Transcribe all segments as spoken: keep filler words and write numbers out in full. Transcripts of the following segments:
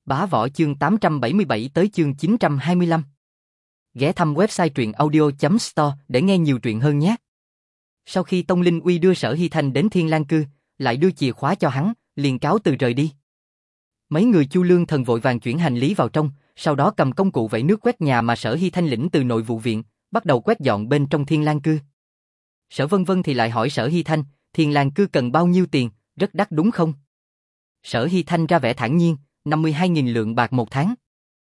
Bá Võ chương tám trăm bảy mươi bảy tới chương chín trăm hai mươi lăm. Ghé thăm website truyện audio chấm store để nghe nhiều truyện hơn nhé. Sau khi Tông Linh Uy đưa Sở Hy Thanh đến Thiên Lang Cư, lại đưa chìa khóa cho hắn, liền cáo từ rời đi. Mấy người Chu Lương Thần vội vàng chuyển hành lý vào trong, sau đó cầm công cụ vẩy nước quét nhà mà Sở Hy Thanh lĩnh từ nội vụ viện, bắt đầu quét dọn bên trong Thiên Lang Cư. Sở Vân Vân thì lại hỏi Sở Hy Thanh, Thiên Lang Cư cần bao nhiêu tiền, rất đắt đúng không? Sở Hy Thanh ra vẻ thản nhiên, năm mươi hai nghìn lượng bạc một tháng.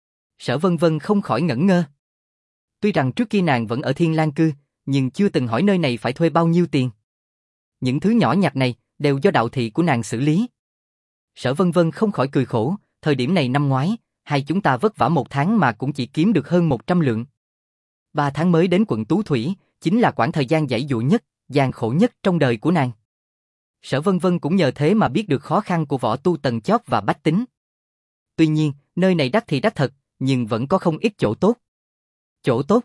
Sở Vân Vân không khỏi ngẩn ngơ. Tuy rằng trước kia nàng vẫn ở Thiên Lang Cư, nhưng chưa từng hỏi nơi này phải thuê bao nhiêu tiền. Những thứ nhỏ nhặt này đều do đạo thị của nàng xử lý. Sở Vân Vân không khỏi cười khổ, thời điểm này năm ngoái, hai chúng ta vất vả một tháng mà cũng chỉ kiếm được hơn một trăm lượng. Ba tháng mới đến quận Tú Thủy, chính là quãng thời gian giãy giụa nhất, gian khổ nhất trong đời của nàng. Sở Vân Vân cũng nhờ thế mà biết được khó khăn của võ tu tầng chót và bách tính. Tuy nhiên, nơi này đắt thì đắt thật, nhưng vẫn có không ít chỗ tốt. Chỗ tốt?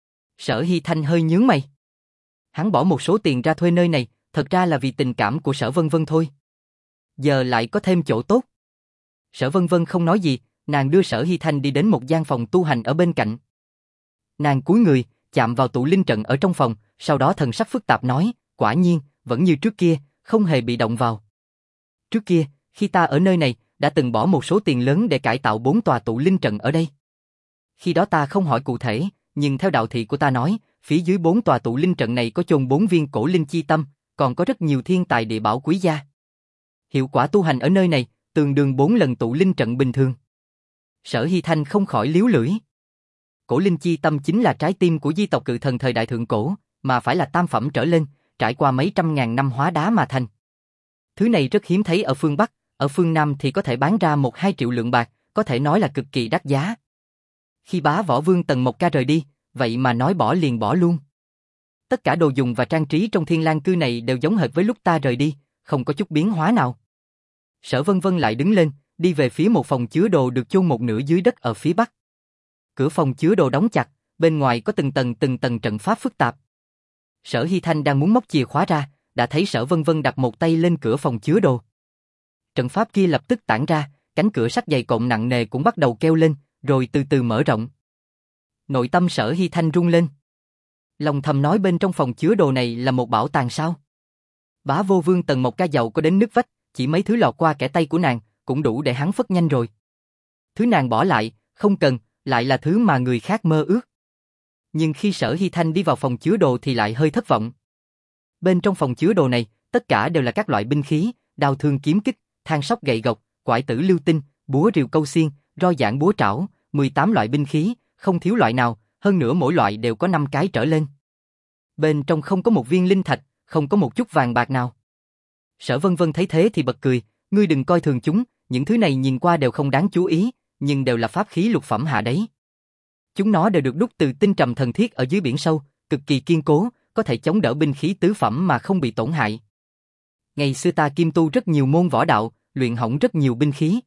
Sở Hy Thanh hơi nhướng mày. Hắn bỏ một số tiền ra thuê nơi này, thật ra là vì tình cảm của Sở Vân Vân thôi. Giờ lại có thêm chỗ tốt. Sở Vân Vân không nói gì, nàng đưa Sở Hy Thanh đi đến một gian phòng tu hành ở bên cạnh. Nàng cúi người, chạm vào tụ linh trận ở trong phòng, sau đó thần sắc phức tạp nói, quả nhiên, vẫn như trước kia, không hề bị động vào. Trước kia, khi ta ở nơi này, đã từng bỏ một số tiền lớn để cải tạo bốn tòa tụ linh trận ở đây. Khi đó ta không hỏi cụ thể, nhưng theo đạo thị của ta nói, phía dưới bốn tòa tụ linh trận này có chôn bốn viên cổ linh chi tâm, còn có rất nhiều thiên tài địa bảo quý gia. Hiệu quả tu hành ở nơi này, tương đương bốn lần tụ linh trận bình thường. Sở Hy Thanh không khỏi liếu lưỡi. Cổ linh chi tâm chính là trái tim của di tộc cự thần thời đại thượng cổ, mà phải là tam phẩm trở lên, trải qua mấy trăm ngàn năm hóa đá mà thành. Thứ này rất hiếm thấy ở phương Bắc, ở phương Nam thì có thể bán ra một hai triệu lượng bạc, có thể nói là cực kỳ đắt giá. Khi Bá Võ Vương Tần Mộc Ca rời đi, vậy mà nói bỏ liền bỏ luôn. Tất cả đồ dùng và trang trí trong Thiên Lang Cư này đều giống hệt với lúc ta rời đi, không có chút biến hóa nào. Sở Vân Vân lại đứng lên, đi về phía một phòng chứa đồ được chôn một nửa dưới đất ở phía bắc. Cửa phòng chứa đồ đóng chặt, bên ngoài có từng tầng từng tầng trận pháp phức tạp. Sở Hy Thanh đang muốn móc chìa khóa ra, đã thấy Sở Vân Vân đặt một tay lên cửa phòng chứa đồ. Trận pháp kia lập tức tản ra, cánh cửa sắt dày cộm nặng nề cũng bắt đầu kêu lên, rồi từ từ mở rộng. Nội tâm Sở Hy Thanh rung lên. Lòng thầm nói bên trong phòng chứa đồ này là một bảo tàng sao? Bá Vô Vương Tần Mộc Ca giàu có đến nứt vách, chỉ mấy thứ lọt qua kẽ tay của nàng, cũng đủ để hắn phất nhanh rồi. Thứ nàng bỏ lại, không cần, lại là thứ mà người khác mơ ước. Nhưng khi Sở Hy Thanh đi vào phòng chứa đồ thì lại hơi thất vọng. Bên trong phòng chứa đồ này, tất cả đều là các loại binh khí, đao thương kiếm kích, thang sóc gậy gộc, quải tử lưu tinh, búa rìu câu xiên, roi giảng búa trảo, mười tám loại binh khí, không thiếu loại nào, hơn nữa mỗi loại đều có năm cái trở lên. Bên trong không có một viên linh thạch, không có một chút vàng bạc nào. Sở Vân Vân thấy thế thì bật cười, ngươi đừng coi thường chúng, những thứ này nhìn qua đều không đáng chú ý, nhưng đều là pháp khí lục phẩm hạ đấy. Chúng nó đều được đúc từ tinh trầm thần thiết ở dưới biển sâu, cực kỳ kiên cố, có thể chống đỡ binh khí tứ phẩm mà không bị tổn hại. Ngày xưa ta kim tu rất nhiều môn võ đạo, luyện hỏng rất nhiều binh khí.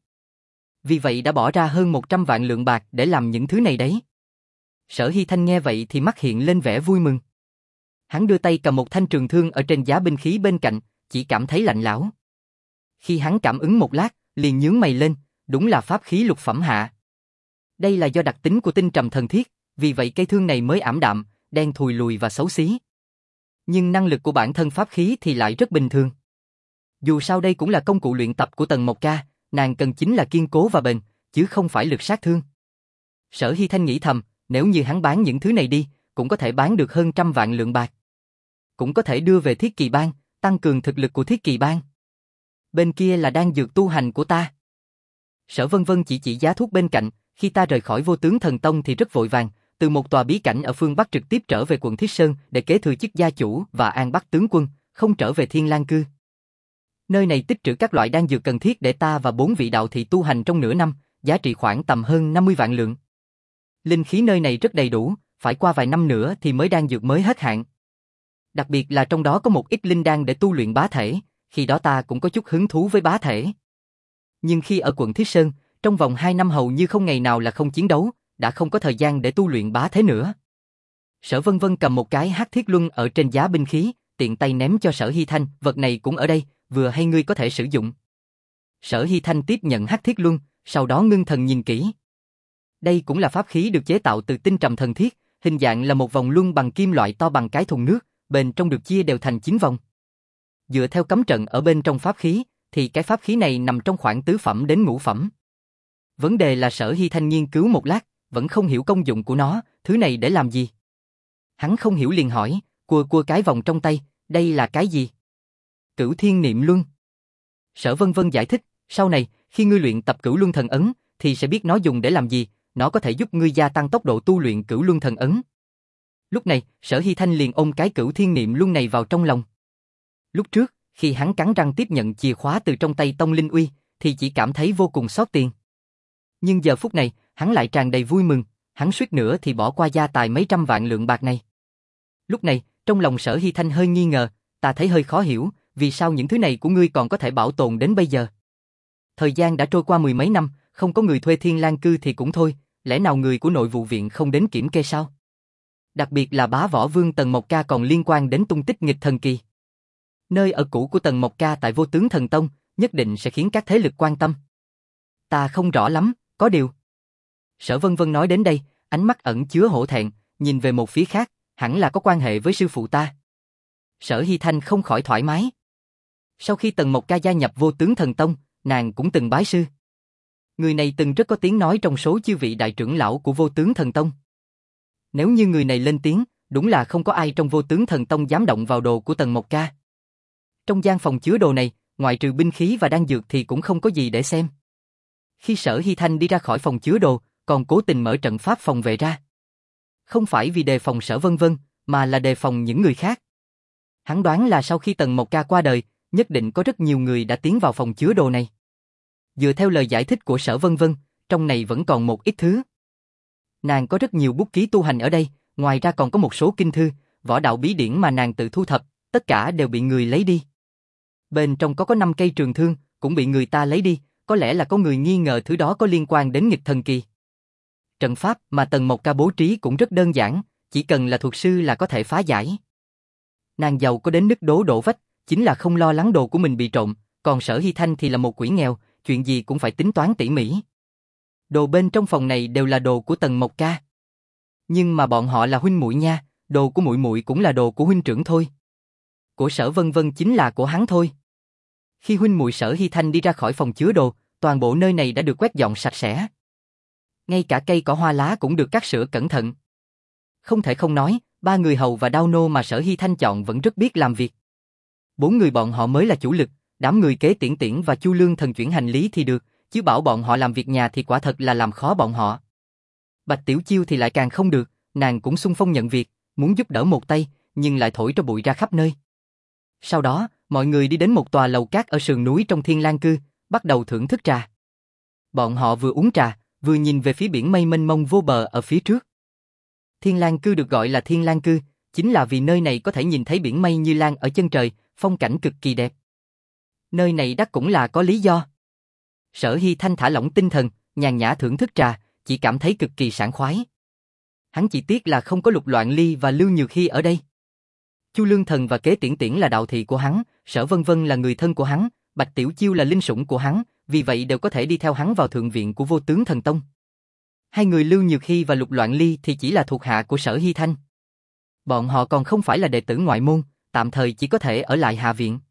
Vì vậy đã bỏ ra hơn một trăm vạn lượng bạc để làm những thứ này đấy. Sở Hy Thanh nghe vậy thì mắt hiện lên vẻ vui mừng. Hắn đưa tay cầm một thanh trường thương ở trên giá binh khí bên cạnh, chỉ cảm thấy lạnh lẽo. Khi hắn cảm ứng một lát, liền nhướng mày lên, đúng là pháp khí lục phẩm hạ. Đây là do đặc tính của tinh trầm thần thiết, vì vậy cây thương này mới ảm đạm, đen thùi lùi và xấu xí. Nhưng năng lực của bản thân pháp khí thì lại rất bình thường. Dù sao đây cũng là công cụ luyện tập của Tần Mộc Ca, nàng cần chính là kiên cố và bền, chứ không phải lực sát thương. Sở Hy Thanh nghĩ thầm, nếu như hắn bán những thứ này đi, cũng có thể bán được hơn trăm vạn lượng bạc. Cũng có thể đưa về Thiết Kỳ Bang, tăng cường thực lực của Thiết Kỳ Bang. Bên kia là đan dược tu hành của ta. Sở Vân Vân chỉ chỉ giá thuốc bên cạnh, khi ta rời khỏi Vô Tướng Thần Tông thì rất vội vàng, từ một tòa bí cảnh ở phương Bắc trực tiếp trở về quận Thiết Sơn để kế thừa chức gia chủ và an Bắc tướng quân, không trở về Thiên Lang Cư. Nơi này tích trữ các loại đan dược cần thiết để ta và bốn vị đạo thị tu hành trong nửa năm, giá trị khoảng tầm hơn năm mươi vạn lượng. Linh khí nơi này rất đầy đủ, phải qua vài năm nữa thì mới đan dược mới hết hạn. Đặc biệt là trong đó có một ít linh đan để tu luyện bá thể, khi đó ta cũng có chút hứng thú với bá thể. Nhưng khi ở quận Thiết Sơn, trong vòng hai năm hầu như không ngày nào là không chiến đấu, đã không có thời gian để tu luyện bá thế nữa. Sở Vân Vân cầm một cái hắc thiết luân ở trên giá binh khí, tiện tay ném cho Sở Hy Thanh, vật này cũng ở đây, vừa hay ngươi có thể sử dụng. Sở Hy Thanh tiếp nhận hắc thiết luân, sau đó ngưng thần nhìn kỹ. Đây cũng là pháp khí được chế tạo từ tinh trầm thần thiết, hình dạng là một vòng luân bằng kim loại to bằng cái thùng nước, bên trong được chia đều thành chín vòng. Dựa theo cấm trận ở bên trong pháp khí, thì cái pháp khí này nằm trong khoảng tứ phẩm đến ngũ phẩm. Vấn đề là Sở Hy Thanh nghiên cứu một lát, vẫn không hiểu công dụng của nó, thứ này để làm gì. Hắn không hiểu liền hỏi, cua cua cái vòng trong tay, đây là cái gì? Cửu Thiên Niệm Luân. Sở Vân Vân giải thích, sau này, khi ngươi luyện tập Cửu Luân Thần Ấn, thì sẽ biết nó dùng để làm gì, nó có thể giúp ngươi gia tăng tốc độ tu luyện Cửu Luân Thần Ấn. Lúc này, Sở Hy Thanh liền ôm cái Cửu Thiên Niệm Luân này vào trong lòng. Lúc trước, khi hắn cắn răng tiếp nhận chìa khóa từ trong tay Tông Linh Uy, thì chỉ cảm thấy vô cùng xót tiền. Nhưng giờ phút này, hắn lại tràn đầy vui mừng, hắn suýt nữa thì bỏ qua gia tài mấy trăm vạn lượng bạc này. Lúc này, trong lòng Sở Hy Thanh hơi nghi ngờ, ta thấy hơi khó hiểu, vì sao những thứ này của ngươi còn có thể bảo tồn đến bây giờ. Thời gian đã trôi qua mười mấy năm, không có người thuê Thiên Lang Cư thì cũng thôi, lẽ nào người của nội vụ viện không đến kiểm kê sao? Đặc biệt là bá võ vương Tần Mộc Ca còn liên quan đến tung tích nghịch thần kỳ. Nơi ở cũ của Tần Mộc Ca tại Vô Tướng Thần Tông, nhất định sẽ khiến các thế lực quan tâm. Ta không rõ lắm, có điều. Sở Vân Vân nói đến đây, ánh mắt ẩn chứa hổ thẹn, nhìn về một phía khác, hẳn là có quan hệ với sư phụ ta. Sở Hy Thanh không khỏi thoải mái. Sau khi Tần Mộc Ca gia nhập Vô Tướng Thần Tông, nàng cũng từng bái sư. Người này từng rất có tiếng nói trong số chư vị đại trưởng lão của Vô Tướng Thần Tông. Nếu như người này lên tiếng, đúng là không có ai trong Vô Tướng Thần Tông dám động vào đồ của Tần Mộc Ca. Trong gian phòng chứa đồ này, ngoại trừ binh khí và đan dược thì cũng không có gì để xem. Khi Sở Hy Thanh đi ra khỏi phòng chứa đồ, còn cố tình mở trận pháp phòng vệ ra. Không phải vì đề phòng Sở Vân Vân, mà là đề phòng những người khác. Hắn đoán là sau khi Tần Mộc Ca qua đời, nhất định có rất nhiều người đã tiến vào phòng chứa đồ này. Dựa theo lời giải thích của Sở Vân Vân, trong này vẫn còn một ít thứ. Nàng có rất nhiều bút ký tu hành ở đây, ngoài ra còn có một số kinh thư, võ đạo bí điển mà nàng tự thu thập, tất cả đều bị người lấy đi. Bên trong có có năm cây trường thương, cũng bị người ta lấy đi, có lẽ là có người nghi ngờ thứ đó có liên quan đến nghịch thần kỳ. Trận pháp mà Tần Mộc Ca bố trí cũng rất đơn giản, chỉ cần là thuật sư là có thể phá giải. Nàng giàu có đến nứt đố đổ vách, chính là không lo lắng đồ của mình bị trộm, còn Sở Hy Thanh thì là một quỷ nghèo, chuyện gì cũng phải tính toán tỉ mỉ. Đồ bên trong phòng này đều là đồ của Tần Mộc Ca. Nhưng mà bọn họ là huynh muội nha, đồ của muội muội cũng là đồ của huynh trưởng thôi. Của Sở Vân Vân chính là của hắn thôi. Khi huynh muội Sở Hy Thanh đi ra khỏi phòng chứa đồ, toàn bộ nơi này đã được quét dọn sạch sẽ. Ngay cả cây cỏ hoa lá cũng được cắt sửa cẩn thận. Không thể không nói, ba người hầu và đao nô mà Sở Hy Thanh chọn vẫn rất biết làm việc. Bốn người bọn họ mới là chủ lực, đám người kế Tiễn Tiễn và Chu Lương Thần chuyển hành lý thì được, chứ bảo bọn họ làm việc nhà thì quả thật là làm khó bọn họ. Bạch Tiểu Chiêu thì lại càng không được, nàng cũng xung phong nhận việc, muốn giúp đỡ một tay, nhưng lại thổi cho bụi ra khắp nơi. Sau đó, mọi người đi đến một tòa lầu cát ở sườn núi trong Thiên Lang Cư, bắt đầu thưởng thức trà. Bọn họ vừa uống trà, vừa nhìn về phía biển mây mênh mông vô bờ ở phía trước. Thiên Lang Cư được gọi là Thiên Lang Cư, chính là vì nơi này có thể nhìn thấy biển mây như lan ở chân trời, phong cảnh cực kỳ đẹp. Nơi này đắt cũng là có lý do. Sở Hy Thanh thả lỏng tinh thần, nhàn nhã thưởng thức trà, chỉ cảm thấy cực kỳ sảng khoái. Hắn chỉ tiếc là không có Lục Loạn Ly và Lưu Nhược Hy ở đây. Chu Lương Thần và Kế Tiễn Tiễn là đạo thị của hắn, Sở Vân Vân là người thân của hắn, Bạch Tiểu Chiêu là linh sủng của hắn, vì vậy đều có thể đi theo hắn vào thượng viện của Vô Tướng Thần Tông. Hai người Lưu Nhược Hy và Lục Loạn Ly thì chỉ là thuộc hạ của Sở Hy Thanh. Bọn họ còn không phải là đệ tử ngoại môn, tạm thời chỉ có thể ở lại hạ viện.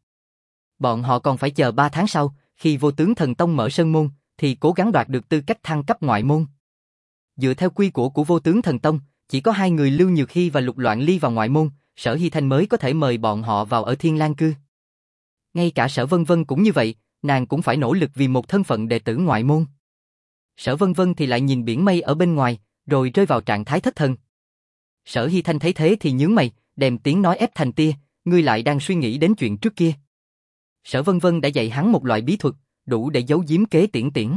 Bọn họ còn phải chờ ba tháng sau, khi Vô Tướng Thần Tông mở sơn môn, thì cố gắng đoạt được tư cách thăng cấp ngoại môn. Dựa theo quy củ của Vô Tướng Thần Tông, chỉ có hai người Lưu Nhược Hy và Lục Loạn Ly vào ngoại môn, Sở Hy Thanh mới có thể mời bọn họ vào ở Thiên Lang Cư. Ngay cả Sở Vân Vân cũng như vậy, nàng cũng phải nỗ lực vì một thân phận đệ tử ngoại môn. Sở Vân Vân thì lại nhìn biển mây ở bên ngoài, rồi rơi vào trạng thái thất thần. Sở Hy Thanh thấy thế thì nhướng mày, đèm tiếng nói ép thành tia, ngươi lại đang suy nghĩ đến chuyện trước kia. Sở Vân Vân đã dạy hắn một loại bí thuật, đủ để giấu giếm Kế Tiễn Tiễn.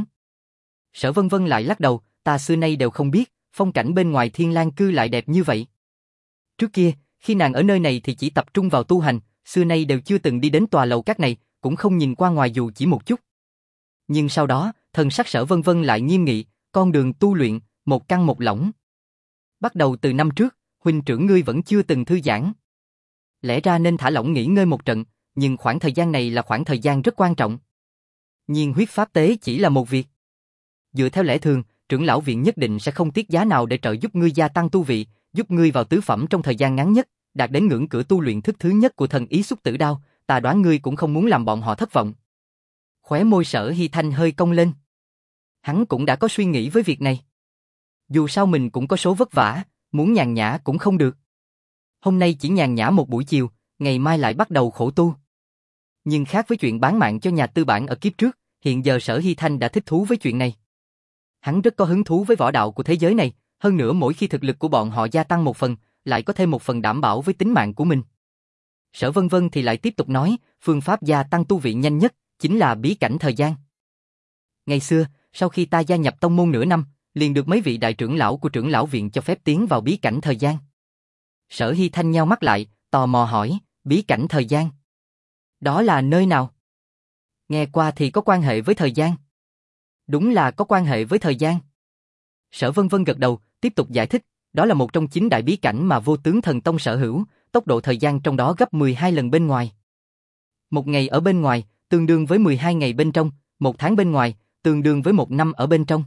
Sở Vân Vân lại lắc đầu, ta xưa nay đều không biết, phong cảnh bên ngoài Thiên Lang Cư lại đẹp như vậy. Trước kia, khi nàng ở nơi này thì chỉ tập trung vào tu hành, xưa nay đều chưa từng đi đến tòa lầu các này, cũng không nhìn qua ngoài dù chỉ một chút. Nhưng sau đó, thần sắc Sở Vân Vân lại nghiêm nghị, con đường tu luyện, một căng một lỏng. Bắt đầu từ năm trước, huynh trưởng ngươi vẫn chưa từng thư giãn. Lẽ ra nên thả lỏng nghỉ ngơi một trận, nhưng khoảng thời gian này là khoảng thời gian rất quan trọng. Nhưng huyết pháp tế chỉ là một việc. dựa theo lẽ thường, trưởng lão viện nhất định sẽ không tiếc giá nào để trợ giúp ngươi gia tăng tu vị, giúp ngươi vào tứ phẩm trong thời gian ngắn nhất, đạt đến ngưỡng cửa tu luyện thức thứ nhất của thần ý xúc tử đao, ta đoán ngươi cũng không muốn làm bọn họ thất vọng. Khóe môi Sở Hy Thanh hơi cong lên. Hắn cũng đã có suy nghĩ với việc này. Dù sao mình cũng có số vất vả, muốn nhàn nhã cũng không được. Hôm nay chỉ nhàn nhã một buổi chiều, ngày mai lại bắt đầu khổ tu. Nhưng khác với chuyện bán mạng cho nhà tư bản ở kiếp trước, hiện giờ Sở Hy Thanh đã thích thú với chuyện này. Hắn rất có hứng thú với võ đạo của thế giới này, hơn nữa mỗi khi thực lực của bọn họ gia tăng một phần, lại có thêm một phần đảm bảo với tính mạng của mình. Sở Vân Vân thì lại tiếp tục nói, phương pháp gia tăng tu vị nhanh nhất, chính là bí cảnh thời gian. Ngày xưa, sau khi ta gia nhập tông môn nửa năm, liền được mấy vị đại trưởng lão của trưởng lão viện cho phép tiến vào bí cảnh thời gian. Sở Hy Thanh nheo mắt lại, tò mò hỏi, bí cảnh thời gian? Đó là nơi nào? Nghe qua thì có quan hệ với thời gian. Đúng là có quan hệ với thời gian. Sở Vân Vân gật đầu, tiếp tục giải thích, đó là một trong chín đại bí cảnh mà Vô Tướng Thần Tông sở hữu, tốc độ thời gian trong đó gấp mười hai lần bên ngoài. Một ngày ở bên ngoài, tương đương với mười hai ngày bên trong, một tháng bên ngoài, tương đương với một năm ở bên trong.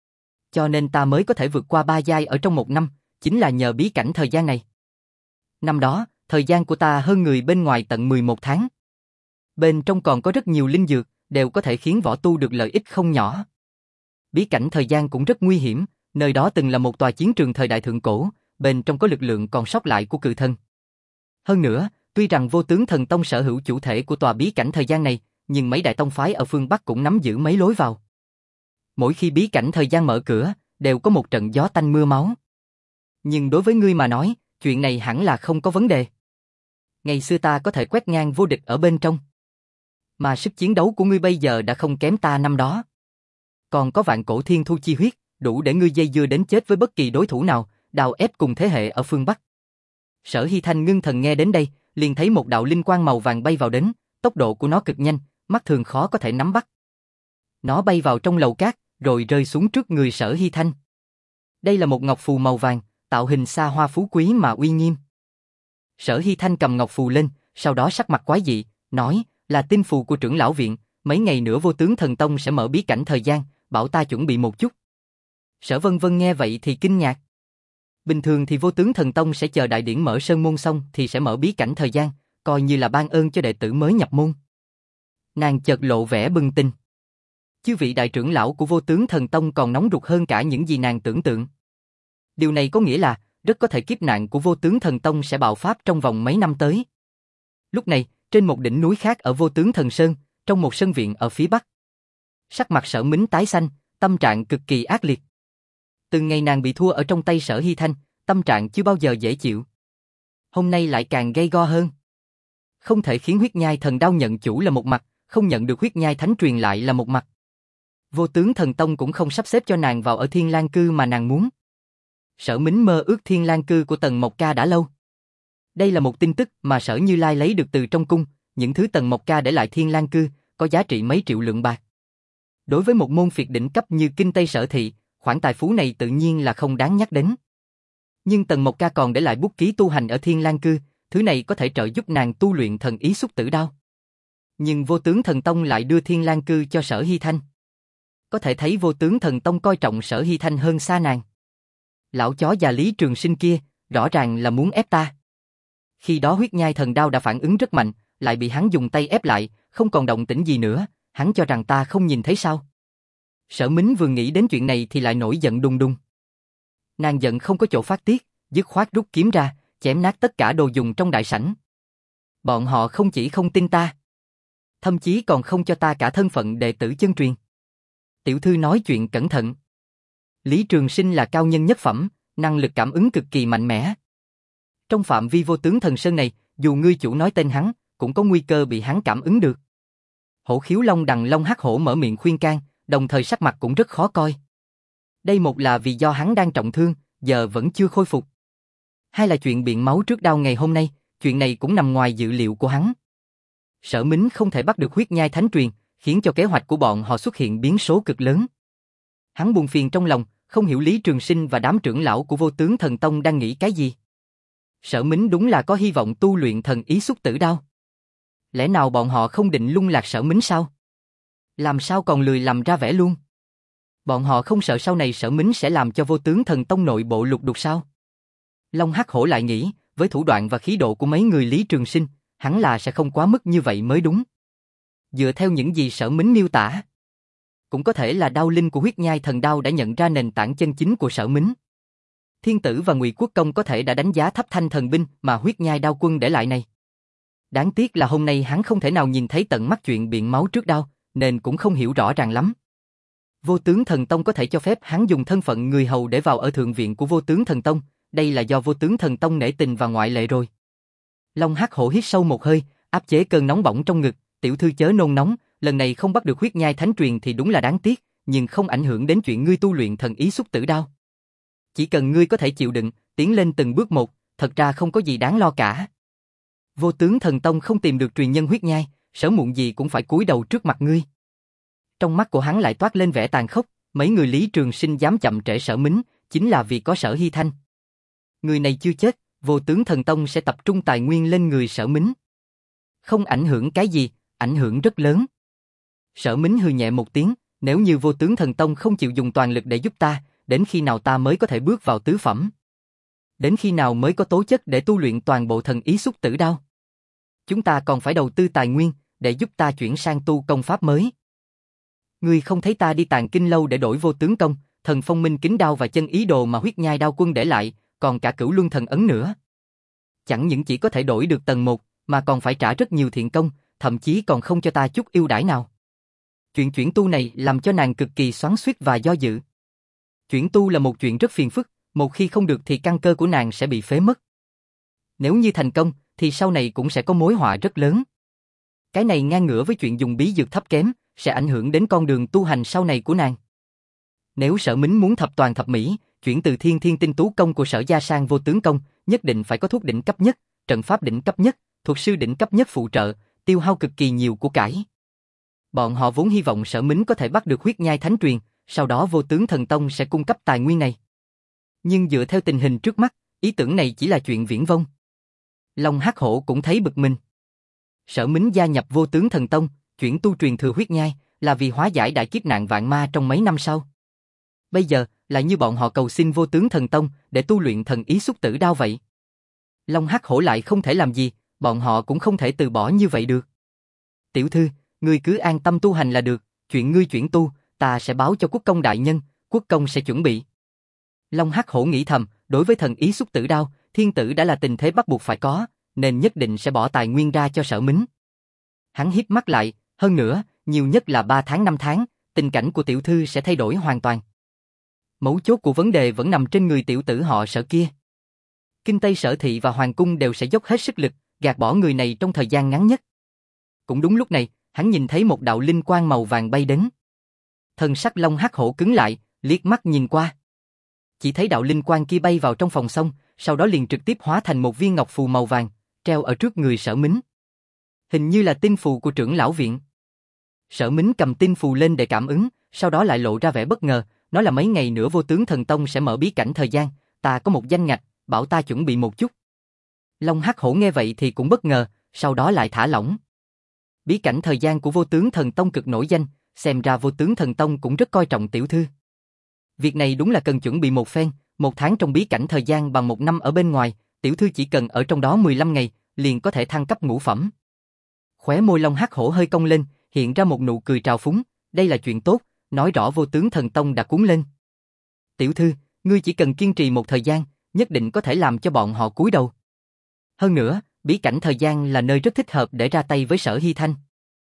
Cho nên ta mới có thể vượt qua ba giai ở trong một năm, chính là nhờ bí cảnh thời gian này. Năm đó, thời gian của ta hơn người bên ngoài tận mười một tháng. Bên trong còn có rất nhiều linh dược, đều có thể khiến võ tu được lợi ích không nhỏ. Bí cảnh thời gian cũng rất nguy hiểm, nơi đó từng là một tòa chiến trường thời đại thượng cổ, bên trong có lực lượng còn sót lại của cự thần. Hơn nữa, tuy rằng Vô Tướng Thần Tông sở hữu chủ thể của tòa bí cảnh thời gian này, nhưng mấy đại tông phái ở phương Bắc cũng nắm giữ mấy lối vào. Mỗi khi bí cảnh thời gian mở cửa, đều có một trận gió tanh mưa máu. Nhưng đối với ngươi mà nói, chuyện này hẳn là không có vấn đề. Ngày xưa ta có thể quét ngang vô địch ở bên trong. Mà sức chiến đấu của ngươi bây giờ đã không kém ta năm đó. Còn có vạn cổ thiên thu chi huyết, đủ để ngươi dây dưa đến chết với bất kỳ đối thủ nào, đào ép cùng thế hệ ở phương Bắc. Sở Hy Thanh ngưng thần nghe đến đây, liền thấy một đạo linh quang màu vàng bay vào đến, tốc độ của nó cực nhanh, mắt thường khó có thể nắm bắt. Nó bay vào trong lầu cát, rồi rơi xuống trước người Sở Hy Thanh. Đây là một ngọc phù màu vàng, tạo hình xa hoa phú quý mà uy nghiêm. Sở Hy Thanh cầm ngọc phù lên, sau đó sắc mặt quái dị, nói, là tinh phù của trưởng lão viện, mấy ngày nữa Vô Tướng Thần Tông sẽ mở bí cảnh thời gian, bảo ta chuẩn bị một chút. Sở Vân Vân nghe vậy thì kinh ngạc. Bình thường thì Vô Tướng Thần Tông sẽ chờ đại điển mở sơn môn xong thì sẽ mở bí cảnh thời gian, coi như là ban ơn cho đệ tử mới nhập môn. Nàng chợt lộ vẻ bừng tỉnh. Chư vị đại trưởng lão của Vô Tướng Thần Tông còn nóng ruột hơn cả những gì nàng tưởng tượng. Điều này có nghĩa là, rất có thể kiếp nạn của Vô Tướng Thần Tông sẽ bạo phát trong vòng mấy năm tới. Lúc này, trên một đỉnh núi khác ở Vô Tướng Thần Sơn, trong một sân viện ở phía bắc. Sắc mặt Sở Mính tái xanh, tâm trạng cực kỳ ác liệt. Từ ngày nàng bị thua ở trong tay Sở Hy Thanh, tâm trạng chưa bao giờ dễ chịu. Hôm nay lại càng gay go hơn. Không thể khiến huyết nhai thần đao nhận chủ là một mặt, không nhận được huyết nhai thánh truyền lại là một mặt. Vô Tướng Thần Tông cũng không sắp xếp cho nàng vào ở Thiên Lang Cư mà nàng muốn. Sở Mính mơ ước Thiên Lang Cư của Tần Mộc Ca đã lâu. Đây là một tin tức mà Sở Như Lai lấy được từ trong cung, những thứ Tần Mộc Ca để lại Thiên Lang Cư, có giá trị mấy triệu lượng bạc. Đối với một môn phiệt đỉnh cấp như Kinh Tây Sở Thị, khoản tài phú này tự nhiên là không đáng nhắc đến. Nhưng Tần Mộc Ca còn để lại bút ký tu hành ở Thiên Lang Cư, thứ này có thể trợ giúp nàng tu luyện thần ý xúc tử đao. Nhưng Vô Tướng Thần Tông lại đưa Thiên Lang Cư cho Sở Hy Thanh. Có thể thấy Vô Tướng Thần Tông coi trọng Sở Hy Thanh hơn xa nàng. Lão chó già Lý Trường Sinh kia, rõ ràng là muốn ép ta. Khi đó huyết nhai thần đao đã phản ứng rất mạnh, lại bị hắn dùng tay ép lại, không còn động tĩnh gì nữa, hắn cho rằng ta không nhìn thấy sao. Sở Mính vừa nghĩ đến chuyện này thì lại nổi giận đùng đùng. Nàng giận không có chỗ phát tiết, dứt khoát rút kiếm ra, chém nát tất cả đồ dùng trong đại sảnh. Bọn họ không chỉ không tin ta, thậm chí còn không cho ta cả thân phận đệ tử chân truyền. Tiểu thư nói chuyện cẩn thận. Lý Trường Sinh là cao nhân nhất phẩm, năng lực cảm ứng cực kỳ mạnh mẽ. Trong phạm vi Vô Tướng Thần Sơn này, dù ngươi chủ nói tên hắn, cũng có nguy cơ bị hắn cảm ứng được. Hổ Khiếu Long Đằng Long Hắc Hổ mở miệng khuyên can, đồng thời sắc mặt cũng rất khó coi. Đây một là vì do hắn đang trọng thương, giờ vẫn chưa khôi phục. Hai là chuyện biện máu trước đau ngày hôm nay, chuyện này cũng nằm ngoài dự liệu của hắn. Sở Mính không thể bắt được huyết nhai thánh truyền, khiến cho kế hoạch của bọn họ xuất hiện biến số cực lớn. Hắn buồn phiền trong lòng, không hiểu Lý Trường Sinh và đám trưởng lão của Vô Tướng Thần Tông đang nghĩ cái gì. Sở Mính đúng là có hy vọng tu luyện thần ý xúc tử đao. Lẽ nào bọn họ không định lung lạc Sở Mính sao? Làm sao còn lười làm ra vẻ luôn? Bọn họ không sợ sau này Sở Mính sẽ làm cho Vô Tướng Thần Tông nội bộ lục đục sao? Long Hắc Hổ lại nghĩ, với thủ đoạn và khí độ của mấy người Lý Trường Sinh, hắn là sẽ không quá mức như vậy mới đúng. Dựa theo những gì Sở Mính miêu tả, cũng có thể là đao linh của huyết nhai thần đao đã nhận ra nền tảng chân chính của Sở Mính. Thiên Tử và Ngụy Quốc Công có thể đã đánh giá thấp thanh thần binh mà huyết nhai đao quân để lại này. Đáng tiếc là hôm nay hắn không thể nào nhìn thấy tận mắt chuyện biện máu trước đao, nên cũng không hiểu rõ ràng lắm. Vô Tướng Thần Tông có thể cho phép hắn dùng thân phận người hầu để vào ở thượng viện của Vô Tướng Thần Tông, đây là do Vô Tướng Thần Tông nể tình và ngoại lệ rồi. Long Hắc Hổ hít sâu một hơi, áp chế cơn nóng bỏng trong ngực, tiểu thư chớ nôn nóng, lần này không bắt được huyết nhai thánh truyền thì đúng là đáng tiếc, nhưng không ảnh hưởng đến chuyện ngươi tu luyện thần ý xúc tử đao. Chỉ cần ngươi có thể chịu đựng, tiến lên từng bước một, thật ra không có gì đáng lo cả. Vô Tướng Thần Tông không tìm được truyền nhân huyết nhai, sớm muộn gì cũng phải cúi đầu trước mặt ngươi. Trong mắt của hắn lại toát lên vẻ tàn khốc, mấy người Lý Trường Sinh dám chậm trễ Sở Mính, chính là vì có Sở Hy Thanh. Người này chưa chết, Vô Tướng Thần Tông sẽ tập trung tài nguyên lên người Sở Mính. Không ảnh hưởng cái gì, ảnh hưởng rất lớn. Sở Mính hừ nhẹ một tiếng, nếu như Vô Tướng Thần Tông không chịu dùng toàn lực để giúp ta, đến khi nào ta mới có thể bước vào tứ phẩm? Đến khi nào mới có tố chất để tu luyện toàn bộ thần ý xúc tử đao? Chúng ta còn phải đầu tư tài nguyên, để giúp ta chuyển sang tu công pháp mới. Ngươi không thấy ta đi Tàng Kinh lâu để đổi Vô Tướng công, Thần Phong Minh kính đao và chân ý đồ mà huyết nhai đao quân để lại, còn cả Cửu Luân thần ấn nữa. Chẳng những chỉ có thể đổi được tầng một, mà còn phải trả rất nhiều thiện công, thậm chí còn không cho ta chút ưu đãi nào. Chuyện chuyển tu này làm cho nàng cực kỳ xoắn xuýt và do dự. Chuyển tu là một chuyện rất phiền phức, một khi không được thì căn cơ của nàng sẽ bị phế mất. Nếu như thành công, thì sau này cũng sẽ có mối họa rất lớn. Cái này ngang ngửa với chuyện dùng bí dược thấp kém, sẽ ảnh hưởng đến con đường tu hành sau này của nàng. Nếu Sở Mính muốn thập toàn thập mỹ, chuyển từ Thiên Thiên Tinh Tú công của Sở gia sang Vô Tướng công, nhất định phải có thuốc đỉnh cấp nhất, trận pháp đỉnh cấp nhất, thuật sư đỉnh cấp nhất phụ trợ, tiêu hao cực kỳ nhiều của cải. Bọn họ vốn hy vọng Sở Mính có thể bắt được huyết nhai thánh truyền, sau đó Vô Tướng Thần Tông sẽ cung cấp tài nguyên này. Nhưng dựa theo tình hình trước mắt, ý tưởng này chỉ là chuyện viển vông. Long Hắc Hổ cũng thấy bực mình. Sở Mính gia nhập Vô Tướng Thần Tông, chuyển tu truyền thừa huyết nhai, là vì hóa giải đại kiếp nạn vạn ma trong mấy năm sau. Bây giờ, lại như bọn họ cầu xin Vô Tướng Thần Tông để tu luyện thần ý xúc tử đao vậy. Long Hắc Hổ lại không thể làm gì, bọn họ cũng không thể từ bỏ như vậy được. Tiểu thư, ngươi cứ an tâm tu hành là được, chuyện ngươi chuyển tu, ta sẽ báo cho quốc công đại nhân, quốc công sẽ chuẩn bị. Long Hắc Hổ nghĩ thầm, đối với thần ý xúc tử đao, thiên tử đã là tình thế bắt buộc phải có, nên nhất định sẽ bỏ tài nguyên ra cho Sở Mính. Hắn híp mắt lại, hơn nữa, nhiều nhất là ba tháng năm tháng, tình cảnh của tiểu thư sẽ thay đổi hoàn toàn. Mấu chốt của vấn đề vẫn nằm trên người tiểu tử họ Sở kia. Kinh Tây Sở thị và hoàng cung đều sẽ dốc hết sức lực, gạt bỏ người này trong thời gian ngắn nhất. Cũng đúng lúc này, hắn nhìn thấy một đạo linh quang màu vàng bay đến. Thần sắc Long Hắc Hổ cứng lại, liếc mắt nhìn qua. Chỉ thấy đạo linh quang kia bay vào trong phòng xong, sau đó liền trực tiếp hóa thành một viên ngọc phù màu vàng, treo ở trước người Sở Mính. Hình như là tinh phù của trưởng lão viện. Sở Mính cầm tinh phù lên để cảm ứng, sau đó lại lộ ra vẻ bất ngờ, nói là mấy ngày nữa Vô Tướng Thần Tông sẽ mở bí cảnh thời gian, ta có một danh ngạch, bảo ta chuẩn bị một chút. Long Hắc Hổ nghe vậy thì cũng bất ngờ, sau đó lại thả lỏng. Bí cảnh thời gian của Vô Tướng Thần Tông cực nổi danh, xem ra Vô Tướng Thần Tông cũng rất coi trọng tiểu thư. Việc này đúng là cần chuẩn bị một phen, một tháng trong bí cảnh thời gian bằng một năm ở bên ngoài, tiểu thư chỉ cần ở trong đó mười lăm ngày, liền có thể thăng cấp ngũ phẩm. Khóe môi Long Hắc Hổ hơi cong lên, hiện ra một nụ cười trào phúng, đây là chuyện tốt, nói rõ Vô Tướng Thần Tông đã cuốn lên. Tiểu thư, ngươi chỉ cần kiên trì một thời gian, nhất định có thể làm cho bọn họ cúi đầu. Hơn nữa, bí cảnh thời gian là nơi rất thích hợp để ra tay với Sở Hy Thanh.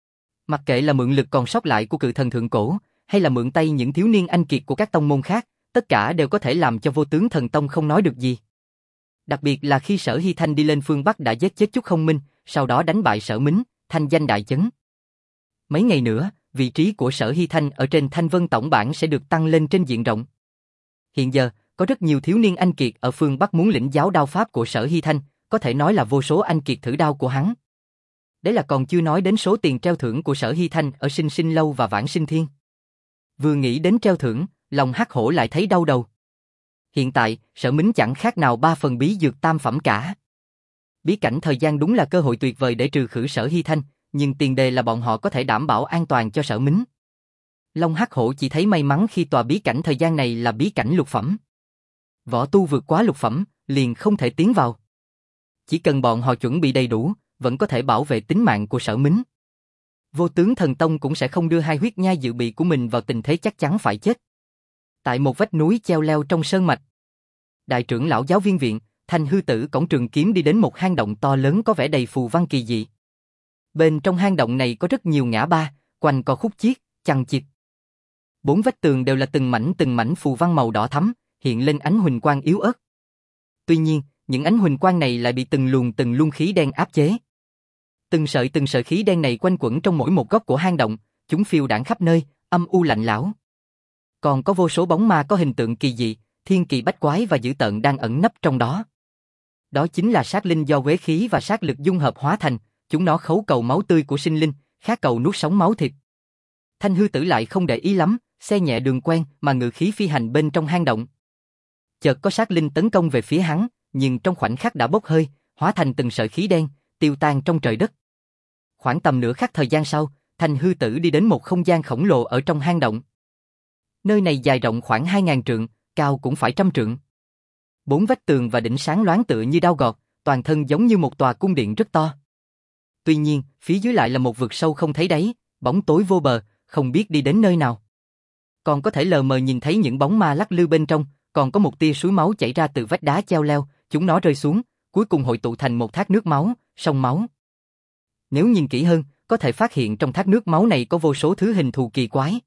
Mặc kệ là mượn lực còn sót lại của cự thần thượng cổ, hay là mượn tay những thiếu niên anh kiệt của các tông môn khác, tất cả đều có thể làm cho Vô Tướng Thần Tông không nói được gì. Đặc biệt là khi Sở Hy Thanh đi lên phương Bắc đã giết chết Chúc Không Minh, sau đó đánh bại Sở Mính, thanh danh đại chấn. Mấy ngày nữa, vị trí của Sở Hy Thanh ở trên Thanh Vân tổng bảng sẽ được tăng lên trên diện rộng. Hiện giờ, có rất nhiều thiếu niên anh kiệt ở phương Bắc muốn lĩnh giáo đao pháp của Sở Hy Thanh, có thể nói là vô số anh kiệt thử đao của hắn. Đấy là còn chưa nói đến số tiền treo thưởng của Sở Hy Thanh ở Sinh Sinh Lâu và Vãng Sinh Thiên. Vừa nghĩ đến treo thưởng, lòng Hắc Hổ lại thấy đau đầu. Hiện tại, Sở Mính chẳng khác nào ba phần bí dược tam phẩm cả. Bí cảnh thời gian đúng là cơ hội tuyệt vời để trừ khử Sở Hy Thanh, nhưng tiền đề là bọn họ có thể đảm bảo an toàn cho Sở Mính. Long Hắc Hổ chỉ thấy may mắn khi tòa bí cảnh thời gian này là bí cảnh lục phẩm. Võ tu vượt quá lục phẩm, liền không thể tiến vào. Chỉ cần bọn họ chuẩn bị đầy đủ, vẫn có thể bảo vệ tính mạng của Sở Mính. Vô Tướng Thần Tông cũng sẽ không đưa hai huyết nhai dự bị của mình vào tình thế chắc chắn phải chết. Tại một vách núi treo leo trong sơn mạch, đại trưởng lão giáo viên viện, Thanh Hư Tử cõng trường kiếm đi đến một hang động to lớn có vẻ đầy phù văn kỳ dị. Bên trong hang động này có rất nhiều ngã ba, quanh co khúc chiết, chằng chịt. Bốn vách tường đều là từng mảnh từng mảnh phù văn màu đỏ thắm, hiện lên ánh huỳnh quang yếu ớt. Tuy nhiên, những ánh huỳnh quang này lại bị từng luồng từng luồng khí đen áp chế. Từng sợi từng sợi khí đen này quanh quẩn trong mỗi một góc của hang động, chúng phiêu đãng khắp nơi, âm u lạnh lẽo. Còn có vô số bóng ma có hình tượng kỳ dị, thiên kỳ bách quái và dữ tợn đang ẩn nấp trong đó. Đó chính là sát linh do quế khí và sát lực dung hợp hóa thành, chúng nó khấu cầu máu tươi của sinh linh, khát cầu nuốt sống máu thịt. Thanh Hư Tử lại không để ý lắm, xe nhẹ đường quen mà ngự khí phi hành bên trong hang động. Chợt có sát linh tấn công về phía hắn, nhưng trong khoảnh khắc đã bốc hơi, hóa thành từng sợi khí đen, tiêu tan trong trời đất. Khoảng tầm nửa khắc thời gian sau, Thanh Hư Tử đi đến một không gian khổng lồ ở trong hang động. Nơi này dài rộng khoảng hai ngàn trượng, cao cũng phải trăm trượng. Bốn vách tường và đỉnh sáng loáng tựa như đao gọt, toàn thân giống như một tòa cung điện rất to. Tuy nhiên, phía dưới lại là một vực sâu không thấy đáy, bóng tối vô bờ, không biết đi đến nơi nào. Còn có thể lờ mờ nhìn thấy những bóng ma lắc lư bên trong, còn có một tia suối máu chảy ra từ vách đá treo leo, chúng nó rơi xuống, cuối cùng hội tụ thành một thác nước máu, sông máu. Nếu nhìn kỹ hơn, có thể phát hiện trong thác nước máu này có vô số thứ hình thù kỳ quái.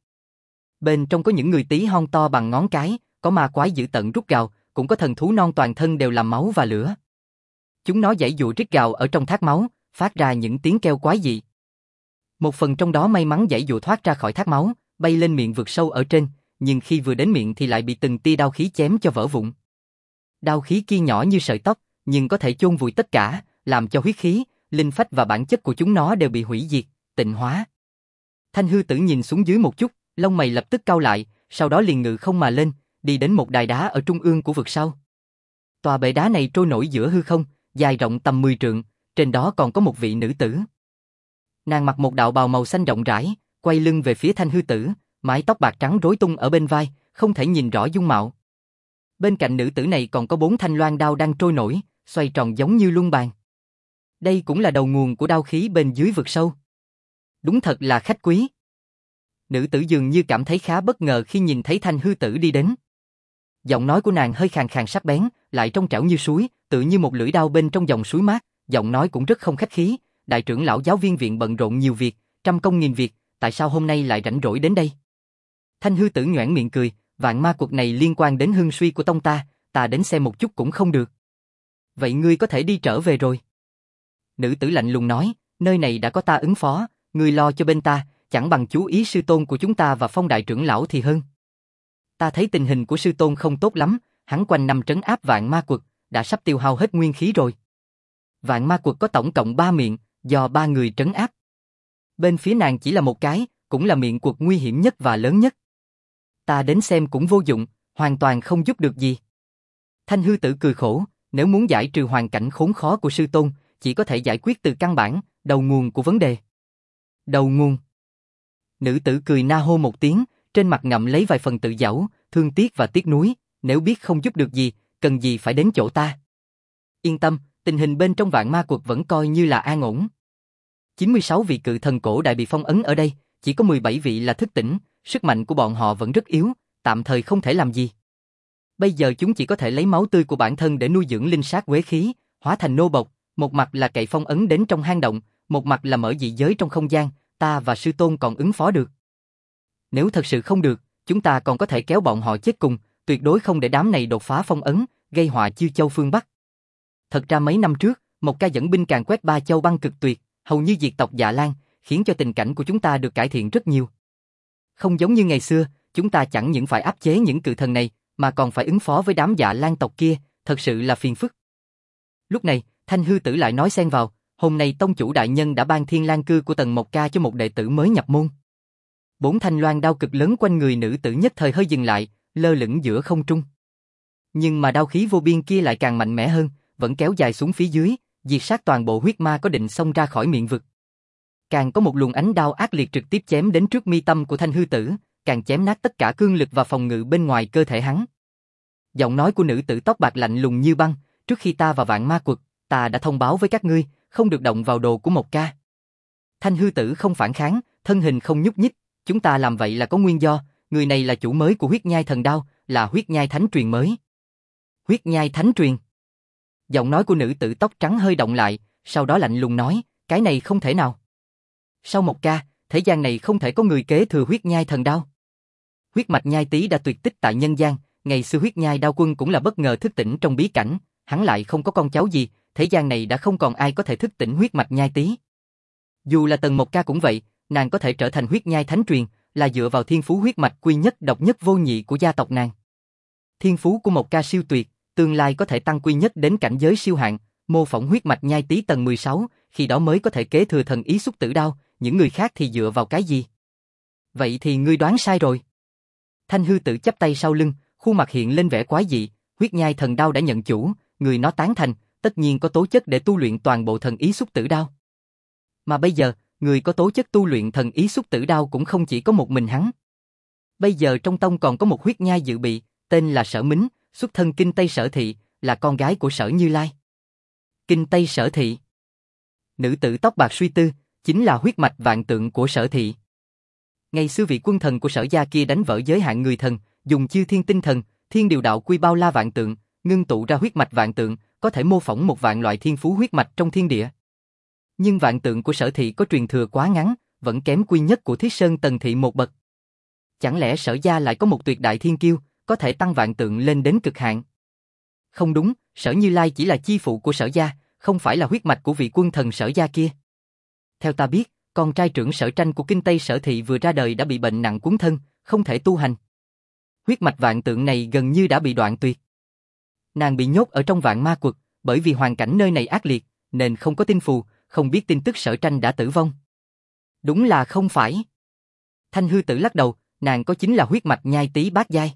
Bên trong có những người tí hon to bằng ngón cái, có ma quái dữ tợn rút gào, cũng có thần thú non toàn thân đều là máu và lửa. Chúng nó giãy giụa rít gào ở trong thác máu, phát ra những tiếng kêu quái dị. Một phần trong đó may mắn giãy giụa thoát ra khỏi thác máu, bay lên miệng vực sâu ở trên, nhưng khi vừa đến miệng thì lại bị từng tia đao khí chém cho vỡ vụn. Đao khí kia nhỏ như sợi tóc, nhưng có thể chôn vùi tất cả, làm cho huyết khí, linh phách và bản chất của chúng nó đều bị hủy diệt, tịnh hóa. Thanh Hư Tử nhìn xuống dưới một chút, lông mày lập tức cau lại, sau đó liền ngự không mà lên, đi đến một đài đá ở trung ương của vực sâu. Tòa bệ đá này trôi nổi giữa hư không, dài rộng tầm mười trượng, trên đó còn có một vị nữ tử. Nàng mặc một đạo bào màu xanh rộng rãi, quay lưng về phía Thanh Hư Tử, mái tóc bạc trắng rối tung ở bên vai, không thể nhìn rõ dung mạo. Bên cạnh nữ tử này còn có bốn thanh loan đao đang trôi nổi, xoay tròn giống như luân bàn. Đây cũng là đầu nguồn của đao khí bên dưới vực sâu. Đúng thật là khách quý. Nữ tử dường như cảm thấy khá bất ngờ khi nhìn thấy Thanh Hư Tử đi đến. Giọng nói của nàng hơi khàn khàn sắc bén, lại trong trẻo như suối, tự như một lưỡi đao bên trong dòng suối mát, giọng nói cũng rất không khách khí. Đại trưởng lão giáo viên viện bận rộn nhiều việc, trăm công nghìn việc, tại sao hôm nay lại rảnh rỗi đến đây? Thanh Hư Tử nhoẻn miệng cười, vạn ma cuộc này liên quan đến hưng suy của tông ta, ta đến xem một chút cũng không được. Vậy ngươi có thể đi trở về rồi. Nữ tử lạnh lùng nói, nơi này đã có ta ứng phó, ngươi lo cho bên ta, chẳng bằng chú ý sư tôn của chúng ta và Phong đại trưởng lão thì hơn. Ta thấy tình hình của sư tôn không tốt lắm, hắn quanh năm trấn áp vạn ma quật, đã sắp tiêu hao hết nguyên khí rồi. Vạn ma quật có tổng cộng ba miệng, do ba người trấn áp. Bên phía nàng chỉ là một cái, cũng là miệng quật nguy hiểm nhất và lớn nhất. Ta đến xem cũng vô dụng, hoàn toàn không giúp được gì. Thanh Hư Tử cười khổ, nếu muốn giải trừ hoàn cảnh khốn khó của sư tôn, chỉ có thể giải quyết từ căn bản, đầu nguồn của vấn đề. Đầu nguồn. Nữ tử cười na hô một tiếng, trên mặt ngậm lấy vài phần tự giãu, thương tiếc và tiếc nuối, nếu biết không giúp được gì, cần gì phải đến chỗ ta. Yên tâm, tình hình bên trong vạn ma quật vẫn coi như là an ổn. chín mươi sáu vị cự thần cổ đại bị phong ấn ở đây, chỉ có mười bảy vị là thức tỉnh, sức mạnh của bọn họ vẫn rất yếu, tạm thời không thể làm gì. Bây giờ chúng chỉ có thể lấy máu tươi của bản thân để nuôi dưỡng linh sát quế khí, hóa thành nô bộc, một mặt là cậy phong ấn đến trong hang động, một mặt là mở dị giới trong không gian, ta và sư tôn còn ứng phó được. Nếu thật sự không được, chúng ta còn có thể kéo bọn họ chết cùng, tuyệt đối không để đám này đột phá phong ấn, gây họa Chiêu Châu phương Bắc. Thật ra mấy năm trước, một ca dẫn binh càn quét ba châu băng cực tuyệt, hầu như diệt tộc Dạ Lan, khiến cho tình cảnh của chúng ta được cải thiện rất nhiều. Không giống như ngày xưa, chúng ta chẳng những phải áp chế những cự thần này, mà còn phải ứng phó với đám Dạ Lan tộc kia, thật sự là phiền phức. Lúc này, Thanh Hư Tử lại nói xen vào, hôm nay tông chủ đại nhân đã ban thiên lang cư của Tần Mộc Ca cho một đệ tử mới nhập môn. Bốn thanh loan đao cực lớn quanh người nữ tử nhất thời hơi dừng lại, lơ lửng giữa không trung. Nhưng mà đao khí vô biên kia lại càng mạnh mẽ hơn, vẫn kéo dài xuống phía dưới, diệt sát toàn bộ huyết ma có định xông ra khỏi miệng vực. Càng có một luồng ánh đao ác liệt trực tiếp chém đến trước mi tâm của Thanh Hư Tử, càng chém nát tất cả cương lực và phòng ngự bên ngoài cơ thể hắn. Giọng nói của nữ tử tóc bạc lạnh lùng như băng, trước khi ta vào vạn ma quật, ta đã thông báo với các ngươi, không được động vào đồ của Mộc Ca. Thanh hư tử không phản kháng, thân hình không nhúc nhích, chúng ta làm vậy là có nguyên do, người này là chủ mới của huyết nhai thần đao, là huyết nhai thánh truyền mới. Huyết nhai thánh truyền. Giọng nói của nữ tử tóc trắng hơi động lại, sau đó lạnh lùng nói, cái này không thể nào. Sau Mộc Ca, thế gian này không thể có người kế thừa huyết nhai thần đao. Huyết mạch nhai tý đã tuyệt tích tại nhân gian, ngày xưa huyết nhai đao quân cũng là bất ngờ thức tỉnh trong bí cảnh, hắn lại không có con cháu gì, thế gian này đã không còn ai có thể thức tỉnh huyết mạch nhai tý. Dù là Tần Mộc Ca cũng vậy, nàng có thể trở thành huyết nhai thánh truyền, là dựa vào thiên phú huyết mạch quy nhất độc nhất vô nhị của gia tộc nàng. Thiên phú của Mộc Ca siêu tuyệt, tương lai có thể tăng quy nhất đến cảnh giới siêu hạng, mô phỏng huyết mạch nhai tý tầng mười sáu, khi đó mới có thể kế thừa thần ý xúc tử đao, những người khác thì dựa vào cái gì? Vậy thì ngươi đoán sai rồi. Thanh hư tử chắp tay sau lưng, khuôn mặt hiện lên vẻ quái dị, huyết nhai thần đao đã nhận chủ, người nó tán thành, tất nhiên có tố chất để tu luyện toàn bộ thần ý xúc tử đao. Mà bây giờ, người có tố chất tu luyện thần ý xúc tử đao cũng không chỉ có một mình hắn. Bây giờ trong tông còn có một huyết nhai dự bị, tên là Sở Mính, xuất thân Kinh Tây Sở Thị, là con gái của Sở Như Lai. Kinh Tây Sở Thị. Nữ tử tóc bạc suy tư, chính là huyết mạch vạn tượng của Sở Thị. Ngày xưa vị quân thần của Sở gia kia đánh vỡ giới hạn người thần, dùng chư thiên tinh thần, thiên điều đạo quy bao la vạn tượng, ngưng tụ ra huyết mạch vạn tượng, có thể mô phỏng một vạn loại thiên phú huyết mạch trong thiên địa. Nhưng vạn tượng của Sở Thị có truyền thừa quá ngắn, vẫn kém quy nhất của Thiết Sơn Tần Thị một bậc. Chẳng lẽ Sở gia lại có một tuyệt đại thiên kiêu, có thể tăng vạn tượng lên đến cực hạn? Không đúng, Sở Như Lai chỉ là chi phụ của Sở gia, không phải là huyết mạch của vị quân thần Sở gia kia. Theo ta biết, con trai trưởng Sở Tranh của Kinh Tây Sở Thị vừa ra đời đã bị bệnh nặng cuốn thân, không thể tu hành. Huyết mạch vạn tượng này gần như đã bị đoạn tuyệt. Nàng bị nhốt ở trong vạn ma quật, bởi vì hoàn cảnh nơi này ác liệt, nên không có tinh phù, không biết tin tức Sở Tranh đã tử vong. Đúng là không phải. Thanh hư tử lắc đầu, nàng có chính là huyết mạch nhai tý bát giai.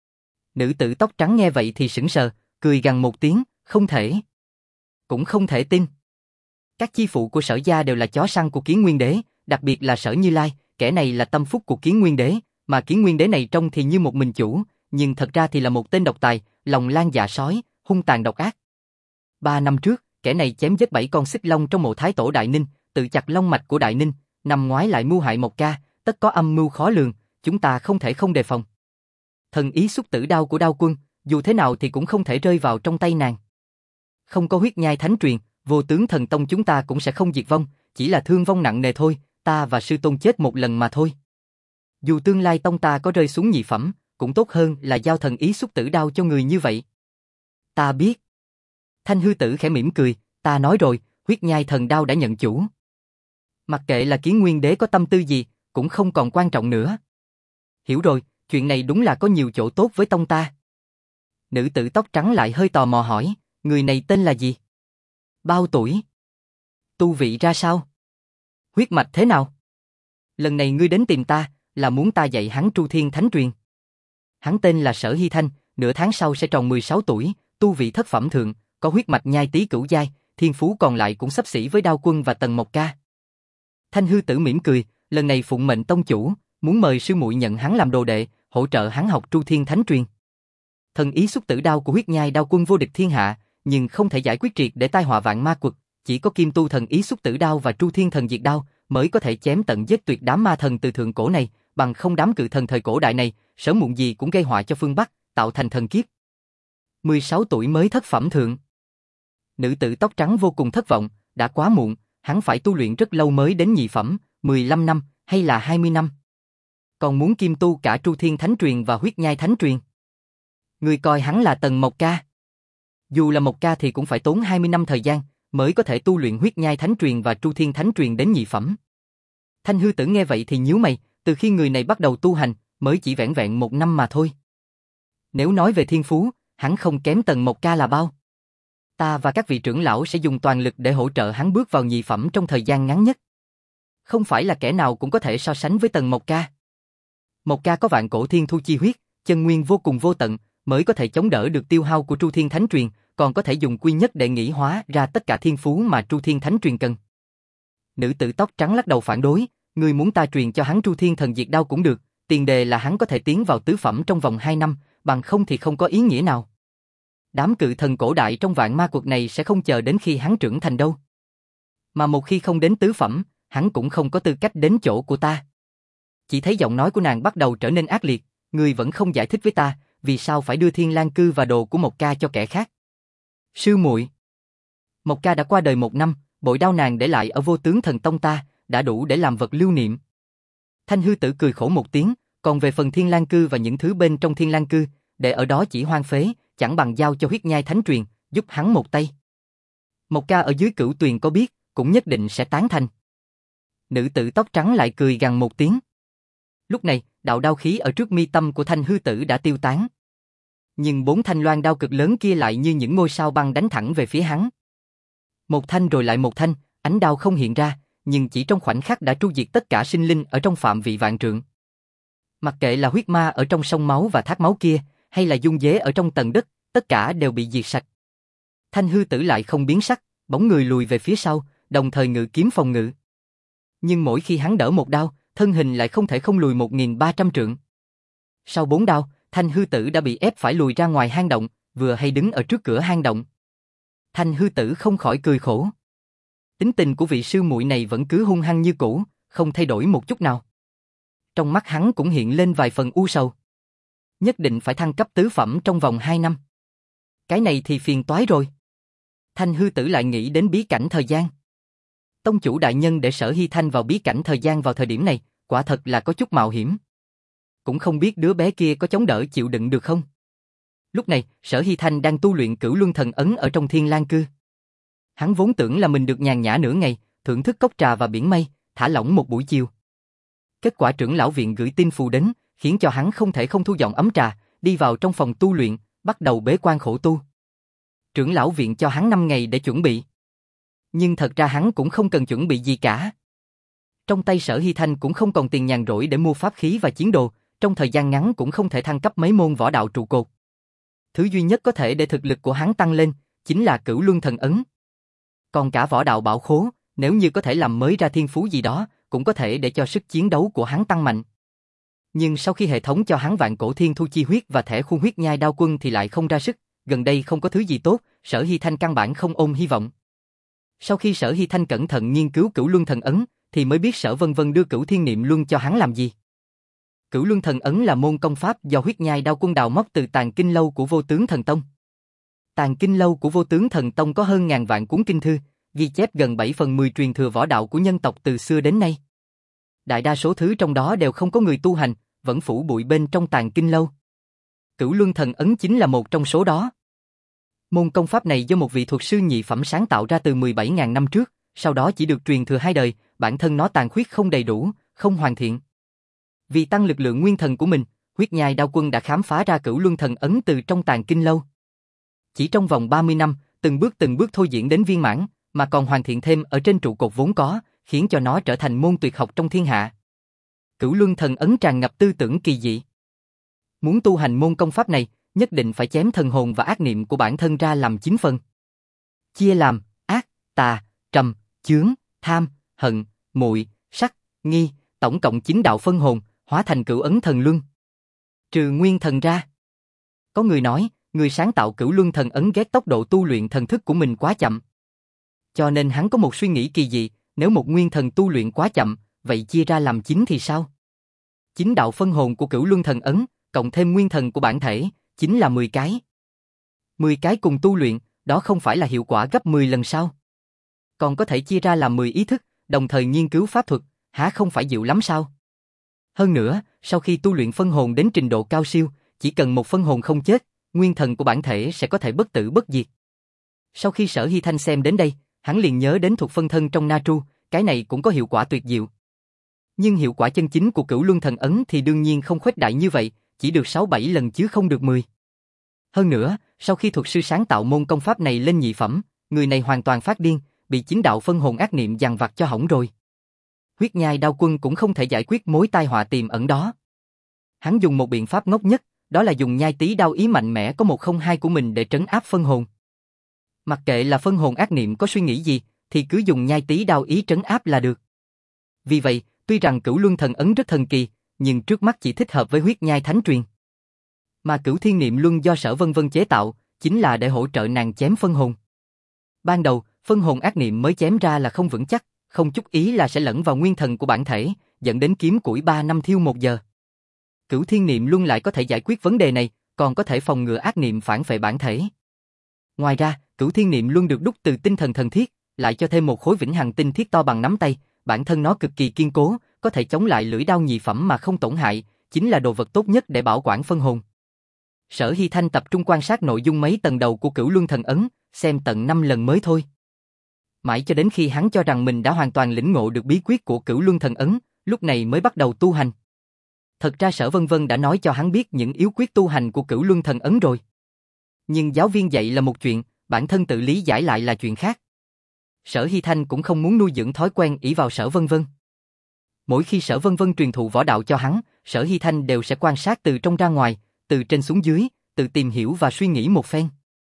Nữ tử tóc trắng nghe vậy thì sững sờ, cười gằn một tiếng, không thể. Cũng không thể tin. Các chi phụ của Sở gia đều là chó săn của Kiến Nguyên Đế, đặc biệt là Sở Như Lai, kẻ này là tâm phúc của Kiến Nguyên Đế, mà Kiến Nguyên Đế này trông thì như một mình chủ, nhưng thật ra thì là một tên độc tài, lòng lang dạ sói, hung tàn độc ác. Ba năm trước, kẻ này chém giết bảy con xích long trong mộ Thái Tổ Đại Ninh, tự chặt long mạch của Đại Ninh, năm ngoái lại mưu hại Mộc Ca, tất có âm mưu khó lường, chúng ta không thể không đề phòng. Thần ý xúc tử đao của Đao Quân, dù thế nào thì cũng không thể rơi vào trong tay nàng. Không có huyết nhai thánh truyền, vô tướng thần tông chúng ta cũng sẽ không diệt vong, chỉ là thương vong nặng nề thôi, ta và sư tôn chết một lần mà thôi. Dù tương lai tông ta có rơi xuống nhị phẩm, cũng tốt hơn là giao thần ý xúc tử đao cho người như vậy. Ta biết. Thanh hư tử khẽ mỉm cười, ta nói rồi, huyết nhai thần đao đã nhận chủ. Mặc kệ là Kiến Nguyên Đế có tâm tư gì, cũng không còn quan trọng nữa. Hiểu rồi, chuyện này đúng là có nhiều chỗ tốt với tông ta. Nữ tử tóc trắng lại hơi tò mò hỏi, người này tên là gì? Bao tuổi? Tu vị ra sao? Huyết mạch thế nào? Lần này ngươi đến tìm ta, là muốn ta dạy hắn Tru Thiên Thánh Truyền. Hắn tên là Sở Hy Thanh, nửa tháng sau sẽ tròn mười sáu tuổi, tu vị thất phẩm thượng, có huyết mạch nhai tý cửu giai, thiên phú còn lại cũng xấp xỉ với Đao Quân và Tần Mộc Ca. Thanh hư tử mỉm cười, lần này phụng mệnh tông chủ, muốn mời sư muội nhận hắn làm đồ đệ, hỗ trợ hắn học Tru Thiên Thánh Truyền. Thần ý xúc tử đao của huyết nhai Đao Quân vô địch thiên hạ, nhưng không thể giải quyết triệt để tai họa vạn ma quật, chỉ có kim tu thần ý xúc tử đao và Tru Thiên thần diệt đao mới có thể chém tận giết tuyệt đám ma thần từ thượng cổ này, bằng không đám cự thần thời cổ đại này, sớm muộn gì cũng gây họa cho phương Bắc, tạo thành thần kiếp. mười sáu tuổi mới thất phẩm thượng. Nữ tử tóc trắng vô cùng thất vọng, đã quá muộn, hắn phải tu luyện rất lâu mới đến nhị phẩm, mười lăm năm hay là hai mươi năm. Còn muốn kim tu cả Tru Thiên Thánh Truyền và huyết nhai Thánh Truyền. Người coi hắn là Tần Mộc Ca. Dù là Mộc Ca thì cũng phải tốn hai mươi năm thời gian mới có thể tu luyện huyết nhai Thánh Truyền và Tru Thiên Thánh Truyền đến nhị phẩm. Thanh hư tử nghe vậy thì nhíu mày, từ khi người này bắt đầu tu hành, mới chỉ vẻn vẹn một năm mà thôi. Nếu nói về thiên phú, hắn không kém Tần Mộc Ca là bao. Ta và các vị trưởng lão sẽ dùng toàn lực để hỗ trợ hắn bước vào nhị phẩm trong thời gian ngắn nhất. Không phải là kẻ nào cũng có thể so sánh với Tần Mộc Ca. Mộc Ca có vạn cổ thiên thu chi huyết, chân nguyên vô cùng vô tận, mới có thể chống đỡ được tiêu hao của Tru Thiên Thánh Truyền, còn có thể dùng quy nhất để nghĩ hóa ra tất cả thiên phú mà Tru Thiên Thánh Truyền cần. Nữ tử tóc trắng lắc đầu phản đối, ngươi muốn ta truyền cho hắn Tru Thiên thần diệt đao cũng được, tiền đề là hắn có thể tiến vào tứ phẩm trong vòng hai năm, bằng không thì không có ý nghĩa nào. Đám cự thần cổ đại trong vạn ma quật này sẽ không chờ đến khi hắn trưởng thành đâu. Mà một khi không đến tứ phẩm, hắn cũng không có tư cách đến chỗ của ta. Chỉ thấy giọng nói của nàng bắt đầu trở nên ác liệt, ngươi vẫn không giải thích với ta, vì sao phải đưa Thiên Lang Cư và đồ của Mộc Ca cho kẻ khác. Sư muội, Mộc Ca đã qua đời một năm, bội đao nàng để lại ở Vô Tướng Thần Tông ta, đã đủ để làm vật lưu niệm. Thanh hư tử cười khổ một tiếng, còn về phần Thiên Lang Cư và những thứ bên trong Thiên Lang Cư, để ở đó chỉ hoang phế, chẳng bằng giao cho huyết nhai thánh truyền, giúp hắn một tay. Mộc Ca ở dưới Cửu Tuyền có biết, cũng nhất định sẽ tán thành. Nữ tử tóc trắng lại cười gằn một tiếng. Lúc này, đạo đao khí ở trước mi tâm của thanh hư tử đã tiêu tán. Nhưng bốn thanh loan đao cực lớn kia lại như những ngôi sao băng đánh thẳng về phía hắn. Một thanh rồi lại một thanh, ánh đao không hiện ra, nhưng chỉ trong khoảnh khắc đã tru diệt tất cả sinh linh ở trong phạm vị vạn trượng. Mặc kệ là huyết ma ở trong sông máu và thác máu kia, hay là dung dế ở trong tầng đất, tất cả đều bị diệt sạch. Thanh hư tử lại không biến sắc, bóng người lùi về phía sau, đồng thời ngự kiếm phòng ngự. Nhưng mỗi khi hắn đỡ một đao, thân hình lại không thể không lùi một nghìn ba trăm trượng. Sau bốn đao, thanh hư tử đã bị ép phải lùi ra ngoài hang động, vừa hay đứng ở trước cửa hang động. Thanh hư tử không khỏi cười khổ. Tính tình của vị sư muội này vẫn cứ hung hăng như cũ, không thay đổi một chút nào. Trong mắt hắn cũng hiện lên vài phần u sầu. Nhất định phải thăng cấp tứ phẩm trong vòng hai năm. Cái này thì phiền toái rồi. Thanh hư tử lại nghĩ đến bí cảnh thời gian. Tông chủ đại nhân để Sở Hy Thanh vào bí cảnh thời gian vào thời điểm này, quả thật là có chút mạo hiểm. Cũng không biết đứa bé kia có chống đỡ chịu đựng được không. Lúc này, Sở Hy Thanh đang tu luyện Cửu Luân Thần Ấn ở trong Thiên Lang Cư. Hắn vốn tưởng là mình được nhàn nhã nửa ngày, thưởng thức cốc trà và biển mây, thả lỏng một buổi chiều. Kết quả trưởng lão viện gửi tin phù đến, khiến cho hắn không thể không thu dọn ấm trà, đi vào trong phòng tu luyện, bắt đầu bế quan khổ tu. Trưởng lão viện cho hắn năm ngày để chuẩn bị. Nhưng thật ra hắn cũng không cần chuẩn bị gì cả. Trong tay Sở Hy Thanh cũng không còn tiền nhàn rỗi để mua pháp khí và chiến đồ, trong thời gian ngắn cũng không thể thăng cấp mấy môn võ đạo trụ cột. Thứ duy nhất có thể để thực lực của hắn tăng lên, chính là Cửu Luân Thần Ấn. Còn cả võ đạo bảo khố, nếu như có thể làm mới ra thiên phú gì đó, cũng có thể để cho sức chiến đấu của hắn tăng mạnh. Nhưng sau khi hệ thống cho hắn vạn cổ thiên thu chi huyết và thẻ khuôn huyết nhai đao quân thì lại không ra sức, gần đây không có thứ gì tốt, Sở Hy Thanh căn bản không ôm hy vọng. Sau khi Sở Hy Thanh cẩn thận nghiên cứu Cửu Luân Thần Ấn, thì mới biết Sở Vân Vân đưa Cửu Thiên Niệm Luân cho hắn làm gì. Cửu Luân Thần Ấn là môn công pháp do huyết nhai đao quân đào móc từ Tàng Kinh Lâu của Vô Tướng Thần Tông. Tàng Kinh Lâu của Vô Tướng Thần Tông có hơn ngàn vạn cuốn kinh thư, ghi chép gần bảy phần mười truyền thừa võ đạo của nhân tộc từ xưa đến nay. Đại đa số thứ trong đó đều không có người tu hành, vẫn phủ bụi bên trong Tàng Kinh Lâu. Cửu Luân Thần Ấn chính là một trong số đó. Môn công pháp này do một vị thuật sư nhị phẩm sáng tạo ra từ mười bảy nghìn năm trước, sau đó chỉ được truyền thừa hai đời, bản thân nó tàn khuyết không đầy đủ, không hoàn thiện. Vì tăng lực lượng nguyên thần của mình, huyết nhai đao quân đã khám phá ra Cửu Luân Thần Ấn từ trong Tàng Kinh Lâu. Chỉ trong vòng ba mươi năm, từng bước từng bước thôi diễn đến viên mãn, mà còn hoàn thiện thêm ở trên trụ cột vốn có, khiến cho nó trở thành môn tuyệt học trong thiên hạ. Cửu Luân Thần Ấn tràn ngập tư tưởng kỳ dị. Muốn tu hành môn công pháp này, nhất định phải chém thần hồn và ác niệm của bản thân ra làm chín phần. Chia làm ác, tà, trầm, chướng, tham, hận, muội, sắc, nghi, tổng cộng chín đạo phân hồn, hóa thành Cửu Ấn Thần Luân. Trừ nguyên thần ra. Có người nói, người sáng tạo Cửu Luân Thần Ấn ghét tốc độ tu luyện thần thức của mình quá chậm. Cho nên hắn có một suy nghĩ kỳ dị, nếu một nguyên thần tu luyện quá chậm, vậy chia ra làm chín thì sao? Chín đạo phân hồn của Cửu Luân Thần Ấn, cộng thêm nguyên thần của bản thể, chính là mười cái. mười cái cùng tu luyện, đó không phải là hiệu quả gấp mười lần sao? Còn có thể chia ra làm mười ý thức, đồng thời nghiên cứu pháp thuật, há không phải dịu lắm sao? Hơn nữa, sau khi tu luyện phân hồn đến trình độ cao siêu, chỉ cần một phân hồn không chết, nguyên thần của bản thể sẽ có thể bất tử bất diệt. Sau khi Sở Hy Thanh xem đến đây, hắn liền nhớ đến thuật phân thân trong Na Tru, cái này cũng có hiệu quả tuyệt diệu. Nhưng hiệu quả chân chính của Cửu Luân Thần Ấn thì đương nhiên không khuếch đại như vậy, chỉ được sáu bảy lần chứ không được mười. Hơn nữa, sau khi thuật sư sáng tạo môn công pháp này lên nhị phẩm, người này hoàn toàn phát điên, bị chính đạo phân hồn ác niệm dằn vặt cho hỏng rồi. Huyết nhai đao quân cũng không thể giải quyết mối tai họa tiềm ẩn đó. Hắn dùng một biện pháp ngốc nhất, đó là dùng nhai tí đao ý mạnh mẽ có một không hai của mình để trấn áp phân hồn. Mặc kệ là phân hồn ác niệm có suy nghĩ gì, thì cứ dùng nhai tí đao ý trấn áp là được. Vì vậy, tuy rằng Cửu Luân Thần Ấn rất thần kỳ, nhưng trước mắt chỉ thích hợp với huyết nhai thánh truyền. Mà Cửu Thiên Niệm Luân do Sở Vân Vân chế tạo, chính là để hỗ trợ nàng chém phân hồn. Ban đầu, phân hồn ác niệm mới chém ra là không vững chắc, không chút ý là sẽ lẫn vào nguyên thần của bản thể, dẫn đến kiếm củi ba năm thiêu một giờ. Cửu Thiên Niệm Luân lại có thể giải quyết vấn đề này, còn có thể phòng ngừa ác niệm phản phệ bản thể. Ngoài ra, Cửu Thiên Niệm Luân được đúc từ tinh thần thần thiết, lại cho thêm một khối vĩnh hằng tinh thiết to bằng nắm tay, bản thân nó cực kỳ kiên cố, có thể chống lại lưỡi đao nhị phẩm mà không tổn hại, chính là đồ vật tốt nhất để bảo quản phân hồn. Sở Hy Thanh tập trung quan sát nội dung mấy tầng đầu của Cửu Luân Thần Ấn, xem tận năm lần mới thôi. Mãi cho đến khi hắn cho rằng mình đã hoàn toàn lĩnh ngộ được bí quyết của Cửu Luân Thần Ấn, lúc này mới bắt đầu tu hành. Thật ra Sở Vân Vân đã nói cho hắn biết những yếu quyết tu hành của Cửu Luân Thần Ấn rồi. Nhưng giáo viên dạy là một chuyện, bản thân tự lý giải lại là chuyện khác. Sở Hy Thanh cũng không muốn nuôi dưỡng thói quen ỷ vào Sở Vân Vân. Mỗi khi Sở Vân Vân truyền thụ võ đạo cho hắn, Sở Hy Thanh đều sẽ quan sát từ trong ra ngoài, từ trên xuống dưới, tự tìm hiểu và suy nghĩ một phen.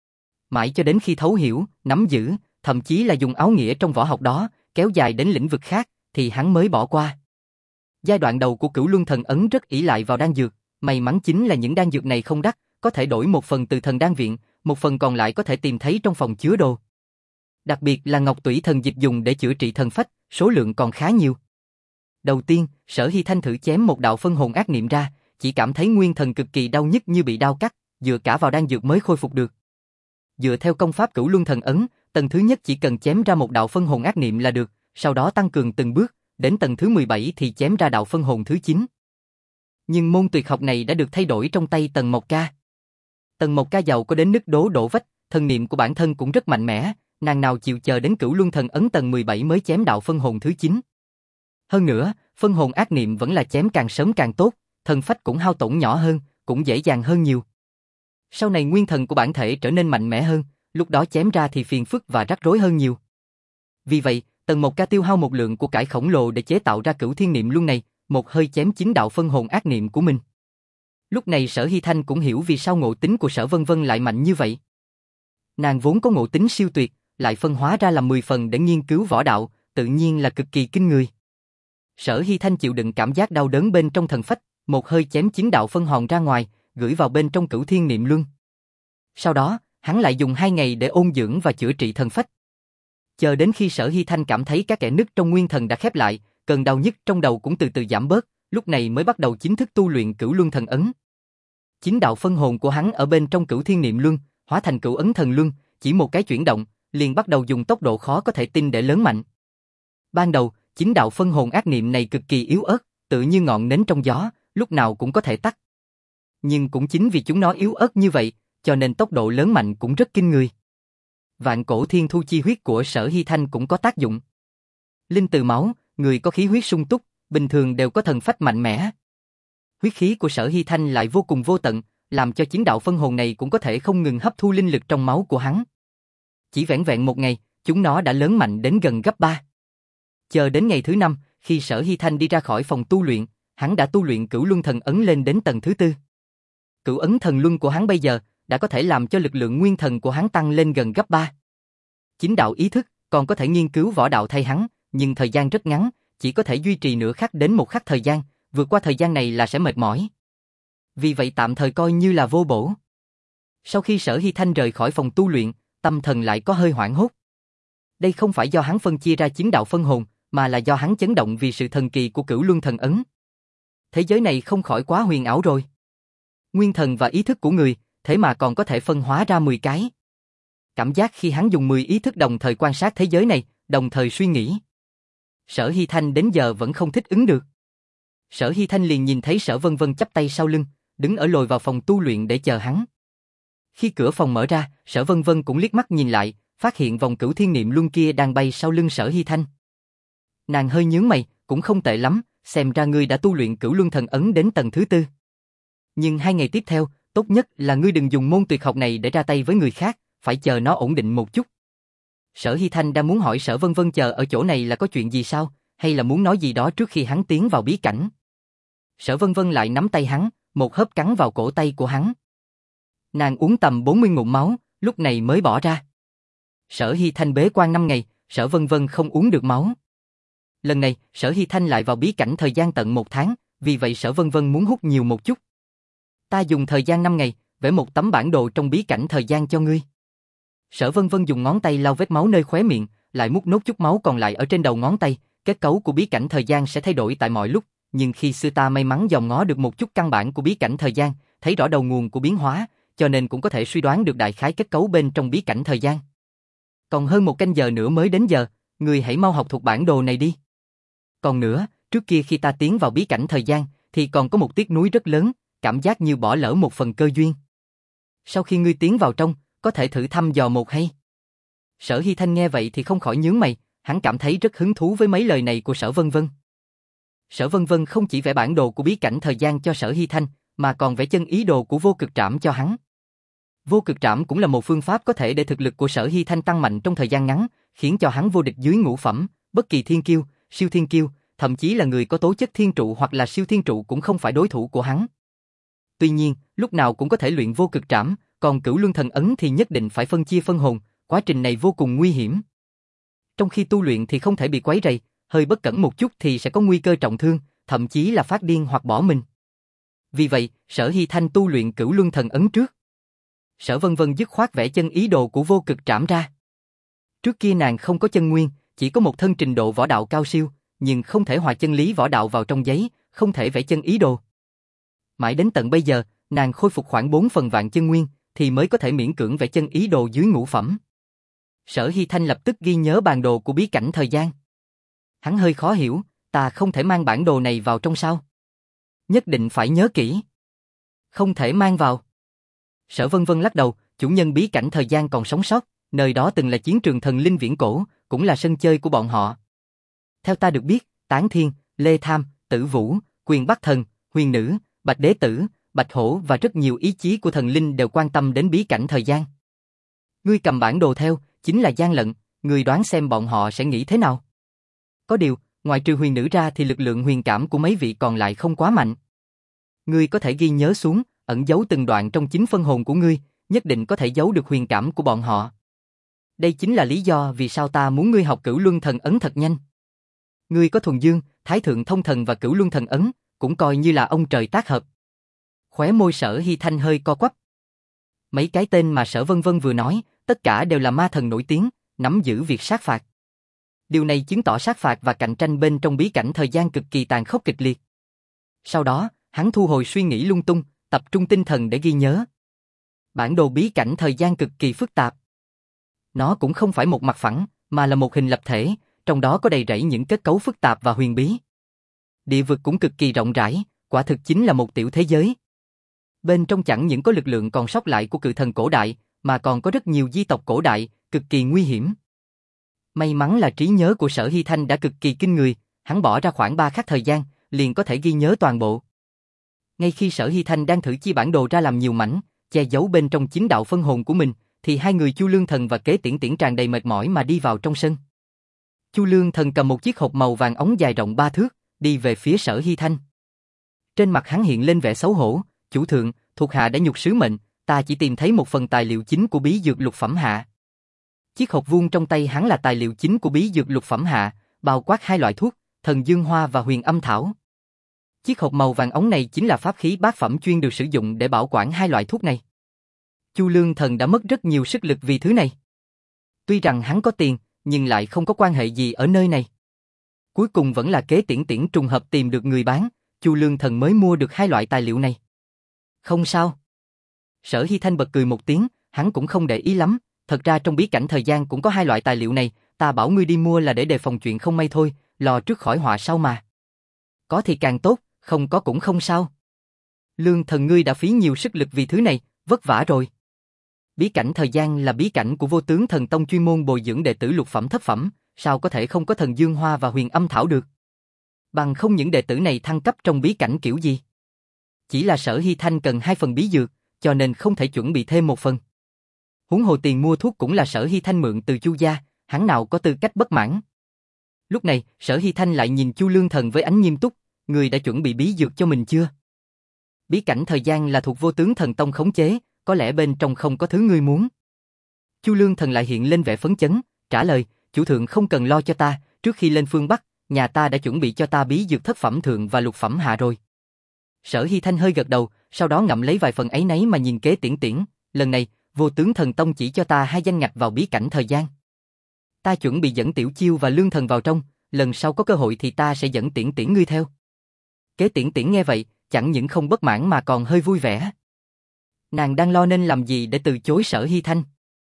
Mãi cho đến khi thấu hiểu, nắm giữ, thậm chí là dùng áo nghĩa trong võ học đó, kéo dài đến lĩnh vực khác, thì hắn mới bỏ qua. Giai đoạn đầu của Cửu Luân Thần Ấn rất ỷ lại vào đan dược, may mắn chính là những đan dược này không đắt, có thể đổi một phần từ thần đan viện, một phần còn lại có thể tìm thấy trong phòng chứa đồ. Đặc biệt là Ngọc Tủy Thần Dịch dùng để chữa trị thần phách, số lượng còn khá nhiều. Đầu tiên, Sở Hy Thanh thử chém một đạo phân hồn ác niệm ra, chỉ cảm thấy nguyên thần cực kỳ đau nhức như bị đao cắt, dựa cả vào đan dược mới khôi phục được. Dựa theo công pháp Cửu Luân Thần Ấn, tầng thứ nhất chỉ cần chém ra một đạo phân hồn ác niệm là được, sau đó tăng cường từng bước, đến tầng thứ mười bảy thì chém ra đạo phân hồn thứ chín. Nhưng môn tuyệt học này đã được thay đổi trong tay Tần Mộc Ca. Tần Mộc Ca giàu có đến nứt đố đổ vách, thần niệm của bản thân cũng rất mạnh mẽ, nàng nào chịu chờ đến Cửu Luân Thần Ấn tầng mười bảy mới chém đạo phân hồn thứ chín. Hơn nữa, phân hồn ác niệm vẫn là chém càng sớm càng tốt, thần phách cũng hao tổn nhỏ hơn, cũng dễ dàng hơn nhiều. Sau này nguyên thần của bản thể trở nên mạnh mẽ hơn, lúc đó chém ra thì phiền phức và rắc rối hơn nhiều. Vì vậy, Tần Mộc Ca tiêu hao một lượng của cải khổng lồ để chế tạo ra Cửu Thiên Niệm Luân này, một hơi chém chín đạo phân hồn ác niệm của mình. Lúc này Sở Hy Thanh cũng hiểu vì sao ngộ tính của Sở Vân Vân lại mạnh như vậy. Nàng vốn có ngộ tính siêu tuyệt, lại phân hóa ra làm mười phần để nghiên cứu võ đạo, tự nhiên là cực kỳ kinh người. Sở Hy Thanh chịu đựng cảm giác đau đớn bên trong thần phách, một hơi chém chín đạo phân hồn ra ngoài, gửi vào bên trong Cửu Thiên Niệm Luân. Sau đó, hắn lại dùng hai ngày để ôn dưỡng và chữa trị thần phách. Chờ đến khi Sở Hy Thanh cảm thấy các kẽ nứt trong nguyên thần đã khép lại, cơn đau nhức trong đầu cũng từ từ giảm bớt, lúc này mới bắt đầu chính thức tu luyện Cửu Luân Thần Ấn. Chính đạo phân hồn của hắn ở bên trong Cửu Thiên Niệm Luân, hóa thành Cửu Ấn Thần Luân, chỉ một cái chuyển động, liền bắt đầu dùng tốc độ khó có thể tin để lớn mạnh. Ban đầu, chính đạo phân hồn ác niệm này cực kỳ yếu ớt, tự như ngọn nến trong gió, lúc nào cũng có thể tắt. Nhưng cũng chính vì chúng nó yếu ớt như vậy, cho nên tốc độ lớn mạnh cũng rất kinh người. Vạn cổ thiên thu chi huyết của Sở Hy Thanh cũng có tác dụng. Linh từ máu, người có khí huyết sung túc, bình thường đều có thần phách mạnh mẽ. Huyết khí của Sở Hy Thanh lại vô cùng vô tận, làm cho chính đạo phân hồn này cũng có thể không ngừng hấp thu linh lực trong máu của hắn. Chỉ vẻn vẹn một ngày, chúng nó đã lớn mạnh đến gần gấp ba. Chờ đến ngày thứ năm, khi Sở Hy Thanh đi ra khỏi phòng tu luyện, hắn đã tu luyện Cửu Luân Thần Ấn lên đến tầng thứ tư. Cửu Ấn Thần Luân của hắn bây giờ đã có thể làm cho lực lượng nguyên thần của hắn tăng lên gần gấp ba. Chính đạo ý thức còn có thể nghiên cứu võ đạo thay hắn, nhưng thời gian rất ngắn, chỉ có thể duy trì nửa khắc đến một khắc thời gian, vượt qua thời gian này là sẽ mệt mỏi. Vì vậy tạm thời coi như là vô bổ. Sau khi Sở Hy Thanh rời khỏi phòng tu luyện, tâm thần lại có hơi hoảng hốt. Đây không phải do hắn phân chia ra chính đạo phân hồn, mà là do hắn chấn động vì sự thần kỳ của Cửu Luân Thần Ấn. Thế giới này không khỏi quá huyền ảo rồi. Nguyên thần và ý thức của người, thế mà còn có thể phân hóa ra mười cái. Cảm giác khi hắn dùng mười ý thức đồng thời quan sát thế giới này, đồng thời suy nghĩ. Sở Hy Thanh đến giờ vẫn không thích ứng được. Sở Hy Thanh liền nhìn thấy Sở Vân Vân chắp tay sau lưng, đứng ở lồi vào phòng tu luyện để chờ hắn. Khi cửa phòng mở ra, Sở Vân Vân cũng liếc mắt nhìn lại, phát hiện vòng Cửu Thiên Niệm Luân kia đang bay sau lưng Sở Hy Thanh. Nàng hơi nhướng mày, cũng không tệ lắm, xem ra ngươi đã tu luyện Cửu Luân Thần Ấn đến tầng thứ tư. Nhưng hai ngày tiếp theo, tốt nhất là ngươi đừng dùng môn tuyệt học này để ra tay với người khác, phải chờ nó ổn định một chút. Sở Hy Thanh đang muốn hỏi Sở Vân Vân chờ ở chỗ này là có chuyện gì sao, hay là muốn nói gì đó trước khi hắn tiến vào bí cảnh. Sở Vân Vân lại nắm tay hắn, một hớp cắn vào cổ tay của hắn. Nàng uống tầm bốn mươi ngụm máu, lúc này mới bỏ ra. Sở Hy Thanh bế quan năm ngày, Sở Vân Vân không uống được máu. Lần này, Sở Hy Thanh lại vào bí cảnh thời gian tận một tháng, vì vậy Sở Vân Vân muốn hút nhiều một chút. Ta dùng thời gian năm ngày, vẽ một tấm bản đồ trong bí cảnh thời gian cho ngươi. Sở Vân Vân dùng ngón tay lau vết máu nơi khóe miệng, lại mút nốt chút máu còn lại ở trên đầu ngón tay. Kết cấu của bí cảnh thời gian sẽ thay đổi tại mọi lúc, nhưng khi xưa ta may mắn dòm ngó được một chút căn bản của bí cảnh thời gian, thấy rõ đầu nguồn của biến hóa, cho nên cũng có thể suy đoán được đại khái kết cấu bên trong bí cảnh thời gian. Còn hơn một canh giờ nữa mới đến giờ, ngươi hãy mau học thuộc bản đồ này đi. Còn nữa, trước kia khi ta tiến vào bí cảnh thời gian, thì còn có một tiếc nuối rất lớn, cảm giác như bỏ lỡ một phần cơ duyên. Sau khi ngươi tiến vào trong, có thể thử thăm dò một hay? Sở Hy Thanh nghe vậy thì không khỏi nhướng mày, hắn cảm thấy rất hứng thú với mấy lời này của Sở Vân Vân. Sở Vân Vân không chỉ vẽ bản đồ của bí cảnh thời gian cho Sở Hy Thanh, mà còn vẽ chân ý đồ của vô cực trảm cho hắn. Vô cực trảm cũng là một phương pháp có thể để thực lực của Sở Hy Thanh tăng mạnh trong thời gian ngắn, khiến cho hắn vô địch dưới ngũ phẩm, bất kỳ thiên kiêu, siêu thiên kiêu, thậm chí là người có tố chất thiên trụ hoặc là siêu thiên trụ cũng không phải đối thủ của hắn. Tuy nhiên, lúc nào cũng có thể luyện vô cực trảm, còn cửu luân thần ấn thì nhất định phải phân chia phân hồn, quá trình này vô cùng nguy hiểm. Trong khi tu luyện thì không thể bị quấy rầy, hơi bất cẩn một chút thì sẽ có nguy cơ trọng thương, thậm chí là phát điên hoặc bỏ mình. Vì vậy, Sở Hy Thanh tu luyện cửu luân thần ấn trước. Sở Vân Vân dứt khoát vẽ chân ý đồ của vô cực trảm ra. Trước kia nàng không có chân nguyên, chỉ có một thân trình độ võ đạo cao siêu, nhưng không thể hòa chân lý võ đạo vào trong giấy, không thể vẽ chân ý đồ. Mãi đến tận bây giờ, nàng khôi phục khoảng bốn phần vạn chân nguyên, thì mới có thể miễn cưỡng vẽ chân ý đồ dưới ngũ phẩm. Sở Hy Thanh lập tức ghi nhớ bản đồ của bí cảnh thời gian. Hắn hơi khó hiểu, ta không thể mang bản đồ này vào trong sao? Nhất định phải nhớ kỹ. Không thể mang vào. Sở Vân Vân lắc đầu, chủ nhân bí cảnh thời gian còn sống sót, nơi đó từng là chiến trường thần linh viễn cổ, cũng là sân chơi của bọn họ. Theo ta được biết, Tán Thiên, Lê Tham, Tử Vũ, Quyền Bắc Thần, Huyền Nữ, Bạch Đế Tử, Bạch Hổ và rất nhiều ý chí của thần linh đều quan tâm đến bí cảnh thời gian. Ngươi cầm bản đồ theo, chính là gian lận, ngươi đoán xem bọn họ sẽ nghĩ thế nào? Có điều, ngoài trừ Huyền Nữ ra thì lực lượng huyền cảm của mấy vị còn lại không quá mạnh. Ngươi có thể ghi nhớ xuống, ẩn giấu từng đoạn trong chính phân hồn của ngươi, nhất định có thể giấu được huyền cảm của bọn họ. Đây chính là lý do vì sao ta muốn ngươi học cửu luân thần ấn thật nhanh. Ngươi có thuần dương, thái thượng thông thần và cửu luân thần ấn, cũng coi như là ông trời tác hợp. Khóe môi Sở Hy Thanh hơi co quắp. Mấy cái tên mà Sở Vân Vân vừa nói, tất cả đều là ma thần nổi tiếng, nắm giữ việc sát phạt. Điều này chứng tỏ sát phạt và cạnh tranh bên trong bí cảnh thời gian cực kỳ tàn khốc kịch liệt. Sau đó, hắn thu hồi suy nghĩ lung tung, tập trung tinh thần để ghi nhớ. Bản đồ bí cảnh thời gian cực kỳ phức tạp. Nó cũng không phải một mặt phẳng, mà là một hình lập thể, trong đó có đầy rẫy những kết cấu phức tạp và huyền bí. Địa vực cũng cực kỳ rộng rãi, quả thực chính là một tiểu thế giới. Bên trong chẳng những có lực lượng còn sót lại của cự thần cổ đại, mà còn có rất nhiều di tộc cổ đại, cực kỳ nguy hiểm. May mắn là trí nhớ của Sở Hy Thanh đã cực kỳ kinh người, hắn bỏ ra khoảng ba khắc thời gian, liền có thể ghi nhớ toàn bộ. Ngay khi Sở Hy Thanh đang thử chia bản đồ ra làm nhiều mảnh, che giấu bên trong chính đạo phân hồn của mình, thì hai người Chu Lương Thần và Kế Tiễn Tiễn tràn đầy mệt mỏi mà đi vào trong sân. Chu Lương Thần cầm một chiếc hộp màu vàng óng dài rộng ba thước, đi về phía Sở Hy Thanh. Trên mặt hắn hiện lên vẻ xấu hổ, chủ thượng, thuộc hạ đã nhục sứ mệnh, ta chỉ tìm thấy một phần tài liệu chính của bí dược lục phẩm hạ. Chiếc hộp vuông trong tay hắn là tài liệu chính của bí dược lục phẩm hạ, bao quát hai loại thuốc, thần dương hoa và huyền âm thảo. Chiếc hộp màu vàng óng này chính là pháp khí bát phẩm chuyên được sử dụng để bảo quản hai loại thuốc này. Chu Lương Thần đã mất rất nhiều sức lực vì thứ này. Tuy rằng hắn có tiền, nhưng lại không có quan hệ gì ở nơi này. Cuối cùng vẫn là Kế Tiễn Tiễn trùng hợp tìm được người bán, Chu Lương Thần mới mua được hai loại tài liệu này. Không sao. Sở Hy Thanh bật cười một tiếng, hắn cũng không để ý lắm, thật ra trong bí cảnh thời gian cũng có hai loại tài liệu này, ta bảo ngươi đi mua là để đề phòng chuyện không may thôi, lo trước khỏi họa sau mà. Có thì càng tốt, không có cũng không sao. Lương Thần ngươi đã phí nhiều sức lực vì thứ này, vất vả rồi. Bí cảnh thời gian là bí cảnh của Vô Tướng Thần Tông chuyên môn bồi dưỡng đệ tử lục phẩm thất phẩm, sao có thể không có thần dương hoa và huyền âm thảo được? Bằng không những đệ tử này thăng cấp trong bí cảnh kiểu gì? Chỉ là Sở Hy Thanh cần hai phần bí dược, cho nên không thể chuẩn bị thêm một phần. Huống hồ tiền mua thuốc cũng là Sở Hy Thanh mượn từ Chu gia, hắn nào có tư cách bất mãn. Lúc này, Sở Hy Thanh lại nhìn Chu Lương Thần với ánh nghiêm túc, người đã chuẩn bị bí dược cho mình chưa? Bí cảnh thời gian là thuộc Vô Tướng Thần Tông khống chế, có lẽ bên trong không có thứ ngươi muốn. Chu Lương Thần lại hiện lên vẻ phấn chấn, trả lời, chủ thượng không cần lo cho ta, trước khi lên phương Bắc, nhà ta đã chuẩn bị cho ta bí dược thất phẩm thượng và lục phẩm hạ rồi, Sở Hy Thanh hơi gật đầu, sau đó ngậm lấy vài phần áy náy mà nhìn Kế Tiễn Tiễn, lần này, Vô Tướng Thần Tông chỉ cho ta hai danh ngạch vào bí cảnh thời gian. Ta chuẩn bị dẫn Tiểu Chiêu và Lương Thần vào trong, lần sau có cơ hội thì ta sẽ dẫn Tiễn Tiễn ngươi theo. Kế Tiễn Tiễn nghe vậy, chẳng những không bất mãn mà còn hơi vui vẻ. Nàng đang lo nên làm gì để từ chối Sở Hy Thanh.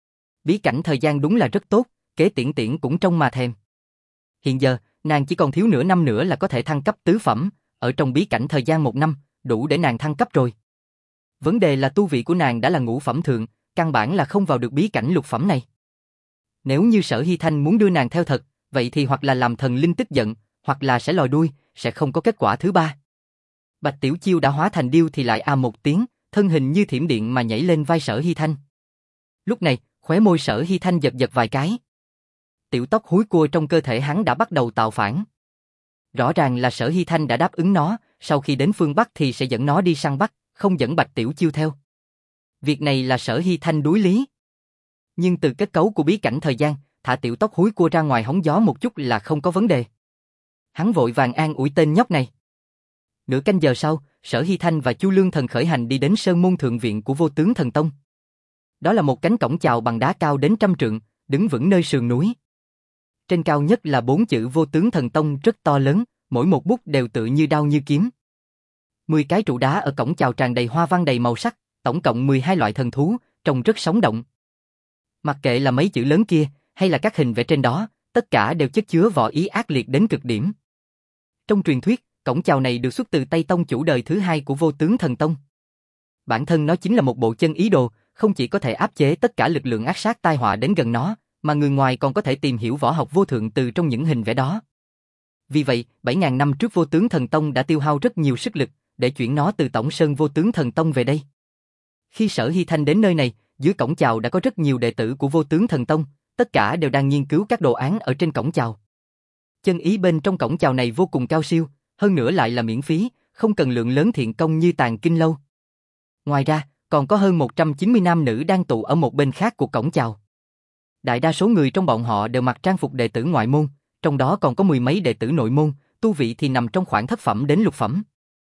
Bí cảnh thời gian đúng là rất tốt, Kế Tiễn Tiễn cũng trông mà thèm. Hiện giờ, nàng chỉ còn thiếu nửa năm nữa là có thể thăng cấp tứ phẩm, ở trong bí cảnh thời gian một năm, đủ để nàng thăng cấp rồi. Vấn đề là tu vị của nàng đã là ngũ phẩm thượng, căn bản là không vào được bí cảnh lục phẩm này. Nếu như Sở Hy Thanh muốn đưa nàng theo thật, vậy thì hoặc là làm thần linh tức giận, hoặc là sẽ lòi đuôi, sẽ không có kết quả thứ ba. Bạch Tiểu Chiêu đã hóa thành điêu thì lại a một tiếng, thân hình như thiểm điện mà nhảy lên vai Sở Hy Thanh. Lúc này, khóe môi Sở Hy Thanh giật giật vài cái. Tiểu tóc húi cua trong cơ thể hắn đã bắt đầu tạo phản. Rõ ràng là Sở Hy Thanh đã đáp ứng nó, sau khi đến phương Bắc thì sẽ dẫn nó đi săn bắt, không dẫn Bạch Tiểu Chiêu theo. Việc này là Sở Hy Thanh đối lý. Nhưng từ kết cấu của bí cảnh thời gian, thả tiểu tóc húi cua ra ngoài hóng gió một chút là không có vấn đề. Hắn vội vàng an ủi tên nhóc này. Nửa canh giờ sau, Sở Hy Thanh và Chu Lương Thần khởi hành đi đến Sơn Môn Thượng Viện của Vô Tướng Thần Tông. Đó là một cánh cổng chào bằng đá cao đến trăm trượng, đứng vững nơi sườn núi. Trên cao nhất là bốn chữ Vô Tướng Thần Tông rất to lớn, mỗi một bút đều tự như đao như kiếm. Mười cái trụ đá ở cổng chào tràn đầy hoa văn đầy màu sắc, tổng cộng mười hai loại thần thú, trông rất sống động. Mặc kệ là mấy chữ lớn kia, hay là các hình vẽ trên đó, tất cả đều chất chứa võ ý ác liệt đến cực điểm. Trong truyền thuyết, cổng chào này được xuất từ Tây Tông chủ đời thứ hai của Vô Tướng Thần Tông. Bản thân nó chính là một bộ chân ý đồ, không chỉ có thể áp chế tất cả lực lượng ác sát tai họa đến gần nó, mà người ngoài còn có thể tìm hiểu võ học vô thượng từ trong những hình vẽ đó. Vì vậy, bảy nghìn năm trước Vô Tướng Thần Tông đã tiêu hao rất nhiều sức lực để chuyển nó từ Tổng Sơn Vô Tướng Thần Tông về đây. Khi Sở Hy Thanh đến nơi này, dưới cổng chào đã có rất nhiều đệ tử của Vô Tướng Thần Tông, tất cả đều đang nghiên cứu các đồ án ở trên cổng chào. Chân ý bên trong cổng chào này vô cùng cao siêu, hơn nữa lại là miễn phí, không cần lượng lớn thiện công như Tàng Kinh Lâu. Ngoài ra, còn có hơn một trăm chín mươi nam nữ đang tụ ở một bên khác của cổng chào. Đại đa số người trong bọn họ đều mặc trang phục đệ tử ngoại môn, trong đó còn có mười mấy đệ tử nội môn, tu vị thì nằm trong khoảng thất phẩm đến lục phẩm.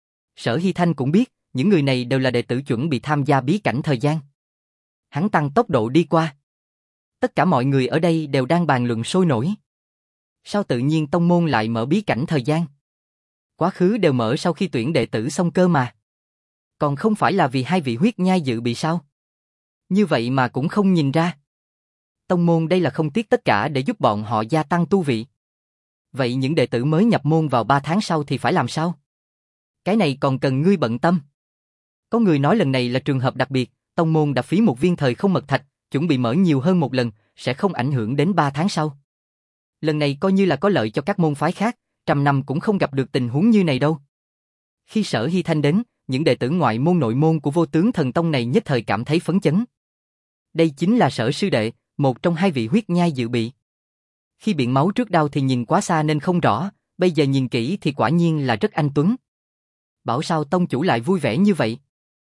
Sở Hy Thanh cũng biết, những người này đều là đệ tử chuẩn bị tham gia bí cảnh thời gian. Hắn tăng tốc độ đi qua. Tất cả mọi người ở đây đều đang bàn luận sôi nổi. Sao tự nhiên tông môn lại mở bí cảnh thời gian? Quá khứ đều mở sau khi tuyển đệ tử xong cơ mà. Còn không phải là vì hai vị huyết nhai dự bị sao? Như vậy mà cũng không nhìn ra. Tông môn đây là không tiếc tất cả để giúp bọn họ gia tăng tu vị. Vậy những đệ tử mới nhập môn vào ba tháng sau thì phải làm sao? Cái này còn cần ngươi bận tâm. Có người nói lần này là trường hợp đặc biệt, tông môn đã phí một viên thời không mật thạch, chuẩn bị mở nhiều hơn một lần, sẽ không ảnh hưởng đến ba tháng sau. Lần này coi như là có lợi cho các môn phái khác, trăm năm cũng không gặp được tình huống như này đâu. Khi Sở Hy Thanh đến, những đệ tử ngoại môn nội môn của Vô Tướng Thần Tông này nhất thời cảm thấy phấn chấn. Đây chính là Sở sư đệ, một trong hai vị huyết nhai dự bị. Khi biện máu trước đau thì nhìn quá xa nên không rõ, bây giờ nhìn kỹ thì quả nhiên là rất anh tuấn. Bảo sao tông chủ lại vui vẻ như vậy?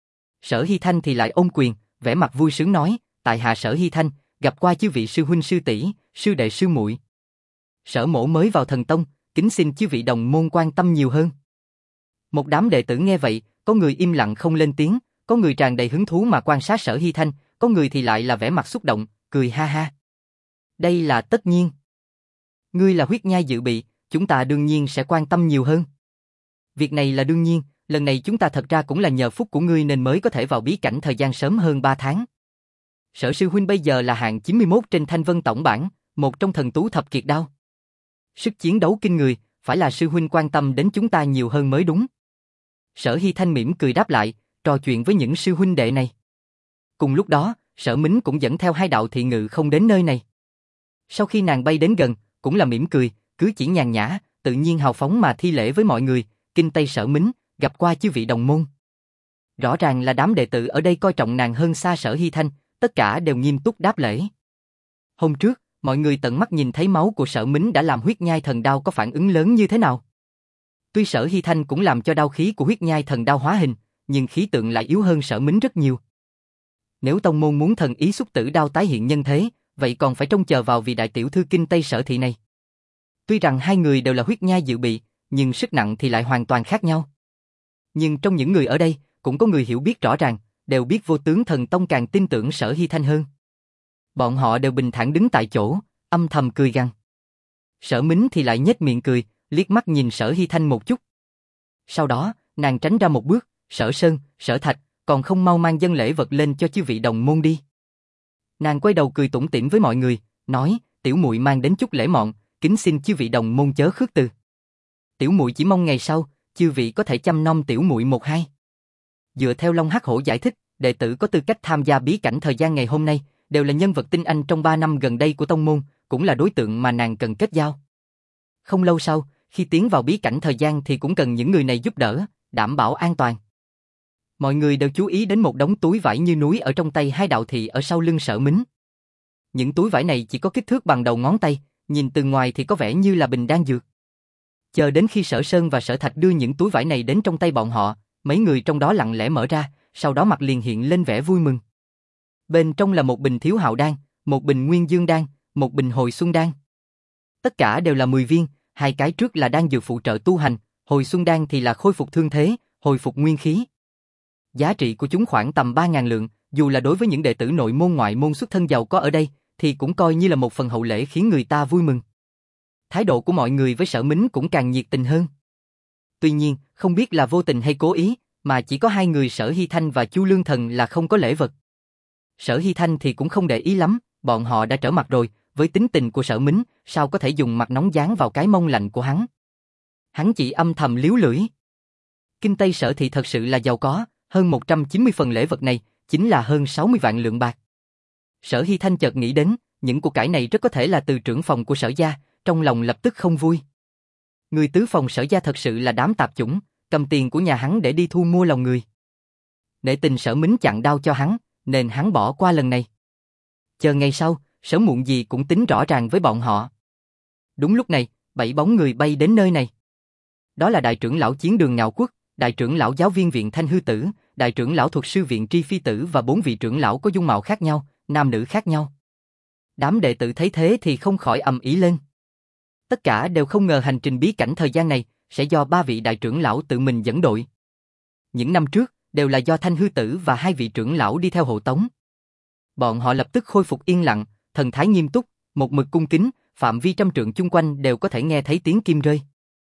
Sở Hy Thanh thì lại ôm quyền, vẻ mặt vui sướng nói, tại hạ Sở Hy Thanh, gặp qua chư vị sư huynh sư tỷ, sư đệ sư muội. Sở mỗ mới vào thần tông, kính xin chư vị đồng môn quan tâm nhiều hơn. Một đám đệ tử nghe vậy, có người im lặng không lên tiếng, có người tràn đầy hứng thú mà quan sát Sở Hy Thanh, có người thì lại là vẻ mặt xúc động, cười ha ha. Đây là tất nhiên. Ngươi là huyết nhai dự bị, chúng ta đương nhiên sẽ quan tâm nhiều hơn. Việc này là đương nhiên, lần này chúng ta thật ra cũng là nhờ phúc của ngươi nên mới có thể vào bí cảnh thời gian sớm hơn ba tháng. Sở sư huynh bây giờ là hạng chín mươi mốt trên Thanh Vân tổng bảng, một trong thần tú thập kiệt đao. Sức chiến đấu kinh người, phải là sư huynh quan tâm đến chúng ta nhiều hơn mới đúng. Sở Hy Thanh mỉm cười đáp lại, trò chuyện với những sư huynh đệ này. Cùng lúc đó, Sở Mính cũng dẫn theo hai đạo thị ngự không đến nơi này. Sau khi nàng bay đến gần, cũng là mỉm cười, cứ chỉ nhàn nhã, tự nhiên hào phóng mà thi lễ với mọi người, kinh Tây Sở Mính, gặp qua chư vị đồng môn. Rõ ràng là đám đệ tử ở đây coi trọng nàng hơn xa Sở Hy Thanh, tất cả đều nghiêm túc đáp lễ. Hôm trước, mọi người tận mắt nhìn thấy máu của Sở Mính đã làm huyết nhai thần đao có phản ứng lớn như thế nào. Tuy Sở Hy Thanh cũng làm cho đao khí của huyết nhai thần đao hóa hình, nhưng khí tượng lại yếu hơn Sở Mính rất nhiều. Nếu tông môn muốn thần ý xúc tử đao tái hiện nhân thế, vậy còn phải trông chờ vào vị đại tiểu thư kinh Tây Sở thị này. Tuy rằng hai người đều là huyết nhai dự bị, nhưng sức nặng thì lại hoàn toàn khác nhau. Nhưng trong những người ở đây, cũng có người hiểu biết rõ ràng, đều biết Vô Tướng Thần Tông càng tin tưởng Sở Hy Thanh hơn. Bọn họ đều bình thản đứng tại chỗ, âm thầm cười gằn. Sở Mính thì lại nhếch miệng cười, liếc mắt nhìn Sở Hy Thanh một chút. Sau đó, nàng tránh ra một bước, Sở Sơn, Sở Thạch, còn không mau mang dân lễ vật lên cho chư vị đồng môn đi. Nàng quay đầu cười tủm tỉm với mọi người, nói, tiểu muội mang đến chút lễ mọn, kính xin chư vị đồng môn chớ khước từ. Tiểu muội chỉ mong ngày sau, chư vị có thể chăm nom tiểu muội một hai. Dựa theo Long Hắc Hổ giải thích, đệ tử có tư cách tham gia bí cảnh thời gian ngày hôm nay, đều là nhân vật tinh anh trong ba năm gần đây của tông môn, cũng là đối tượng mà nàng cần kết giao. Không lâu sau, khi tiến vào bí cảnh thời gian thì cũng cần những người này giúp đỡ, đảm bảo an toàn. Mọi người đều chú ý đến một đống túi vải như núi ở trong tay hai đạo thị ở sau lưng Sở Mính. Những túi vải này chỉ có kích thước bằng đầu ngón tay, nhìn từ ngoài thì có vẻ như là bình đan dược. Chờ đến khi Sở Sơn và Sở Thạch đưa những túi vải này đến trong tay bọn họ, mấy người trong đó lặng lẽ mở ra, sau đó mặt liền hiện lên vẻ vui mừng. Bên trong là một bình Thiếu Hạo đan, một bình Nguyên Dương đan, một bình Hồi Xuân đan. Tất cả đều là mười viên, hai cái trước là đan dược phụ trợ tu hành, Hồi Xuân đan thì là khôi phục thương thế, hồi phục nguyên khí. Giá trị của chúng khoảng tầm ba ngàn lượng, dù là đối với những đệ tử nội môn ngoại môn xuất thân giàu có ở đây, thì cũng coi như là một phần hậu lễ khiến người ta vui mừng. Thái độ của mọi người với Sở Mính cũng càng nhiệt tình hơn. Tuy nhiên, không biết là vô tình hay cố ý, mà chỉ có hai người Sở Hy Thanh và Chu Lương Thần là không có lễ vật. Sở Hy Thanh thì cũng không để ý lắm, bọn họ đã trở mặt rồi, với tính tình của Sở Mính, sao có thể dùng mặt nóng dán vào cái mông lạnh của hắn. Hắn chỉ âm thầm líu lưỡi. Kinh Tây Sở thị thật sự là giàu có, hơn một trăm chín mươi phần lễ vật này, chính là hơn sáu mươi vạn lượng bạc. Sở Hy Thanh chợt nghĩ đến, những của cải này rất có thể là từ trưởng phòng của Sở gia, trong lòng lập tức không vui. Người tứ phòng Sở gia thật sự là đám tạp chủng, cầm tiền của nhà hắn để đi thu mua lòng người. Nể tình Sở Mính chặn đao cho hắn, nên hắn bỏ qua lần này. Chờ ngày sau, sớm muộn gì cũng tính rõ ràng với bọn họ. Đúng lúc này, bảy bóng người bay đến nơi này. Đó là đại trưởng lão chiến đường Ngạo Quốc, đại trưởng lão giáo viên viện Thanh Hư Tử, đại trưởng lão thuật sư viện Tri Phi Tử và bốn vị trưởng lão có dung mạo khác nhau, nam nữ khác nhau. Đám đệ tử thấy thế thì không khỏi ầm ĩ lên. Tất cả đều không ngờ hành trình bí cảnh thời gian này sẽ do ba vị đại trưởng lão tự mình dẫn đội. Những năm trước đều là do Thanh Hư Tử và hai vị trưởng lão đi theo hộ tống. Bọn họ lập tức khôi phục yên lặng, thần thái nghiêm túc, một mực cung kính, phạm vi trăm trượng chung quanh đều có thể nghe thấy tiếng kim rơi.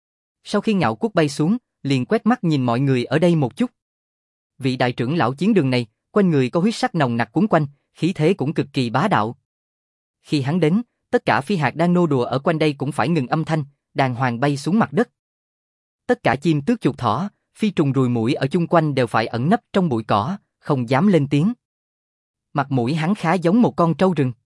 Sau khi Ngạo Quốc bay xuống, liền quét mắt nhìn mọi người ở đây một chút. Vị đại trưởng lão chiến đường này, quanh người có huyết sắc nồng nặc cuốn quanh, khí thế cũng cực kỳ bá đạo. Khi hắn đến, tất cả phi hạt đang nô đùa ở quanh đây cũng phải ngừng âm thanh, đàng hoàng bay xuống mặt đất. Tất cả chim tước chuột thỏ, phi trùng ruồi muỗi ở chung quanh đều phải ẩn nấp trong bụi cỏ, không dám lên tiếng. Mặt mũi hắn khá giống một con trâu rừng.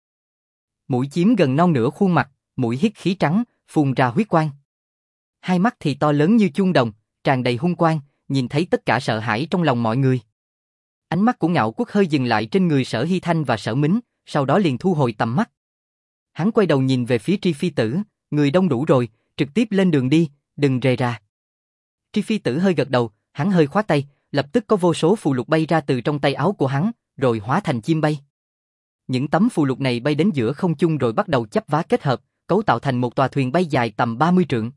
Mũi chiếm gần non nửa khuôn mặt, mũi hít khí trắng, phun ra huyết quang. Hai mắt thì to lớn như chuông đồng, tràn đầy hung quang, nhìn thấy tất cả sợ hãi trong lòng mọi người. Ánh mắt của Ngạo Quốc hơi dừng lại trên người Sở Hy Thanh và Sở Mính, sau đó liền thu hồi tầm mắt. Hắn quay đầu nhìn về phía Tri Phi Tử, người đông đủ rồi, trực tiếp lên đường đi, đừng rề rà. Tri Phi Tử hơi gật đầu, hắn hơi khoát tay, lập tức có vô số phù lục bay ra từ trong tay áo của hắn, rồi hóa thành chim bay. Những tấm phù lục này bay đến giữa không trung rồi bắt đầu chắp vá kết hợp, cấu tạo thành một tòa thuyền bay dài tầm ba mươi trượng.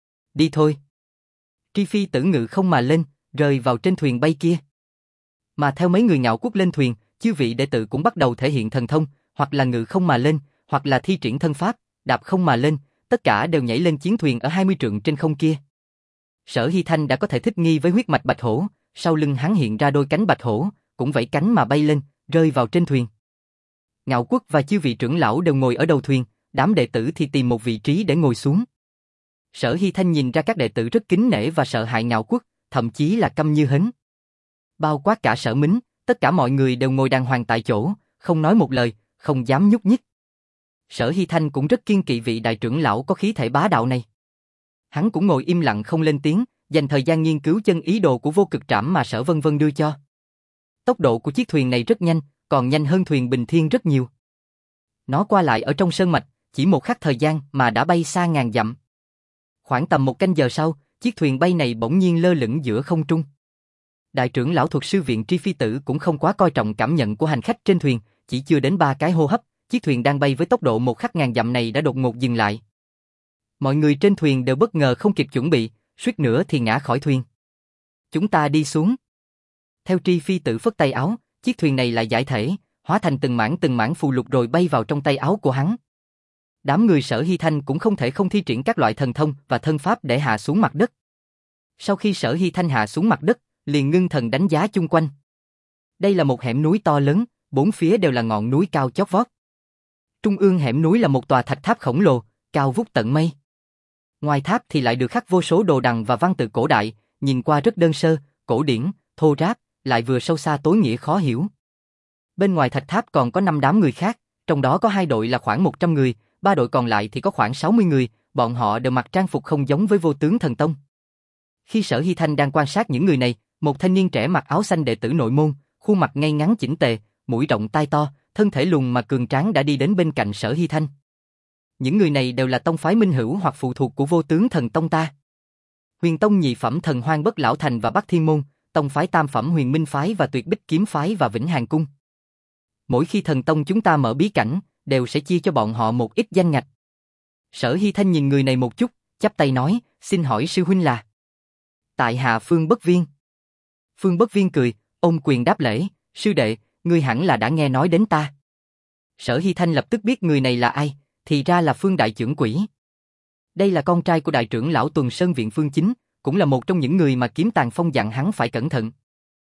Đi thôi. Tri Phi Tử ngự không mà lên, rơi vào trên thuyền bay kia. Mà theo mấy người Ngạo Quốc lên thuyền, chư vị đệ tử cũng bắt đầu thể hiện thần thông, hoặc là ngự không mà lên, hoặc là thi triển thân pháp, đạp không mà lên, tất cả đều nhảy lên chiến thuyền ở hai mươi trượng trên không kia. Sở Hy Thanh đã có thể thích nghi với huyết mạch bạch hổ, sau lưng hắn hiện ra đôi cánh bạch hổ, cũng vẫy cánh mà bay lên, rơi vào trên thuyền. Ngạo Quốc và chư vị trưởng lão đều ngồi ở đầu thuyền, đám đệ tử thì tìm một vị trí để ngồi xuống. Sở Hy Thanh nhìn ra các đệ tử rất kính nể và sợ hãi Ngạo Quốc, thậm chí là câm như hến. Bao quát cả Sở Mính, tất cả mọi người đều ngồi đàng hoàng tại chỗ, không nói một lời, không dám nhúc nhích. Sở Hy Thanh cũng rất kiêng kỵ vị đại trưởng lão có khí thể bá đạo này. Hắn cũng ngồi im lặng không lên tiếng, dành thời gian nghiên cứu chân ý đồ của vô cực trảm mà Sở Vân Vân đưa cho. Tốc độ của chiếc thuyền này rất nhanh, còn nhanh hơn thuyền bình thiên rất nhiều. Nó qua lại ở trong sơn mạch, chỉ một khắc thời gian mà đã bay xa ngàn dặm. Khoảng tầm một canh giờ sau, chiếc thuyền bay này bỗng nhiên lơ lửng giữa không trung. Đại trưởng lão thuật sư viện Tri Phi Tử cũng không quá coi trọng cảm nhận của hành khách trên thuyền, chỉ chưa đến ba cái hô hấp, chiếc thuyền đang bay với tốc độ một khắc ngàn dặm này đã đột ngột dừng lại. Mọi người trên thuyền đều bất ngờ không kịp chuẩn bị, suýt nữa thì ngã khỏi thuyền. Chúng ta đi xuống. Theo Tri Phi Tử phất tay áo, chiếc thuyền này lại giải thể, hóa thành từng mảng từng mảng phù lục rồi bay vào trong tay áo của hắn. Đám người Sở Hy Thanh cũng không thể không thi triển các loại thần thông và thân pháp để hạ xuống mặt đất. Sau khi Sở Hy Thanh hạ xuống mặt đất, liền ngưng thần đánh giá chung quanh. Đây là một hẻm núi to lớn, bốn phía đều là ngọn núi cao chót vót. Trung ương hẻm núi là một tòa thạch tháp khổng lồ, cao vút tận mây. Ngoài tháp thì lại được khắc vô số đồ đằng và văn tự cổ đại, nhìn qua rất đơn sơ, cổ điển, thô ráp, lại vừa sâu xa tối nghĩa khó hiểu. Bên ngoài thạch tháp còn có năm đám người khác, trong đó có hai đội là khoảng một trăm người, ba đội còn lại thì có khoảng sáu mươi người, bọn họ đều mặc trang phục không giống với Vô Tướng Thần Tông. Khi Sở Hy Thanh đang quan sát những người này, một thanh niên trẻ mặc áo xanh đệ tử nội môn, khuôn mặt ngay ngắn chỉnh tề, mũi rộng tai to, thân thể lùn mà cường tráng đã đi đến bên cạnh Sở Hy Thanh. Những người này đều là tông phái minh hữu hoặc phụ thuộc của Vô Tướng Thần Tông ta. Huyền Tông nhị phẩm Thần Hoang Bất Lão Thành và Bắc Thiên Môn, tông phái tam phẩm Huyền Minh phái và Tuyệt Bích Kiếm phái và Vĩnh Hàn Cung. Mỗi khi thần tông chúng ta mở bí cảnh, đều sẽ chia cho bọn họ một ít danh ngạch. Sở Hy Thanh nhìn người này một chút, chắp tay nói, xin hỏi sư huynh là? Tại hạ Phương Bất Viên. Phương Bất Viên cười, ôm quyền đáp lễ, sư đệ, ngươi hẳn là đã nghe nói đến ta. Sở Hy Thanh lập tức biết người này là ai, thì ra là Phương Đại Chưởng Quỷ. Đây là con trai của đại trưởng lão Tuần Sơn Viện Phương Chính, cũng là một trong những người mà Kiếm Tàng Phong dặn hắn phải cẩn thận.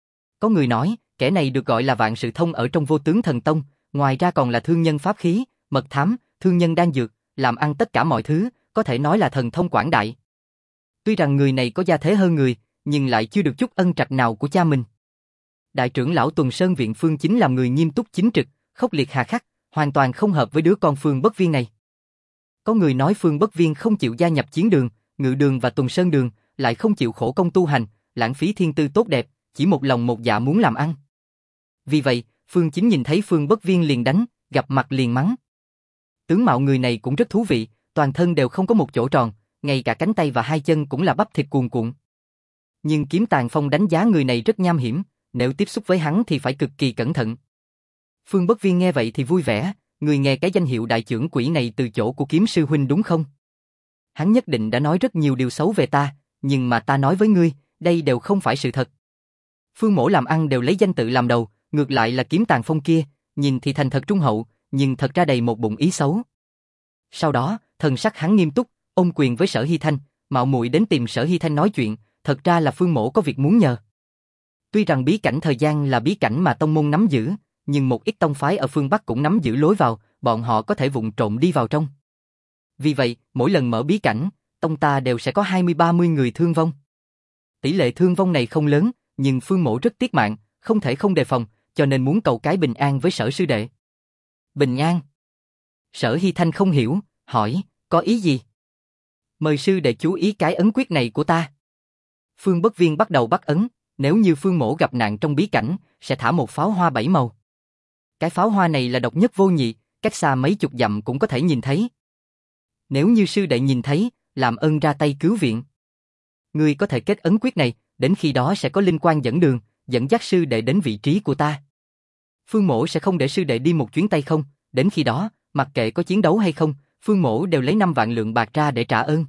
Có người nói, kẻ này được gọi là Vạn Sự Thông ở trong Vô Tướng Thần Tông, ngoài ra còn là thương nhân pháp khí, mật thám, thương nhân đan dược, làm ăn tất cả mọi thứ, có thể nói là thần thông quảng đại. Tuy rằng người này có gia thế hơn người, nhưng lại chưa được chút ân trạch nào của cha mình. Đại trưởng lão Tuần Sơn Viện Phương Chính làm người nghiêm túc chính trực, khốc liệt hà khắc, hoàn toàn không hợp với đứa con Phương Bất Viên này. Có người nói Phương Bất Viên không chịu gia nhập chiến đường, ngự đường và Tuần Sơn đường, lại không chịu khổ công tu hành, lãng phí thiên tư tốt đẹp, chỉ một lòng một dạ muốn làm ăn. Vì vậy, Phương Chính nhìn thấy Phương Bất Viên liền đánh, gặp mặt liền mắng. Tướng mạo người này cũng rất thú vị, toàn thân đều không có một chỗ tròn, ngay cả cánh tay và hai chân cũng là bắp thịt cuồn cuộn. Nhưng Kiếm Tàng Phong đánh giá người này rất nham hiểm, nếu tiếp xúc với hắn thì phải cực kỳ cẩn thận. Phương Bất Viên nghe vậy thì vui vẻ, người nghe cái danh hiệu Đại Chưởng Quỷ này từ chỗ của Kiếm sư huynh đúng không? Hắn nhất định đã nói rất nhiều điều xấu về ta, nhưng mà ta nói với ngươi, đây đều không phải sự thật. Phương mỗ làm ăn đều lấy danh tự làm đầu, ngược lại là Kiếm Tàng Phong kia, nhìn thì thành thật trung hậu, nhưng thật ra đầy một bụng ý xấu. Sau đó, thần sắc hắn nghiêm túc, ôm quyền với Sở Hy Thanh, mạo muội đến tìm Sở Hy Thanh nói chuyện, thật ra là Phương mỗ có việc muốn nhờ. Tuy rằng bí cảnh thời gian là bí cảnh mà tông môn nắm giữ, nhưng một ít tông phái ở phương Bắc cũng nắm giữ lối vào, bọn họ có thể vụng trộm đi vào trong. Vì vậy, mỗi lần mở bí cảnh, tông ta đều sẽ có hai mươi ba mươi người thương vong. Tỷ lệ thương vong này không lớn, nhưng Phương mỗ rất tiếc mạng, không thể không đề phòng, cho nên muốn cầu cái bình an với Sở sư đệ. Bình an? Sở Hy Thanh không hiểu, hỏi, có ý gì? Mời sư đệ chú ý cái ấn quyết này của ta. Phương Bất Viên bắt đầu bắt ấn, nếu như Phương mỗ gặp nạn trong bí cảnh, sẽ thả một pháo hoa bảy màu. Cái pháo hoa này là độc nhất vô nhị, cách xa mấy chục dặm cũng có thể nhìn thấy. Nếu như sư đệ nhìn thấy, làm ơn ra tay cứu viện. Ngươi có thể kết ấn quyết này, đến khi đó sẽ có linh quan dẫn đường, dẫn dắt sư đệ đến vị trí của ta. Phương mỗ sẽ không để sư đệ đi một chuyến tay không, đến khi đó, mặc kệ có chiến đấu hay không, Phương mỗ đều lấy năm vạn lượng bạc ra để trả ơn.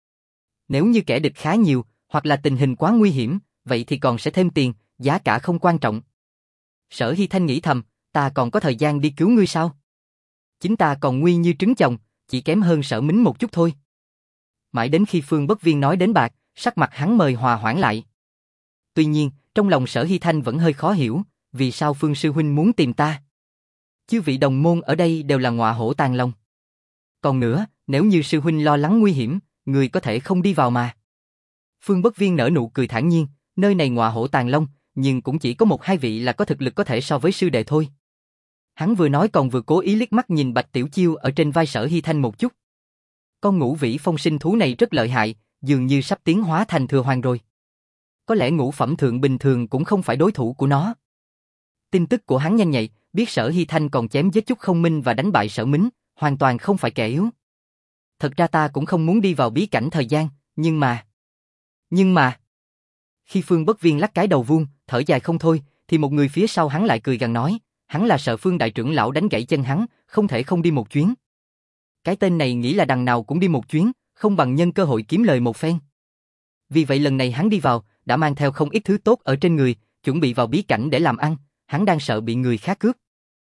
Nếu như kẻ địch khá nhiều, hoặc là tình hình quá nguy hiểm, vậy thì còn sẽ thêm tiền, giá cả không quan trọng. Sở Hy Thanh nghĩ thầm, ta còn có thời gian đi cứu ngươi sao? Chính ta còn nguy như trứng chồng, chỉ kém hơn Sở Mính một chút thôi. Mãi đến khi Phương Bất Viên nói đến bạc, sắc mặt hắn mời hòa hoãn lại. Tuy nhiên, trong lòng Sở Hy Thanh vẫn hơi khó hiểu, vì sao Phương sư huynh muốn tìm ta? Chư vị đồng môn ở đây đều là ngọa hổ tàng long. Còn nữa, nếu như sư huynh lo lắng nguy hiểm, người có thể không đi vào mà. Phương Bất Viên nở nụ cười thản nhiên, nơi này ngọa hổ tàng long, nhưng cũng chỉ có một hai vị là có thực lực có thể so với sư đệ thôi. Hắn vừa nói còn vừa cố ý liếc mắt nhìn Bạch Tiểu Chiêu ở trên vai Sở Hy Thanh một chút. Con ngũ vĩ phong sinh thú này rất lợi hại, dường như sắp tiến hóa thành thừa hoàng rồi. Có lẽ ngũ phẩm thượng bình thường cũng không phải đối thủ của nó. Tin tức của hắn nhanh nhạy, biết Sở Hy Thanh còn chém giết chút không minh và đánh bại Sở Mính, hoàn toàn không phải kẻ yếu. Thật ra ta cũng không muốn đi vào bí cảnh thời gian, nhưng mà... Nhưng mà... Khi Phương Bất Viên lắc cái đầu vuông, thở dài không thôi, thì một người phía sau hắn lại cười gằn nói, hắn là sợ Phương đại trưởng lão đánh gãy chân hắn, không thể không đi một chuyến. Cái tên này nghĩ là đằng nào cũng đi một chuyến, không bằng nhân cơ hội kiếm lời một phen. Vì vậy lần này hắn đi vào, đã mang theo không ít thứ tốt ở trên người, chuẩn bị vào bí cảnh để làm ăn, hắn đang sợ bị người khác cướp.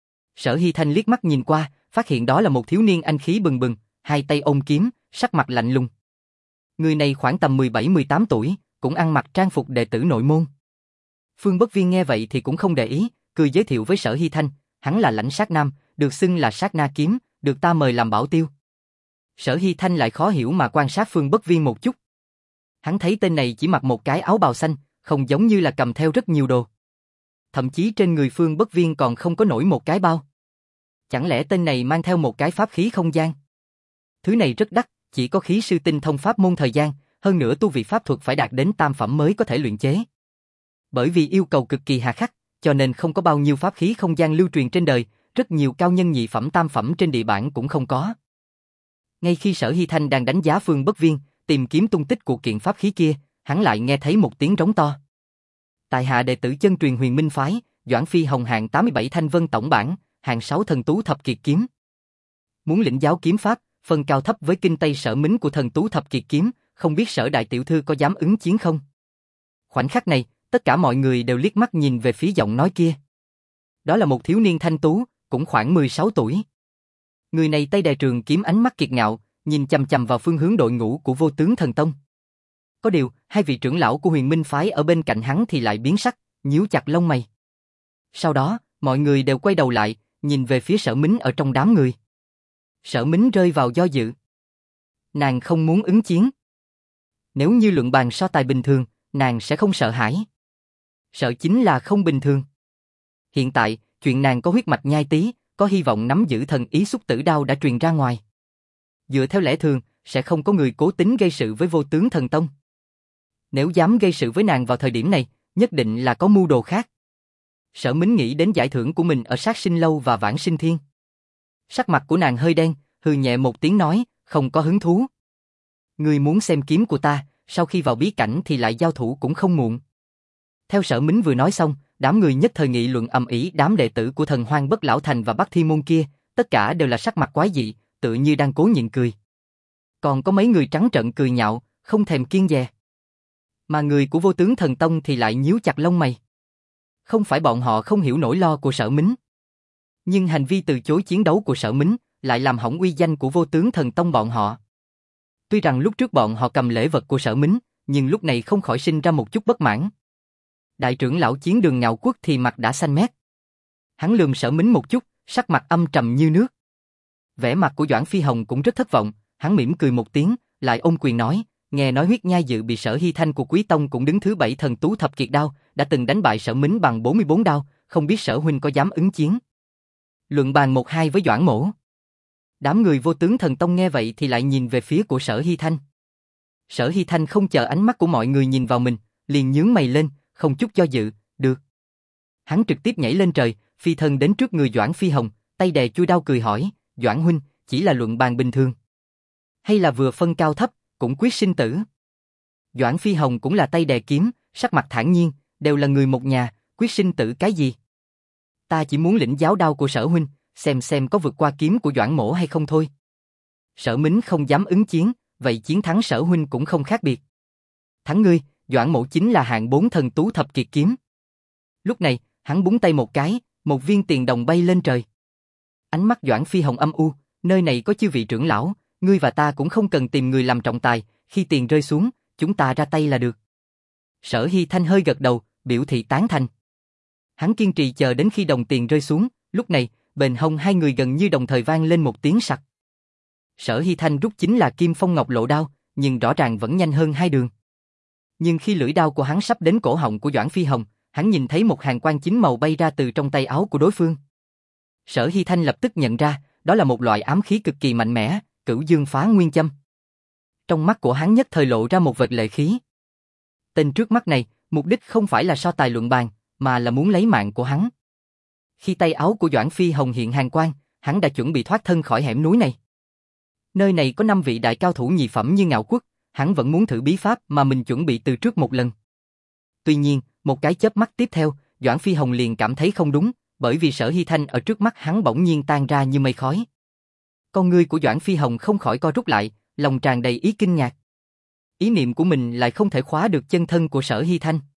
Sở Hy Thanh liếc mắt nhìn qua, phát hiện đó là một thiếu niên anh khí bừng bừng, hai tay ôm kiếm, sắc mặt lạnh lùng. Người này khoảng tầm mười bảy mười tám tuổi, cũng ăn mặc trang phục đệ tử nội môn. Phương Bất Viên nghe vậy thì cũng không để ý, cười giới thiệu với Sở Hy Thanh, hắn là Lãnh Sát Nam, được xưng là Sát Na Kiếm, được ta mời làm bảo tiêu. Sở Hy Thanh lại khó hiểu mà quan sát Phương Bất Viên một chút. Hắn thấy tên này chỉ mặc một cái áo bào xanh, không giống như là cầm theo rất nhiều đồ. Thậm chí trên người Phương Bất Viên còn không có nổi một cái bao. Chẳng lẽ tên này mang theo một cái pháp khí không gian? Thứ này rất đắt, chỉ có khí sư tinh thông pháp môn thời gian, hơn nữa tu vị pháp thuật phải đạt đến tam phẩm mới có thể luyện chế. Bởi vì yêu cầu cực kỳ hà khắc, cho nên không có bao nhiêu pháp khí không gian lưu truyền trên đời, rất nhiều cao nhân nhị phẩm tam phẩm trên địa bản cũng không có. Ngay khi Sở Hy Thanh đang đánh giá Phương Bất Viên, tìm kiếm tung tích của kiện pháp khí kia, hắn lại nghe thấy một tiếng rống to. Tại hạ đệ tử chân truyền Huyền Minh phái, Doãn Phi Hồng hạng tám mươi bảy Thanh Vân tổng bản, hạng sáu Thần Tú Thập Kiệt kiếm. Muốn lĩnh giáo kiếm pháp, phân cao thấp với kinh Tây Sở Mính của Thần Tú Thập Kiệt kiếm, không biết Sở đại tiểu thư có dám ứng chiến không? Khoảnh khắc này, tất cả mọi người đều liếc mắt nhìn về phía giọng nói kia. Đó là một thiếu niên thanh tú, cũng khoảng mười sáu tuổi. Người này tay đè trường kiếm, ánh mắt kiệt ngạo, nhìn chằm chằm vào phương hướng đội ngũ của Vô Tướng Thần Tông. Có điều, hai vị trưởng lão của Huyền Minh phái ở bên cạnh hắn thì lại biến sắc, nhíu chặt lông mày. Sau đó, mọi người đều quay đầu lại, nhìn về phía Sở Mính ở trong đám người. Sở Mính rơi vào do dự. Nàng không muốn ứng chiến. Nếu như luận bàn so tài bình thường, nàng sẽ không sợ hãi. Sợ chính là không bình thường. Hiện tại, chuyện nàng có huyết mạch nhai tí, có hy vọng nắm giữ thần ý xúc tử đao đã truyền ra ngoài. Dựa theo lẽ thường, sẽ không có người cố tình gây sự với Vô Tướng Thần Tông. Nếu dám gây sự với nàng vào thời điểm này, nhất định là có mưu đồ khác. Sở Mính nghĩ đến giải thưởng của mình ở Sát Sinh Lâu và Vãng Sinh Thiên. Sắc mặt của nàng hơi đen, hừ nhẹ một tiếng nói, không có hứng thú. Ngươi muốn xem kiếm của ta, sau khi vào bí cảnh thì lại giao thủ cũng không muộn. Theo Sở Mính vừa nói xong, đám người nhất thời nghị luận ầm ĩ, đám đệ tử của Thần Hoang Bất Lão Thành và Bắc Thiên Môn kia, tất cả đều là sắc mặt quái dị, tự như đang cố nhịn cười. Còn có mấy người trắng trợn cười nhạo, không thèm kiêng dè. Mà người của Vô Tướng Thần Tông thì lại nhíu chặt lông mày. Không phải bọn họ không hiểu nỗi lo của Sở Mính, nhưng hành vi từ chối chiến đấu của Sở Mính lại làm hỏng uy danh của Vô Tướng Thần Tông bọn họ. Tuy rằng lúc trước bọn họ cầm lễ vật của Sở Mính, nhưng lúc này không khỏi sinh ra một chút bất mãn. Đại trưởng lão Chiến Đường Ngạo Quốc thì mặt đã xanh mét. Hắn lườm Sở Mính một chút, sắc mặt âm trầm như nước. Vẻ mặt của Doãn Phi Hồng cũng rất thất vọng, hắn mỉm cười một tiếng, lại ôm quyền nói, nghe nói Huyết Nhai Dự bị Sở Hy Thanh của Quý Tông cũng đứng thứ bảy Thần Tú Thập Kiệt đao, đã từng đánh bại Sở Mính bằng bốn mươi bốn đao, không biết Sở huynh có dám ứng chiến? Luận bàn một hai với Doãn Mỗ. Đám người Vô Tướng Thần Tông nghe vậy thì lại nhìn về phía của Sở Hy Thanh. Sở Hy Thanh không chờ ánh mắt của mọi người nhìn vào mình, liền nhướng mày lên, không chút do dự, được. Hắn trực tiếp nhảy lên trời, phi thân đến trước người Doãn Phi Hồng, tay đè chuôi đao cười hỏi, Doãn huynh, chỉ là luận bàn bình thường, hay là vừa phân cao thấp, cũng quyết sinh tử? Doãn Phi Hồng cũng là tay đè kiếm, sắc mặt thản nhiên, đều là người một nhà, quyết sinh tử cái gì? Ta chỉ muốn lĩnh giáo đao của Sở huynh, xem xem có vượt qua kiếm của Doãn Mỗ hay không thôi. Sở Mính không dám ứng chiến, vậy chiến thắng Sở huynh cũng không khác biệt. Thắng ngươi, Doãn Mỗ chính là hạng bốn Thần Tú Thập Kiệt kiếm. Lúc này, hắn búng tay một cái, một viên tiền đồng bay lên trời. Ánh mắt Doãn Phi Hồng âm u, nơi này có chư vị trưởng lão, ngươi và ta cũng không cần tìm người làm trọng tài, khi tiền rơi xuống, chúng ta ra tay là được. Sở Hy Thanh hơi gật đầu, biểu thị tán thành. Hắn kiên trì chờ đến khi đồng tiền rơi xuống, lúc này, bền hông hai người gần như đồng thời vang lên một tiếng sặc. Sở Hy Thanh rút chính là Kim Phong Ngọc Lộ đao, nhưng rõ ràng vẫn nhanh hơn hai đường. Nhưng khi lưỡi đao của hắn sắp đến cổ họng của Doãn Phi Hồng, hắn nhìn thấy một hàng quang chín màu bay ra từ trong tay áo của đối phương. Sở Hy Thanh lập tức nhận ra, đó là một loại ám khí cực kỳ mạnh mẽ, Cửu Dương Phá Nguyên Châm. Trong mắt của hắn nhất thời lộ ra một vệt lệ khí. Tên trước mắt này, mục đích không phải là so tài luận bàn, mà là muốn lấy mạng của hắn. Khi tay áo của Doãn Phi Hồng hiện hàng quang, hắn đã chuẩn bị thoát thân khỏi hẻm núi này. Nơi này có năm vị đại cao thủ nhị phẩm như Ngạo Quốc, hắn vẫn muốn thử bí pháp mà mình chuẩn bị từ trước một lần. Tuy nhiên, một cái chớp mắt tiếp theo, Doãn Phi Hồng liền cảm thấy không đúng, bởi vì Sở Hy Thanh ở trước mắt hắn bỗng nhiên tan ra như mây khói. Con ngươi của Doãn Phi Hồng không khỏi co rút lại, lòng tràn đầy ý kinh ngạc. ý niệm của mình lại không thể khóa được chân thân của Sở Hy Thanh.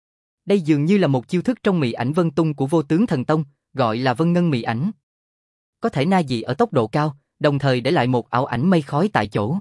Đây dường như là một chiêu thức trong mị ảnh vân tung của Vô Tướng Thần Tông, gọi là vân ngân mị ảnh. Có thể na dị ở tốc độ cao, đồng thời để lại một ảo ảnh mây khói tại chỗ.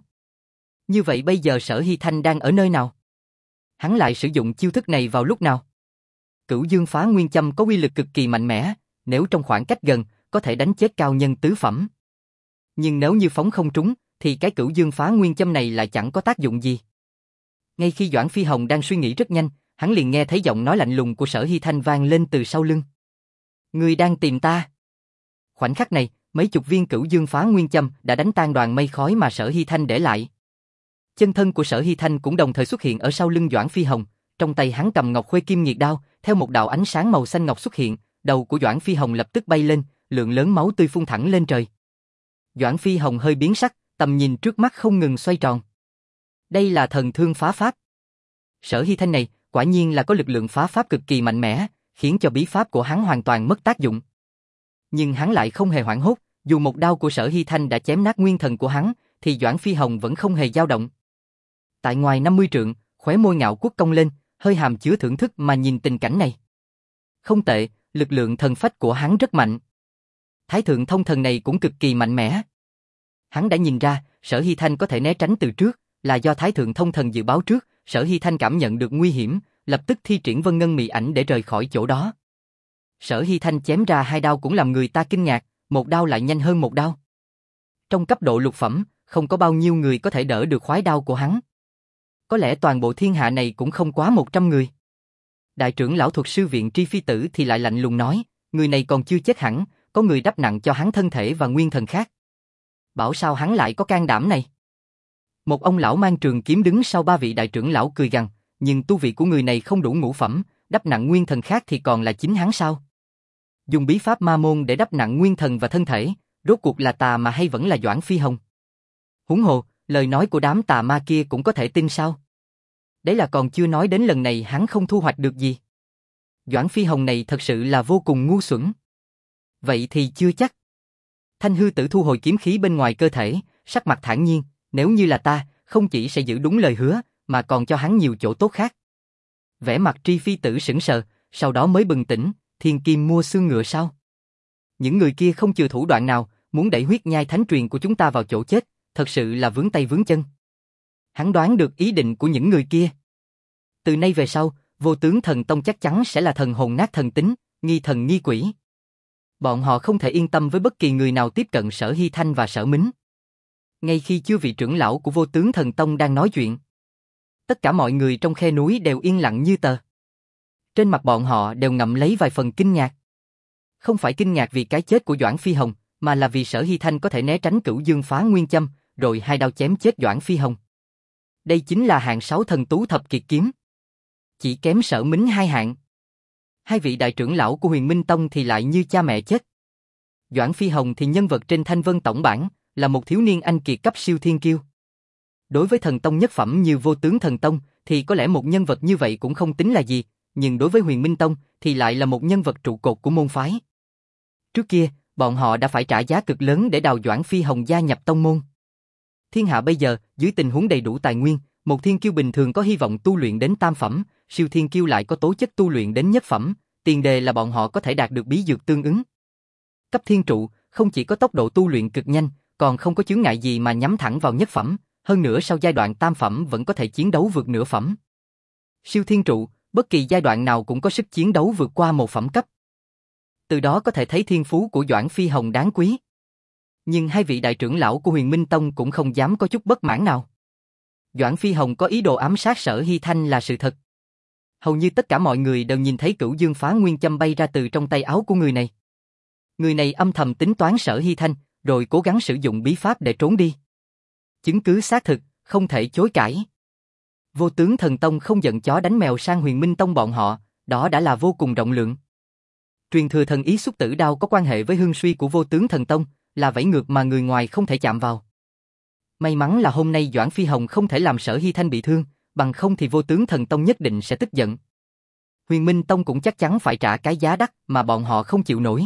Như vậy bây giờ Sở Hy Thanh đang ở nơi nào? Hắn lại sử dụng chiêu thức này vào lúc nào? Cửu Dương Phá Nguyên Châm có uy lực cực kỳ mạnh mẽ, nếu trong khoảng cách gần, có thể đánh chết cao nhân tứ phẩm. Nhưng nếu như phóng không trúng, thì cái Cửu Dương Phá Nguyên Châm này lại chẳng có tác dụng gì. Ngay khi Doãn Phi Hồng đang suy nghĩ rất nhanh, hắn liền nghe thấy giọng nói lạnh lùng của Sở Hy Thanh vang lên từ sau lưng. Ngươi đang tìm ta? Khoảnh khắc này, mấy chục viên Cửu Dương Phá Nguyên Châm đã đánh tan đoàn mây khói mà Sở Hy Thanh để lại. Chân thân của Sở Hy Thanh cũng đồng thời xuất hiện ở sau lưng Doãn Phi Hồng, trong tay hắn cầm Ngọc Khuê Kim Nghiệt Đao, theo một đạo ánh sáng màu xanh ngọc xuất hiện, đầu của Doãn Phi Hồng lập tức bay lên, lượng lớn máu tươi phun thẳng lên trời. Doãn Phi Hồng hơi biến sắc, tầm nhìn trước mắt không ngừng xoay tròn. Đây là thần thương phá pháp. Sở Hy Thanh này, quả nhiên là có lực lượng phá pháp cực kỳ mạnh mẽ, khiến cho bí pháp của hắn hoàn toàn mất tác dụng. Nhưng hắn lại không hề hoảng hốt, dù một đao của Sở Hy Thanh đã chém nát nguyên thần của hắn, thì Doãn Phi Hồng vẫn không hề dao động. Tại ngoài năm mươi trượng, khóe môi ngạo quốc cong lên, hơi hàm chứa thưởng thức mà nhìn tình cảnh này. Không tệ, lực lượng thần phách của hắn rất mạnh. Thái thượng thông thần này cũng cực kỳ mạnh mẽ. Hắn đã nhìn ra, Sở Hy Thanh có thể né tránh từ trước, là do Thái thượng thông thần dự báo trước. Sở Hy Thanh cảm nhận được nguy hiểm, lập tức thi triển vân ngân mị ảnh để rời khỏi chỗ đó. Sở Hy Thanh chém ra hai đao cũng làm người ta kinh ngạc, một đao lại nhanh hơn một đao. Trong cấp độ lục phẩm, không có bao nhiêu người có thể đỡ được khoái đao của hắn. Có lẽ toàn bộ thiên hạ này cũng không quá một trăm người. Đại trưởng lão thuật sư viện Tri Phi Tử thì lại lạnh lùng nói, người này còn chưa chết hẳn, có người đắp nặng cho hắn thân thể và nguyên thần khác. Bảo sao hắn lại có can đảm này? Một ông lão mang trường kiếm đứng sau ba vị đại trưởng lão cười gằn, nhưng tu vị của người này không đủ ngũ phẩm, đắp nặng nguyên thần khác thì còn là chính hắn sao? Dùng bí pháp ma môn để đắp nặng nguyên thần và thân thể, rốt cuộc là tà mà hay vẫn là Doãn Phi Hồng? Huống hồ, lời nói của đám tà ma kia cũng có thể tin sao? Đấy là còn chưa nói đến lần này hắn không thu hoạch được gì. Doãn Phi Hồng này thật sự là vô cùng ngu xuẩn. Vậy thì chưa chắc. Thanh hư tử thu hồi kiếm khí bên ngoài cơ thể, sắc mặt thản nhiên, nếu như là ta, không chỉ sẽ giữ đúng lời hứa, mà còn cho hắn nhiều chỗ tốt khác. Vẻ mặt Tri Phi Tử sững sờ, sau đó mới bừng tỉnh, thiên kim mua xương ngựa sao? Những người kia không chừa thủ đoạn nào, muốn đẩy huyết nhai thánh truyền của chúng ta vào chỗ chết, thật sự là vướng tay vướng chân. Hắn đoán được ý định của những người kia. Từ nay về sau, Vô Tướng Thần Tông chắc chắn sẽ là thần hồn nát thần tính, nghi thần nghi quỷ. Bọn họ không thể yên tâm với bất kỳ người nào tiếp cận Sở Hy Thanh và Sở Mính. Ngay khi chư vị trưởng lão của Vô Tướng Thần Tông đang nói chuyện, tất cả mọi người trong khe núi đều yên lặng như tờ. Trên mặt bọn họ đều ngậm lấy vài phần kinh ngạc. Không phải kinh ngạc vì cái chết của Doãn Phi Hồng, mà là vì Sở Hy Thanh có thể né tránh Cửu Dương Phá Nguyên Châm, rồi hai đao chém chết Doãn Phi Hồng. Đây chính là hạng sáu thần tú thập kiệt kiếm. Chỉ kém Sở Mính hai hạng. Hai vị đại trưởng lão của Huyền Minh Tông thì lại như cha mẹ chết. Doãn Phi Hồng thì nhân vật trên Thanh Vân tổng bản, là một thiếu niên anh kiệt cấp siêu thiên kiêu. Đối với thần tông nhất phẩm như Vô Tướng Thần Tông, thì có lẽ một nhân vật như vậy cũng không tính là gì, nhưng đối với Huyền Minh Tông, thì lại là một nhân vật trụ cột của môn phái. Trước kia, bọn họ đã phải trả giá cực lớn để đào Doãn Phi Hồng gia nhập tông môn. Thiên hạ bây giờ, dưới tình huống đầy đủ tài nguyên, một thiên kiêu bình thường có hy vọng tu luyện đến tam phẩm, siêu thiên kiêu lại có tố chất tu luyện đến nhất phẩm, tiền đề là bọn họ có thể đạt được bí dược tương ứng. Cấp thiên trụ, không chỉ có tốc độ tu luyện cực nhanh, còn không có chướng ngại gì mà nhắm thẳng vào nhất phẩm, hơn nữa sau giai đoạn tam phẩm vẫn có thể chiến đấu vượt nửa phẩm. Siêu thiên trụ, bất kỳ giai đoạn nào cũng có sức chiến đấu vượt qua một phẩm cấp. Từ đó có thể thấy thiên phú của Doãn Phi Hồng đáng quý. Nhưng hai vị đại trưởng lão của Huyền Minh Tông cũng không dám có chút bất mãn nào. Doãn Phi Hồng có ý đồ ám sát Sở Hy Thanh là sự thật. Hầu như tất cả mọi người đều nhìn thấy Cửu Dương Phá Nguyên Châm bay ra từ trong tay áo của người này. Người này âm thầm tính toán Sở Hy Thanh, rồi cố gắng sử dụng bí pháp để trốn đi. Chứng cứ xác thực, không thể chối cãi. Vô Tướng Thần Tông không giận chó đánh mèo sang Huyền Minh Tông bọn họ, đó đã là vô cùng rộng lượng. Truyền thừa thần ý xúc tử đao có quan hệ với hưng suy của Vô Tướng Thần Tông, là vảy ngược mà người ngoài không thể chạm vào. May mắn là hôm nay Doãn Phi Hồng không thể làm Sở Hy Thanh bị thương, bằng không thì Vô Tướng Thần Tông nhất định sẽ tức giận. Huyền Minh Tông cũng chắc chắn phải trả cái giá đắt mà bọn họ không chịu nổi.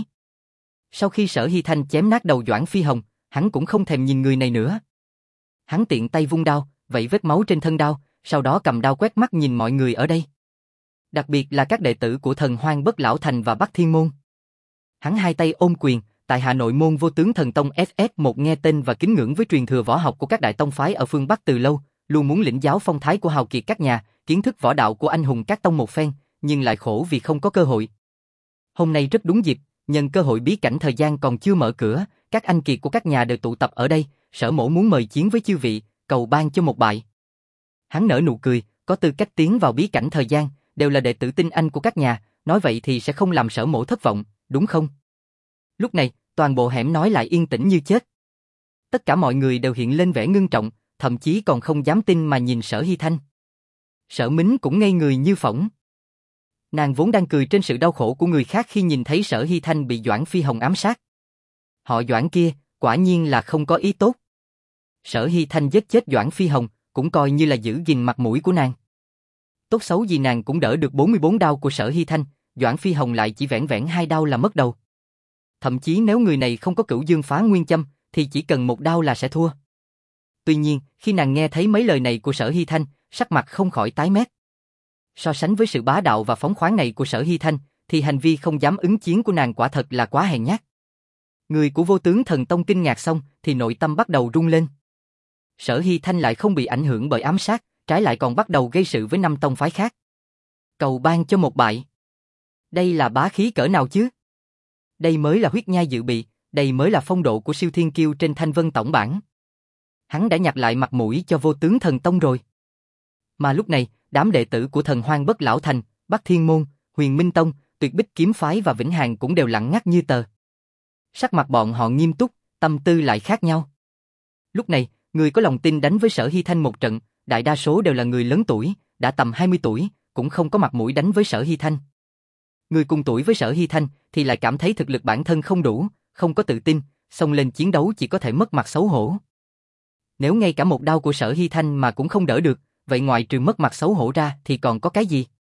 Sau khi Sở Hy Thanh chém nát đầu Doãn Phi Hồng, hắn cũng không thèm nhìn người này nữa. Hắn tiện tay vung đao, vẫy vết máu trên thân đao, sau đó cầm đao quét mắt nhìn mọi người ở đây. Đặc biệt là các đệ tử của Thần Hoang Bất Lão Thành và Bắc Thiên Môn. Hắn hai tay ôm quyền, tại Hà Nội môn Vô Tướng Thần Tông ép ép một nghe tên và kính ngưỡng với truyền thừa võ học của các đại tông phái ở phương Bắc từ lâu, luôn muốn lĩnh giáo phong thái của hào kiệt các nhà, kiến thức võ đạo của anh hùng các tông một phen, nhưng lại khổ vì không có cơ hội. Hôm nay rất đúng dịp, nhân cơ hội bí cảnh thời gian còn chưa mở cửa, các anh kiệt của các nhà đều tụ tập ở đây, Sở Mỗ muốn mời chiến với chư vị, cầu ban cho một bại. Hắn nở nụ cười, có tư cách tiến vào bí cảnh thời gian, đều là đệ tử tinh anh của các nhà, nói vậy thì sẽ không làm Sở Mỗ thất vọng, đúng không? Lúc này, toàn bộ hẻm nói lại yên tĩnh như chết. Tất cả mọi người đều hiện lên vẻ ngưng trọng, thậm chí còn không dám tin mà nhìn Sở Hy Thanh. Sở Mính cũng ngây người như phỏng. Nàng vốn đang cười trên sự đau khổ của người khác khi nhìn thấy Sở Hy Thanh bị Doãn Phi Hồng ám sát. Họ Doãn kia, quả nhiên là không có ý tốt. Sở Hy Thanh giết chết Doãn Phi Hồng, cũng coi như là giữ gìn mặt mũi của nàng. Tốt xấu gì nàng cũng đỡ được bốn mươi bốn đao của Sở Hy Thanh, Doãn Phi Hồng lại chỉ vẻn vẻn hai đao là mất đầu. Thậm chí nếu người này không có Cửu Dương Phá Nguyên Châm, thì chỉ cần một đao là sẽ thua. Tuy nhiên, khi nàng nghe thấy mấy lời này của Sở Hy Thanh, sắc mặt không khỏi tái mét. So sánh với sự bá đạo và phóng khoáng này của Sở Hy Thanh, thì hành vi không dám ứng chiến của nàng quả thật là quá hèn nhát. Người của Vô Tướng Thần Tông kinh ngạc xong, thì nội tâm bắt đầu rung lên. Sở Hy Thanh lại không bị ảnh hưởng bởi ám sát, trái lại còn bắt đầu gây sự với năm tông phái khác. Cầu ban cho một bại. Đây là bá khí cỡ nào chứ? Đây mới là huyết nhai dự bị, đây mới là phong độ của siêu thiên kiêu trên Thanh Vân tổng bản. Hắn đã nhặt lại mặt mũi cho Vô Tướng Thần Tông rồi. Mà lúc này, đám đệ tử của Thần Hoang Bất Lão Thành, Bắc Thiên Môn, Huyền Minh Tông, Tuyệt Bích Kiếm Phái và Vĩnh Hằng cũng đều lặng ngắt như tờ. Sắc mặt bọn họ nghiêm túc, tâm tư lại khác nhau. Lúc này, người có lòng tin đánh với Sở Hy Thanh một trận, đại đa số đều là người lớn tuổi, đã tầm hai mươi tuổi, cũng không có mặt mũi đánh với Sở Hy Thanh. Người cùng tuổi với Sở Hy Thanh thì lại cảm thấy thực lực bản thân không đủ, không có tự tin, xông lên chiến đấu chỉ có thể mất mặt xấu hổ. Nếu ngay cả một đao của Sở Hy Thanh mà cũng không đỡ được, vậy ngoài trừ mất mặt xấu hổ ra thì còn có cái gì?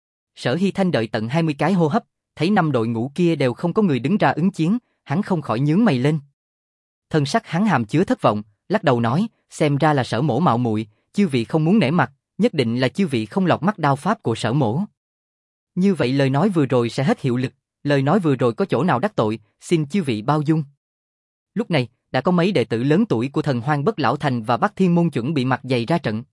Sở Hy Thanh đợi tận hai mươi cái hô hấp, thấy năm đội ngũ kia đều không có người đứng ra ứng chiến, hắn không khỏi nhướng mày lên. Thân sắc hắn hàm chứa thất vọng, lắc đầu nói, xem ra là Sở Mỗ mạo muội, chư vị không muốn nể mặt, nhất định là chư vị không lọt mắt đao pháp của Sở Mỗ. Như vậy lời nói vừa rồi sẽ hết hiệu lực, lời nói vừa rồi có chỗ nào đắc tội, xin chư vị bao dung. Lúc này, đã có mấy đệ tử lớn tuổi của Thần Hoang Bất Lão Thành và Bắc Thiên Môn chuẩn bị mặt dày ra trận.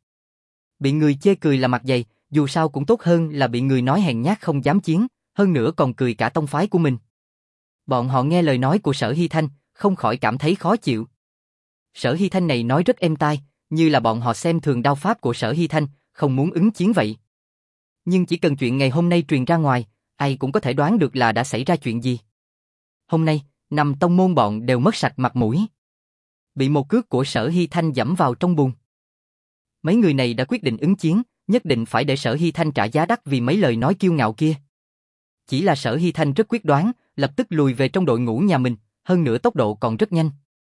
Bị người chê cười là mặt dày, dù sao cũng tốt hơn là bị người nói hèn nhát không dám chiến, hơn nữa còn cười cả tông phái của mình. Bọn họ nghe lời nói của Sở Hy Thanh, không khỏi cảm thấy khó chịu. Sở Hy Thanh này nói rất êm tai, như là bọn họ xem thường đao pháp của Sở Hy Thanh, không muốn ứng chiến vậy. Nhưng chỉ cần chuyện ngày hôm nay truyền ra ngoài, ai cũng có thể đoán được là đã xảy ra chuyện gì. Hôm nay, năm tông môn bọn đều mất sạch mặt mũi. Bị một cước của Sở Hy Thanh giẫm vào trong bùn. Mấy người này đã quyết định ứng chiến, nhất định phải để Sở Hy Thanh trả giá đắt vì mấy lời nói kiêu ngạo kia. Chỉ là Sở Hy Thanh rất quyết đoán, lập tức lùi về trong đội ngũ nhà mình, hơn nữa tốc độ còn rất nhanh.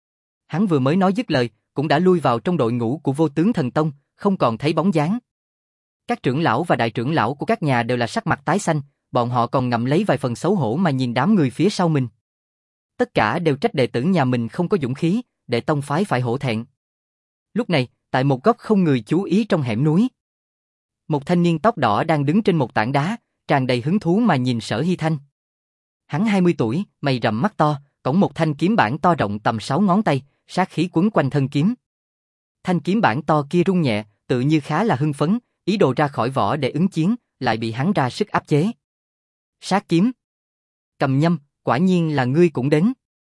Hắn vừa mới nói dứt lời, cũng đã lui vào trong đội ngũ của Vô Tướng Thần Tông, không còn thấy bóng dáng. Các trưởng lão và đại trưởng lão của các nhà đều là sắc mặt tái xanh, bọn họ còn ngậm lấy vài phần xấu hổ mà nhìn đám người phía sau mình. Tất cả đều trách đệ tử nhà mình không có dũng khí, để tông phái phải hổ thẹn. Lúc này, tại một góc không người chú ý trong hẻm núi, một thanh niên tóc đỏ đang đứng trên một tảng đá, tràn đầy hứng thú mà nhìn Sở Hy Thanh. Hắn hai mươi tuổi, mày rậm mắt to, cõng một thanh kiếm bản to rộng tầm sáu ngón tay, sát khí quấn quanh thân kiếm. Thanh kiếm bản to kia rung nhẹ, tự như khá là hưng phấn, ý đồ ra khỏi vỏ để ứng chiến, lại bị hắn ra sức áp chế. Sát kiếm. Cầm Nhâm, quả nhiên là ngươi cũng đến.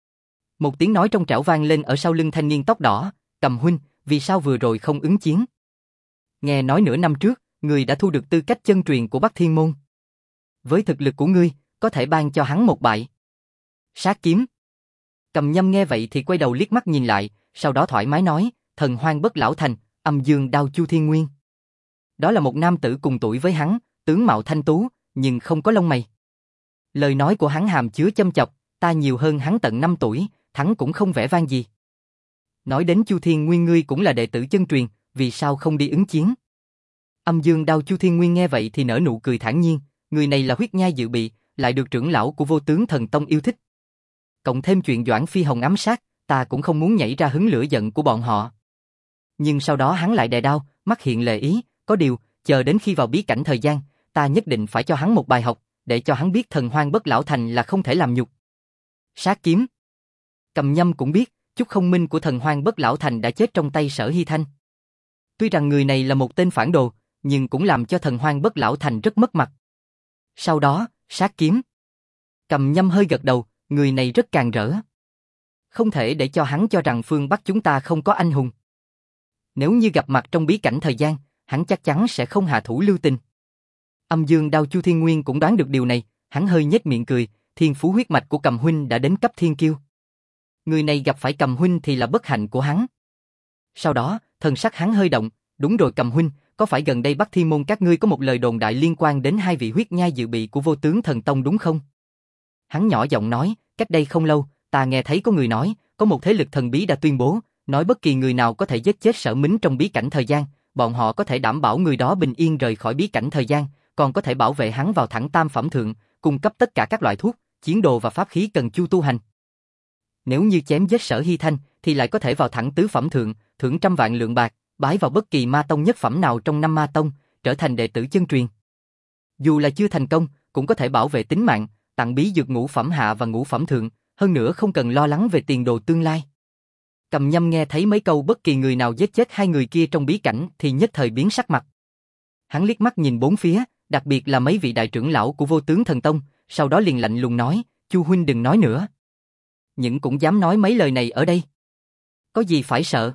Một tiếng nói trong trẻo vang lên ở sau lưng thanh niên tóc đỏ, Cầm huynh, vì sao vừa rồi không ứng chiến? Nghe nói nửa năm trước, ngươi đã thu được tư cách chân truyền của Bắc Thiên Môn. Với thực lực của ngươi, có thể ban cho hắn một bại. Sát kiếm. Cầm Nhâm nghe vậy thì quay đầu liếc mắt nhìn lại, sau đó thoải mái nói, Thần Hoang Bất Lão Thành, Âm Dương Đao Chu Thiên Nguyên. Đó là một nam tử cùng tuổi với hắn, tướng mạo thanh tú, nhưng không có lông mày. Lời nói của hắn hàm chứa châm chọc, ta nhiều hơn hắn tận năm tuổi, thắng cũng không vẻ vang gì. Nói đến Chu Thiên Nguyên ngươi cũng là đệ tử chân truyền, vì sao không đi ứng chiến? Âm Dương Đao Chu Thiên Nguyên nghe vậy thì nở nụ cười thản nhiên, người này là huyết nhai dự bị, lại được trưởng lão của Vô Tướng Thần Tông yêu thích. Cộng thêm chuyện Doãn Phi Hồng ám sát, ta cũng không muốn nhảy ra hứng lửa giận của bọn họ. Nhưng sau đó hắn lại đè đao, mắt hiện lệ ý, có điều, chờ đến khi vào bí cảnh thời gian, ta nhất định phải cho hắn một bài học, để cho hắn biết thần hoang bất lão thành là không thể làm nhục. Sát kiếm. Cầm Nhâm cũng biết, chút không minh của thần hoang bất lão thành đã chết trong tay Sở Hy Thanh. Tuy rằng người này là một tên phản đồ, nhưng cũng làm cho thần hoang bất lão thành rất mất mặt. Sau đó, sát kiếm. Cầm Nhâm hơi gật đầu, người này rất càn rỡ. Không thể để cho hắn cho rằng phương Bắc chúng ta không có anh hùng. Nếu như gặp mặt trong bí cảnh thời gian, hắn chắc chắn sẽ không hạ thủ lưu tình. Âm Dương Đao Chu Thiên Nguyên cũng đoán được điều này, hắn hơi nhếch miệng cười, thiên phú huyết mạch của Cầm huynh đã đến cấp thiên kiêu. Người này gặp phải Cầm huynh thì là bất hạnh của hắn. Sau đó, thần sắc hắn hơi động, đúng rồi Cầm huynh, có phải gần đây Bắc Thiên môn các ngươi có một lời đồn đại liên quan đến hai vị huyết nhai dự bị của Vô Tướng Thần Tông đúng không? Hắn nhỏ giọng nói, cách đây không lâu, ta nghe thấy có người nói, có một thế lực thần bí đã tuyên bố, nói bất kỳ người nào có thể giết chết Sở Mính trong bí cảnh thời gian, bọn họ có thể đảm bảo người đó bình yên rời khỏi bí cảnh thời gian, còn có thể bảo vệ hắn vào thẳng tam phẩm thượng, cung cấp tất cả các loại thuốc, chiến đồ và pháp khí cần chu tu hành. Nếu như chém giết Sở Hy Thanh, thì lại có thể vào thẳng tứ phẩm thượng, thưởng trăm vạn lượng bạc, bái vào bất kỳ ma tông nhất phẩm nào trong năm ma tông, trở thành đệ tử chân truyền. Dù là chưa thành công, cũng có thể bảo vệ tính mạng, tặng bí dược ngũ phẩm hạ và ngũ phẩm thượng, hơn nữa không cần lo lắng về tiền đồ tương lai. Cầm Nhâm nghe thấy mấy câu bất kỳ người nào giết chết hai người kia trong bí cảnh thì nhất thời biến sắc mặt. Hắn liếc mắt nhìn bốn phía, đặc biệt là mấy vị đại trưởng lão của Vô Tướng Thần Tông, sau đó liền lạnh lùng nói, Chu huynh đừng nói nữa. Nhưng cũng dám nói mấy lời này ở đây. Có gì phải sợ?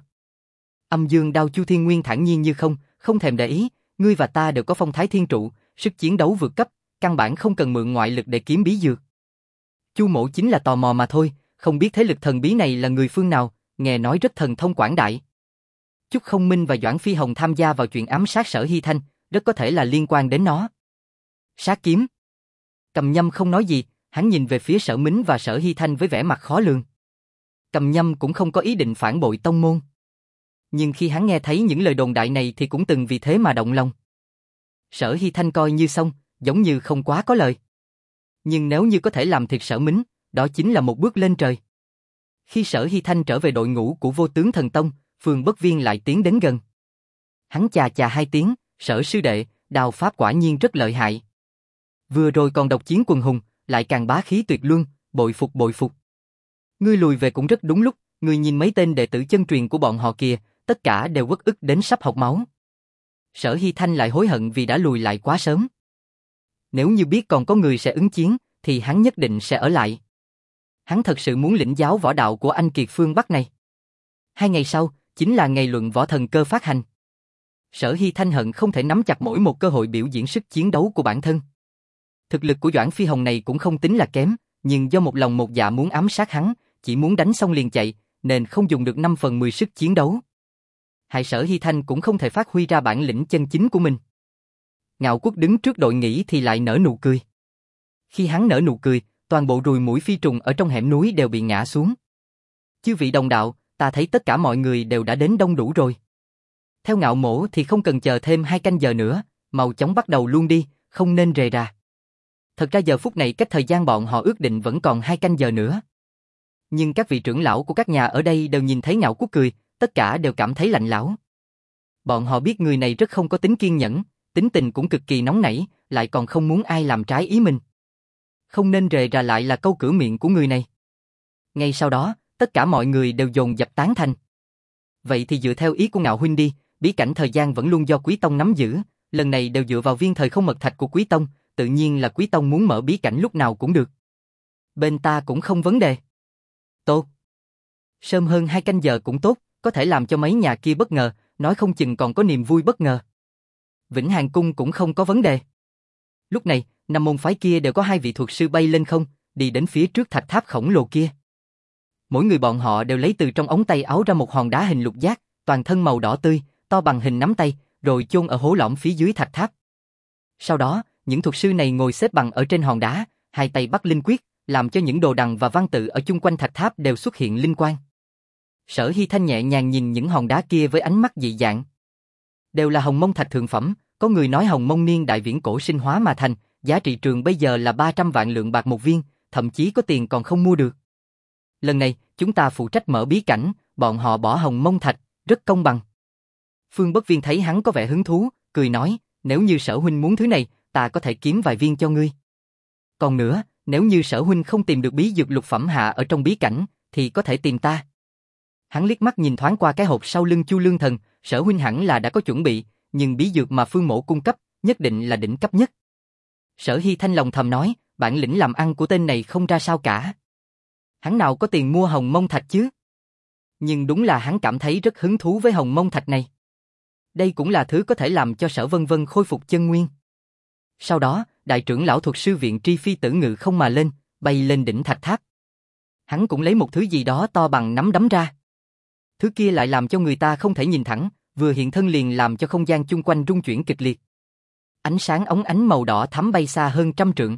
Âm Dương Đao Chu Thiên Nguyên thản nhiên như không, không thèm để ý, ngươi và ta đều có phong thái thiên trụ, sức chiến đấu vượt cấp, căn bản không cần mượn ngoại lực để kiếm bí dược. Chu mỗ chính là tò mò mà thôi, không biết thế lực thần bí này là người phương nào, nghe nói rất thần thông quảng đại. Chúc Không Minh và Doãn Phi Hồng tham gia vào chuyện ám sát Sở Hy Thanh, rất có thể là liên quan đến nó. Sát kiếm. Cầm Nhâm không nói gì, hắn nhìn về phía Sở Mính và Sở Hy Thanh với vẻ mặt khó lường. Cầm Nhâm cũng không có ý định phản bội tông môn. Nhưng khi hắn nghe thấy những lời đồn đại này thì cũng từng vì thế mà động lòng. Sở Hy Thanh coi như xong, giống như không quá có lời. Nhưng nếu như có thể làm thiệt Sở Mính, đó chính là một bước lên trời. Khi Sở Hy Thanh trở về đội ngũ của Vô Tướng Thần Tông, Phương Bất Viên lại tiến đến gần. Hắn chà chà hai tiếng, Sở sư đệ, đao pháp quả nhiên rất lợi hại. Vừa rồi còn độc chiến quần hùng, lại càng bá khí tuyệt luân, bội phục bội phục. Ngươi lùi về cũng rất đúng lúc, ngươi nhìn mấy tên đệ tử chân truyền của bọn họ kìa, tất cả đều uất ức đến sắp học máu. Sở Hy Thanh lại hối hận vì đã lùi lại quá sớm. Nếu như biết còn có người sẽ ứng chiến, thì hắn nhất định sẽ ở lại. Hắn thật sự muốn lĩnh giáo võ đạo của anh kiệt phương Bắc này. Hai ngày sau, chính là ngày luận võ thần cơ phát hành. Sở Hy Thanh hận không thể nắm chặt mỗi một cơ hội biểu diễn sức chiến đấu của bản thân. Thực lực của Doãn Phi Hồng này cũng không tính là kém, nhưng do một lòng một dạ muốn ám sát hắn, chỉ muốn đánh xong liền chạy, nên không dùng được năm phần mười sức chiến đấu. Hại Sở Hy Thanh cũng không thể phát huy ra bản lĩnh chân chính của mình. Ngạo Quốc đứng trước đội nghỉ thì lại nở nụ cười. Khi hắn nở nụ cười, toàn bộ ruồi muỗi phi trùng ở trong hẻm núi đều bị ngã xuống. Chư vị đồng đạo, ta thấy tất cả mọi người đều đã đến đông đủ rồi. Theo Ngạo Mỗ thì không cần chờ thêm hai canh giờ nữa, mau chóng bắt đầu luôn đi, không nên rề rà. Thật ra giờ phút này cách thời gian bọn họ ước định vẫn còn hai canh giờ nữa. Nhưng các vị trưởng lão của các nhà ở đây đều nhìn thấy Ngạo Quốc cười, tất cả đều cảm thấy lạnh lẽo. Bọn họ biết người này rất không có tính kiên nhẫn, tính tình cũng cực kỳ nóng nảy, lại còn không muốn ai làm trái ý mình. Không nên rề rà lại là câu cửa miệng của người này. Ngay sau đó, tất cả mọi người đều dồn dập tán thành. Vậy thì dựa theo ý của Ngạo huynh đi, bí cảnh thời gian vẫn luôn do Quý Tông nắm giữ, lần này đều dựa vào viên thời không mật thạch của Quý Tông, tự nhiên là Quý Tông muốn mở bí cảnh lúc nào cũng được. Bên ta cũng không vấn đề. Tốt. Sớm hơn hai canh giờ cũng tốt, có thể làm cho mấy nhà kia bất ngờ, nói không chừng còn có niềm vui bất ngờ. Vĩnh Hàn Cung cũng không có vấn đề. Lúc này, năm môn phái kia đều có hai vị thuật sư bay lên không, đi đến phía trước thạch tháp khổng lồ kia. Mỗi người bọn họ đều lấy từ trong ống tay áo ra một hòn đá hình lục giác, toàn thân màu đỏ tươi, to bằng hình nắm tay, rồi chôn ở hố lõm phía dưới thạch tháp. Sau đó, những thuật sư này ngồi xếp bằng ở trên hòn đá, hai tay bắt linh quyết, làm cho những đồ đằng và văn tự ở chung quanh thạch tháp đều xuất hiện linh quang. Sở Hy Thanh nhẹ nhàng nhìn những hòn đá kia với ánh mắt dị dạng. Đều là hồng mông thạch thượng phẩm, có người nói hồng mông niên đại viễn cổ sinh hóa mà thành, giá trị trường bây giờ là ba trăm vạn lượng bạc một viên, thậm chí có tiền còn không mua được. Lần này, chúng ta phụ trách mở bí cảnh, bọn họ bỏ hồng mông thạch, rất công bằng. Phương Bất Viên thấy hắn có vẻ hứng thú, cười nói, nếu như Sở huynh muốn thứ này, ta có thể kiếm vài viên cho ngươi. Còn nữa, nếu như Sở huynh không tìm được bí dược lục phẩm hạ ở trong bí cảnh, thì có thể tìm ta. Hắn liếc mắt nhìn thoáng qua cái hộp sau lưng Chu Lương Thần, Sở huynh hẳn là đã có chuẩn bị, nhưng bí dược mà Phương mỗ cung cấp, nhất định là đỉnh cấp nhất. Sở Hy Thanh lòng thầm nói, bản lĩnh làm ăn của tên này không ra sao cả. Hắn nào có tiền mua hồng mông thạch chứ? Nhưng đúng là hắn cảm thấy rất hứng thú với hồng mông thạch này. Đây cũng là thứ có thể làm cho Sở Vân Vân khôi phục chân nguyên. Sau đó, đại trưởng lão thuật sư viện Tri Phi Tử ngự không mà lên, bay lên đỉnh thạch tháp. Hắn cũng lấy một thứ gì đó to bằng nắm đấm ra. Thứ kia lại làm cho người ta không thể nhìn thẳng, vừa hiện thân liền làm cho không gian chung quanh rung chuyển kịch liệt. Ánh sáng óng ánh màu đỏ thắm bay xa hơn trăm trượng.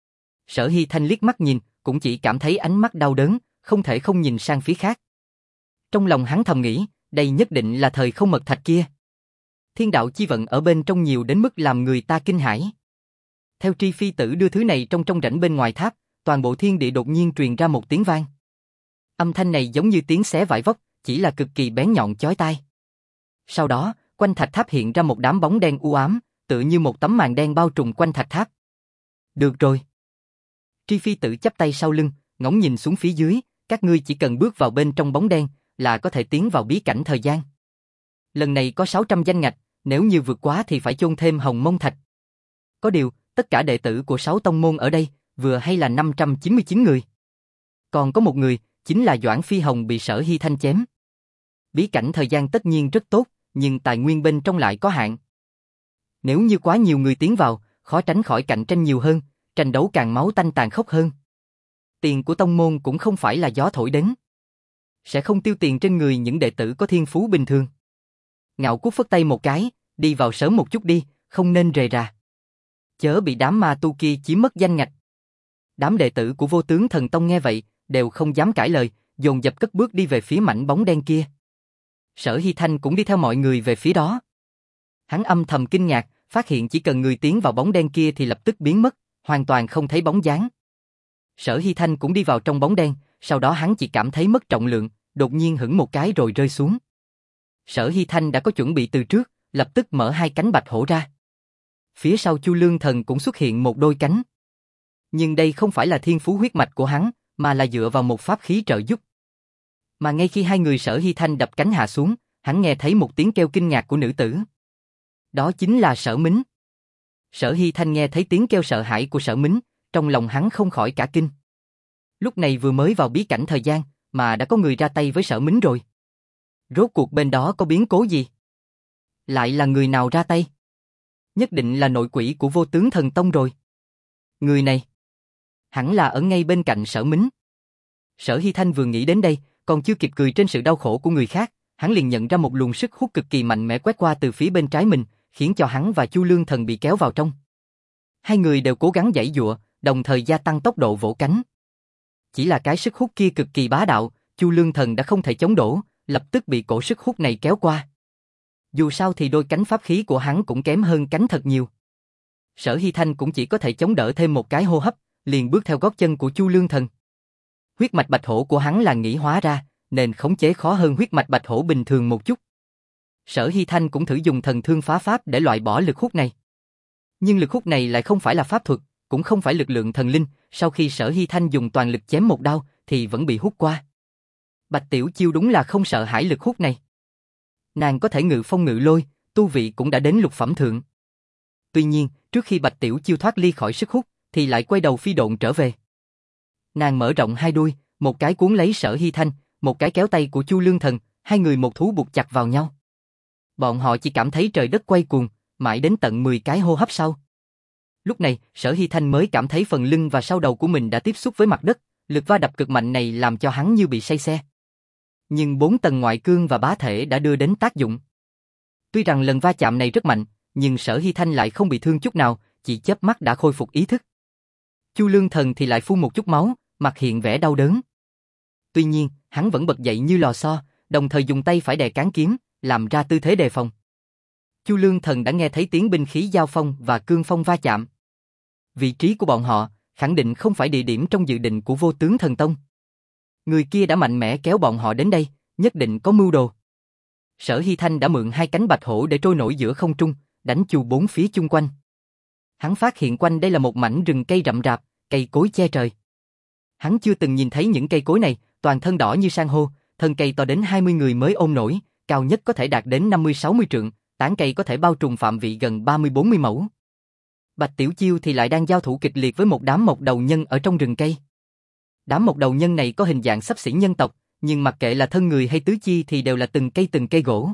Sở Hy Thanh liếc mắt nhìn, cũng chỉ cảm thấy ánh mắt đau đớn, không thể không nhìn sang phía khác. Trong lòng hắn thầm nghĩ, đây nhất định là thời không mật thạch kia. Thiên đạo chi vận ở bên trong nhiều đến mức làm người ta kinh hãi. Theo Tri Phi Tử đưa thứ này trong trong rãnh bên ngoài tháp, toàn bộ thiên địa đột nhiên truyền ra một tiếng vang. Âm thanh này giống như tiếng xé vải vóc, chỉ là cực kỳ bén nhọn chói tai. Sau đó, quanh thạch tháp hiện ra một đám bóng đen u ám, tựa như một tấm màn đen bao trùm quanh thạch tháp. Được rồi. Tri Phi Tử chắp tay sau lưng, ngóng nhìn xuống phía dưới, các ngươi chỉ cần bước vào bên trong bóng đen là có thể tiến vào bí cảnh thời gian. Lần này có sáu trăm danh ngạch, nếu như vượt quá thì phải chôn thêm hồng mông thạch. Có điều, tất cả đệ tử của sáu tông môn ở đây, vừa hay là năm trăm chín mươi chín người. Còn có một người, chính là Doãn Phi Hồng bị Sở Hy Thanh chém. Bí cảnh thời gian tất nhiên rất tốt, nhưng tài nguyên bên trong lại có hạn. Nếu như quá nhiều người tiến vào, khó tránh khỏi cạnh tranh nhiều hơn, tranh đấu càng máu tanh tàn khốc hơn. Tiền của tông môn cũng không phải là gió thổi đến. Sẽ không tiêu tiền trên người những đệ tử có thiên phú bình thường. Ngạo Cút phất tay một cái, đi vào sớm một chút đi, không nên rề rà. Chớ bị đám ma tu kia chiếm mất danh ngạch. Đám đệ tử của Vô Tướng Thần Tông nghe vậy, đều không dám cãi lời, dồn dập cất bước đi về phía mảnh bóng đen kia. Sở Hy Thanh cũng đi theo mọi người về phía đó. Hắn âm thầm kinh ngạc, phát hiện chỉ cần người tiến vào bóng đen kia thì lập tức biến mất, hoàn toàn không thấy bóng dáng. Sở Hy Thanh cũng đi vào trong bóng đen, sau đó hắn chỉ cảm thấy mất trọng lượng, đột nhiên hửng một cái rồi rơi xuống. Sở Hy Thanh đã có chuẩn bị từ trước, lập tức mở hai cánh bạch hổ ra. Phía sau Chu Lương Thần cũng xuất hiện một đôi cánh. Nhưng đây không phải là thiên phú huyết mạch của hắn, mà là dựa vào một pháp khí trợ giúp. Mà ngay khi hai người Sở Hy Thanh đập cánh hạ xuống, hắn nghe thấy một tiếng kêu kinh ngạc của nữ tử. Đó chính là Sở Mính. Sở Hy Thanh nghe thấy tiếng kêu sợ hãi của Sở Mính, trong lòng hắn không khỏi cả kinh. Lúc này vừa mới vào bí cảnh thời gian, mà đã có người ra tay với Sở Mính rồi. Rốt cuộc bên đó có biến cố gì? Lại là người nào ra tay? Nhất định là nội quỷ của Vô Tướng Thần Tông rồi. Người này hẳn là ở ngay bên cạnh Sở Mính. Sở Hy Thanh vừa nghĩ đến đây, còn chưa kịp cười trên sự đau khổ của người khác, hắn liền nhận ra một luồng sức hút cực kỳ mạnh mẽ quét qua từ phía bên trái mình, khiến cho hắn và Chu Lương Thần bị kéo vào trong. Hai người đều cố gắng giãy giụa, đồng thời gia tăng tốc độ vỗ cánh. Chỉ là cái sức hút kia cực kỳ bá đạo, Chu Lương Thần đã không thể chống đỡ, lập tức bị cổ sức hút này kéo qua. Dù sao thì đôi cánh pháp khí của hắn cũng kém hơn cánh thật nhiều. Sở Hy Thanh cũng chỉ có thể chống đỡ thêm một cái hô hấp, liền bước theo gót chân của Chu Lương Thần. Huyết mạch bạch hổ của hắn là nghĩ hóa ra, nên khống chế khó hơn huyết mạch bạch hổ bình thường một chút. Sở Hy Thanh cũng thử dùng thần thương phá pháp để loại bỏ lực hút này. Nhưng lực hút này lại không phải là pháp thuật, cũng không phải lực lượng thần linh, sau khi Sở Hy Thanh dùng toàn lực chém một đao, thì vẫn bị hút qua. Bạch Tiểu Chiêu đúng là không sợ hãi lực hút này. Nàng có thể ngự phong ngự lôi, tu vị cũng đã đến lục phẩm thượng. Tuy nhiên, trước khi Bạch Tiểu Chiêu thoát ly khỏi sức hút, thì lại quay đầu phi độn trở về. Nàng mở rộng hai đuôi, một cái cuốn lấy Sở Hy Thanh, một cái kéo tay của Chu Lương Thần, hai người một thú buộc chặt vào nhau. Bọn họ chỉ cảm thấy trời đất quay cuồng, mãi đến tận mười cái hô hấp sau. Lúc này, Sở Hy Thanh mới cảm thấy phần lưng và sau đầu của mình đã tiếp xúc với mặt đất, lực va đập cực mạnh này làm cho hắn như bị say xe. Nhưng bốn tầng ngoại cương và bá thể đã đưa đến tác dụng. Tuy rằng lần va chạm này rất mạnh, nhưng Sở Hy Thanh lại không bị thương chút nào, chỉ chớp mắt đã khôi phục ý thức. Chu Lương Thần thì lại phun một chút máu, mặt hiện vẻ đau đớn. Tuy nhiên, hắn vẫn bật dậy như lò xo, đồng thời dùng tay phải đè cán kiếm, làm ra tư thế đề phòng. Chu Lương Thần đã nghe thấy tiếng binh khí giao phong và cương phong va chạm. Vị trí của bọn họ khẳng định không phải địa điểm trong dự định của Vô Tướng Thần Tông. Người kia đã mạnh mẽ kéo bọn họ đến đây, nhất định có mưu đồ. Sở Hy Thanh đã mượn hai cánh bạch hổ để trôi nổi giữa không trung, đánh chu bốn phía chung quanh. Hắn phát hiện quanh đây là một mảnh rừng cây rậm rạp, cây cối che trời. Hắn chưa từng nhìn thấy những cây cối này, toàn thân đỏ như san hô, thân cây to đến hai mươi người mới ôm nổi, cao nhất có thể đạt đến năm mươi sáu mươi trượng, tán cây có thể bao trùm phạm vị gần ba mươi bốn mươi mẫu. Bạch Tiểu Chiêu thì lại đang giao thủ kịch liệt với một đám mộc đầu nhân ở trong rừng cây. Đám mộc đầu nhân này có hình dạng xấp xỉ nhân tộc, nhưng mặc kệ là thân người hay tứ chi thì đều là từng cây từng cây gỗ.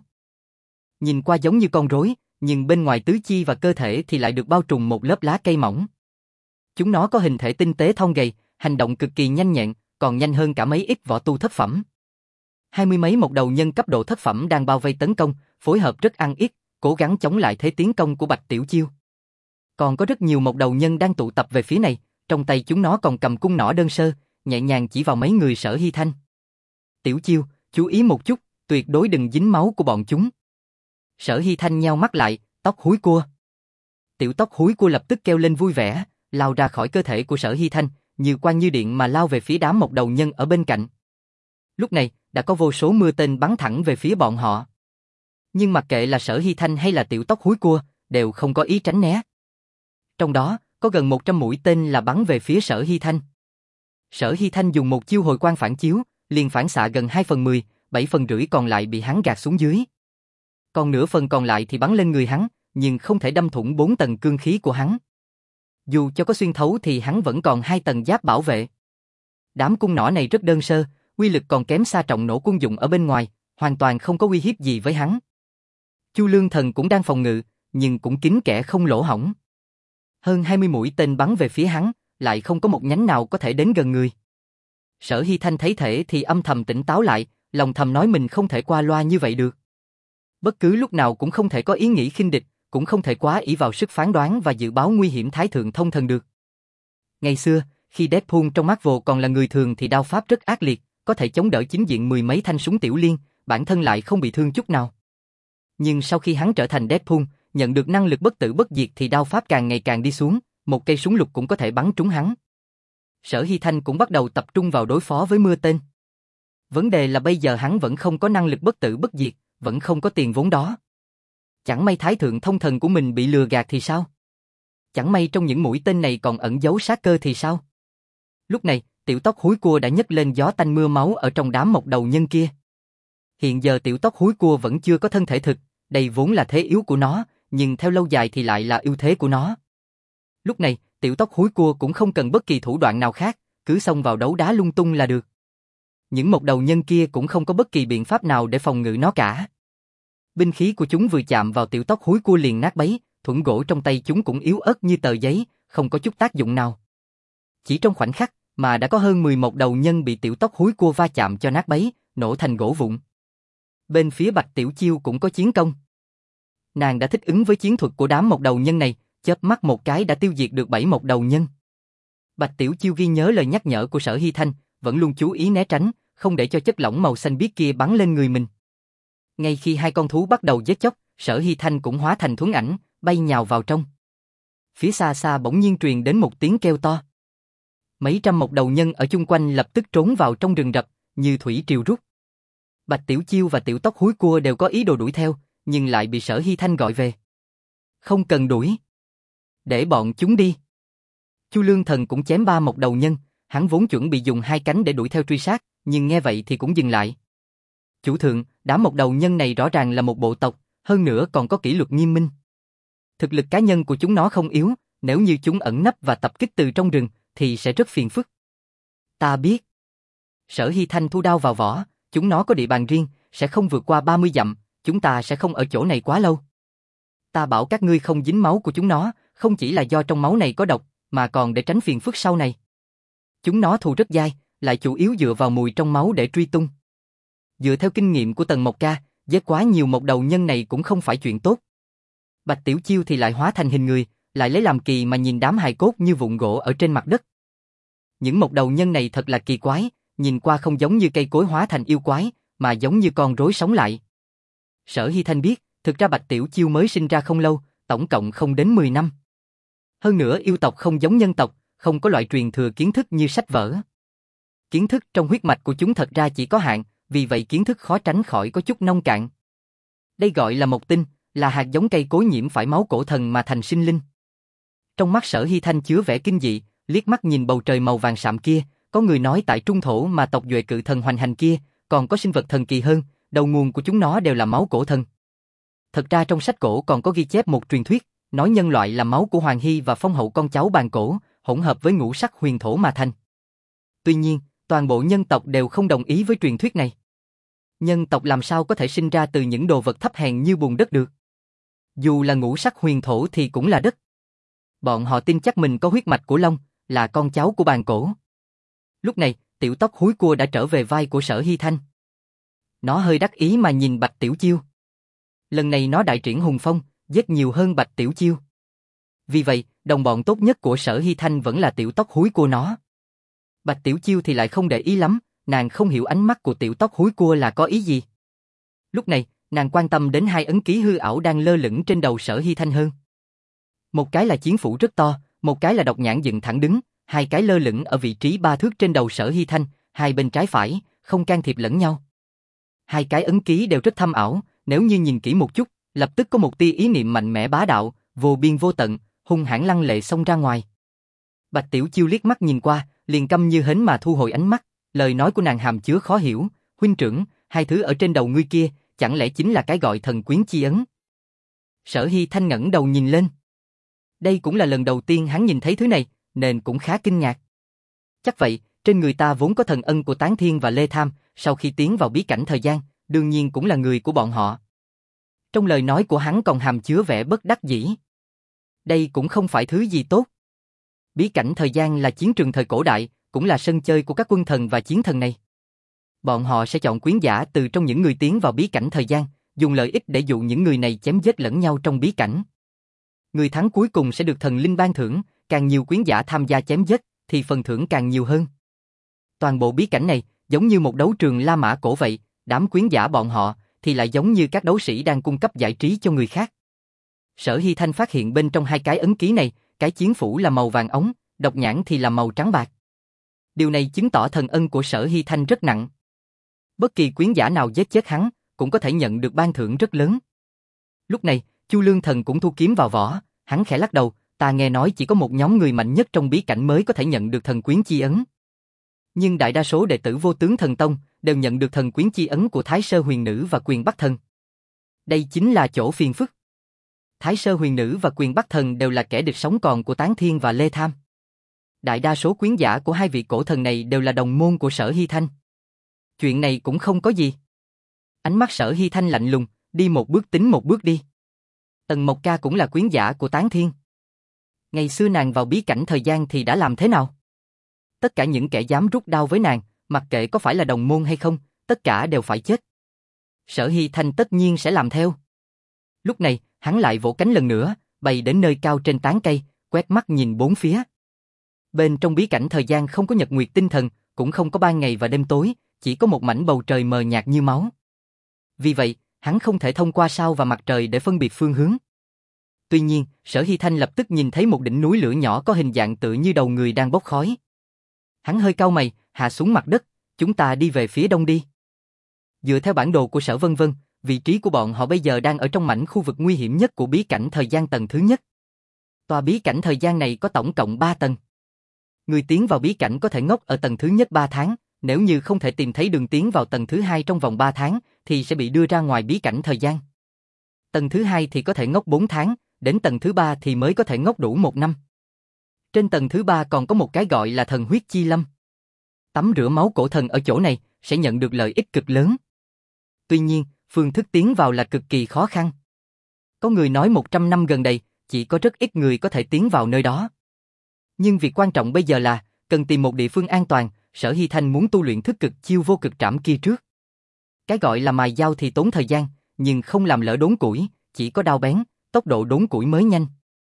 Nhìn qua giống như con rối, nhưng bên ngoài tứ chi và cơ thể thì lại được bao trùm một lớp lá cây mỏng. Chúng nó có hình thể tinh tế thon gầy, hành động cực kỳ nhanh nhẹn, còn nhanh hơn cả mấy ít võ tu thất phẩm. Hai mươi mấy mộc đầu nhân cấp độ thất phẩm đang bao vây tấn công, phối hợp rất ăn ý, cố gắng chống lại thế tiến công của Bạch Tiểu Chiêu. Còn có rất nhiều mộc đầu nhân đang tụ tập về phía này, trong tay chúng nó còn cầm cung nỏ đơn sơ, nhẹ nhàng chỉ vào mấy người Sở Hy Thanh. Tiểu Chiêu, chú ý một chút, tuyệt đối đừng dính máu của bọn chúng. Sở Hy Thanh nheo mắt lại, tóc húi cua. Tiểu tóc húi cua lập tức kêu lên vui vẻ, lao ra khỏi cơ thể của Sở Hy Thanh, như quang như điện mà lao về phía đám mộc đầu nhân ở bên cạnh. Lúc này, đã có vô số mưa tên bắn thẳng về phía bọn họ. Nhưng mặc kệ là Sở Hy Thanh hay là tiểu tóc húi cua, đều không có ý tránh né. Trong đó, có gần một trăm mũi tên là bắn về phía Sở Hy Thanh. Sở Hy Thanh dùng một chiêu hồi quang phản chiếu, liền phản xạ gần hai phần mười, bảy phần rưỡi còn lại bị hắn gạt xuống dưới. Còn nửa phần còn lại thì bắn lên người hắn, nhưng không thể đâm thủng bốn tầng cương khí của hắn. Dù cho có xuyên thấu thì hắn vẫn còn hai tầng giáp bảo vệ. Đám cung nỏ này rất đơn sơ, uy lực còn kém xa trọng nổ quân dụng ở bên ngoài, hoàn toàn không có uy hiếp gì với hắn. Chu Lương Thần cũng đang phòng ngự, nhưng cũng kín kẽ không lỗ hổng. Hơn hai mươi mũi tên bắn về phía hắn, lại không có một nhánh nào có thể đến gần người. Sở Hy Thanh thấy thể thì âm thầm tỉnh táo lại, lòng thầm nói mình không thể qua loa như vậy được. Bất cứ lúc nào cũng không thể có ý nghĩ khinh địch, cũng không thể quá ỷ vào sức phán đoán và dự báo nguy hiểm thái thượng thông thần được. Ngày xưa, khi Deadpool trong Marvel còn là người thường thì đao pháp rất ác liệt, có thể chống đỡ chính diện mười mấy thanh súng tiểu liên, bản thân lại không bị thương chút nào. Nhưng sau khi hắn trở thành Deadpool, nhận được năng lực bất tử bất diệt thì đao pháp càng ngày càng đi xuống, một cây súng lục cũng có thể bắn trúng hắn. Sở Hy Thanh cũng bắt đầu tập trung vào đối phó với mưa tên. Vấn đề là bây giờ hắn vẫn không có năng lực bất tử bất diệt, vẫn không có tiền vốn đó. Chẳng may thái thượng thông thần của mình bị lừa gạt thì sao? Chẳng may trong những mũi tên này còn ẩn giấu sát cơ thì sao? Lúc này, tiểu tóc húi cua đã nhấc lên gió tanh mưa máu ở trong đám mộc đầu nhân kia. Hiện giờ tiểu tóc húi cua vẫn chưa có thân thể thực, đây vốn là thế yếu của nó, nhưng theo lâu dài thì lại là ưu thế của nó. Lúc này, tiểu tóc húi cua cũng không cần bất kỳ thủ đoạn nào khác, cứ xông vào đấu đá lung tung là được. Những mộc đầu nhân kia cũng không có bất kỳ biện pháp nào để phòng ngự nó cả. Binh khí của chúng vừa chạm vào tiểu tóc húi cua liền nát bấy, thuẫn gỗ trong tay chúng cũng yếu ớt như tờ giấy, không có chút tác dụng nào. Chỉ trong khoảnh khắc mà đã có hơn mười mộc đầu nhân bị tiểu tóc húi cua va chạm cho nát bấy, nổ thành gỗ vụn. Bên phía Bạch Tiểu Chiêu cũng có chiến công. Nàng đã thích ứng với chiến thuật của đám mộc đầu nhân này, chớp mắt một cái đã tiêu diệt được bảy mộc đầu nhân. Bạch Tiểu Chiêu ghi nhớ lời nhắc nhở của Sở Hy Thanh, vẫn luôn chú ý né tránh, không để cho chất lỏng màu xanh biếc kia bắn lên người mình. Ngay khi hai con thú bắt đầu giết chóc, Sở Hy Thanh cũng hóa thành thuấn ảnh, bay nhào vào trong. Phía xa xa bỗng nhiên truyền đến một tiếng kêu to. Mấy trăm mộc đầu nhân ở chung quanh lập tức trốn vào trong rừng rậm, như thủy triều rút. Bạch Tiểu Chiêu và tiểu tóc húi cua đều có ý đồ đuổi theo, nhưng lại bị Sở Hy Thanh gọi về. Không cần đuổi. Để bọn chúng đi. Chu Lương Thần cũng chém ba mộc đầu nhân, hắn vốn chuẩn bị dùng hai cánh để đuổi theo truy sát, nhưng nghe vậy thì cũng dừng lại. Chủ thượng, đám mộc đầu nhân này rõ ràng là một bộ tộc, hơn nữa còn có kỷ luật nghiêm minh. Thực lực cá nhân của chúng nó không yếu, nếu như chúng ẩn nấp và tập kích từ trong rừng, thì sẽ rất phiền phức. Ta biết. Sở Hy Thanh thu đao vào vỏ, chúng nó có địa bàn riêng, sẽ không vượt qua ba mươi dặm, chúng ta sẽ không ở chỗ này quá lâu. Ta bảo các ngươi không dính máu của chúng nó, không chỉ là do trong máu này có độc, mà còn để tránh phiền phức sau này. Chúng nó thù rất dai, lại chủ yếu dựa vào mùi trong máu để truy tung. Dựa theo kinh nghiệm của Tần Mộc Ca, giết quá nhiều mộc đầu nhân này cũng không phải chuyện tốt. Bạch Tiểu Chiêu thì lại hóa thành hình người, lại lấy làm kỳ mà nhìn đám hài cốt như vụn gỗ ở trên mặt đất. Những mộc đầu nhân này thật là kỳ quái, nhìn qua không giống như cây cối hóa thành yêu quái, mà giống như con rối sống lại. Sở Hy Thanh biết, thực ra Bạch Tiểu Chiêu mới sinh ra không lâu, tổng cộng không đến mười năm. Hơn nữa yêu tộc không giống nhân tộc, không có loại truyền thừa kiến thức như sách vở. Kiến thức trong huyết mạch của chúng thật ra chỉ có hạn, vì vậy kiến thức khó tránh khỏi có chút nông cạn. Đây gọi là mộc tinh, là hạt giống cây cối nhiễm phải máu cổ thần mà thành sinh linh. Trong mắt Sở Hy Thanh chứa vẻ kinh dị, liếc mắt nhìn bầu trời màu vàng sạm kia, có người nói tại trung thổ mà tộc Duệ Cự Thần hoành hành kia, còn có sinh vật thần kỳ hơn, đầu nguồn của chúng nó đều là máu cổ thần. Thật ra trong sách cổ còn có ghi chép một truyền thuyết, nói nhân loại là máu của Hoàng Hy và Phong Hậu con cháu bàn cổ, hỗn hợp với ngũ sắc huyền thổ mà thành. Tuy nhiên, toàn bộ nhân tộc đều không đồng ý với truyền thuyết này. Nhân tộc làm sao có thể sinh ra từ những đồ vật thấp hèn như bùn đất được? Dù là ngũ sắc huyền thổ thì cũng là đất. Bọn họ tin chắc mình có huyết mạch của Long, là con cháu của bàn cổ. Lúc này, tiểu tóc húi cua đã trở về vai của Sở Hy Thanh. Nó hơi đắc ý mà nhìn Bạch Tiểu Chiêu. Lần này nó đại triển hùng phong, giết nhiều hơn Bạch Tiểu Chiêu. Vì vậy, đồng bọn tốt nhất của Sở Hy Thanh vẫn là tiểu tóc húi cua nó. Bạch Tiểu Chiêu thì lại không để ý lắm, nàng không hiểu ánh mắt của tiểu tóc húi cua là có ý gì. Lúc này, nàng quan tâm đến hai ấn ký hư ảo đang lơ lửng trên đầu Sở Hy Thanh hơn. Một cái là chiến phủ rất to, một cái là độc nhãn dựng thẳng đứng, hai cái lơ lửng ở vị trí ba thước trên đầu Sở Hy Thanh, hai bên trái phải, không can thiệp lẫn nhau. Hai cái ấn ký đều rất thâm ảo, nếu như nhìn kỹ một chút, lập tức có một tia ý niệm mạnh mẽ bá đạo, vô biên vô tận, hung hãn lăng lệ xông ra ngoài. Bạch Tiểu Chiêu liếc mắt nhìn qua, liền câm như hến mà thu hồi ánh mắt, lời nói của nàng hàm chứa khó hiểu, huynh trưởng, hai thứ ở trên đầu ngươi kia, chẳng lẽ chính là cái gọi thần quyến chi ấn? Sở Hy Thanh ngẩng đầu nhìn lên. Đây cũng là lần đầu tiên hắn nhìn thấy thứ này, nên cũng khá kinh ngạc. Chắc vậy, trên người ta vốn có thần ân của Tán Thiên và Lê Tham, sau khi tiến vào bí cảnh thời gian, đương nhiên cũng là người của bọn họ. Trong lời nói của hắn còn hàm chứa vẻ bất đắc dĩ. Đây cũng không phải thứ gì tốt. Bí cảnh thời gian là chiến trường thời cổ đại, cũng là sân chơi của các quân thần và chiến thần này. Bọn họ sẽ chọn quyến giả từ trong những người tiến vào bí cảnh thời gian, dùng lợi ích để dụ những người này chém giết lẫn nhau trong bí cảnh. Người thắng cuối cùng sẽ được thần linh ban thưởng, càng nhiều quyến giả tham gia chém giết, thì phần thưởng càng nhiều hơn. Toàn bộ bí cảnh này, giống như một đấu trường La Mã cổ vậy, đám quyến giả bọn họ, thì lại giống như các đấu sĩ đang cung cấp giải trí cho người khác. Sở Hy Thanh phát hiện bên trong hai cái ấn ký này, cái chiến phủ là màu vàng ống, độc nhãn thì là màu trắng bạc. Điều này chứng tỏ thần ân của Sở Hy Thanh rất nặng. Bất kỳ quyến giả nào giết chết hắn, cũng có thể nhận được ban thưởng rất lớn. Lúc này, Chu Lương Thần cũng thu kiếm vào vỏ, hắn khẽ lắc đầu, ta nghe nói chỉ có một nhóm người mạnh nhất trong bí cảnh mới có thể nhận được thần quyến chi ấn. Nhưng đại đa số đệ tử Vô Tướng Thần Tông đều nhận được thần quyến chi ấn của Thái Sơ Huyền Nữ và Quyền Bắc Thần. Đây chính là chỗ phiền phức. Thái Sơ Huyền Nữ và Quyền Bắc Thần đều là kẻ địch sống còn của Tán Thiên và Lê Tham. Đại đa số quyến giả của hai vị cổ thần này đều là đồng môn của Sở Hy Thanh. Chuyện này cũng không có gì. Ánh mắt Sở Hy Thanh lạnh lùng, đi một bước tính một bước đi. Tần Mộc Ca cũng là quyến giả của Tán Thiên. Ngày xưa nàng vào bí cảnh thời gian thì đã làm thế nào? Tất cả những kẻ dám rút đao với nàng, mặc kệ có phải là đồng môn hay không, tất cả đều phải chết. Sở Hy Thanh tất nhiên sẽ làm theo. Lúc này, hắn lại vỗ cánh lần nữa, bay đến nơi cao trên tán cây, quét mắt nhìn bốn phía. Bên trong bí cảnh thời gian không có nhật nguyệt tinh thần, cũng không có ban ngày và đêm tối, chỉ có một mảnh bầu trời mờ nhạt như máu. Vì vậy, hắn không thể thông qua sao và mặt trời để phân biệt phương hướng. Tuy nhiên, Sở Hy Thanh lập tức nhìn thấy một đỉnh núi lửa nhỏ có hình dạng tựa như đầu người đang bốc khói. Hắn hơi cau mày, hạ xuống mặt đất, chúng ta đi về phía đông đi. Dựa theo bản đồ của Sở Vân Vân, vị trí của bọn họ bây giờ đang ở trong mảnh khu vực nguy hiểm nhất của bí cảnh thời gian tầng thứ nhất. Tòa bí cảnh thời gian này có tổng cộng ba tầng. Người tiến vào bí cảnh có thể ngốc ở tầng thứ nhất ba tháng, nếu như không thể tìm thấy đường tiến vào tầng thứ hai trong vòng ba tháng, thì sẽ bị đưa ra ngoài bí cảnh thời gian. Tầng thứ hai thì có thể ngốc bốn tháng, đến tầng thứ ba thì mới có thể ngốc đủ một năm. Trên tầng thứ ba còn có một cái gọi là thần huyết chi lâm. Tắm rửa máu cổ thần ở chỗ này sẽ nhận được lợi ích cực lớn. Tuy nhiên, phương thức tiến vào là cực kỳ khó khăn. Có người nói một trăm năm gần đây, chỉ có rất ít người có thể tiến vào nơi đó. Nhưng việc quan trọng bây giờ là, cần tìm một địa phương an toàn, Sở Hy Thanh muốn tu luyện thức cực chiêu vô cực trảm kia trước. Cái gọi là mài dao thì tốn thời gian, nhưng không làm lỡ đốn củi, chỉ có đao bén, tốc độ đốn củi mới nhanh.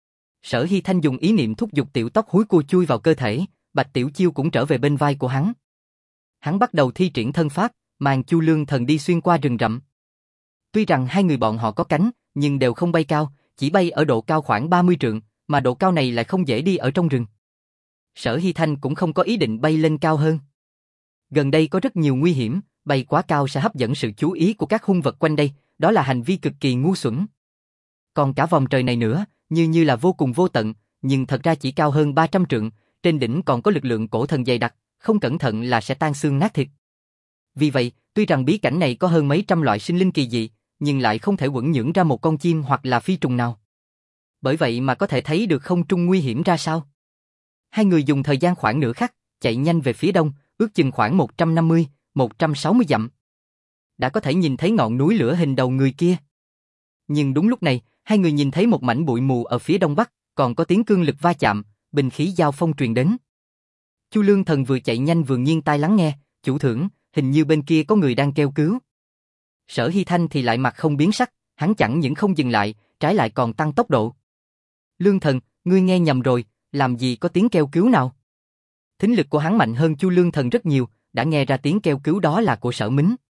Sở Hy Thanh dùng ý niệm thúc giục tiểu tóc húi cua chui vào cơ thể, Bạch Tiểu Chiêu cũng trở về bên vai của hắn. Hắn bắt đầu thi triển thân pháp, mang Chu Lương Thần đi xuyên qua rừng rậm. Tuy rằng hai người bọn họ có cánh, nhưng đều không bay cao, chỉ bay ở độ cao khoảng ba mươi trượng, mà độ cao này lại không dễ đi ở trong rừng. Sở Hy Thanh cũng không có ý định bay lên cao hơn. Gần đây có rất nhiều nguy hiểm, bay quá cao sẽ hấp dẫn sự chú ý của các hung vật quanh đây, đó là hành vi cực kỳ ngu xuẩn. Còn cả vòng trời này nữa, như như là vô cùng vô tận, nhưng thật ra chỉ cao hơn ba trăm trượng, trên đỉnh còn có lực lượng cổ thần dày đặc, không cẩn thận là sẽ tan xương nát thịt. Vì vậy, tuy rằng bí cảnh này có hơn mấy trăm loại sinh linh kỳ dị, nhưng lại không thể quẩn nhưỡng ra một con chim hoặc là phi trùng nào. Bởi vậy mà có thể thấy được không trung nguy hiểm ra sao. Hai người dùng thời gian khoảng nửa khắc, chạy nhanh về phía đông, ước chừng khoảng một trăm năm mươi, một trăm sáu mươi dặm. Đã có thể nhìn thấy ngọn núi lửa hình đầu người kia. Nhưng đúng lúc này, hai người nhìn thấy một mảnh bụi mù ở phía đông bắc, còn có tiếng cương lực va chạm, binh khí giao phong truyền đến. Chu Lương Thần vừa chạy nhanh vừa nghiêng tai lắng nghe, chủ thưởng, hình như bên kia có người đang kêu cứu. Sở Hy Thanh thì lại mặt không biến sắc, hắn chẳng những không dừng lại, trái lại còn tăng tốc độ. Lương Thần, ngươi nghe nhầm rồi, làm gì có tiếng kêu cứu nào? Thính lực của hắn mạnh hơn Chu Lương Thần rất nhiều, đã nghe ra tiếng kêu cứu đó là của Sở Mính.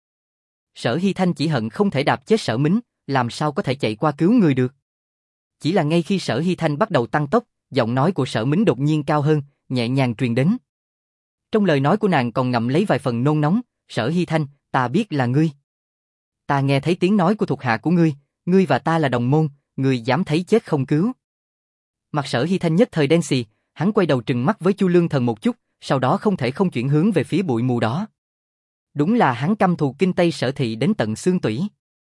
Sở Hy Thanh chỉ hận không thể đạp chết Sở Mính, làm sao có thể chạy qua cứu người được. Chỉ là ngay khi Sở Hy Thanh bắt đầu tăng tốc, giọng nói của Sở Mính đột nhiên cao hơn, nhẹ nhàng truyền đến. Trong lời nói của nàng còn ngậm lấy vài phần nôn nóng, Sở Hy Thanh, ta biết là ngươi. Ta nghe thấy tiếng nói của thuộc hạ của ngươi, ngươi và ta là đồng môn, ngươi dám thấy chết không cứu. Mặt Sở Hy Thanh nhất thời đen xì, hắn quay đầu trừng mắt với Chu Lương Thần một chút, sau đó không thể không chuyển hướng về phía bụi mù đó. Đúng là hắn căm thù Kinh Tây Sở thị đến tận xương tủy.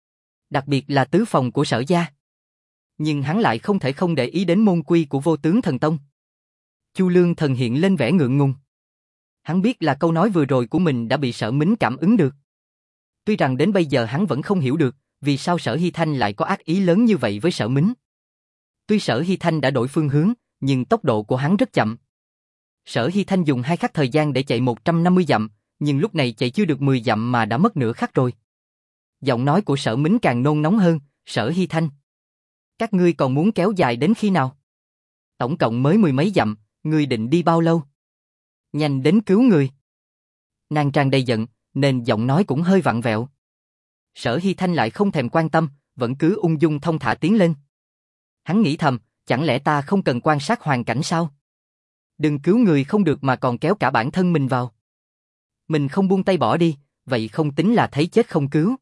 Đặc biệt là tứ phòng của Sở gia. Nhưng hắn lại không thể không để ý đến môn quy của Vô Tướng Thần Tông. Chu Lương Thần hiện lên vẻ ngượng ngùng. Hắn biết là câu nói vừa rồi của mình đã bị Sở Mính cảm ứng được. Tuy rằng đến bây giờ hắn vẫn không hiểu được vì sao Sở Hy Thanh lại có ác ý lớn như vậy với Sở Mính. Tuy Sở Hy Thanh đã đổi phương hướng, nhưng tốc độ của hắn rất chậm. Sở Hy Thanh dùng hai khắc thời gian để chạy một trăm năm mươi dặm, nhưng lúc này chạy chưa được mười dặm mà đã mất nửa khắc rồi. Giọng nói của Sở Mính càng nôn nóng hơn, Sở Hy Thanh. Các ngươi còn muốn kéo dài đến khi nào? Tổng cộng mới mười mấy dặm, ngươi định đi bao lâu? Nhanh đến cứu người. Nàng tràn đầy giận, nên giọng nói cũng hơi vặn vẹo. Sở Hy Thanh lại không thèm quan tâm, vẫn cứ ung dung thong thả tiến lên. Hắn nghĩ thầm, chẳng lẽ ta không cần quan sát hoàn cảnh sao? Đừng cứu người không được mà còn kéo cả bản thân mình vào. Mình không buông tay bỏ đi, vậy không tính là thấy chết không cứu.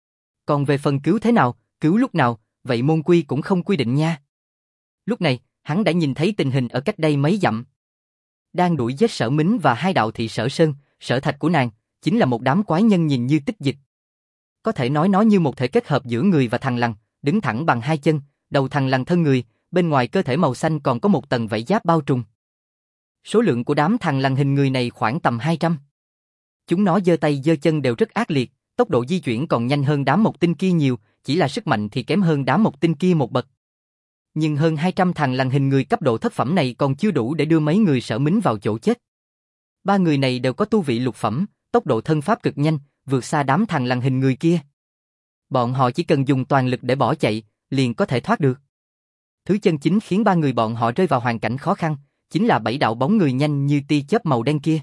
Còn về phần cứu thế nào, cứu lúc nào, vậy môn quy cũng không quy định nha. Lúc này, hắn đã nhìn thấy tình hình ở cách đây mấy dặm. Đang đuổi giết Sở Mính và hai đạo thị Sở Sơn, Sở Thạch của nàng, chính là một đám quái nhân nhìn như tích dịch. Có thể nói nó như một thể kết hợp giữa người và thằn lằn, đứng thẳng bằng hai chân, đầu thằn lằn thân người, bên ngoài cơ thể màu xanh còn có một tầng vảy giáp bao trùm. Số lượng của đám thằn lằn hình người này khoảng tầm hai trăm. Chúng nó giơ tay giơ chân đều rất ác liệt, tốc độ di chuyển còn nhanh hơn đám mộc tinh kia nhiều, chỉ là sức mạnh thì kém hơn đám mộc tinh kia một bậc. Nhưng hơn hai trăm thằn lằn hình người cấp độ thất phẩm này còn chưa đủ để đưa mấy người Sở Mính vào chỗ chết. Ba người này đều có tu vị lục phẩm, tốc độ thân pháp cực nhanh, vượt xa đám thằn lằn hình người kia. Bọn họ chỉ cần dùng toàn lực để bỏ chạy, liền có thể thoát được. Thứ chân chính khiến ba người bọn họ rơi vào hoàn cảnh khó khăn, chính là bảy đạo bóng người nhanh như tia chớp màu đen kia.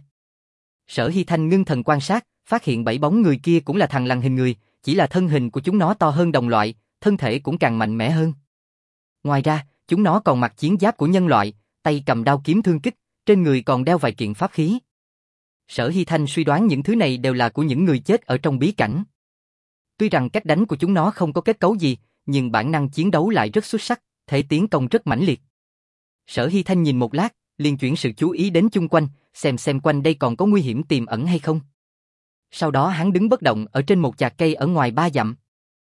Sở Hy Thanh ngưng thần quan sát, phát hiện bảy bóng người kia cũng là thằn lằn hình người, chỉ là thân hình của chúng nó to hơn đồng loại, thân thể cũng càng mạnh mẽ hơn. Ngoài ra, chúng nó còn mặc chiến giáp của nhân loại, tay cầm đao kiếm thương kích, trên người còn đeo vài kiện pháp khí. Sở Hy Thanh suy đoán những thứ này đều là của những người chết ở trong bí cảnh. Tuy rằng cách đánh của chúng nó không có kết cấu gì, nhưng bản năng chiến đấu lại rất xuất sắc, thể tiến công rất mãnh liệt. Sở Hy Thanh nhìn một lát, liền chuyển sự chú ý đến chung quanh, xem xem quanh đây còn có nguy hiểm tiềm ẩn hay không. Sau đó hắn đứng bất động ở trên một chạc cây ở ngoài ba dặm.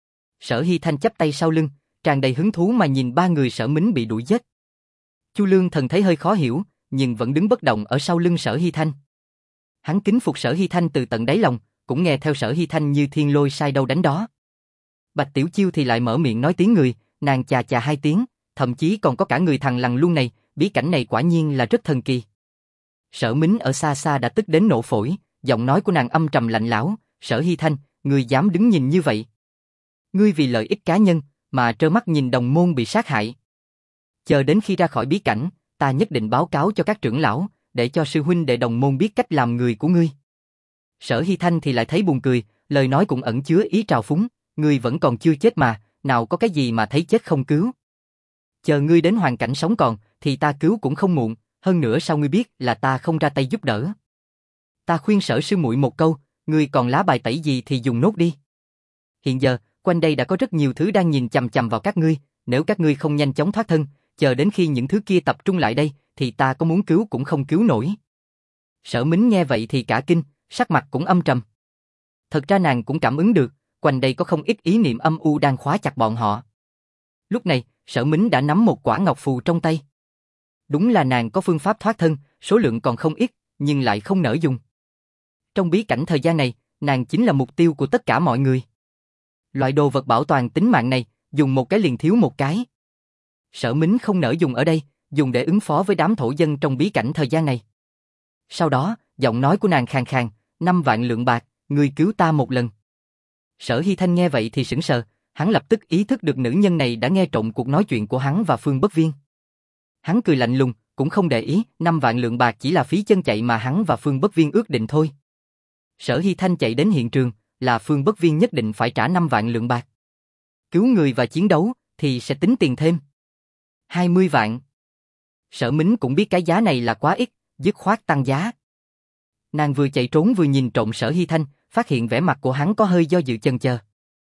Sở Hy Thanh chắp tay sau lưng, tràn đầy hứng thú mà nhìn ba người Sở Mính bị đuổi giết. Chu Lương Thần thấy hơi khó hiểu, nhưng vẫn đứng bất động ở sau lưng Sở Hy Thanh. Hắn kính phục Sở Hy Thanh từ tận đáy lòng, cũng nghe theo Sở Hy Thanh như thiên lôi sai đâu đánh đó. Bạch Tiểu Chiêu thì lại mở miệng nói tiếng người, nàng chà chà hai tiếng, thậm chí còn có cả người thằn lằn luôn này, bí cảnh này quả nhiên là rất thần kỳ. Sở Mính ở xa xa đã tức đến nổ phổi, giọng nói của nàng âm trầm lạnh lẽo, Sở Hy Thanh, ngươi dám đứng nhìn như vậy? Ngươi vì lợi ích cá nhân mà trơ mắt nhìn đồng môn bị sát hại. Chờ đến khi ra khỏi bí cảnh, ta nhất định báo cáo cho các trưởng lão, để cho sư huynh đệ đồng môn biết cách làm người của ngươi. Sở Hy Thanh thì lại thấy buồn cười, lời nói cũng ẩn chứa ý trào phúng, ngươi vẫn còn chưa chết mà, nào có cái gì mà thấy chết không cứu. Chờ ngươi đến hoàn cảnh sống còn, thì ta cứu cũng không muộn, hơn nữa sao ngươi biết là ta không ra tay giúp đỡ. Ta khuyên Sở sư muội một câu, ngươi còn lá bài tẩy gì thì dùng nốt đi. Hiện giờ, quanh đây đã có rất nhiều thứ đang nhìn chằm chằm vào các ngươi, nếu các ngươi không nhanh chóng thoát thân, chờ đến khi những thứ kia tập trung lại đây, thì ta có muốn cứu cũng không cứu nổi. Sở Mính nghe vậy thì cả kinh, sắc mặt cũng âm trầm. Thật ra nàng cũng cảm ứng được, quanh đây có không ít ý niệm âm u đang khóa chặt bọn họ. Lúc này, Sở Mính đã nắm một quả ngọc phù trong tay. Đúng là nàng có phương pháp thoát thân, số lượng còn không ít, nhưng lại không nỡ dùng. Trong bí cảnh thời gian này, nàng chính là mục tiêu của tất cả mọi người. Loại đồ vật bảo toàn tính mạng này, dùng một cái liền thiếu một cái. Sở Mính không nỡ dùng ở đây, dùng để ứng phó với đám thổ dân trong bí cảnh thời gian này. Sau đó, giọng nói của nàng khàn khàn, năm vạn lượng bạc, ngươi cứu ta một lần. Sở Hy Thanh nghe vậy thì sững sờ, hắn lập tức ý thức được nữ nhân này đã nghe trộm cuộc nói chuyện của hắn và Phương Bất Viên. Hắn cười lạnh lùng, cũng không để ý, năm vạn lượng bạc chỉ là phí chân chạy mà hắn và Phương Bất Viên ước định thôi. Sở Hy Thanh chạy đến hiện trường, là Phương Bất Viên nhất định phải trả năm vạn lượng bạc. Cứu người và chiến đấu, thì sẽ tính tiền thêm. hai mươi vạn. Sở Mính cũng biết cái giá này là quá ít, dứt khoát tăng giá. Nàng vừa chạy trốn vừa nhìn trộm Sở Hy Thanh, phát hiện vẻ mặt của hắn có hơi do dự chần chờ.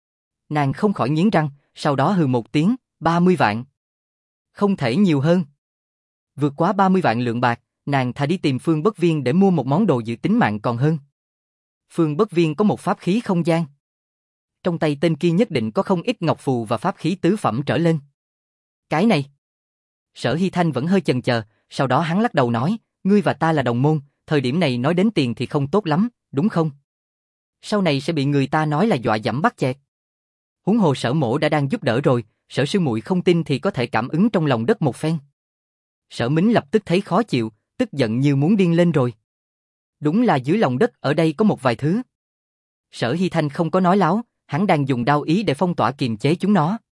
Nàng không khỏi nghiến răng, sau đó hừ một tiếng, ba mươi vạn. Không thể nhiều hơn. Vượt quá ba mươi vạn lượng bạc, nàng thà đi tìm Phương Bất Viên để mua một món đồ giữ tính mạng còn hơn. Phương Bất Viên có một pháp khí không gian. Trong tay tên kia nhất định có không ít ngọc phù và pháp khí tứ phẩm trở lên. Cái này. Sở Hy Thanh vẫn hơi chần chờ, sau đó hắn lắc đầu nói, ngươi và ta là đồng môn, thời điểm này nói đến tiền thì không tốt lắm, đúng không? Sau này sẽ bị người ta nói là dọa dẫm bắt chẹt. Huống hồ Sở mỗ đã đang giúp đỡ rồi, Sở sư muội không tin thì có thể cảm ứng trong lòng đất một phen. Sở Mính lập tức thấy khó chịu, tức giận như muốn điên lên rồi. Đúng là dưới lòng đất ở đây có một vài thứ. Sở Hy Thanh không có nói láo, hắn đang dùng đao ý để phong tỏa kiềm chế chúng nó.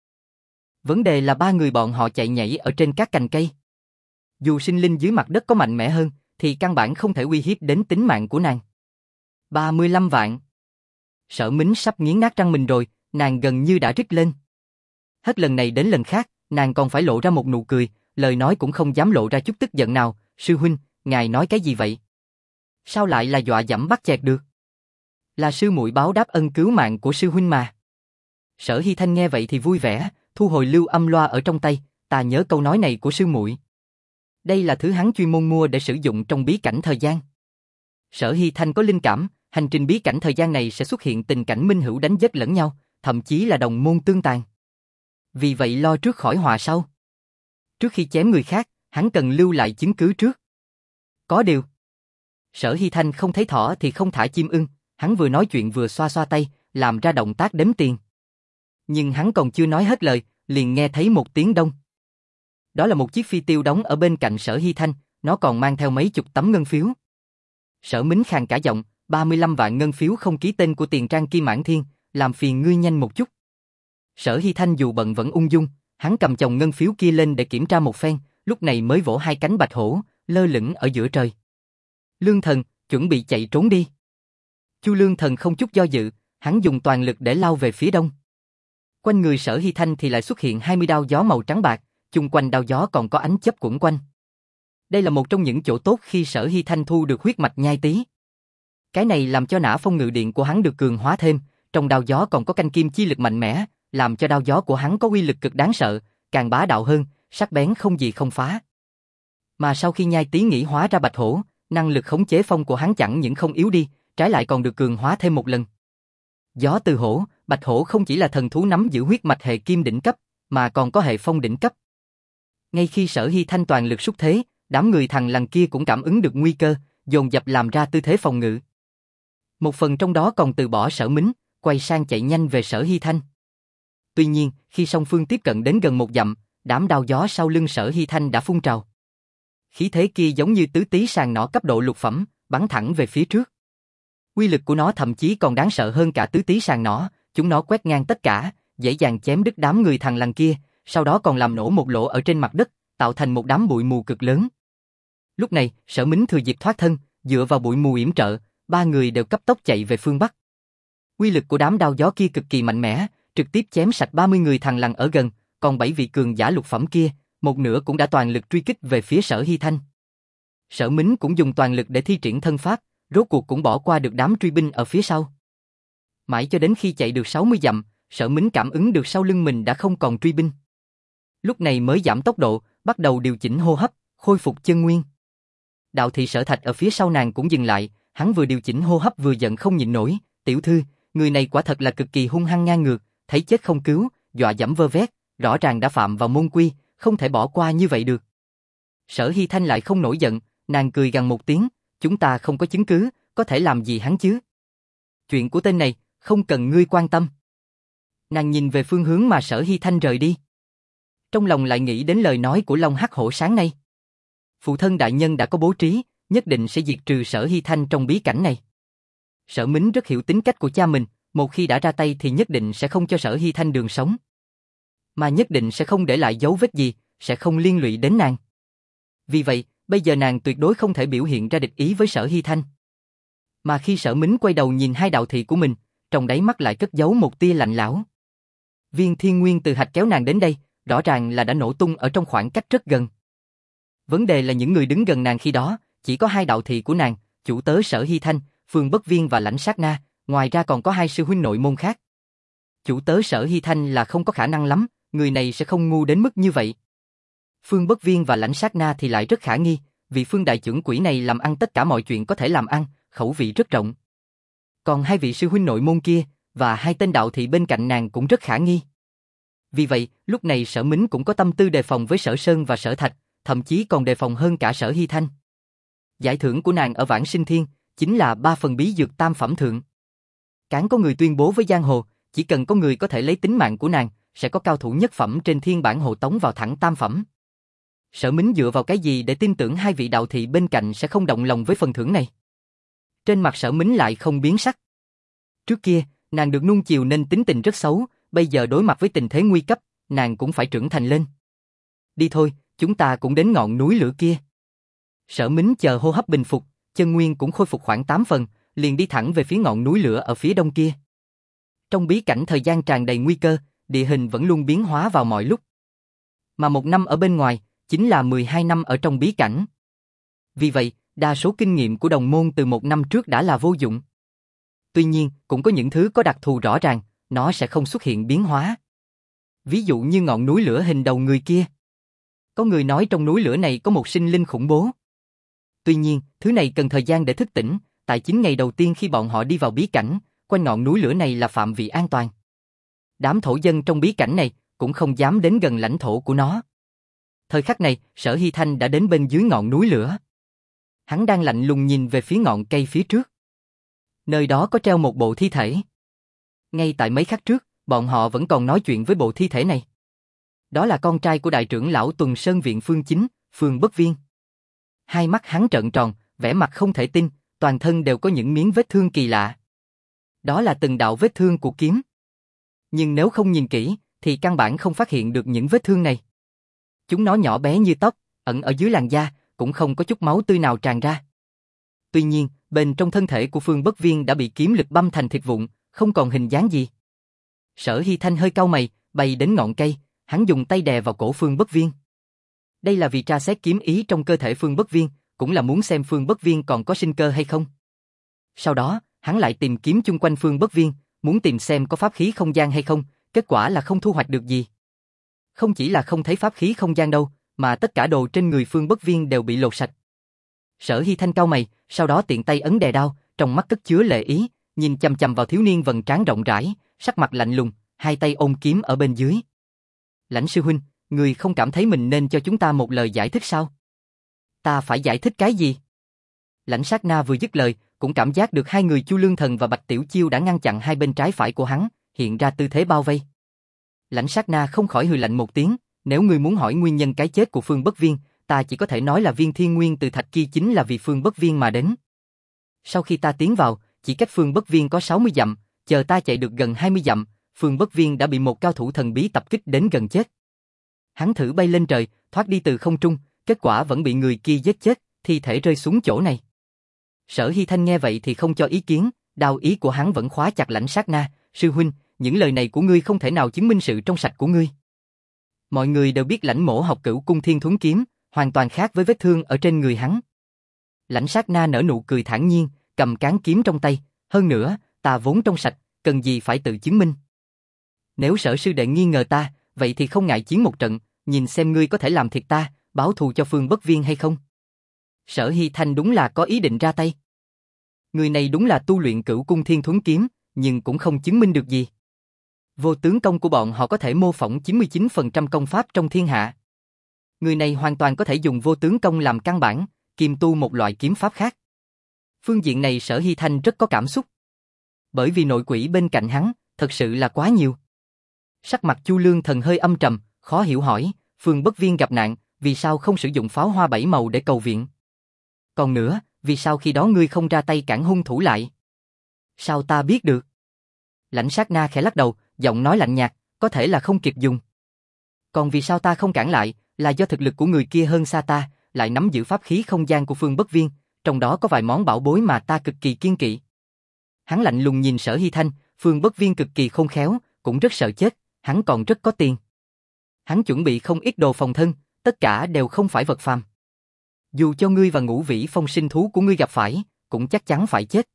Vấn đề là ba người bọn họ chạy nhảy ở trên các cành cây. Dù sinh linh dưới mặt đất có mạnh mẽ hơn, thì căn bản không thể uy hiếp đến tính mạng của nàng. ba mươi lăm vạn. Sở Mính sắp nghiến nát răng mình rồi, nàng gần như đã rít lên. Hết lần này đến lần khác, nàng còn phải lộ ra một nụ cười, lời nói cũng không dám lộ ra chút tức giận nào. Sư huynh, ngài nói cái gì vậy? Sao lại là dọa dẫm bắt chẹt được? Là sư muội báo đáp ân cứu mạng của sư huynh mà. Sở Hy Thanh nghe vậy thì vui vẻ, thu hồi lưu âm loa ở trong tay, ta nhớ câu nói này của sư muội. Đây là thứ hắn chuyên môn mua để sử dụng trong bí cảnh thời gian. Sở Hy Thanh có linh cảm, hành trình bí cảnh thời gian này sẽ xuất hiện tình cảnh minh hữu đánh giết lẫn nhau, thậm chí là đồng môn tương tàn. Vì vậy lo trước khỏi họa sau. Trước khi chém người khác, hắn cần lưu lại chứng cứ trước. Có điều, Sở Hy Thanh không thấy thỏ thì không thả chim ưng, hắn vừa nói chuyện vừa xoa xoa tay, làm ra động tác đếm tiền. Nhưng hắn còn chưa nói hết lời, liền nghe thấy một tiếng đông. Đó là một chiếc phi tiêu đóng ở bên cạnh Sở Hy Thanh, nó còn mang theo mấy chục tấm ngân phiếu. Sở Mính khàn cả giọng, ba mươi lăm vạn ngân phiếu không ký tên của Tiền Trang Kim Mãn Thiên, làm phiền ngươi nhanh một chút. Sở Hy Thanh dù bận vẫn ung dung, hắn cầm chồng ngân phiếu kia lên để kiểm tra một phen, lúc này mới vỗ hai cánh bạch hổ, lơ lửng ở giữa trời. Lương Thần, chuẩn bị chạy trốn đi. Chu Lương Thần không chút do dự, hắn dùng toàn lực để lao về phía đông. Quanh người Sở Hy Thanh thì lại xuất hiện hai mươi đao gió màu trắng bạc, chung quanh đao gió còn có ánh chớp quẩn quanh. Đây là một trong những chỗ tốt khi Sở Hy Thanh thu được huyết mạch nhai tí. Cái này làm cho nã phong ngự điện của hắn được cường hóa thêm, trong đao gió còn có canh kim chi lực mạnh mẽ, làm cho đao gió của hắn có uy lực cực đáng sợ, càng bá đạo hơn, sắc bén không gì không phá. Mà sau khi nhai tí nghĩ hóa ra bạch hổ, năng lực khống chế phong của hắn chẳng những không yếu đi, trái lại còn được cường hóa thêm một lần. Gió từ hổ, bạch hổ không chỉ là thần thú nắm giữ huyết mạch hệ kim đỉnh cấp, mà còn có hệ phong đỉnh cấp. Ngay khi Sở Hy Thanh toàn lực xúc thế, đám người thằng lằn kia cũng cảm ứng được nguy cơ, dồn dập làm ra tư thế phòng ngự. Một phần trong đó còn từ bỏ Sở Mính, quay sang chạy nhanh về Sở Hy Thanh. Tuy nhiên, khi song phương tiếp cận đến gần một dặm, đám đao gió sau lưng Sở Hy Thanh đã phun trào. Khí thế kia giống như tứ tí sàng nỏ cấp độ lục phẩm, bắn thẳng về phía trước. Uy lực của nó thậm chí còn đáng sợ hơn cả tứ tí sàng nỏ, chúng nó quét ngang tất cả, dễ dàng chém đứt đám người thằng lằn kia, sau đó còn làm nổ một lỗ ở trên mặt đất, tạo thành một đám bụi mù cực lớn. Lúc này, Sở Mính thừa dịp thoát thân, dựa vào bụi mù yểm trợ, ba người đều cấp tốc chạy về phương bắc. Uy lực của đám đao gió kia cực kỳ mạnh mẽ, trực tiếp chém sạch ba mươi người thằng lằn ở gần, còn bảy vị cường giả lục phẩm kia, một nửa cũng đã toàn lực truy kích về phía Sở Hy Thanh. Sở Mính cũng dùng toàn lực để thi triển thân pháp, rốt cuộc cũng bỏ qua được đám truy binh ở phía sau. Mãi cho đến khi chạy được sáu mươi dặm, Sở Mính cảm ứng được sau lưng mình đã không còn truy binh. Lúc này mới giảm tốc độ, bắt đầu điều chỉnh hô hấp, khôi phục chân nguyên. Đạo thị Sở Thạch ở phía sau nàng cũng dừng lại, hắn vừa điều chỉnh hô hấp vừa giận không nhịn nổi, tiểu thư, người này quả thật là cực kỳ hung hăng ngang ngược, thấy chết không cứu, dọa dẫm vơ vét, rõ ràng đã phạm vào môn quy, không thể bỏ qua như vậy được. Sở Hy Thanh lại không nổi giận, nàng cười gằn một tiếng, chúng ta không có chứng cứ, có thể làm gì hắn chứ? Chuyện của tên này, không cần ngươi quan tâm. Nàng nhìn về phương hướng mà Sở Hy Thanh rời đi. Trong lòng lại nghĩ đến lời nói của Long Hắc Hổ sáng nay. Phụ thân đại nhân đã có bố trí, nhất định sẽ diệt trừ Sở Hy Thanh trong bí cảnh này. Sở Mính rất hiểu tính cách của cha mình, một khi đã ra tay thì nhất định sẽ không cho Sở Hy Thanh đường sống. Mà nhất định sẽ không để lại dấu vết gì, sẽ không liên lụy đến nàng. Vì vậy, bây giờ nàng tuyệt đối không thể biểu hiện ra địch ý với Sở Hy Thanh. Mà khi Sở Mính quay đầu nhìn hai đạo thị của mình, trong đáy mắt lại cất giấu một tia lạnh lẽo. Viên thiên nguyên từ hạch kéo nàng đến đây, rõ ràng là đã nổ tung ở trong khoảng cách rất gần. Vấn đề là những người đứng gần nàng khi đó, chỉ có hai đạo thị của nàng, chủ tớ Sở Hy Thanh, Phương Bất Viên và Lãnh Sát Na, ngoài ra còn có hai sư huynh nội môn khác. Chủ tớ Sở Hy Thanh là không có khả năng lắm, người này sẽ không ngu đến mức như vậy. Phương Bất Viên và Lãnh Sát Na thì lại rất khả nghi, vì Phương đại trưởng quỷ này làm ăn tất cả mọi chuyện có thể làm ăn, khẩu vị rất rộng. Còn hai vị sư huynh nội môn kia, và hai tên đạo thị bên cạnh nàng cũng rất khả nghi. Vì vậy, lúc này Sở Mính cũng có tâm tư đề phòng với Sở Sơn và Sở Thạch, thậm chí còn đề phòng hơn cả Sở Hy Thanh. Giải thưởng của nàng ở Vãng Sinh Thiên, chính là ba phần bí dược tam phẩm thượng. Cán có người tuyên bố với giang hồ, chỉ cần có người có thể lấy tính mạng của nàng, sẽ có cao thủ nhất phẩm trên thiên bản hộ tống vào thẳng tam phẩm. Sở Mính dựa vào cái gì để tin tưởng hai vị đạo thị bên cạnh sẽ không động lòng với phần thưởng này? Trên mặt Sở Mính lại không biến sắc. Trước kia, nàng được nuông chiều nên tính tình rất xấu, bây giờ đối mặt với tình thế nguy cấp, nàng cũng phải trưởng thành lên. Đi thôi, chúng ta cũng đến ngọn núi lửa kia. Sở Mính chờ hô hấp bình phục, chân nguyên cũng khôi phục khoảng tám phần, liền đi thẳng về phía ngọn núi lửa ở phía đông kia. Trong bí cảnh thời gian tràn đầy nguy cơ, địa hình vẫn luôn biến hóa vào mọi lúc. Mà một năm ở bên ngoài, chính là mười hai năm ở trong bí cảnh. Vì vậy, đa số kinh nghiệm của đồng môn từ một năm trước đã là vô dụng. Tuy nhiên, cũng có những thứ có đặc thù rõ ràng, nó sẽ không xuất hiện biến hóa. Ví dụ như ngọn núi lửa hình đầu người kia. Có người nói trong núi lửa này có một sinh linh khủng bố. Tuy nhiên, thứ này cần thời gian để thức tỉnh, tại chín ngày đầu tiên khi bọn họ đi vào bí cảnh, quanh ngọn núi lửa này là phạm vi an toàn. Đám thổ dân trong bí cảnh này cũng không dám đến gần lãnh thổ của nó. Thời khắc này, Sở Hy Thanh đã đến bên dưới ngọn núi lửa. Hắn đang lạnh lùng nhìn về phía ngọn cây phía trước. Nơi đó có treo một bộ thi thể. Ngay tại mấy khắc trước, bọn họ vẫn còn nói chuyện với bộ thi thể này. Đó là con trai của đại trưởng lão Tuần Sơn Viện Phương Chính, Phương Bất Viên. Hai mắt hắn trợn tròn, vẻ mặt không thể tin, toàn thân đều có những miếng vết thương kỳ lạ. Đó là từng đạo vết thương của kiếm. Nhưng nếu không nhìn kỹ, thì căn bản không phát hiện được những vết thương này. Chúng nó nhỏ bé như tóc, ẩn ở dưới làn da, cũng không có chút máu tươi nào tràn ra. Tuy nhiên, bên trong thân thể của Phương Bất Viên đã bị kiếm lực băm thành thịt vụn, không còn hình dáng gì. Sở Hy Thanh hơi cau mày, bay đến ngọn cây, hắn dùng tay đè vào cổ Phương Bất Viên. Đây là vì tra xét kiếm ý trong cơ thể Phương Bất Viên, cũng là muốn xem Phương Bất Viên còn có sinh cơ hay không. Sau đó, hắn lại tìm kiếm chung quanh Phương Bất Viên, muốn tìm xem có pháp khí không gian hay không, kết quả là không thu hoạch được gì. Không chỉ là không thấy pháp khí không gian đâu, mà tất cả đồ trên người Phương Bất Viên đều bị lột sạch. Sở Hy Thanh cau mày, sau đó tiện tay ấn đè đao, trong mắt cất chứa lệ ý, nhìn chằm chằm vào thiếu niên vầng trán rộng rãi, sắc mặt lạnh lùng, hai tay ôm kiếm ở bên dưới. Lãnh sư huynh, người không cảm thấy mình nên cho chúng ta một lời giải thích sao? Ta phải giải thích cái gì? Lãnh Sát Na vừa dứt lời, cũng cảm giác được hai người Chu Lương Thần và Bạch Tiểu Chiêu đã ngăn chặn hai bên trái phải của hắn, hiện ra tư thế bao vây. Lãnh Sát Na không khỏi hừ lạnh một tiếng, nếu ngươi muốn hỏi nguyên nhân cái chết của Phương Bất Viên, ta chỉ có thể nói là viên thiên nguyên từ thạch kia chính là vì Phương Bất Viên mà đến. Sau khi ta tiến vào, chỉ cách Phương Bất Viên có sáu mươi dặm, chờ ta chạy được gần hai mươi dặm, Phương Bất Viên đã bị một cao thủ thần bí tập kích đến gần chết. Hắn thử bay lên trời, thoát đi từ không trung, kết quả vẫn bị người kia giết chết, thi thể rơi xuống chỗ này. Sở Hy Thanh nghe vậy thì không cho ý kiến, đao ý của hắn vẫn khóa chặt Lãnh Sát Na, sư huynh, những lời này của ngươi không thể nào chứng minh sự trong sạch của ngươi. Mọi người đều biết Lãnh Mỗ học Cửu Cung Thiên Thuấn Kiếm, hoàn toàn khác với vết thương ở trên người hắn. Lãnh Sát Na nở nụ cười thản nhiên, cầm cán kiếm trong tay, hơn nữa, ta vốn trong sạch, cần gì phải tự chứng minh. Nếu Sở sư đệ nghi ngờ ta, vậy thì không ngại chiến một trận, nhìn xem ngươi có thể làm thiệt ta, báo thù cho Phương Bất Viên hay không. Sở Hy Thanh đúng là có ý định ra tay. Người này đúng là tu luyện Cửu Cung Thiên Thuấn Kiếm, nhưng cũng không chứng minh được gì. Vô tướng công của bọn họ có thể mô phỏng chín mươi chín phần trăm công pháp trong thiên hạ. Người này hoàn toàn có thể dùng vô tướng công làm căn bản, kiêm tu một loại kiếm pháp khác. Phương diện này Sở Hy Thanh rất có cảm xúc. Bởi vì nội quỷ bên cạnh hắn, thật sự là quá nhiều. Sắc mặt Chu Lương Thần hơi âm trầm, khó hiểu hỏi, Phương Bất Viên gặp nạn, vì sao không sử dụng pháo hoa bảy màu để cầu viện? Còn nữa, vì sao khi đó ngươi không ra tay cản hung thủ lại? Sao ta biết được? Lãnh Sát Na khẽ lắc đầu, giọng nói lạnh nhạt, có thể là không kịp dùng. Còn vì sao ta không cản lại, là do thực lực của người kia hơn xa ta, lại nắm giữ pháp khí không gian của Phương Bất Viên, trong đó có vài món bảo bối mà ta cực kỳ kiên kỵ. Hắn lạnh lùng nhìn Sở Hy Thanh, Phương Bất Viên cực kỳ khôn khéo, cũng rất sợ chết, hắn còn rất có tiền. Hắn chuẩn bị không ít đồ phòng thân, tất cả đều không phải vật phàm. Dù cho ngươi và Ngũ Vĩ Phong sinh thú của ngươi gặp phải, cũng chắc chắn phải chết.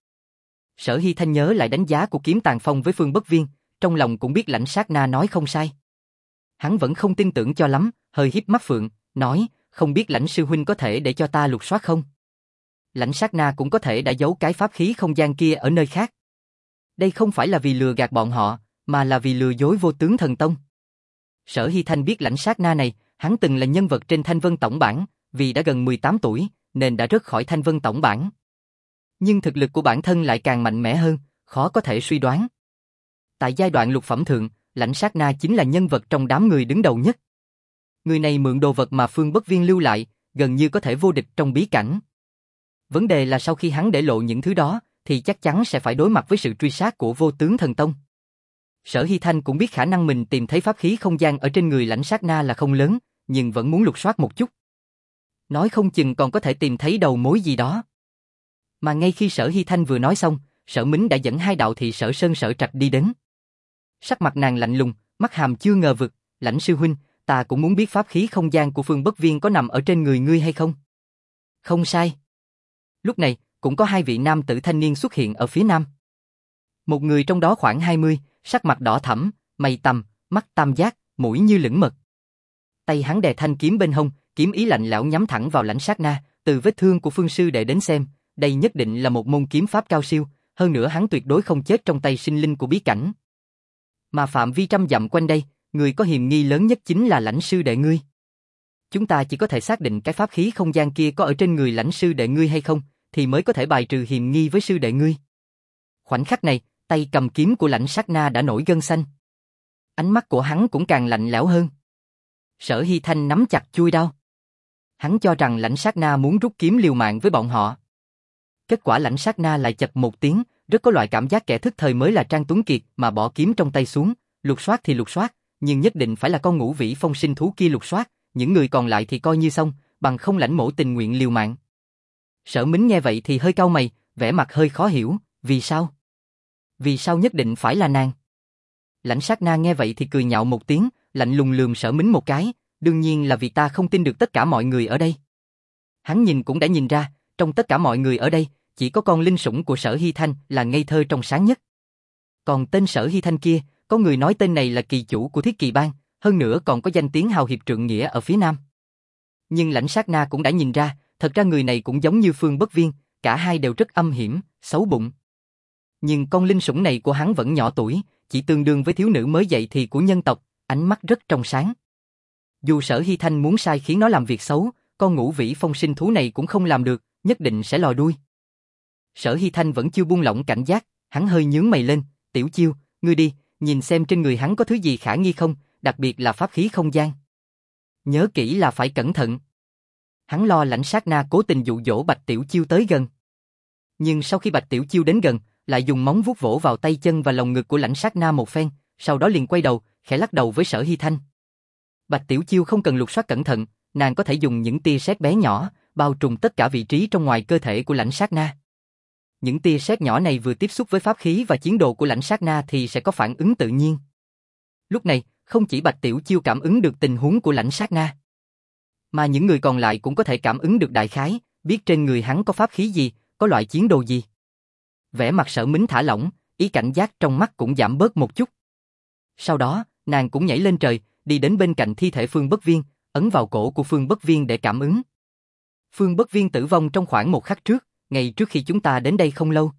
Sở Hy Thanh nhớ lại đánh giá của Kiếm Tàn Phong với Phương Bất Viên, trong lòng cũng biết Lãnh Sát Na nói không sai. Hắn vẫn không tin tưởng cho lắm, hơi híp mắt phượng, nói, không biết Lãnh sư huynh có thể để cho ta lục soát không? Lãnh Sát Na cũng có thể đã giấu cái pháp khí không gian kia ở nơi khác. Đây không phải là vì lừa gạt bọn họ, mà là vì lừa dối Vô Tướng Thần Tông. Sở Hy Thanh biết Lãnh Sát Na này, hắn từng là nhân vật trên Thanh Vân Tổng Bảng, vì đã gần mười tám tuổi, nên đã rớt khỏi Thanh Vân Tổng Bảng. Nhưng thực lực của bản thân lại càng mạnh mẽ hơn, khó có thể suy đoán. Tại giai đoạn lục phẩm thượng, Lãnh Sát Na chính là nhân vật trong đám người đứng đầu nhất. Người này mượn đồ vật mà Phương Bất Viên lưu lại, gần như có thể vô địch trong bí cảnh. Vấn đề là sau khi hắn để lộ những thứ đó, thì chắc chắn sẽ phải đối mặt với sự truy sát của Vô Tướng Thần Tông. Sở Hy Thanh cũng biết khả năng mình tìm thấy pháp khí không gian ở trên người Lãnh Sát Na là không lớn, nhưng vẫn muốn lục soát một chút. Nói không chừng còn có thể tìm thấy đầu mối gì đó. Mà ngay khi Sở Hy Thanh vừa nói xong, Sở Mính đã dẫn hai đạo thị Sở Sơn Sở Trạch đi đến. Sắc mặt nàng lạnh lùng, mắt hàm chưa ngờ vực, Lãnh sư huynh, ta cũng muốn biết pháp khí không gian của Phương Bất Viên có nằm ở trên người ngươi hay không? Không sai. Lúc này, cũng có hai vị nam tử thanh niên xuất hiện ở phía nam. Một người trong đó khoảng hai mươi, sắc mặt đỏ thẫm, mày tằm, mắt tam giác, mũi như lửng mật. Tay hắn đè thanh kiếm bên hông, kiếm ý lạnh lẽo nhắm thẳng vào Lãnh Sát Na, từ vết thương của Phương sư đệ đến xem, đây nhất định là một môn kiếm pháp cao siêu, hơn nữa hắn tuyệt đối không chết trong tay sinh linh của bí cảnh. Mà phạm vi trăm dặm quanh đây, người có hiềm nghi lớn nhất chính là Lãnh sư đệ ngươi. Chúng ta chỉ có thể xác định cái pháp khí không gian kia có ở trên người Lãnh sư đệ ngươi hay không, thì mới có thể bài trừ hiềm nghi với sư đệ ngươi. Khoảnh khắc này, tay cầm kiếm của Lãnh Sát Na đã nổi gân xanh. Ánh mắt của hắn cũng càng lạnh lẽo hơn. Sở Hy Thanh nắm chặt chuôi đao. Hắn cho rằng Lãnh Sát Na muốn rút kiếm liều mạng với bọn họ. Kết quả Lãnh Sát Na lại chật một tiếng, rất có loại cảm giác kẻ thức thời mới là Trang Tuấn Kiệt mà bỏ kiếm trong tay xuống, lục soát thì lục soát, nhưng nhất định phải là con Ngũ Vĩ Phong sinh thú kia lục soát, những người còn lại thì coi như xong, bằng không Lãnh mỗ tình nguyện liều mạng. Sở Mính nghe vậy thì hơi cau mày, vẻ mặt hơi khó hiểu, vì sao? Vì sao nhất định phải là nàng? Lãnh Sát Na nghe vậy thì cười nhạo một tiếng, lạnh lùng lườm Sở Mính một cái, đương nhiên là vì ta không tin được tất cả mọi người ở đây. Hắn nhìn cũng đã nhìn ra, trong tất cả mọi người ở đây, chỉ có con linh sủng của Sở Hy Thanh là ngây thơ trong sáng nhất. Còn tên Sở Hy Thanh kia, có người nói tên này là kỳ chủ của Thiết Kỳ Bang, hơn nữa còn có danh tiếng hào hiệp trượng nghĩa ở phía nam. Nhưng Lãnh Sát Na cũng đã nhìn ra, thật ra người này cũng giống như Phương Bất Viên, cả hai đều rất âm hiểm, xấu bụng. Nhưng con linh sủng này của hắn vẫn nhỏ tuổi, chỉ tương đương với thiếu nữ mới dậy thì của nhân tộc, ánh mắt rất trong sáng. Dù Sở Hy Thanh muốn sai khiến nó làm việc xấu, con Ngũ Vĩ Phong sinh thú này cũng không làm được, nhất định sẽ lòi đuôi. Sở Hy Thanh vẫn chưa buông lỏng cảnh giác, hắn hơi nhướng mày lên, Tiểu Chiêu, ngươi đi, nhìn xem trên người hắn có thứ gì khả nghi không, đặc biệt là pháp khí không gian. Nhớ kỹ là phải cẩn thận. Hắn lo Lãnh Sát Na cố tình dụ dỗ Bạch Tiểu Chiêu tới gần. Nhưng sau khi Bạch Tiểu Chiêu đến gần, lại dùng móng vuốt vỗ vào tay chân và lồng ngực của Lãnh Sát Na một phen, sau đó liền quay đầu, khẽ lắc đầu với Sở Hy Thanh. Bạch Tiểu Chiêu không cần lục soát cẩn thận, nàng có thể dùng những tia sét bé nhỏ, bao trùm tất cả vị trí trong ngoài cơ thể của Lãnh Sát Na. Những tia sét nhỏ này vừa tiếp xúc với pháp khí và chiến đồ của Lãnh Sát Na thì sẽ có phản ứng tự nhiên. Lúc này, không chỉ Bạch Tiểu Chiêu cảm ứng được tình huống của Lãnh Sát Na, mà những người còn lại cũng có thể cảm ứng được đại khái, biết trên người hắn có pháp khí gì, có loại chiến đồ gì. Vẻ mặt Sở Mính thả lỏng, ý cảnh giác trong mắt cũng giảm bớt một chút. Sau đó, nàng cũng nhảy lên trời, đi đến bên cạnh thi thể Phương Bất Viên, ấn vào cổ của Phương Bất Viên để cảm ứng. Phương Bất Viên tử vong trong khoảng một khắc trước, ngay trước khi chúng ta đến đây không lâu.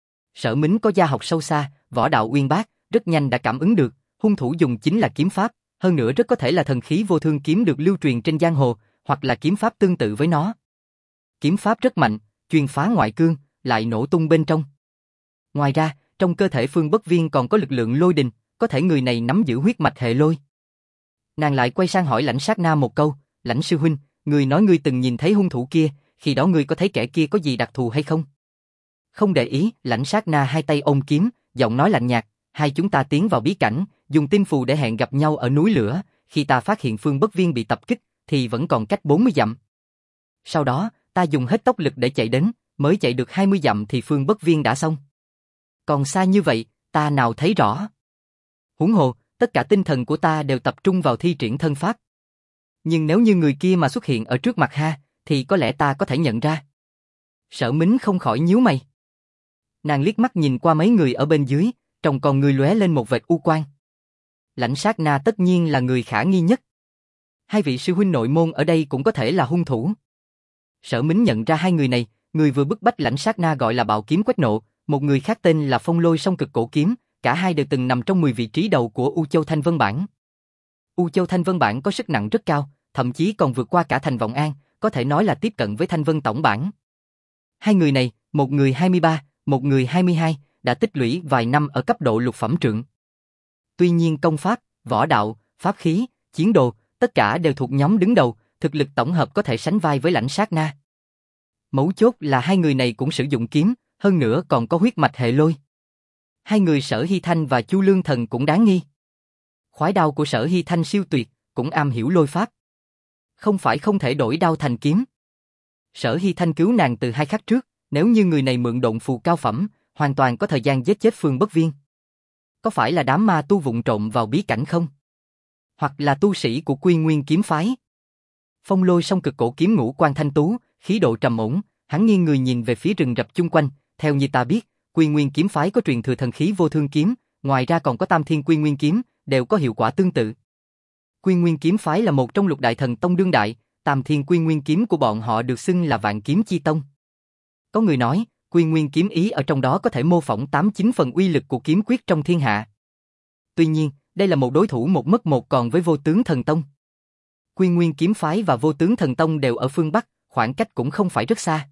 Sở Mính có gia học sâu xa, võ đạo uyên bác, rất nhanh đã cảm ứng được, hung thủ dùng chính là kiếm pháp, hơn nữa rất có thể là thần khí vô thương kiếm được lưu truyền trên giang hồ, hoặc là kiếm pháp tương tự với nó. Kiếm pháp rất mạnh, chuyên phá ngoại cương, lại nổ tung bên trong. Ngoài ra, trong cơ thể Phương Bất Viên còn có lực lượng lôi đình, có thể người này nắm giữ huyết mạch hệ lôi. Nàng lại quay sang hỏi Lãnh Sát Na một câu, Lãnh sư huynh, người nói ngươi từng nhìn thấy hung thủ kia, khi đó ngươi có thấy kẻ kia có gì đặc thù hay không? Không để ý, Lãnh Sát Na hai tay ôm kiếm, giọng nói lạnh nhạt, hai chúng ta tiến vào bí cảnh, dùng tinh phù để hẹn gặp nhau ở núi lửa, khi ta phát hiện Phương Bất Viên bị tập kích, thì vẫn còn cách bốn mươi dặm. Sau đó, ta dùng hết tốc lực để chạy đến, mới chạy được hai mươi dặm thì Phương Bất Viên đã xong. Còn xa như vậy, ta nào thấy rõ. Huống hồ, tất cả tinh thần của ta đều tập trung vào thi triển thân pháp. Nhưng nếu như người kia mà xuất hiện ở trước mặt ha, thì có lẽ ta có thể nhận ra. Sở Mính không khỏi nhíu mày. Nàng liếc mắt nhìn qua mấy người ở bên dưới, trong con người lóe lên một vệt u quang. Lãnh Sát Na tất nhiên là người khả nghi nhất. Hai vị sư huynh nội môn ở đây cũng có thể là hung thủ. Sở Mính nhận ra hai người này, người vừa bức bách Lãnh Sát Na gọi là Bạo Kiếm Quách Nộ, một người khác tên là Phong Lôi Song Cực Cổ Kiếm, cả hai đều từng nằm trong mười vị trí đầu của U Châu Thanh Vân Bảng. U Châu Thanh Vân Bảng có sức nặng rất cao, thậm chí còn vượt qua cả Thành Vọng An, có thể nói là tiếp cận với Thanh Vân Tổng Bảng. Hai người này, một người hai mươi ba, một người hai mươi hai, đã tích lũy vài năm ở cấp độ lục phẩm trượng. Tuy nhiên công pháp, võ đạo, pháp khí, chiến đồ, tất cả đều thuộc nhóm đứng đầu, thực lực tổng hợp có thể sánh vai với Lãnh Sát Na. Mấu chốt là hai người này cũng sử dụng kiếm, hơn nữa còn có huyết mạch hệ lôi. Hai người Sở Hy Thanh và Chu Lương Thần cũng đáng nghi. Khoái đao của Sở Hy Thanh siêu tuyệt, cũng am hiểu lôi pháp. Không phải không thể đổi đao thành kiếm. Sở Hy Thanh cứu nàng từ hai khắc trước, nếu như người này mượn độn phù cao phẩm, hoàn toàn có thời gian giết chết Phương Bất Viên. Có phải là đám ma tu vụng trộm vào bí cảnh không? Hoặc là tu sĩ của Quy Nguyên kiếm phái? Phong Lôi Song Cực Cổ Kiếm ngũ quan thanh tú, khí độ trầm ổn, hắn nghiêng người nhìn về phía rừng rậm chung quanh, theo như ta biết, Quy Nguyên kiếm phái có truyền thừa thần khí vô thương kiếm, ngoài ra còn có Tam Thiên Quy Nguyên kiếm, đều có hiệu quả tương tự. Quy Nguyên kiếm phái là một trong lục đại thần tông đương đại, Tam Thiên Quy Nguyên kiếm của bọn họ được xưng là Vạn Kiếm Chi Tông. Có người nói, Quy Nguyên kiếm ý ở trong đó có thể mô phỏng tám chín phần uy lực của kiếm quyết trong thiên hạ. Tuy nhiên, đây là một đối thủ một mất một còn với Vô Tướng Thần Tông. Quy Nguyên kiếm phái và Vô Tướng Thần Tông đều ở phương Bắc, khoảng cách cũng không phải rất xa.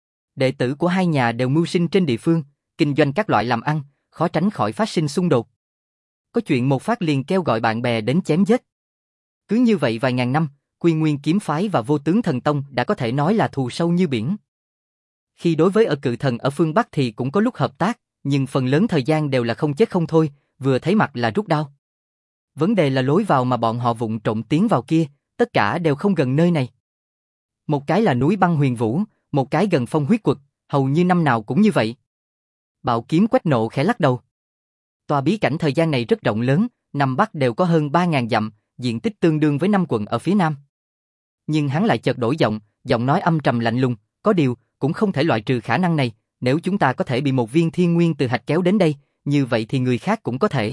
Đệ tử của hai nhà đều mưu sinh trên địa phương, kinh doanh các loại làm ăn, khó tránh khỏi phát sinh xung đột. Có chuyện một phát liền kêu gọi bạn bè đến chém giết. Cứ như vậy vài ngàn năm, Quy Nguyên kiếm phái và Vô Tướng Thần Tông đã có thể nói là thù sâu như biển. Khi đối với ở cự thần ở phương Bắc thì cũng có lúc hợp tác, nhưng phần lớn thời gian đều là không chết không thôi, vừa thấy mặt là rút đao. Vấn đề là lối vào mà bọn họ vụng trộm tiến vào kia, tất cả đều không gần nơi này. Một cái là núi băng huyền vũ, một cái gần phong huyết quật, hầu như năm nào cũng như vậy. Bạo Kiếm Quách Nộ khẽ lắc đầu. Tòa bí cảnh thời gian này rất rộng lớn, Nam Bắc đều có hơn ba ngàn dặm, diện tích tương đương với năm quận ở phía Nam. Nhưng hắn lại chợt đổi giọng, giọng nói âm trầm lạnh lùng, có điều, cũng không thể loại trừ khả năng này, nếu chúng ta có thể bị một viên thiên nguyên từ hạch kéo đến đây, như vậy thì người khác cũng có thể.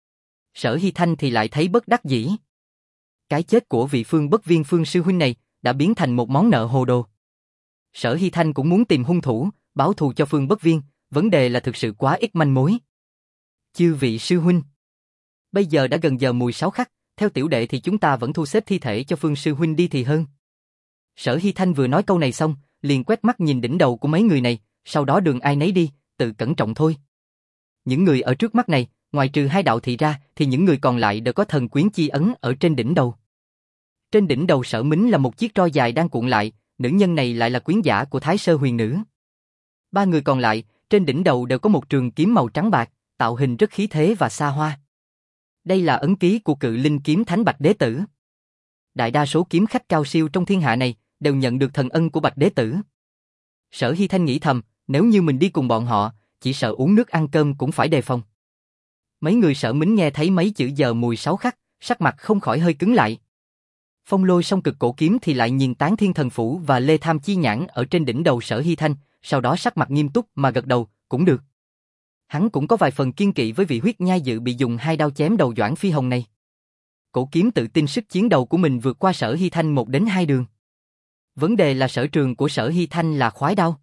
Sở Hy Thanh thì lại thấy bất đắc dĩ. Cái chết của vị Phương Bất Viên Phương sư huynh này đã biến thành một món nợ hồ đồ. Sở Hy Thanh cũng muốn tìm hung thủ, báo thù cho Phương Bất Viên, vấn đề là thực sự quá ít manh mối. Chư vị sư huynh, bây giờ đã gần giờ mùi sáu khắc, theo tiểu đệ thì chúng ta vẫn thu xếp thi thể cho Phương sư huynh đi thì hơn. Sở Hy Thanh vừa nói câu này xong, liền quét mắt nhìn đỉnh đầu của mấy người này, sau đó đường ai nấy đi, tự cẩn trọng thôi. Những người ở trước mắt này, ngoài trừ hai đạo thị ra, thì những người còn lại đều có thần quyến chi ấn ở trên đỉnh đầu. Trên đỉnh đầu Sở Mính là một chiếc roi dài đang cuộn lại, nữ nhân này lại là quyến giả của Thái Sơ Huyền Nữ. Ba người còn lại, trên đỉnh đầu đều có một trường kiếm màu trắng bạc, tạo hình rất khí thế và xa hoa. Đây là ấn ký của Cự Linh kiếm Thánh Bạch Đế Tử. Đại đa số kiếm khách cao siêu trong thiên hạ này đều nhận được thần ân của Bạch Đế Tử. Sở Hy Thanh nghĩ thầm, nếu như mình đi cùng bọn họ, chỉ sợ uống nước ăn cơm cũng phải đề phòng. Mấy người Sở Mính nghe thấy mấy chữ giờ mùi sáu khắc, sắc mặt không khỏi hơi cứng lại. Phong Lôi Song Cực Cổ Kiếm thì lại nhìn Tán Thiên Thần Phủ và Lê Tham Chi Nhãn ở trên đỉnh đầu Sở Hy Thanh, sau đó sắc mặt nghiêm túc mà gật đầu, cũng được. Hắn cũng có vài phần kiên kỵ với vị huyết nhai dự bị dùng hai đao chém đầu Doãn Phi Hồng này. Cổ Kiếm tự tin sức chiến đấu của mình vượt qua Sở Hy Thanh một đến hai đường. Vấn đề là sở trường của Sở Hy Thanh là khoái đao.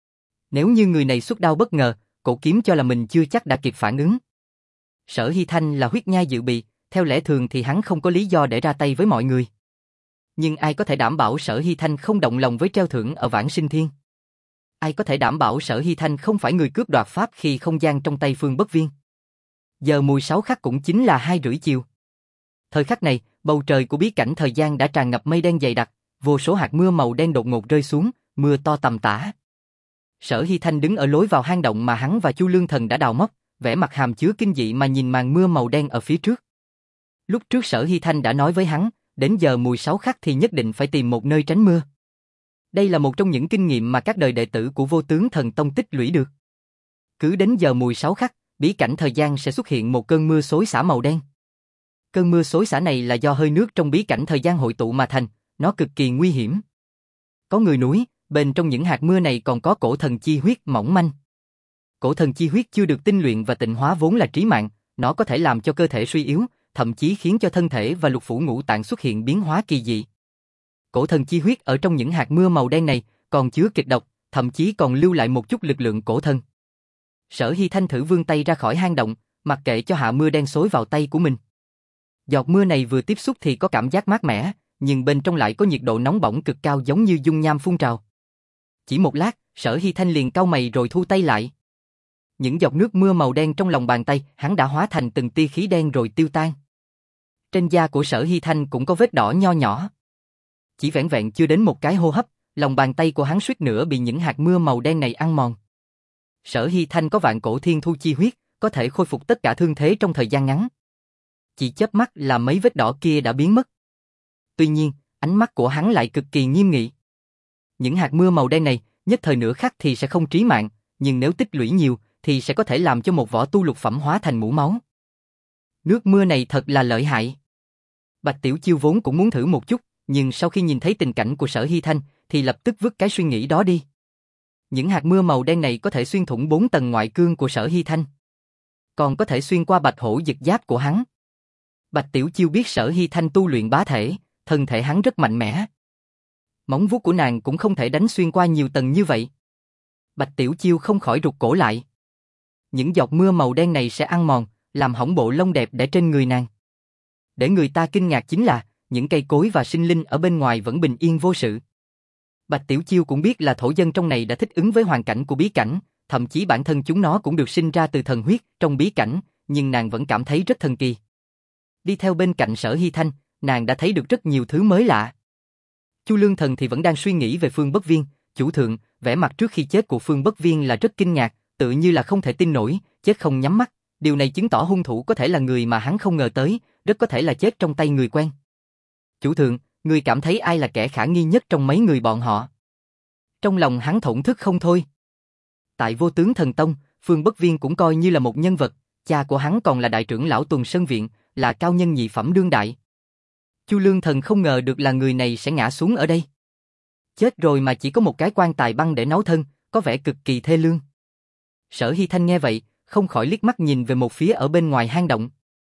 Nếu như người này xuất đao bất ngờ, Cổ Kiếm cho là mình chưa chắc đã kịp phản ứng. Sở Hy Thanh là huyết nhai dự bị, theo lẽ thường thì hắn không có lý do để ra tay với mọi người. Nhưng ai có thể đảm bảo Sở Hy Thanh không động lòng với treo thưởng ở Vãng Sinh Thiên? Ai có thể đảm bảo Sở Hy Thanh không phải người cướp đoạt pháp khi không gian trong tay Phương Bất Viên? Giờ mùi sáu khắc cũng chính là hai rưỡi chiều. Thời khắc này, bầu trời của bí cảnh thời gian đã tràn ngập mây đen dày đặc, vô số hạt mưa màu đen đột ngột rơi xuống, mưa to tầm tã. Sở Hy Thanh đứng ở lối vào hang động mà hắn và Chu Lương Thần đã đào móc, vẻ mặt hàm chứa kinh dị mà nhìn màn mưa màu đen ở phía trước. Lúc trước Sở Hy Thanh đã nói với hắn, đến giờ mùi sáu khắc thì nhất định phải tìm một nơi tránh mưa. Đây là một trong những kinh nghiệm mà các đời đệ tử của Vô Tướng Thần Tông tích lũy được. Cứ đến giờ mùi sáu khắc, bí cảnh thời gian sẽ xuất hiện một cơn mưa xối xả màu đen. Cơn mưa xối xả này là do hơi nước trong bí cảnh thời gian hội tụ mà thành, nó cực kỳ nguy hiểm. Có người núi, bên trong những hạt mưa này còn có cổ thần chi huyết mỏng manh. Cổ thần chi huyết chưa được tinh luyện và tịnh hóa vốn là trí mạng, nó có thể làm cho cơ thể suy yếu, thậm chí khiến cho thân thể và lục phủ ngũ tạng xuất hiện biến hóa kỳ dị. Cổ thần chi huyết ở trong những hạt mưa màu đen này còn chứa kịch độc, thậm chí còn lưu lại một chút lực lượng cổ thần. Sở Hy Thanh thử vươn tay ra khỏi hang động, mặc kệ cho hạ mưa đen xối vào tay của mình. Giọt mưa này vừa tiếp xúc thì có cảm giác mát mẻ, nhưng bên trong lại có nhiệt độ nóng bỏng cực cao giống như dung nham phun trào. Chỉ một lát, Sở Hy Thanh liền cau mày rồi thu tay lại. Những giọt nước mưa màu đen trong lòng bàn tay, hắn đã hóa thành từng tia khí đen rồi tiêu tan. Trên da của Sở Hy Thanh cũng có vết đỏ nho nhỏ. Chỉ vẻn vẹn chưa đến một cái hô hấp, lòng bàn tay của hắn suýt nữa bị những hạt mưa màu đen này ăn mòn. Sở Hy Thanh có vạn cổ thiên thu chi huyết, có thể khôi phục tất cả thương thế trong thời gian ngắn. Chỉ chớp mắt là mấy vết đỏ kia đã biến mất. Tuy nhiên, ánh mắt của hắn lại cực kỳ nghiêm nghị. Những hạt mưa màu đen này, nhất thời nửa khắc thì sẽ không trí mạng, nhưng nếu tích lũy nhiều, thì sẽ có thể làm cho một võ tu lục phẩm hóa thành mũ máu. Nước mưa này thật là lợi hại. Bạch Tiểu Chiêu vốn cũng muốn thử một chút, nhưng sau khi nhìn thấy tình cảnh của Sở Hy Thanh, thì lập tức vứt cái suy nghĩ đó đi. Những hạt mưa màu đen này có thể xuyên thủng bốn tầng ngoại cương của Sở Hy Thanh, còn có thể xuyên qua bạch hổ dực giáp của hắn. Bạch Tiểu Chiêu biết Sở Hy Thanh tu luyện bá thể, thân thể hắn rất mạnh mẽ. Móng vuốt của nàng cũng không thể đánh xuyên qua nhiều tầng như vậy. Bạch Tiểu Chiêu không khỏi rụt cổ lại. Những giọt mưa màu đen này sẽ ăn mòn, làm hỏng bộ lông đẹp để trên người nàng. Để người ta kinh ngạc chính là, những cây cối và sinh linh ở bên ngoài vẫn bình yên vô sự. Bạch Tiểu Chiêu cũng biết là thổ dân trong này đã thích ứng với hoàn cảnh của bí cảnh, thậm chí bản thân chúng nó cũng được sinh ra từ thần huyết trong bí cảnh, nhưng nàng vẫn cảm thấy rất thần kỳ. Đi theo bên cạnh Sở Hy Thanh, nàng đã thấy được rất nhiều thứ mới lạ. Chu Lương Thần thì vẫn đang suy nghĩ về Phương Bất Viên, chủ thượng, vẻ mặt trước khi chết của Phương Bất Viên là rất kinh ngạc, tự như là không thể tin nổi, chết không nhắm mắt, điều này chứng tỏ hung thủ có thể là người mà hắn không ngờ tới, rất có thể là chết trong tay người quen. Chủ thượng, người cảm thấy ai là kẻ khả nghi nhất trong mấy người bọn họ? Trong lòng hắn thổn thức không thôi. Tại Vô Tướng Thần Tông, Phương Bất Viên cũng coi như là một nhân vật, cha của hắn còn là đại trưởng lão Tuần Sơn Viện, là cao nhân nhị phẩm đương đại. Chu Lương Thần không ngờ được là người này sẽ ngã xuống ở đây. Chết rồi mà chỉ có một cái quan tài băng để nấu thân, có vẻ cực kỳ thê lương. Sở Hy Thanh nghe vậy, không khỏi liếc mắt nhìn về một phía ở bên ngoài hang động.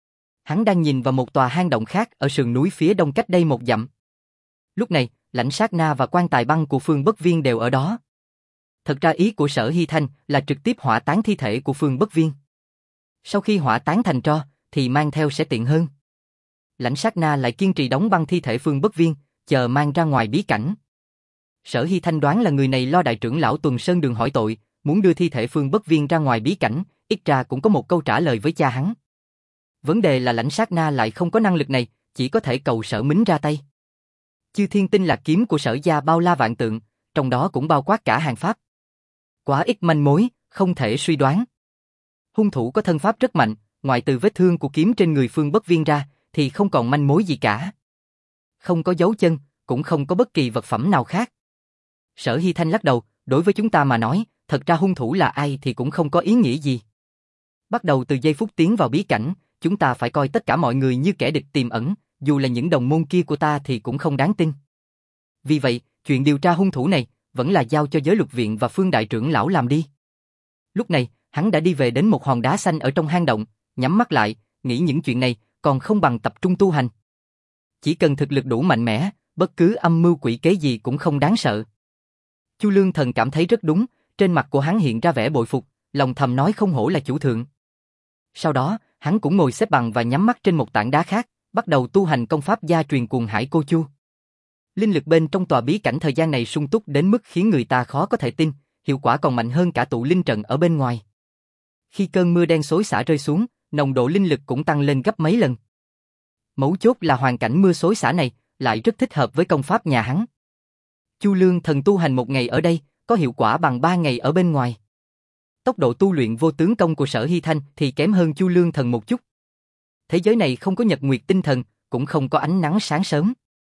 Hắn đang nhìn vào một tòa hang động khác ở sườn núi phía đông cách đây một dặm. Lúc này, Lãnh Sát Na và quan tài băng của Phương Bất Viên đều ở đó. Thật ra ý của Sở Hy Thanh là trực tiếp hỏa táng thi thể của Phương Bất Viên. Sau khi hỏa táng thành tro, thì mang theo sẽ tiện hơn. Lãnh Sát Na lại kiên trì đóng băng thi thể Phương Bất Viên, chờ mang ra ngoài bí cảnh. Sở Hy Thanh đoán là người này lo đại trưởng lão Tuần Sơn Đường hỏi tội, muốn đưa thi thể Phương Bất Viên ra ngoài bí cảnh, ít ra cũng có một câu trả lời với cha hắn. Vấn đề là Lãnh Sát Na lại không có năng lực này, chỉ có thể cầu Sở Mính ra tay. Chư Thiên Tinh Lạc kiếm của Sở gia bao la vạn tượng, trong đó cũng bao quát cả hàng pháp. Quá ít manh mối, không thể suy đoán. Hung thủ có thân pháp rất mạnh, ngoại từ vết thương của kiếm trên người Phương Bất Viên ra, thì không còn manh mối gì cả. Không có dấu chân, cũng không có bất kỳ vật phẩm nào khác. Sở Hy Thanh lắc đầu, đối với chúng ta mà nói, thật ra hung thủ là ai thì cũng không có ý nghĩa gì. Bắt đầu từ giây phút tiến vào bí cảnh, chúng ta phải coi tất cả mọi người như kẻ địch tiềm ẩn, dù là những đồng môn kia của ta thì cũng không đáng tin. Vì vậy, chuyện điều tra hung thủ này, vẫn là giao cho giới luật viện và Phương đại trưởng lão làm đi. Lúc này, Hắn đã đi về đến một hòn đá xanh ở trong hang động, nhắm mắt lại, nghĩ những chuyện này, còn không bằng tập trung tu hành. Chỉ cần thực lực đủ mạnh mẽ, bất cứ âm mưu quỷ kế gì cũng không đáng sợ. Chu Lương Thần cảm thấy rất đúng, trên mặt của hắn hiện ra vẻ bội phục, lòng thầm nói không hổ là chủ thượng. Sau đó, hắn cũng ngồi xếp bằng và nhắm mắt trên một tảng đá khác, bắt đầu tu hành công pháp gia truyền Cuồng Hải Cô Chu. Linh lực bên trong tòa bí cảnh thời gian này sung túc đến mức khiến người ta khó có thể tin, hiệu quả còn mạnh hơn cả tụ linh trận ở bên ngoài. Khi cơn mưa đen xối xả rơi xuống, nồng độ linh lực cũng tăng lên gấp mấy lần. Mấu chốt là hoàn cảnh mưa xối xả này lại rất thích hợp với công pháp nhà hắn. Chu Lương Thần tu hành một ngày ở đây, có hiệu quả bằng ba ngày ở bên ngoài. Tốc độ tu luyện vô tướng công của Sở Hy Thanh thì kém hơn Chu Lương Thần một chút. Thế giới này không có nhật nguyệt tinh thần, cũng không có ánh nắng sáng sớm.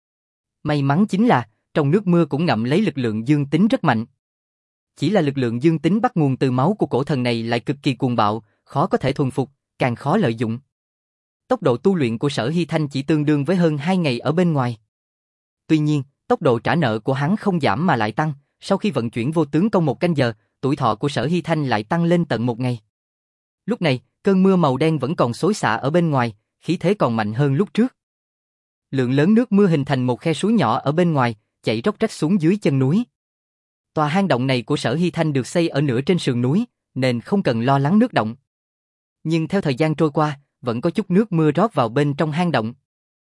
May mắn chính là, trong nước mưa cũng ngậm lấy lực lượng dương tính rất mạnh. Chỉ là lực lượng dương tính bắt nguồn từ máu của cổ thần này lại cực kỳ cuồng bạo, khó có thể thuần phục, càng khó lợi dụng. Tốc độ tu luyện của Sở Hy Thanh chỉ tương đương với hơn hai ngày ở bên ngoài. Tuy nhiên, tốc độ trả nợ của hắn không giảm mà lại tăng, sau khi vận chuyển vô tướng công một canh giờ, tuổi thọ của Sở Hy Thanh lại tăng lên tận một ngày. Lúc này, cơn mưa màu đen vẫn còn xối xả ở bên ngoài, khí thế còn mạnh hơn lúc trước. Lượng lớn nước mưa hình thành một khe suối nhỏ ở bên ngoài, chảy róc rách xuống dưới chân núi. Tòa hang động này của Sở Hy Thanh được xây ở nửa trên sườn núi, nên không cần lo lắng nước động. Nhưng theo thời gian trôi qua, vẫn có chút nước mưa rót vào bên trong hang động.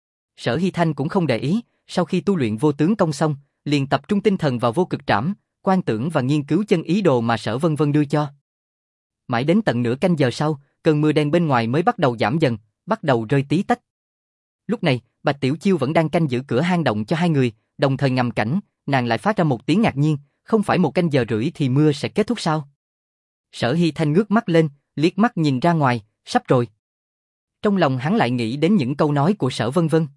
Sở Hy Thanh cũng không để ý, sau khi tu luyện vô tướng công xong, liền tập trung tinh thần vào vô cực trảm, quan tưởng và nghiên cứu chân ý đồ mà Sở Vân Vân đưa cho. Mãi đến tận nửa canh giờ sau, cơn mưa đen bên ngoài mới bắt đầu giảm dần, bắt đầu rơi tí tách. Lúc này, Bạch Tiểu Chiêu vẫn đang canh giữ cửa hang động cho hai người, đồng thời ngầm cảnh, nàng lại phát ra một tiếng ngạc nhiên, không phải một canh giờ rưỡi thì mưa sẽ kết thúc sao? Sở Hy Thanh ngước mắt lên, liếc mắt nhìn ra ngoài, sắp rồi. Trong lòng hắn lại nghĩ đến những câu nói của Sở Vân Vân.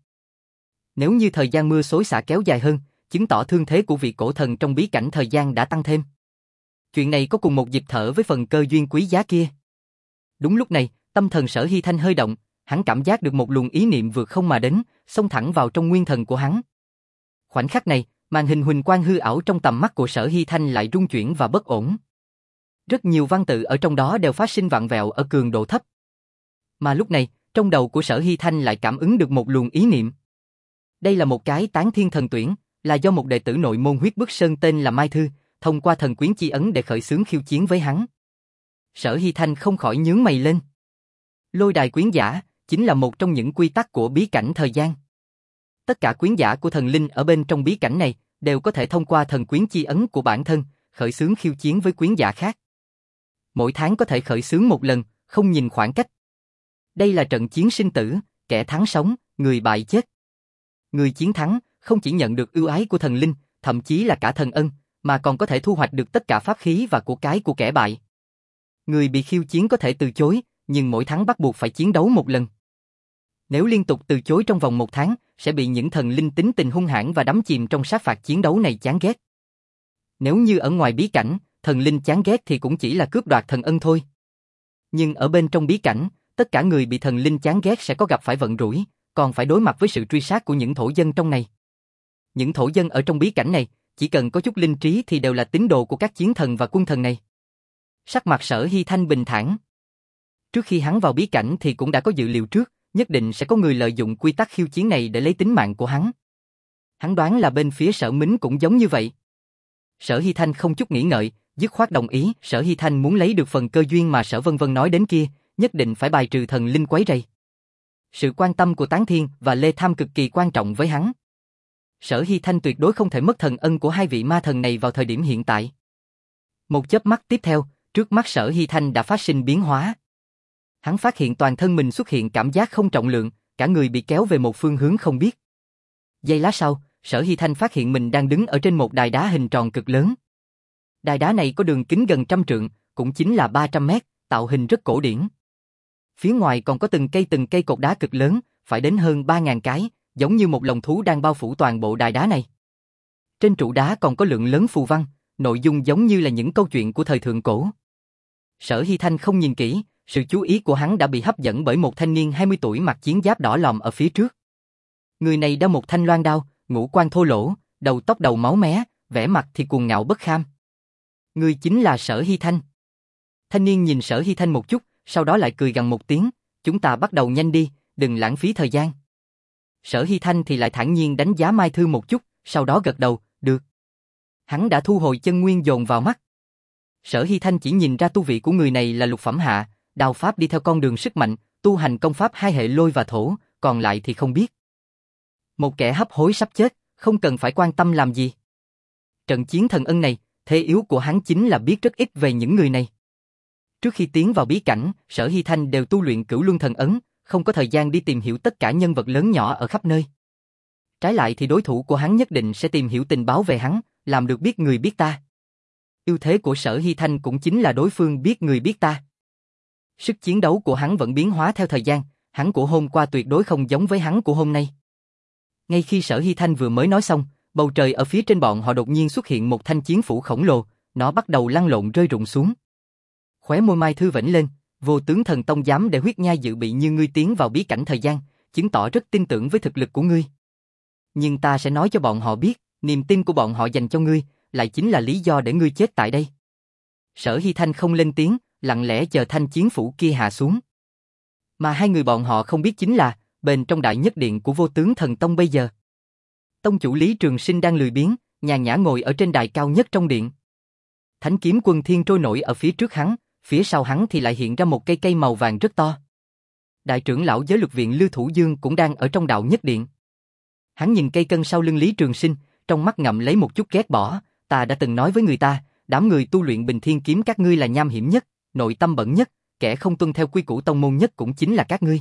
Nếu như thời gian mưa xối xả kéo dài hơn, chứng tỏ thương thế của vị cổ thần trong bí cảnh thời gian đã tăng thêm. Chuyện này có cùng một nhịp thở với phần cơ duyên quý giá kia. Đúng lúc này, tâm thần Sở Hy Thanh hơi động, hắn cảm giác được một luồng ý niệm vượt không mà đến, xông thẳng vào trong nguyên thần của hắn. Khoảnh khắc này, màn hình huỳnh quang hư ảo trong tầm mắt của Sở Hy Thanh lại rung chuyển và bất ổn. Rất nhiều văn tự ở trong đó đều phát sinh vặn vẹo ở cường độ thấp. Mà lúc này, trong đầu của Sở Hy Thanh lại cảm ứng được một luồng ý niệm. Đây là một cái tán thiên thần tuyển, là do một đệ tử nội môn Huyết Bức Sơn tên là Mai Thư, thông qua thần quyến chi ấn để khởi xướng khiêu chiến với hắn. Sở Hy Thanh không khỏi nhướng mày lên. Lôi đài quyến giả chính là một trong những quy tắc của bí cảnh thời gian. Tất cả quyến giả của thần linh ở bên trong bí cảnh này đều có thể thông qua thần quyến chi ấn của bản thân, khởi xướng khiêu chiến với quyến giả khác. Mỗi tháng có thể khởi xướng một lần, không nhìn khoảng cách. Đây là trận chiến sinh tử, kẻ thắng sống, người bại chết. Người chiến thắng không chỉ nhận được ưu ái của thần linh, thậm chí là cả thần ân, mà còn có thể thu hoạch được tất cả pháp khí và của cái của kẻ bại. Người bị khiêu chiến có thể từ chối, nhưng mỗi tháng bắt buộc phải chiến đấu một lần. Nếu liên tục từ chối trong vòng một tháng, sẽ bị những thần linh tính tình hung hãn và đắm chìm trong sát phạt chiến đấu này chán ghét. Nếu như ở ngoài bí cảnh, thần linh chán ghét thì cũng chỉ là cướp đoạt thần ân thôi. Nhưng ở bên trong bí cảnh, tất cả người bị thần linh chán ghét sẽ có gặp phải vận rủi, còn phải đối mặt với sự truy sát của những thổ dân trong này. Những thổ dân ở trong bí cảnh này, chỉ cần có chút linh trí thì đều là tín đồ của các chiến thần và quân thần này. Sắc mặt Sở Hy Thanh bình thản. Trước khi hắn vào bí cảnh thì cũng đã có dự liệu trước, nhất định sẽ có người lợi dụng quy tắc khiêu chiến này để lấy tính mạng của hắn. Hắn đoán là bên phía Sở Mính cũng giống như vậy. Sở Hy Thanh không chút nghĩ ngợi, dứt khoát đồng ý. Sở Hy Thanh muốn lấy được phần cơ duyên mà Sở Vân Vân nói đến kia, nhất định phải bài trừ thần linh quấy rầy. Sự quan tâm của Tán Thiên và Lê Tham cực kỳ quan trọng với hắn. Sở Hy Thanh tuyệt đối không thể mất thần ân của hai vị ma thần này vào thời điểm hiện tại. Một chớp mắt tiếp theo, trước mắt Sở Hy Thanh đã phát sinh biến hóa. Hắn phát hiện toàn thân mình xuất hiện cảm giác không trọng lượng, cả người bị kéo về một phương hướng không biết. Giây lát sau, Sở Hy Thanh phát hiện mình đang đứng ở trên một đài đá hình tròn cực lớn. Đài đá này có đường kính gần trăm trượng, cũng chính là ba trăm mét, tạo hình rất cổ điển. Phía ngoài còn có từng cây từng cây cột đá cực lớn, phải đến hơn ba ngàn cái, giống như một lồng thú đang bao phủ toàn bộ đài đá này. Trên trụ đá còn có lượng lớn phù văn, nội dung giống như là những câu chuyện của thời thượng cổ. Sở Hy Thanh không nhìn kỹ, sự chú ý của hắn đã bị hấp dẫn bởi một thanh niên hai mươi tuổi mặc chiến giáp đỏ lòm ở phía trước. Người này đeo một thanh loan đao, ngũ quan thô lỗ, đầu tóc đầu máu mé, vẻ mặt thì cuồng ngạo bất kham. Người chính là Sở Hy Thanh. Thanh niên nhìn Sở Hy Thanh một chút, sau đó lại cười gằn một tiếng, chúng ta bắt đầu nhanh đi, đừng lãng phí thời gian. Sở Hy Thanh thì lại thản nhiên đánh giá Mai Thư một chút, sau đó gật đầu, được. Hắn đã thu hồi chân nguyên dồn vào mắt. Sở Hy Thanh chỉ nhìn ra tu vị của người này là lục phẩm hạ, đao pháp đi theo con đường sức mạnh, tu hành công pháp hai hệ lôi và thổ, còn lại thì không biết. Một kẻ hấp hối sắp chết, không cần phải quan tâm làm gì. Trận chiến thần ân này, thế yếu của hắn chính là biết rất ít về những người này. Trước khi tiến vào bí cảnh, Sở Hy Thanh đều tu luyện Cửu Luân Thần Ấn, không có thời gian đi tìm hiểu tất cả nhân vật lớn nhỏ ở khắp nơi. Trái lại thì đối thủ của hắn nhất định sẽ tìm hiểu tình báo về hắn, làm được biết người biết ta. Ưu thế của Sở Hy Thanh cũng chính là đối phương biết người biết ta. Sức chiến đấu của hắn vẫn biến hóa theo thời gian, hắn của hôm qua tuyệt đối không giống với hắn của hôm nay. Ngay khi Sở Hy Thanh vừa mới nói xong, bầu trời ở phía trên bọn họ đột nhiên xuất hiện một thanh chiến phủ khổng lồ, nó bắt đầu lăn lộn rơi rụng xuống. Khóe môi Mai Thư vểnh lên, Vô Tướng Thần Tông dám để huyết nhai dự bị như ngươi tiến vào bí cảnh thời gian, chứng tỏ rất tin tưởng với thực lực của ngươi. Nhưng ta sẽ nói cho bọn họ biết, niềm tin của bọn họ dành cho ngươi, lại chính là lý do để ngươi chết tại đây. Sở Hy Thanh không lên tiếng, lặng lẽ chờ thanh chiến phủ kia hạ xuống. Mà hai người bọn họ không biết chính là, bên trong đại nhất điện của Vô Tướng Thần Tông bây giờ. Tông chủ Lý Trường Sinh đang lười biếng, nhàn nhã ngồi ở trên đài cao nhất trong điện. Thánh kiếm quân thiên trôi nổi ở phía trước hắn, phía sau hắn thì lại hiện ra một cây cây màu vàng rất to. Đại trưởng lão giới luật viện Lưu Thủ Dương cũng đang ở trong đạo nhất điện. Hắn nhìn cây cân sau lưng Lý Trường Sinh, trong mắt ngậm lấy một chút ghét bỏ, ta đã từng nói với người ta, đám người tu luyện Bình Thiên kiếm các ngươi là nham hiểm nhất, nội tâm bẩn nhất, kẻ không tuân theo quy củ tông môn nhất cũng chính là các ngươi.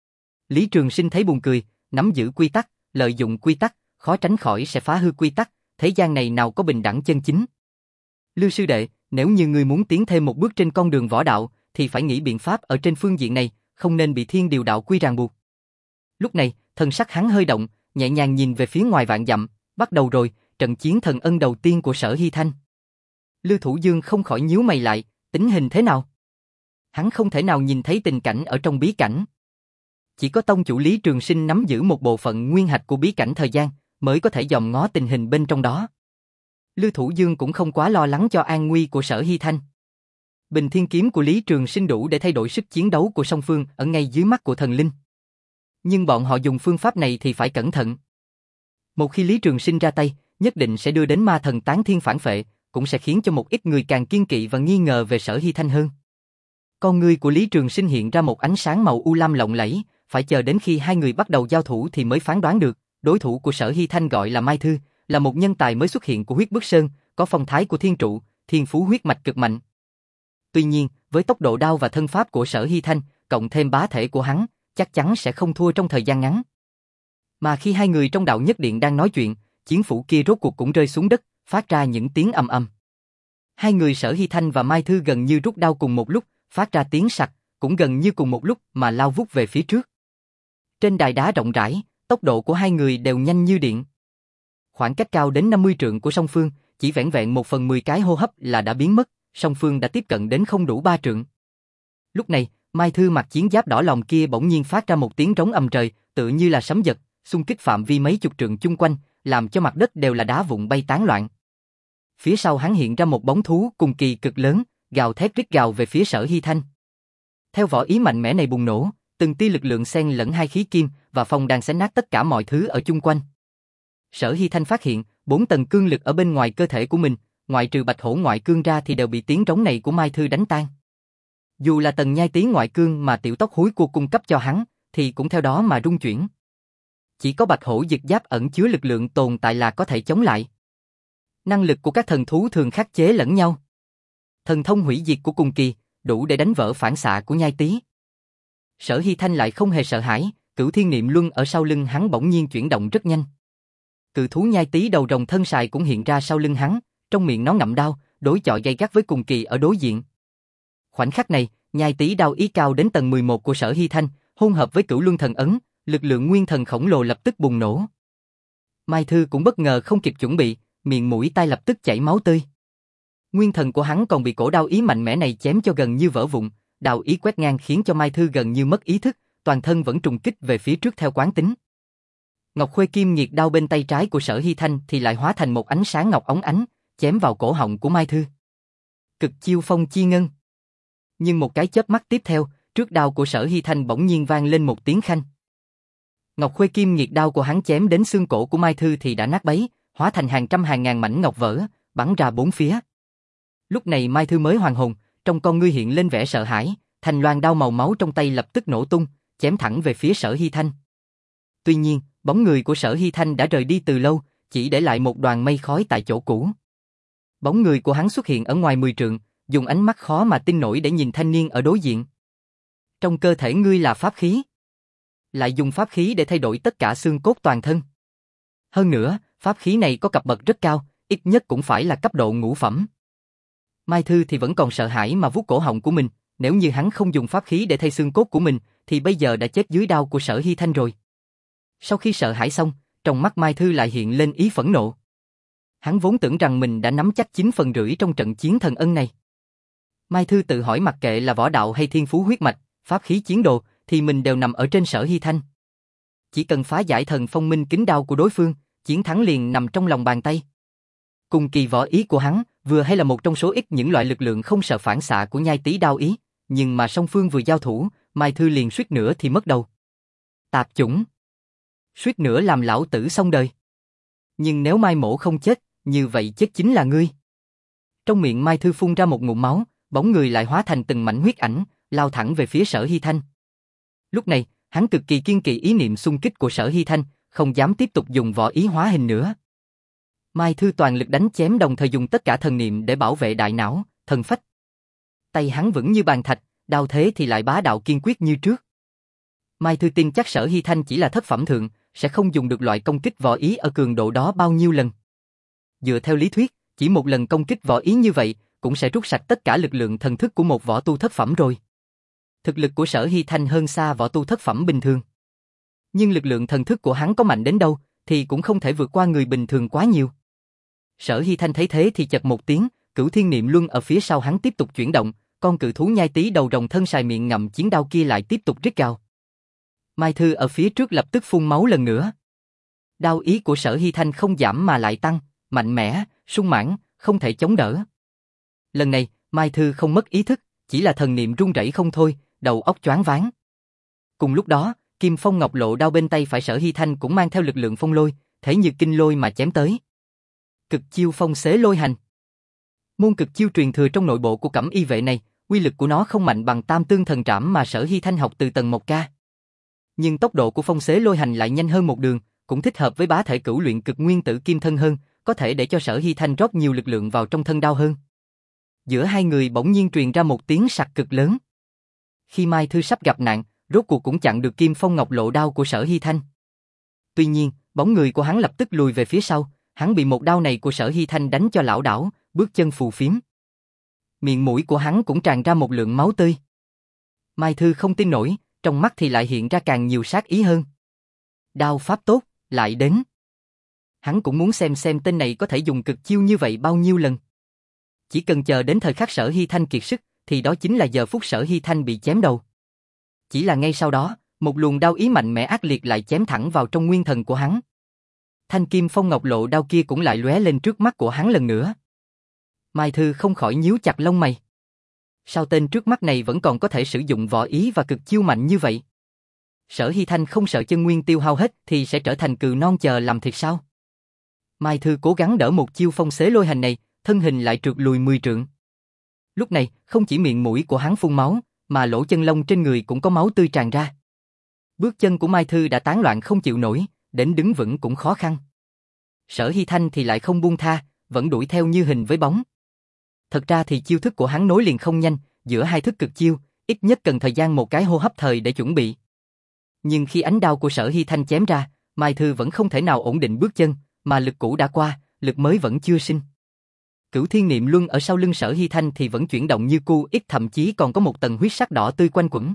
Lý Trường Sinh thấy buồn cười, nắm giữ quy tắc, lợi dụng quy tắc, khó tránh khỏi sẽ phá hư quy tắc, thế gian này nào có bình đẳng chân chính. Lưu sư đệ, nếu như ngươi muốn tiến thêm một bước trên con đường võ đạo, thì phải nghĩ biện pháp ở trên phương diện này, không nên bị thiên điều đạo quy ràng buộc. Lúc này, thần sắc hắn hơi động, nhẹ nhàng nhìn về phía ngoài vạn dặm, bắt đầu rồi, trận chiến thần ân đầu tiên của Sở Hy Thanh. Lưu Thủ Dương không khỏi nhíu mày lại, tính hình thế nào? Hắn không thể nào nhìn thấy tình cảnh ở trong bí cảnh. Chỉ có tông chủ Lý Trường Sinh nắm giữ một bộ phận nguyên hạch của bí cảnh thời gian, mới có thể dòm ngó tình hình bên trong đó. Lưu Thủ Dương cũng không quá lo lắng cho an nguy của Sở Hy Thanh. Bình Thiên kiếm của Lý Trường Sinh đủ để thay đổi sức chiến đấu của song phương ở ngay dưới mắt của thần linh. Nhưng bọn họ dùng phương pháp này thì phải cẩn thận. Một khi Lý Trường Sinh ra tay, nhất định sẽ đưa đến ma thần tán thiên phản phệ, cũng sẽ khiến cho một ít người càng kiên kỵ và nghi ngờ về Sở Hy Thanh hơn. Con ngươi của Lý Trường Sinh hiện ra một ánh sáng màu u lam lộng lẫy, phải chờ đến khi hai người bắt đầu giao thủ thì mới phán đoán được, đối thủ của Sở Hy Thanh gọi là Mai Thư, là một nhân tài mới xuất hiện của huyết bức sơn, có phong thái của thiên trụ, thiên phú huyết mạch cực mạnh. Tuy nhiên, với tốc độ đao và thân pháp của Sở Hy Thanh, cộng thêm bá thể của hắn, chắc chắn sẽ không thua trong thời gian ngắn. Mà khi hai người trong đạo nhất điện đang nói chuyện, chiến phủ kia rốt cuộc cũng rơi xuống đất, phát ra những tiếng ầm ầm. Hai người Sở Hy Thanh và Mai Thư gần như rút đao cùng một lúc, phát ra tiếng sặc, cũng gần như cùng một lúc mà lao vút về phía trước. Trên đài đá rộng rãi, tốc độ của hai người đều nhanh như điện. Khoảng cách cao đến năm mươi trượng của song phương, chỉ vẻn vẹn một phần mười cái hô hấp là đã biến mất, song phương đã tiếp cận đến không đủ ba trượng. Lúc này, Mai Thư mặc chiến giáp đỏ lòm kia bỗng nhiên phát ra một tiếng rống ầm trời, tựa như là sấm giật, xung kích phạm vi mấy chục trượng chung quanh, làm cho mặt đất đều là đá vụn bay tán loạn. Phía sau hắn hiện ra một bóng thú cùng kỳ cực lớn, gào thét rít gào về phía Sở Hy Thanh. Theo vỏ ý mạnh mẽ này bùng nổ, từng tia lực lượng xen lẫn hai khí kim và phong đang xé nát tất cả mọi thứ ở chung quanh. Sở Hy Thanh phát hiện, bốn tầng cương lực ở bên ngoài cơ thể của mình, ngoại trừ bạch hổ ngoại cương ra thì đều bị tiếng trống này của Mai Thư đánh tan. Dù là tầng nhai tí ngoại cương mà tiểu tóc húi cua cung cấp cho hắn, thì cũng theo đó mà rung chuyển. Chỉ có bạch hổ dực giáp ẩn chứa lực lượng tồn tại là có thể chống lại. Năng lực của các thần thú thường khắc chế lẫn nhau. Thần thông hủy diệt của cùng kỳ, đủ để đánh vỡ phản xạ của nhai tí. Sở Hy Thanh lại không hề sợ hãi, cửu thiên niệm luân ở sau lưng hắn bỗng nhiên chuyển động rất nhanh. Cự thú nhai tí đầu rồng thân sài cũng hiện ra sau lưng hắn, trong miệng nó ngậm đao, đối chọi gay gắt với cùng kỳ ở đối diện. Khoảnh khắc này, nhai tí đao ý cao đến tầng mười một của Sở Hy Thanh, hôn hợp với cửu luân thần ấn, lực lượng nguyên thần khổng lồ lập tức bùng nổ. Mai Thư cũng bất ngờ không kịp chuẩn bị, miệng mũi tai lập tức chảy máu tươi. Nguyên thần của hắn còn bị cổ đao ý mạnh mẽ này chém cho gần như vỡ vụn, đao ý quét ngang khiến cho Mai Thư gần như mất ý thức, toàn thân vẫn trùng kích về phía trước theo quán tính. Ngọc Khuê Kim Nghiệt đao bên tay trái của Sở Hy Thanh thì lại hóa thành một ánh sáng ngọc óng ánh, chém vào cổ họng của Mai Thư. Cực chiêu phong chi ngân. Nhưng một cái chớp mắt tiếp theo, trước đao của Sở Hy Thanh bỗng nhiên vang lên một tiếng khanh. Ngọc Khuê Kim Nghiệt đao của hắn chém đến xương cổ của Mai Thư thì đã nát bấy, hóa thành hàng trăm hàng ngàn mảnh ngọc vỡ, bắn ra bốn phía. Lúc này Mai Thư mới hoàn hồn, trong con ngươi hiện lên vẻ sợ hãi, thành loan đao màu máu trong tay lập tức nổ tung, chém thẳng về phía Sở Hy Thanh. Tuy nhiên, bóng người của Sở Hy Thanh đã rời đi từ lâu, chỉ để lại một đoàn mây khói tại chỗ cũ. Bóng người của hắn xuất hiện ở ngoài mười trượng, dùng ánh mắt khó mà tin nổi để nhìn thanh niên ở đối diện. Trong cơ thể ngươi là pháp khí. Lại dùng pháp khí để thay đổi tất cả xương cốt toàn thân. Hơn nữa, pháp khí này có cấp bậc rất cao, ít nhất cũng phải là cấp độ ngũ phẩm. Mai Thư thì vẫn còn sợ hãi mà vuốt cổ họng của mình, nếu như hắn không dùng pháp khí để thay xương cốt của mình, thì bây giờ đã chết dưới đao của Sở Hy Thanh rồi. Sau khi sợ hãi xong, trong mắt Mai Thư lại hiện lên ý phẫn nộ. Hắn vốn tưởng rằng mình đã nắm chắc chín phần rưỡi trong trận chiến thần ân này. Mai Thư tự hỏi mặc kệ là võ đạo hay thiên phú huyết mạch, pháp khí chiến đồ, thì mình đều nằm ở trên Sở Hy Thanh. Chỉ cần phá giải thần phong minh kính đao của đối phương, chiến thắng liền nằm trong lòng bàn tay. Cùng kỳ võ ý của hắn, vừa hay là một trong số ít những loại lực lượng không sợ phản xạ của nhai tí đao ý, nhưng mà song phương vừa giao thủ, Mai Thư liền suýt nữa thì mất đầu. Tạp chủng! Suýt nữa làm lão tử xong đời. Nhưng nếu Mai Mỗ không chết, như vậy chết chính là ngươi. Trong miệng Mai Thư phun ra một ngụm máu, bóng người lại hóa thành từng mảnh huyết ảnh, lao thẳng về phía Sở Hy Thanh. Lúc này, hắn cực kỳ kiên kỵ ý niệm xung kích của Sở Hy Thanh, không dám tiếp tục dùng võ ý hóa hình nữa. Mai Thư toàn lực đánh chém đồng thời dùng tất cả thần niệm để bảo vệ đại não, thần phách. Tay hắn vững như bàn thạch, đao thế thì lại bá đạo kiên quyết như trước. Mai Thư tin chắc Sở Hy Thanh chỉ là thất phẩm thượng, sẽ không dùng được loại công kích võ ý ở cường độ đó bao nhiêu lần. Dựa theo lý thuyết, chỉ một lần công kích võ ý như vậy, cũng sẽ rút sạch tất cả lực lượng thần thức của một võ tu thất phẩm rồi. Thực lực của Sở Hy Thanh hơn xa võ tu thất phẩm bình thường. Nhưng lực lượng thần thức của hắn có mạnh đến đâu, thì cũng không thể vượt qua người bình thường quá nhiều. Sở Hy Thanh thấy thế thì chật một tiếng, Cửu Thiên Niệm Luân ở phía sau hắn tiếp tục chuyển động, con cự thú nhai tí đầu rồng thân sài miệng ngậm chiến đao kia lại tiếp tục rít gào. Mai Thư ở phía trước lập tức phun máu lần nữa. Đao ý của Sở Hy Thanh không giảm mà lại tăng, mạnh mẽ, sung mãn, không thể chống đỡ. Lần này, Mai Thư không mất ý thức, chỉ là thần niệm run rẩy không thôi, đầu óc choáng váng. Cùng lúc đó, Kim Phong Ngọc Lộ đao bên tay phải Sở Hy Thanh cũng mang theo lực lượng phong lôi, thể như kinh lôi mà chém tới. Cực chiêu phong xế lôi hành. Môn cực chiêu truyền thừa trong nội bộ của Cẩm Y vệ này, uy lực của nó không mạnh bằng Tam Tương Thần Trảm mà Sở Hy Thanh học từ Tần Mộc Ca. Nhưng tốc độ của phong xế lôi hành lại nhanh hơn một đường, cũng thích hợp với bá thể cửu luyện cực nguyên tử kim thân hơn, có thể để cho Sở Hy Thanh rót nhiều lực lượng vào trong thân đao hơn. Giữa hai người bỗng nhiên truyền ra một tiếng sặc cực lớn. Khi Mai Thư sắp gặp nạn, rốt cuộc cũng chặn được Kim Phong Ngọc Lộ đao của Sở Hy Thanh. Tuy nhiên, bóng người của hắn lập tức lùi về phía sau, hắn bị một đao này của Sở Hy Thanh đánh cho lảo đảo, bước chân phù phiếm. Miệng mũi của hắn cũng tràn ra một lượng máu tươi. Mai Thư không tin nổi, trong mắt thì lại hiện ra càng nhiều sát ý hơn. Đao pháp tốt, lại đến. Hắn cũng muốn xem xem tên này có thể dùng cực chiêu như vậy bao nhiêu lần. Chỉ cần chờ đến thời khắc Sở Hy Thanh kiệt sức, thì đó chính là giờ phút Sở Hy Thanh bị chém đầu. Chỉ là ngay sau đó, một luồng đao ý mạnh mẽ ác liệt lại chém thẳng vào trong nguyên thần của hắn. Thanh Kim Phong Ngọc Lộ đao kia cũng lại lóe lên trước mắt của hắn lần nữa. Mai Thư không khỏi nhíu chặt lông mày. Sao tên trước mắt này vẫn còn có thể sử dụng võ ý và cực chiêu mạnh như vậy? Sở Hy Thanh không sợ chân nguyên tiêu hao hết thì sẽ trở thành cừu non chờ làm thịt sao? Mai Thư cố gắng đỡ một chiêu phong xế lôi hành này, thân hình lại trượt lùi mười trượng. Lúc này, không chỉ miệng mũi của hắn phun máu, mà lỗ chân lông trên người cũng có máu tươi tràn ra. Bước chân của Mai Thư đã tán loạn không chịu nổi, đến đứng vững cũng khó khăn. Sở Hy Thanh thì lại không buông tha, vẫn đuổi theo như hình với bóng. Thật ra thì chiêu thức của hắn nối liền không nhanh, giữa hai thức cực chiêu, ít nhất cần thời gian một cái hô hấp thời để chuẩn bị. Nhưng khi ánh đao của Sở Hy Thanh chém ra, Mai Thư vẫn không thể nào ổn định bước chân, mà lực cũ đã qua, lực mới vẫn chưa sinh. Cửu Thiên Niệm Luân ở sau lưng Sở Hy Thanh thì vẫn chuyển động như cu ít, thậm chí còn có một tầng huyết sắc đỏ tươi quanh quẩn.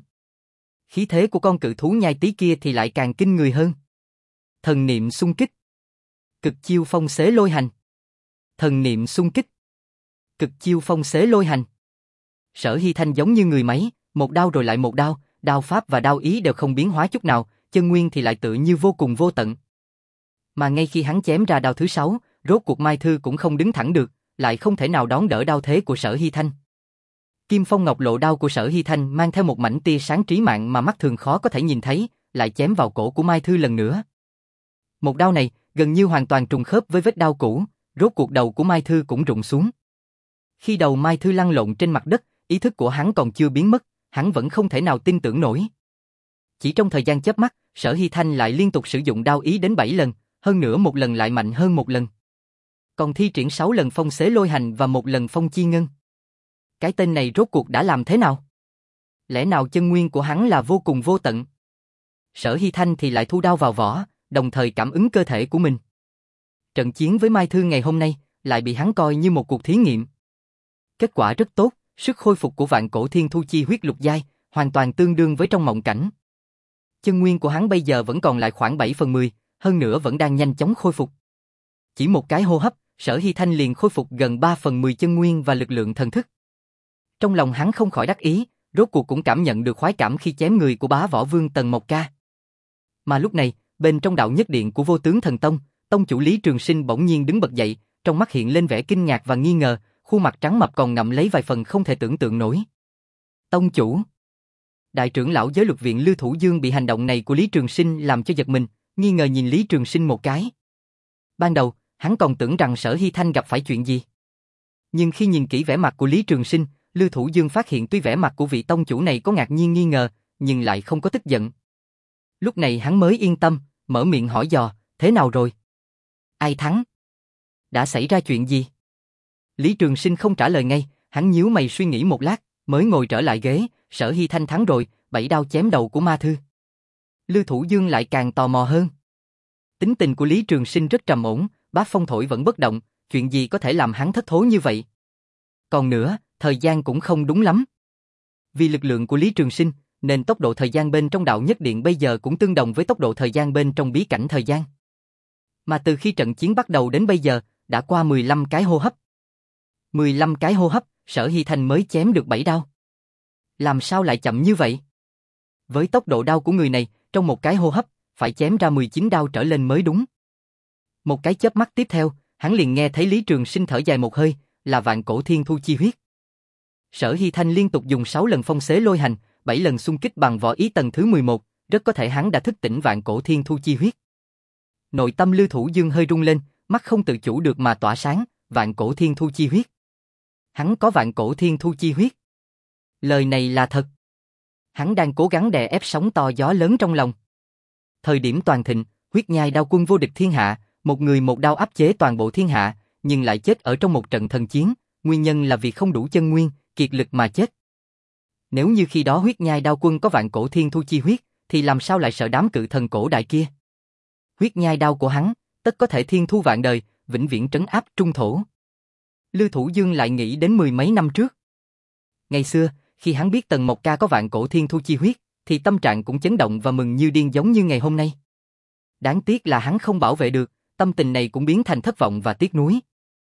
Khí thế của con cự thú nhai tí kia thì lại càng kinh người hơn. Thần niệm xung kích. Cực chiêu phong xế lôi hành. Thần niệm xung kích. Cực chiêu phong xế lôi hành. Sở Hy Thanh giống như người máy, một đao rồi lại một đao, đao pháp và đao ý đều không biến hóa chút nào, chân nguyên thì lại tự như vô cùng vô tận. Mà ngay khi hắn chém ra đao thứ sáu, rốt cuộc Mai Thư cũng không đứng thẳng được, lại không thể nào đón đỡ đao thế của Sở Hy Thanh. Kim phong ngọc lộ đao của Sở Hy Thanh mang theo một mảnh tia sáng trí mạng mà mắt thường khó có thể nhìn thấy, lại chém vào cổ của Mai Thư lần nữa. Một đao này gần như hoàn toàn trùng khớp với vết đao cũ, rốt cuộc đầu của Mai Thư cũng rụng xuống. Khi đầu Mai Thư lăn lộn trên mặt đất, ý thức của hắn còn chưa biến mất, hắn vẫn không thể nào tin tưởng nổi. Chỉ trong thời gian chớp mắt, Sở Hy Thanh lại liên tục sử dụng đao ý đến bảy lần, hơn nữa một lần lại mạnh hơn một lần. Còn thi triển sáu lần phong xế lôi hành và một lần phong chi ngân. Cái tên này rốt cuộc đã làm thế nào? Lẽ nào chân nguyên của hắn là vô cùng vô tận? Sở Hy Thanh thì lại thu đao vào vỏ, đồng thời cảm ứng cơ thể của mình. Trận chiến với Mai Thư ngày hôm nay lại bị hắn coi như một cuộc thí nghiệm. Kết quả rất tốt, sức khôi phục của vạn cổ thiên thu chi huyết lục giai hoàn toàn tương đương với trong mộng cảnh. Chân nguyên của hắn bây giờ vẫn còn lại khoảng bảy phần mười, hơn nữa vẫn đang nhanh chóng khôi phục. Chỉ một cái hô hấp, Sở Hy Thanh liền khôi phục gần ba phần mười chân nguyên và lực lượng thần thức. Trong lòng hắn không khỏi đắc ý, rốt cuộc cũng cảm nhận được khoái cảm khi chém người của bá võ vương Tần Mộc Ca. Mà lúc này, bên trong đạo nhất điện của Vô Tướng Thần Tông, tông chủ Lý Trường Sinh bỗng nhiên đứng bật dậy, trong mắt hiện lên vẻ kinh ngạc và nghi ngờ, khuôn mặt trắng mập còn ngậm lấy vài phần không thể tưởng tượng nổi. Tông chủ. Đại trưởng lão giới luật viện Lưu Thủ Dương bị hành động này của Lý Trường Sinh làm cho giật mình, nghi ngờ nhìn Lý Trường Sinh một cái. Ban đầu, hắn còn tưởng rằng Sở Hy Thanh gặp phải chuyện gì. Nhưng khi nhìn kỹ vẻ mặt của Lý Trường Sinh, Lưu Thủ Dương phát hiện tuy vẻ mặt của vị tông chủ này có ngạc nhiên nghi ngờ, nhưng lại không có tức giận. Lúc này hắn mới yên tâm, mở miệng hỏi dò, thế nào rồi? Ai thắng? Đã xảy ra chuyện gì? Lý Trường Sinh không trả lời ngay, hắn nhíu mày suy nghĩ một lát, mới ngồi trở lại ghế, Sở Hy Thanh thắng rồi, bảy đao chém đầu của Ma Thư. Lưu Thủ Dương lại càng tò mò hơn. Tính tình của Lý Trường Sinh rất trầm ổn, bát phong thổi vẫn bất động, chuyện gì có thể làm hắn thất thố như vậy? Còn nữa, thời gian cũng không đúng lắm. Vì lực lượng của Lý Trường Sinh, nên tốc độ thời gian bên trong đạo nhất điện bây giờ cũng tương đồng với tốc độ thời gian bên trong bí cảnh thời gian. Mà từ khi trận chiến bắt đầu đến bây giờ, đã qua mười lăm cái hô hấp. mười lăm cái hô hấp, Sở Hy Thanh mới chém được bảy đao. Làm sao lại chậm như vậy? Với tốc độ đao của người này, trong một cái hô hấp, phải chém ra mười chín đao trở lên mới đúng. Một cái chớp mắt tiếp theo, hắn liền nghe thấy Lý Trường Sinh thở dài một hơi, là vạn cổ thiên thu chi huyết. Sở Hy Thanh liên tục dùng sáu lần phong xế lôi hành, bảy lần xung kích bằng võ ý tầng thứ mười một, rất có thể hắn đã thức tỉnh vạn cổ thiên thu chi huyết. Nội tâm Lưu Thủ Dương hơi rung lên, mắt không tự chủ được mà tỏa sáng, vạn cổ thiên thu chi huyết. Hắn có vạn cổ thiên thu chi huyết. Lời này là thật. Hắn đang cố gắng đè ép sóng to gió lớn trong lòng. Thời điểm toàn thịnh, huyết nhai đao quân vô địch thiên hạ, một người một đao áp chế toàn bộ thiên hạ, nhưng lại chết ở trong một trận thần chiến, nguyên nhân là vì không đủ chân nguyên, kiệt lực mà chết. Nếu như khi đó huyết nhai đao quân có vạn cổ thiên thu chi huyết, thì làm sao lại sợ đám cự thần cổ đại kia? Huyết nhai đao của hắn, tất có thể thiên thu vạn đời, vĩnh viễn trấn áp trung thổ. Lưu Thủ Dương lại nghĩ đến mười mấy năm trước. Ngày xưa, khi hắn biết Tần Mộc Ca có vạn cổ thiên thu chi huyết, thì tâm trạng cũng chấn động và mừng như điên giống như ngày hôm nay. Đáng tiếc là hắn không bảo vệ được, tâm tình này cũng biến thành thất vọng và tiếc nuối.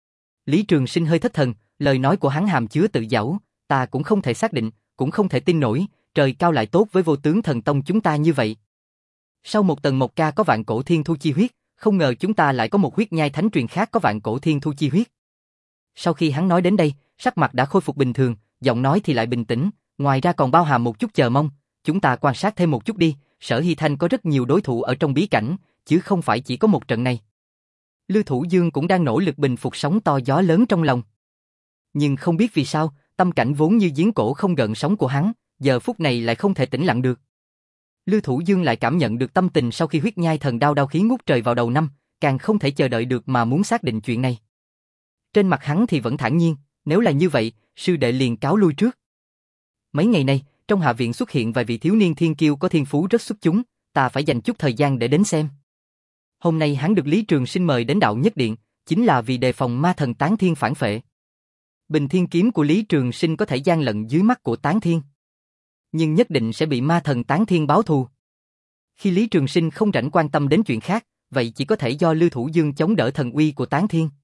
Lý Trường Sinh hơi thất thần, lời nói của hắn hàm chứa tự giảo, ta cũng không thể xác định, cũng không thể tin nổi, trời cao lại tốt với Vô Tướng Thần Tông chúng ta như vậy. Sau một Tần Mộc Ca có vạn cổ thiên thu chi huyết, không ngờ chúng ta lại có một huyết nhai thánh truyền khác có vạn cổ thiên thu chi huyết. Sau khi hắn nói đến đây, sắc mặt đã khôi phục bình thường, giọng nói thì lại bình tĩnh, ngoài ra còn bao hàm một chút chờ mong, chúng ta quan sát thêm một chút đi, Sở Hy Thanh có rất nhiều đối thủ ở trong bí cảnh, chứ không phải chỉ có một trận này. Lưu Thủ Dương cũng đang nỗ lực bình phục sóng to gió lớn trong lòng. Nhưng không biết vì sao, tâm cảnh vốn như giếng cổ không gợn sóng của hắn, giờ phút này lại không thể tĩnh lặng được. Lưu Thủ Dương lại cảm nhận được tâm tình sau khi huyết nhai thần đao đao khí ngút trời vào đầu năm, càng không thể chờ đợi được mà muốn xác định chuyện này. Trên mặt hắn thì vẫn thản nhiên, nếu là như vậy, sư đệ liền cáo lui trước. Mấy ngày nay, trong hạ viện xuất hiện vài vị thiếu niên thiên kiêu có thiên phú rất xuất chúng, ta phải dành chút thời gian để đến xem. Hôm nay hắn được Lý Trường Sinh mời đến đạo nhất điện, chính là vì đề phòng ma thần Tán Thiên phản phệ. Bình thiên kiếm của Lý Trường Sinh có thể gian lận dưới mắt của Tán Thiên, nhưng nhất định sẽ bị ma thần Tán Thiên báo thù. Khi Lý Trường Sinh không rảnh quan tâm đến chuyện khác, vậy chỉ có thể do Lưu Thủ Dương chống đỡ thần uy của Tán Thiên.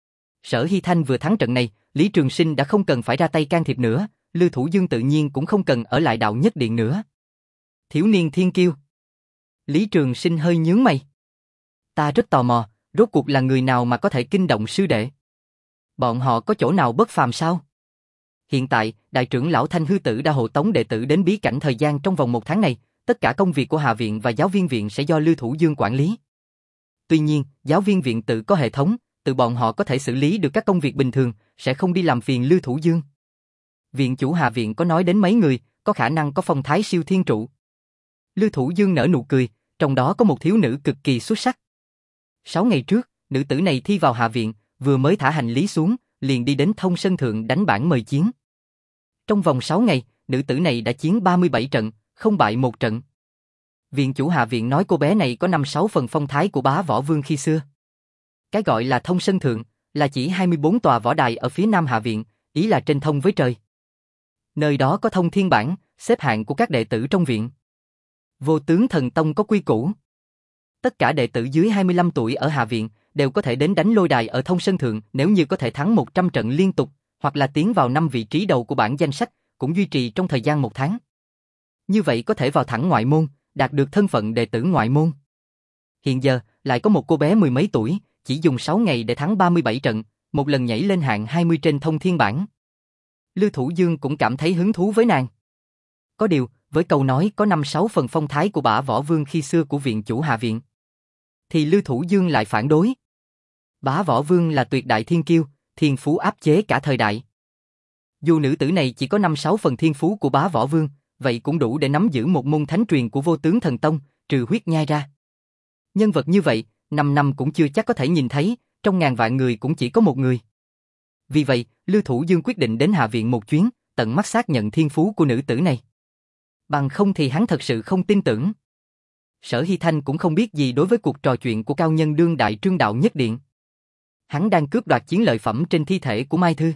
Sở Hy Thanh vừa thắng trận này, Lý Trường Sinh đã không cần phải ra tay can thiệp nữa, Lưu Thủ Dương tự nhiên cũng không cần ở lại đạo nhất điện nữa. Thiếu niên thiên kiêu. Lý Trường Sinh hơi nhướng mày. Ta rất tò mò, rốt cuộc là người nào mà có thể kinh động sư đệ? Bọn họ có chỗ nào bất phàm sao? Hiện tại, đại trưởng lão Thanh Hư Tử đã hộ tống đệ tử đến bí cảnh thời gian trong vòng một tháng này, tất cả công việc của Hạ viện và giáo viên viện sẽ do Lưu Thủ Dương quản lý. Tuy nhiên, giáo viên viện tự có hệ thống, tự bọn họ có thể xử lý được các công việc bình thường, sẽ không đi làm phiền Lưu Thủ Dương. Viện chủ Hạ viện có nói đến mấy người, có khả năng có phong thái siêu thiên trụ. Lưu Thủ Dương nở nụ cười, trong đó có một thiếu nữ cực kỳ xuất sắc. Sáu ngày trước, nữ tử này thi vào Hạ viện, vừa mới thả hành lý xuống, liền đi đến Thông Sân Thượng đánh bảng mời chiến. Trong vòng sáu ngày, nữ tử này đã chiến ba mươi bảy trận, không bại một trận. Viện chủ Hạ viện nói cô bé này có năm sáu phần phong thái của Bá Võ Vương khi xưa. Cái gọi là Thông Sân Thượng, là chỉ hai mươi bốn tòa võ đài ở phía nam Hạ viện, ý là trên thông với trời. Nơi đó có thông thiên bảng, xếp hạng của các đệ tử trong viện. Vô Tướng Thần Tông có quy củ. Tất cả đệ tử dưới hai mươi lăm tuổi ở Hạ viện đều có thể đến đánh lôi đài ở Thông Sân Thượng, nếu như có thể thắng một trăm trận liên tục, hoặc là tiến vào năm vị trí đầu của bảng danh sách, cũng duy trì trong thời gian một tháng. Như vậy có thể vào thẳng ngoại môn, đạt được thân phận đệ tử ngoại môn. Hiện giờ, lại có một cô bé mười mấy tuổi, chỉ dùng sáu ngày để thắng ba mươi bảy trận, một lần nhảy lên hạng hai mươi trên thông thiên bảng. Lưu Thủ Dương cũng cảm thấy hứng thú với nàng. Có điều, với câu nói có năm sáu phần phong thái của Bá Võ Vương khi xưa của viện chủ Hạ viện, thì Lưu Thủ Dương lại phản đối. Bá Võ Vương là tuyệt đại thiên kiêu, thiên phú áp chế cả thời đại. Dù nữ tử này chỉ có năm sáu phần thiên phú của Bá Võ Vương, vậy cũng đủ để nắm giữ một môn thánh truyền của Vô Tướng Thần Tông, trừ huyết nhai ra. Nhân vật như vậy, năm năm cũng chưa chắc có thể nhìn thấy, trong ngàn vạn người cũng chỉ có một người. Vì vậy, Lưu Thủ Dương quyết định đến Hạ viện một chuyến, tận mắt xác nhận thiên phú của nữ tử này. Bằng không thì hắn thật sự không tin tưởng. Sở Hy Thanh cũng không biết gì đối với cuộc trò chuyện của cao nhân đương đại Trương Đạo Nhất Điện. Hắn đang cướp đoạt chiến lợi phẩm trên thi thể của Mai Thư.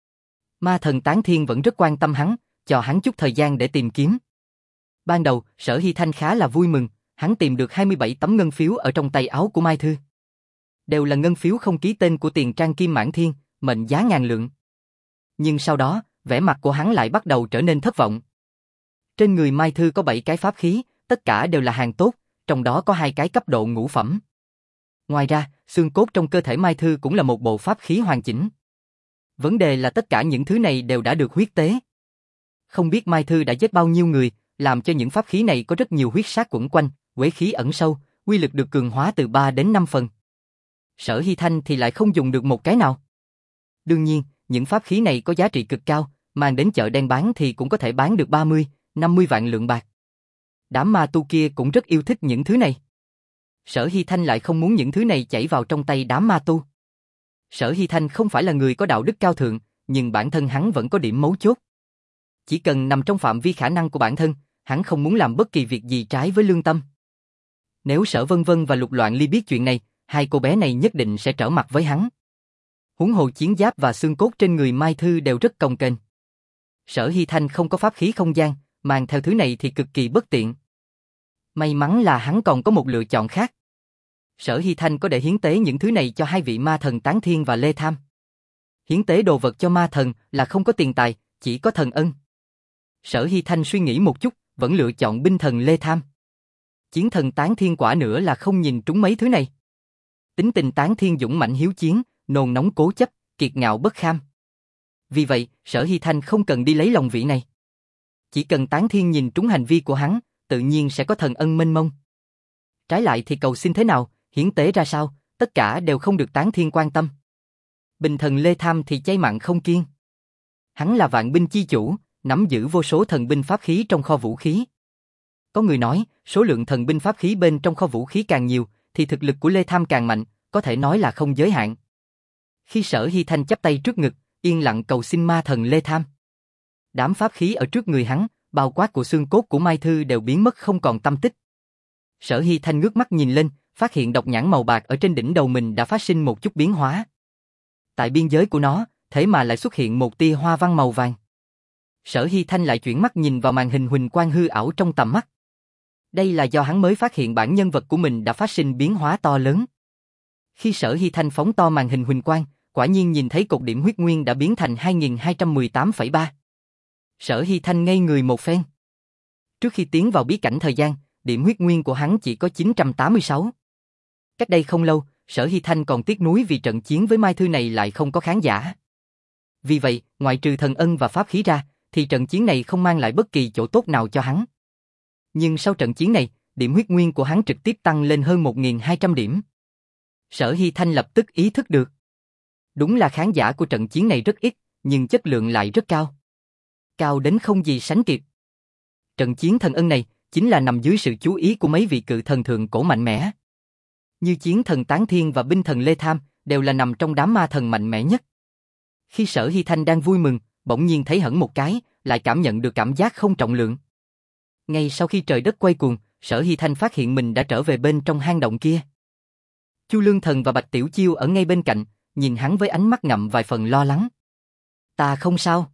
Ma thần Tán Thiên vẫn rất quan tâm hắn, cho hắn chút thời gian để tìm kiếm. Ban đầu, Sở Hy Thanh khá là vui mừng, hắn tìm được hai mươi bảy tấm ngân phiếu ở trong tay áo của Mai Thư. Đều là ngân phiếu không ký tên của Tiền Trang Kim Mãn Thiên, mệnh giá ngàn lượng. Nhưng sau đó, vẻ mặt của hắn lại bắt đầu trở nên thất vọng. Trên người Mai Thư có bảy cái pháp khí, tất cả đều là hàng tốt, trong đó có hai cái cấp độ ngũ phẩm. Ngoài ra, xương cốt trong cơ thể Mai Thư cũng là một bộ pháp khí hoàn chỉnh. Vấn đề là tất cả những thứ này đều đã được huyết tế. Không biết Mai Thư đã giết bao nhiêu người, làm cho những pháp khí này có rất nhiều huyết sát quẩn quanh, quế khí ẩn sâu, uy lực được cường hóa từ ba đến năm phần. Sở Hy Thanh thì lại không dùng được một cái nào. Đương nhiên, những pháp khí này có giá trị cực cao, mang đến chợ đen bán thì cũng có thể bán được ba mươi, năm mươi vạn lượng bạc. Đám ma tu kia cũng rất yêu thích những thứ này. Sở Hy Thanh lại không muốn những thứ này chảy vào trong tay đám ma tu. Sở Hy Thanh không phải là người có đạo đức cao thượng, nhưng bản thân hắn vẫn có điểm mấu chốt. Chỉ cần nằm trong phạm vi khả năng của bản thân, hắn không muốn làm bất kỳ việc gì trái với lương tâm. Nếu Sở Vân Vân và Lục Loạn Ly biết chuyện này, hai cô bé này nhất định sẽ trở mặt với hắn. Huống hồ chiến giáp và xương cốt trên người Mai Thư đều rất cồng kềnh. Sở Hy Thanh không có pháp khí không gian, mang theo thứ này thì cực kỳ bất tiện. May mắn là hắn còn có một lựa chọn khác. Sở Hy Thanh có để hiến tế những thứ này cho hai vị ma thần Tán Thiên và Lê Tham. Hiến tế đồ vật cho ma thần là không có tiền tài, chỉ có thần ân. Sở Hy Thanh suy nghĩ một chút, vẫn lựa chọn binh thần Lê Tham. Chiến thần Tán Thiên quả nữa là không nhìn trúng mấy thứ này. Tính tình Tán Thiên dũng mãnh hiếu chiến, nôn nóng cố chấp, kiệt ngạo bất kham. Vì vậy, Sở Hy Thanh không cần đi lấy lòng vị này. Chỉ cần Tán Thiên nhìn trúng hành vi của hắn, tự nhiên sẽ có thần ân mênh mông. Trái lại thì cầu xin thế nào, hiến tế ra sao, tất cả đều không được Tán Thiên quan tâm. Bình thần Lê Tham thì chay mặn không kiêng. Hắn là vạn binh chi chủ, nắm giữ vô số thần binh pháp khí trong kho vũ khí. Có người nói, số lượng thần binh pháp khí bên trong kho vũ khí càng nhiều, thì thực lực của Lê Tham càng mạnh, có thể nói là không giới hạn. Khi Sở Hy Thanh chắp tay trước ngực, yên lặng cầu xin ma thần Lê Tham. Đám pháp khí ở trước người hắn, bao quát của xương cốt của Mai Thư đều biến mất không còn tâm tích. Sở Hy Thanh ngước mắt nhìn lên, phát hiện độc nhãn màu bạc ở trên đỉnh đầu mình đã phát sinh một chút biến hóa. Tại biên giới của nó, thế mà lại xuất hiện một tia hoa văn màu vàng. Sở Hy Thanh lại chuyển mắt nhìn vào màn hình huỳnh quang hư ảo trong tầm mắt. Đây là do hắn mới phát hiện bản nhân vật của mình đã phát sinh biến hóa to lớn. Khi Sở Hy Thanh phóng to màn hình huỳnh quang, quả nhiên nhìn thấy cột điểm huyết nguyên đã biến thành hai nghìn hai trăm mười tám phẩy ba. Sở Hy Thanh ngây người một phen. Trước khi tiến vào bí cảnh thời gian, điểm huyết nguyên của hắn chỉ có chín trăm tám mươi sáu. Cách đây không lâu, Sở Hy Thanh còn tiếc nuối vì trận chiến với Mai Thư này lại không có khán giả. Vì vậy, ngoại trừ thần ân và pháp khí ra, thì trận chiến này không mang lại bất kỳ chỗ tốt nào cho hắn. Nhưng sau trận chiến này, điểm huyết nguyên của hắn trực tiếp tăng lên hơn một nghìn hai trăm điểm. Sở Hy Thanh lập tức ý thức được. Đúng là khán giả của trận chiến này rất ít, nhưng chất lượng lại rất cao. Cao đến không gì sánh kịp. Trận chiến thần ân này chính là nằm dưới sự chú ý của mấy vị cự thần thượng cổ mạnh mẽ. Như chiến thần Tán Thiên và binh thần Lê Tham đều là nằm trong đám ma thần mạnh mẽ nhất. Khi Sở Hy Thanh đang vui mừng, bỗng nhiên thấy hẫng một cái, lại cảm nhận được cảm giác không trọng lượng. Ngay sau khi trời đất quay cuồng, Sở Hy Thanh phát hiện mình đã trở về bên trong hang động kia. Chu Lương Thần và Bạch Tiểu Chiêu ở ngay bên cạnh, nhìn hắn với ánh mắt ngậm vài phần lo lắng. Ta không sao.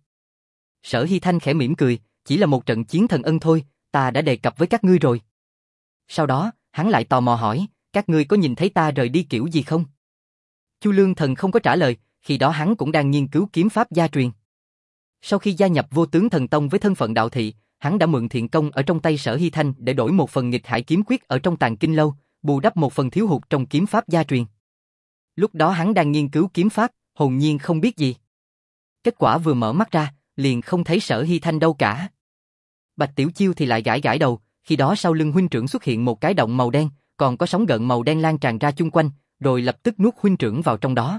Sở Hy Thanh khẽ mỉm cười, chỉ là một trận chiến thần ân thôi, ta đã đề cập với các ngươi rồi. Sau đó, hắn lại tò mò hỏi, các ngươi có nhìn thấy ta rời đi kiểu gì không? Chu Lương Thần không có trả lời, khi đó hắn cũng đang nghiên cứu kiếm pháp gia truyền. Sau khi gia nhập Vô Tướng Thần Tông với thân phận đạo thị, hắn đã mượn thiện công ở trong tay Sở Hy Thanh để đổi một phần nghịch hải kiếm quyết ở trong Tàng Kinh Lâu, bù đắp một phần thiếu hụt trong kiếm pháp gia truyền. Lúc đó hắn đang nghiên cứu kiếm pháp, hồn nhiên không biết gì. Kết quả vừa mở mắt ra, liền không thấy Sở Hy Thanh đâu cả. Bạch Tiểu Chiêu thì lại gãi gãi đầu, khi đó sau lưng huynh trưởng xuất hiện một cái động màu đen, còn có sóng gợn màu đen lan tràn ra chung quanh, rồi lập tức nuốt huynh trưởng vào trong đó.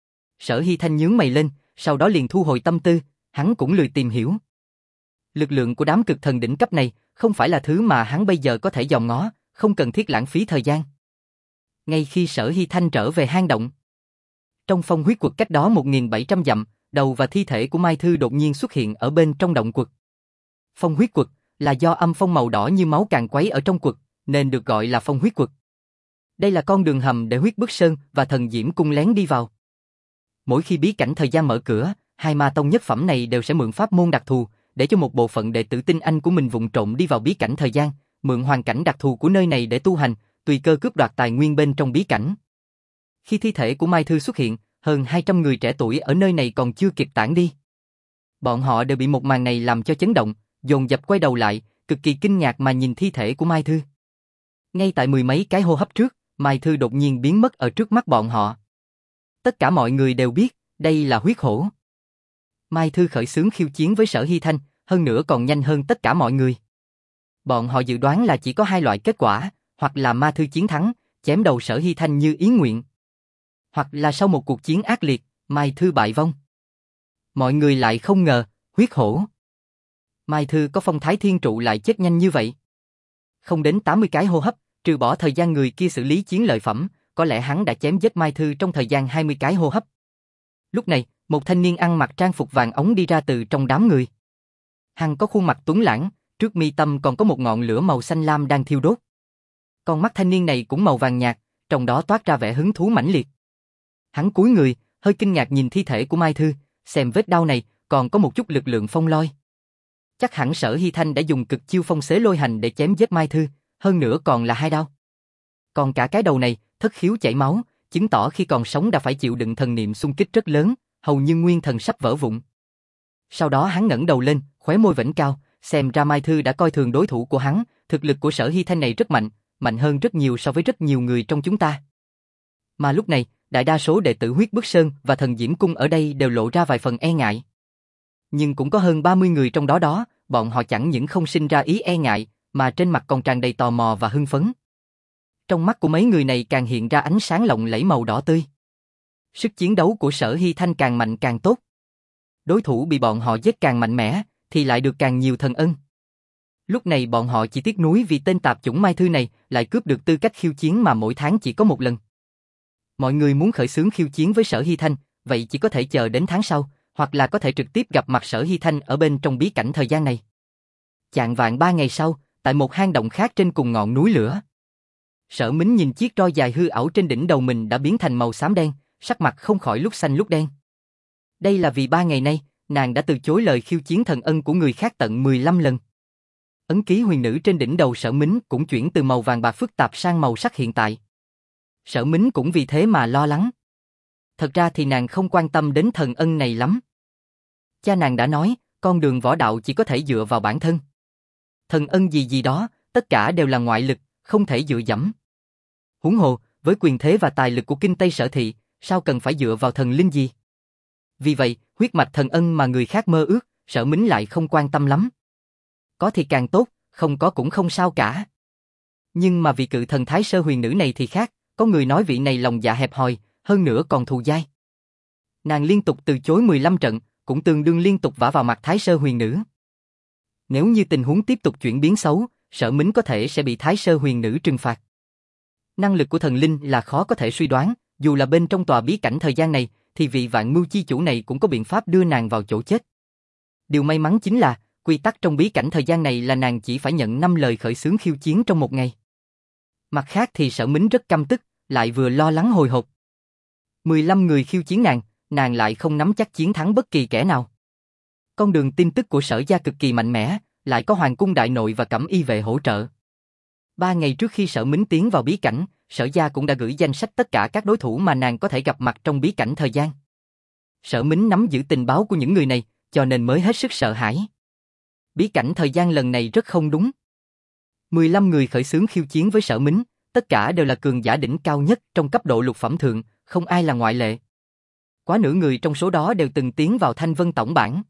Sở Hy Thanh nhướng mày lên, sau đó liền thu hồi tâm tư, hắn cũng lười tìm hiểu. Lực lượng của đám cực thần đỉnh cấp này không phải là thứ mà hắn bây giờ có thể dòm ngó, không cần thiết lãng phí thời gian. Ngay khi Sở Hy Thanh trở về hang động, trong phong huyết quật cách đó một nghìn bảy trăm dặm, đầu và thi thể của Mai Thư đột nhiên xuất hiện ở bên trong động quật. Phong huyết quật là do âm phong màu đỏ như máu càn quấy ở trong quật, nên được gọi là phong huyết quật. Đây là con đường hầm để Huyết Bức Sơn và Thần Diễm Cung lén đi vào. Mỗi khi bí cảnh thời gian mở cửa, hai ma tông nhất phẩm này đều sẽ mượn pháp môn đặc thù, để cho một bộ phận đệ tử tinh anh của mình vụng trộm đi vào bí cảnh thời gian, mượn hoàn cảnh đặc thù của nơi này để tu hành, tùy cơ cướp đoạt tài nguyên bên trong bí cảnh. Khi thi thể của Mai Thư xuất hiện, hơn hai trăm người trẻ tuổi ở nơi này còn chưa kịp tản đi. Bọn họ đều bị một màn này làm cho chấn động, dồn dập quay đầu lại, cực kỳ kinh ngạc mà nhìn thi thể của Mai Thư. Ngay tại mười mấy cái hô hấp trước, Mai Thư đột nhiên biến mất ở trước mắt bọn họ. Tất cả mọi người đều biết, đây là huyết hổ. Mai Thư khởi xướng khiêu chiến với Sở Hy Thanh, hơn nữa còn nhanh hơn tất cả mọi người. Bọn họ dự đoán là chỉ có hai loại kết quả, hoặc là Ma Thư chiến thắng, chém đầu Sở Hy Thanh như ý nguyện, hoặc là sau một cuộc chiến ác liệt, Mai Thư bại vong. Mọi người lại không ngờ, huyết hổ. Mai Thư có phong thái thiên trụ lại chết nhanh như vậy. Không đến tám mươi cái hô hấp, trừ bỏ thời gian người kia xử lý chiến lợi phẩm, có lẽ hắn đã chém giết Mai Thư trong thời gian hai mươi cái hô hấp. Lúc này, một thanh niên ăn mặc trang phục vàng ống đi ra từ trong đám người. Hắn có khuôn mặt tuấn lãng, trước mi tâm còn có một ngọn lửa màu xanh lam đang thiêu đốt. Con mắt thanh niên này cũng màu vàng nhạt, trong đó toát ra vẻ hứng thú mãnh liệt. Hắn cúi người, hơi kinh ngạc nhìn thi thể của Mai Thư, xem vết đau này còn có một chút lực lượng phong lôi. Chắc hẳn Sở Hy Thanh đã dùng cực chiêu phong xế lôi hành để chém giết Mai Thư, hơn nữa còn là hai đao. Còn cả cái đầu này, thất khiếu chảy máu, chứng tỏ khi còn sống đã phải chịu đựng thần niệm xung kích rất lớn, hầu như nguyên thần sắp vỡ vụn. Sau đó hắn ngẩng đầu lên, khóe môi vểnh cao, xem ra Mai Thư đã coi thường đối thủ của hắn, thực lực của Sở Hy Thanh này rất mạnh, mạnh hơn rất nhiều so với rất nhiều người trong chúng ta. Mà lúc này, đại đa số đệ tử Huyết Bức Sơn và Thần Diễm Cung ở đây đều lộ ra vài phần e ngại. Nhưng cũng có hơn ba mươi người trong đó đó, bọn họ chẳng những không sinh ra ý e ngại, mà trên mặt còn tràn đầy tò mò và hưng phấn. Trong mắt của mấy người này càng hiện ra ánh sáng lộng lẫy màu đỏ tươi. Sức chiến đấu của Sở Hy Thanh càng mạnh càng tốt. Đối thủ bị bọn họ giết càng mạnh mẽ, thì lại được càng nhiều thần ân. Lúc này bọn họ chỉ tiếc nuối vì tên tạp chủng Mai Thư này lại cướp được tư cách khiêu chiến mà mỗi tháng chỉ có một lần. Mọi người muốn khởi xướng khiêu chiến với Sở Hy Thanh, vậy chỉ có thể chờ đến tháng sau, hoặc là có thể trực tiếp gặp mặt Sở Hy Thanh ở bên trong bí cảnh thời gian này. Chạng vạng ba ngày sau, tại một hang động khác trên cùng ngọn núi lửa. Sở Mính nhìn chiếc roi dài hư ảo trên đỉnh đầu mình đã biến thành màu xám đen, sắc mặt không khỏi lúc xanh lúc đen. Đây là vì ba ngày nay, nàng đã từ chối lời khiêu chiến thần ân của người khác tận mười lăm lần. Ấn ký huyền nữ trên đỉnh đầu Sở Mính cũng chuyển từ màu vàng bạc phức tạp sang màu sắc hiện tại. Sở Mính cũng vì thế mà lo lắng. Thật ra thì nàng không quan tâm đến thần ân này lắm. Cha nàng đã nói, con đường võ đạo chỉ có thể dựa vào bản thân. Thần ân gì gì đó, tất cả đều là ngoại lực, không thể dựa dẫm. Huống hồ, với quyền thế và tài lực của Kinh Tây Sở Thị, sao cần phải dựa vào thần linh gì? Vì vậy, huyết mạch thần ân mà người khác mơ ước, Sở Mính lại không quan tâm lắm. Có thì càng tốt, không có cũng không sao cả. Nhưng mà vị cự thần Thái Sơ huyền nữ này thì khác, có người nói vị này lòng dạ hẹp hòi, hơn nữa còn thù dai. Nàng liên tục từ chối mười lăm trận, cũng tương đương liên tục vả vào mặt Thái Sơ huyền nữ. Nếu như tình huống tiếp tục chuyển biến xấu, Sở Mính có thể sẽ bị Thái Sơ huyền nữ trừng phạt. Năng lực của thần linh là khó có thể suy đoán, dù là bên trong tòa bí cảnh thời gian này, thì vị vạn mưu chi chủ này cũng có biện pháp đưa nàng vào chỗ chết. Điều may mắn chính là, quy tắc trong bí cảnh thời gian này là nàng chỉ phải nhận năm lời khởi xướng khiêu chiến trong một ngày. Mặt khác thì Sở Mính rất căm tức, lại vừa lo lắng hồi hộp. mười lăm người khiêu chiến nàng, nàng lại không nắm chắc chiến thắng bất kỳ kẻ nào. Con đường tin tức của Sở gia cực kỳ mạnh mẽ, lại có Hoàng cung đại nội và Cẩm y vệ hỗ trợ. Ba ngày trước khi Sở Mính tiến vào bí cảnh, Sở gia cũng đã gửi danh sách tất cả các đối thủ mà nàng có thể gặp mặt trong bí cảnh thời gian. Sở Mính nắm giữ tình báo của những người này, cho nên mới hết sức sợ hãi. Bí cảnh thời gian lần này rất không đúng. mười lăm người khởi xướng khiêu chiến với Sở Mính, tất cả đều là cường giả đỉnh cao nhất trong cấp độ lục phẩm thượng, không ai là ngoại lệ. Quá nửa người trong số đó đều từng tiến vào Thanh Vân tổng bảng.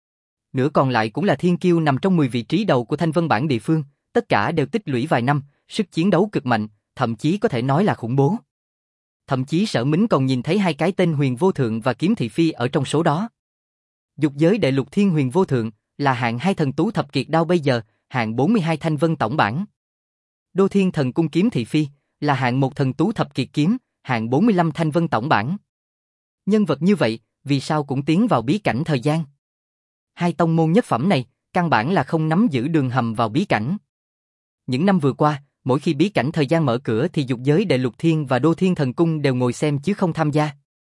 Nửa còn lại cũng là thiên kiêu nằm trong mười vị trí đầu của Thanh Vân bảng địa phương, tất cả đều tích lũy vài năm, sức chiến đấu cực mạnh, thậm chí có thể nói là khủng bố. Thậm chí Sở Mính còn nhìn thấy hai cái tên Huyền Vô Thượng và Kiếm Thị Phi ở trong số đó. Dục giới đệ lục thiên Huyền Vô Thượng là hạng hai thần tú thập kiệt đao bây giờ, hạng bốn mươi hai Thanh Vân tổng bảng. Đô Thiên Thần Cung Kiếm Thị Phi là hạng một thần tú thập kiệt kiếm, hạng bốn mươi lăm Thanh Vân tổng bảng. Nhân vật như vậy, vì sao cũng tiến vào bí cảnh thời gian? Hai tông môn nhất phẩm này, căn bản là không nắm giữ đường hầm vào bí cảnh. Những năm vừa qua, mỗi khi bí cảnh thời gian mở cửa thì dục giới đệ lục thiên và Đô Thiên Thần Cung đều ngồi xem chứ không tham gia.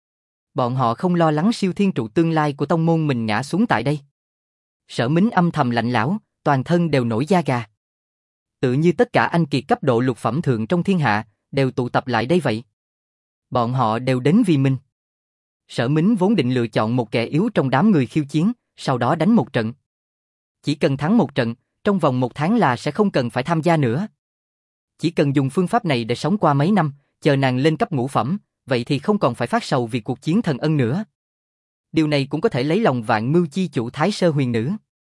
Bọn họ không lo lắng siêu thiên trụ tương lai của tông môn mình ngã xuống tại đây. Sở Mính âm thầm lạnh lẽo, toàn thân đều nổi da gà. Tự như tất cả anh kiệt cấp độ lục phẩm thượng trong thiên hạ, đều tụ tập lại đây vậy. Bọn họ đều đến vì mình. Sở Mính vốn định lựa chọn một kẻ yếu trong đám người khiêu chiến, sau đó đánh một trận. Chỉ cần thắng một trận, trong vòng một tháng là sẽ không cần phải tham gia nữa. Chỉ cần dùng phương pháp này để sống qua mấy năm, chờ nàng lên cấp ngũ phẩm, vậy thì không còn phải phát sầu vì cuộc chiến thần ân nữa. Điều này cũng có thể lấy lòng vạn mưu chi chủ Thái Sơ huyền nữ.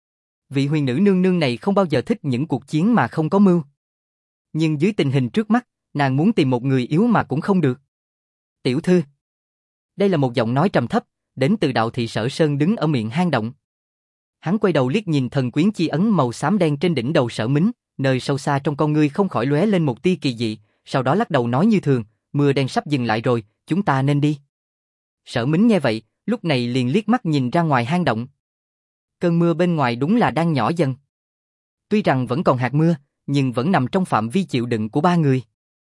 Vị huyền nữ nương nương này không bao giờ thích những cuộc chiến mà không có mưu. Nhưng dưới tình hình trước mắt, nàng muốn tìm một người yếu mà cũng không được. Tiểu thư. Đây là một giọng nói trầm thấp, đến từ đạo thị Sở Sơn đứng ở miệng hang động. Hắn quay đầu liếc nhìn thần quyến chi ấn màu xám đen trên đỉnh đầu Sở Mính, nơi sâu xa trong con ngươi không khỏi lóe lên một tia kỳ dị, sau đó lắc đầu nói như thường, mưa đen sắp dừng lại rồi, chúng ta nên đi. Sở Mính nghe vậy, lúc này liền liếc mắt nhìn ra ngoài hang động. Cơn mưa bên ngoài đúng là đang nhỏ dần. Tuy rằng vẫn còn hạt mưa, nhưng vẫn nằm trong phạm vi chịu đựng của ba người.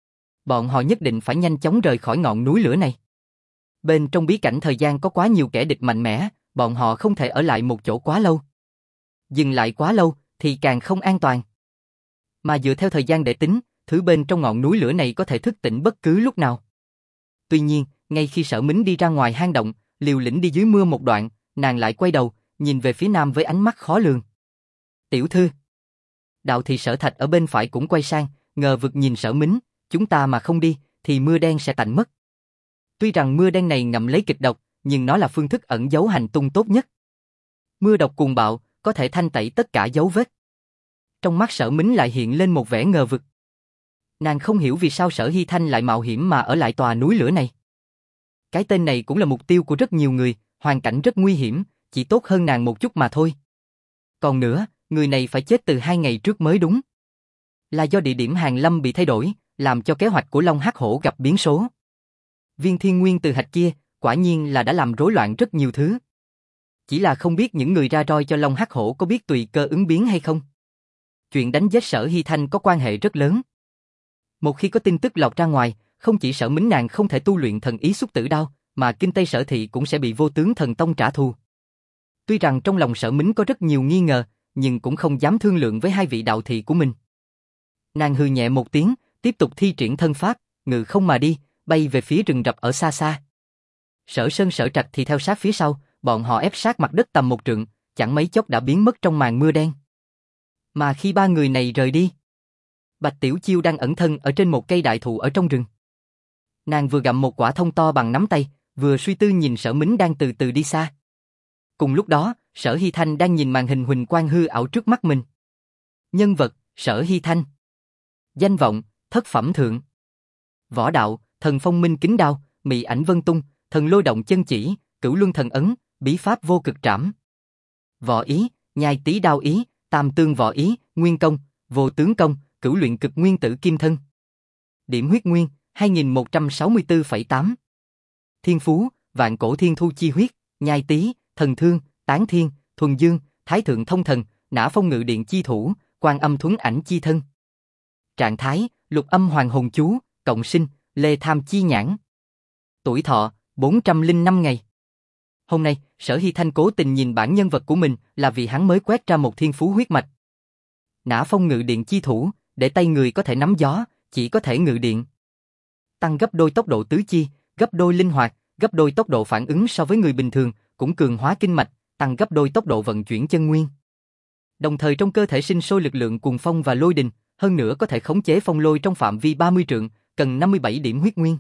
Bọn họ nhất định phải nhanh chóng rời khỏi ngọn núi lửa này. Bên trong bí cảnh thời gian có quá nhiều kẻ địch mạnh mẽ, bọn họ không thể ở lại một chỗ quá lâu. Dừng lại quá lâu thì càng không an toàn. Mà dựa theo thời gian để tính, thứ bên trong ngọn núi lửa này có thể thức tỉnh bất cứ lúc nào. Tuy nhiên, ngay khi Sở Mính đi ra ngoài hang động, liều lĩnh đi dưới mưa một đoạn, nàng lại quay đầu, nhìn về phía nam với ánh mắt khó lường. Tiểu thư. Đạo thị Sở Thạch ở bên phải cũng quay sang, ngờ vực nhìn Sở Mính, chúng ta mà không đi, thì mưa đen sẽ tạnh mất. Tuy rằng mưa đen này ngậm lấy kịch độc, nhưng nó là phương thức ẩn giấu hành tung tốt nhất. Mưa độc cuồng bạo, có thể thanh tẩy tất cả dấu vết. Trong mắt Sở Mính lại hiện lên một vẻ ngờ vực. Nàng không hiểu vì sao Sở Hy Thanh lại mạo hiểm mà ở lại tòa núi lửa này. Cái tên này cũng là mục tiêu của rất nhiều người, hoàn cảnh rất nguy hiểm, chỉ tốt hơn nàng một chút mà thôi. Còn nữa, người này phải chết từ hai ngày trước mới đúng. Là do địa điểm hàng lâm bị thay đổi, làm cho kế hoạch của Long Hắc Hổ gặp biến số. Viên thiên nguyên từ hạch kia, quả nhiên là đã làm rối loạn rất nhiều thứ. Chỉ là không biết những người ra roi cho Long Hắc Hổ có biết tùy cơ ứng biến hay không. Chuyện đánh giết Sở Hy Thanh có quan hệ rất lớn. Một khi có tin tức lọt ra ngoài, không chỉ Sở Mính nàng không thể tu luyện thần ý xúc tử đao, mà Kinh Tây Sở Thị cũng sẽ bị Vô Tướng Thần Tông trả thù. Tuy rằng trong lòng Sở Mính có rất nhiều nghi ngờ, nhưng cũng không dám thương lượng với hai vị đạo thị của mình. Nàng hừ nhẹ một tiếng, tiếp tục thi triển thân pháp, ngự không mà đi, bay về phía rừng rậm ở xa xa. Sở Sơn Sở Trạch thì theo sát phía sau, bọn họ ép sát mặt đất tầm một trượng, chẳng mấy chốc đã biến mất trong màn mưa đen. Mà khi ba người này rời đi, Bạch Tiểu Chiêu đang ẩn thân ở trên một cây đại thụ ở trong rừng. Nàng vừa gặm một quả thông to bằng nắm tay, vừa suy tư nhìn Sở Mính đang từ từ đi xa. Cùng lúc đó, Sở Hy Thanh đang nhìn màn hình huỳnh quang hư ảo trước mắt mình. Nhân vật, Sở Hy Thanh. Danh vọng, thất phẩm thượng. Võ đạo, thần phong minh kính đao, mị ảnh vân tung, thần lôi động chân chỉ, cửu luân thần ấn, bí pháp vô cực trảm. Võ ý, nhai tý đao ý, tam tương võ ý, nguyên công, vô tướng công, cửu luyện cực nguyên tử kim thân. Điểm huyết nguyên, hai nghìn một trăm sáu mươi tư phẩy tám. Thiên phú, vạn cổ thiên thu chi huyết, nhai tý, thần thương, tán thiên, thuần dương, thái thượng thông thần, nã phong ngự điện chi thủ, quan âm thuấn ảnh chi thân. Trạng thái, lục âm hoàng hồn chú, cộng sinh, lê tham chi nhãn. Tuổi thọ, bốn trăm lẻ năm ngày. Hôm nay, Sở Hy Thanh cố tình nhìn bản nhân vật của mình là vì hắn mới quét ra một thiên phú huyết mạch. Nã phong ngự điện chi thủ, để tay người có thể nắm gió, chỉ có thể ngự điện. Tăng gấp đôi tốc độ tứ chi, gấp đôi linh hoạt, gấp đôi tốc độ phản ứng so với người bình thường, cũng cường hóa kinh mạch, tăng gấp đôi tốc độ vận chuyển chân nguyên. Đồng thời trong cơ thể sinh sôi lực lượng cuồng phong và lôi đình, hơn nữa có thể khống chế phong lôi trong phạm vi ba mươi trượng, cần năm mươi bảy điểm huyết nguyên.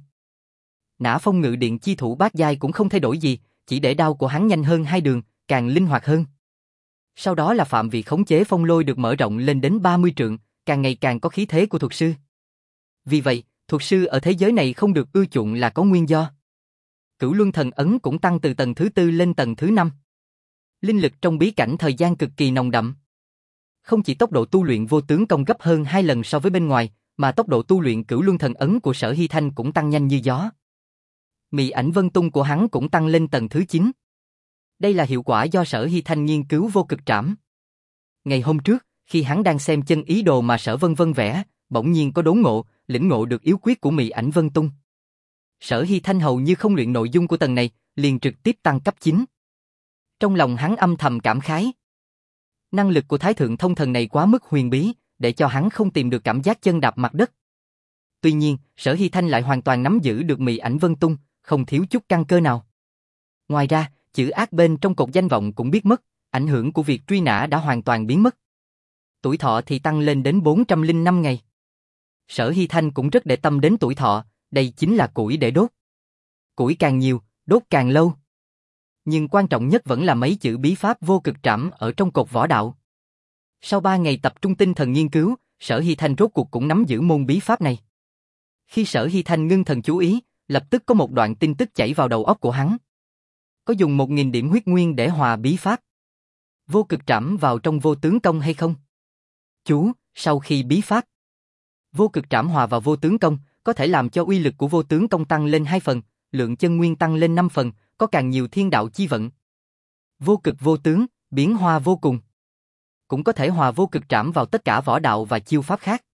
Nã phong ngự điện chi thủ bát giai cũng không thay đổi gì, chỉ để đao của hắn nhanh hơn hai đường, càng linh hoạt hơn. Sau đó là phạm vị khống chế phong lôi được mở rộng lên đến ba mươi trượng, càng ngày càng có khí thế của thuật sư. Vì vậy, thuật sư ở thế giới này không được ưa chuộng là có nguyên do. Cửu luân thần ấn cũng tăng từ tầng thứ tư lên tầng thứ năm. Linh lực trong bí cảnh thời gian cực kỳ nồng đậm. Không chỉ tốc độ tu luyện vô tướng công gấp hơn hai lần so với bên ngoài, mà tốc độ tu luyện cửu luân thần ấn của Sở Hy Thanh cũng tăng nhanh như gió. Mị ảnh vân tung của hắn cũng tăng lên tầng thứ chín. Đây là hiệu quả do Sở Hy Thanh nghiên cứu vô cực trảm. Ngày hôm trước, khi hắn đang xem chân ý đồ mà Sở Vân Vân vẽ, bỗng nhiên có đốn ngộ, lĩnh ngộ được yếu quyết của mị ảnh vân tung. Sở Hy Thanh hầu như không luyện nội dung của tầng này, liền trực tiếp tăng cấp chín. Trong lòng hắn âm thầm cảm khái. Năng lực của Thái Thượng Thông Thần này quá mức huyền bí, để cho hắn không tìm được cảm giác chân đạp mặt đất. Tuy nhiên, Sở Hy Thanh lại hoàn toàn nắm giữ được mị ảnh vân tung, không thiếu chút căn cơ nào. Ngoài ra, chữ ác bên trong cột danh vọng cũng biết mất, ảnh hưởng của việc truy nã đã hoàn toàn biến mất. Tuổi thọ thì tăng lên đến bốn trăm lẻ năm ngày. Sở Hy Thanh cũng rất để tâm đến tuổi thọ, đây chính là củi để đốt. Củi càng nhiều, đốt càng lâu. Nhưng quan trọng nhất vẫn là mấy chữ bí pháp vô cực trảm ở trong cột võ đạo. Sau ba ngày tập trung tinh thần nghiên cứu, Sở Hy Thanh rốt cuộc cũng nắm giữ môn bí pháp này. Khi Sở Hy Thanh ngưng thần chú ý, lập tức có một đoạn tin tức chảy vào đầu óc của hắn. Có dùng một nghìn điểm huyết nguyên để hòa bí pháp vô cực trảm vào trong vô tướng công hay không? Chú, sau khi bí pháp vô cực trảm hòa vào vô tướng công, có thể làm cho uy lực của vô tướng công tăng lên hai phần, lượng chân nguyên tăng lên năm phần, có càng nhiều thiên đạo chi vận. Vô cực vô tướng, biến hoa vô cùng. Cũng có thể hòa vô cực trảm vào tất cả võ đạo và chiêu pháp khác.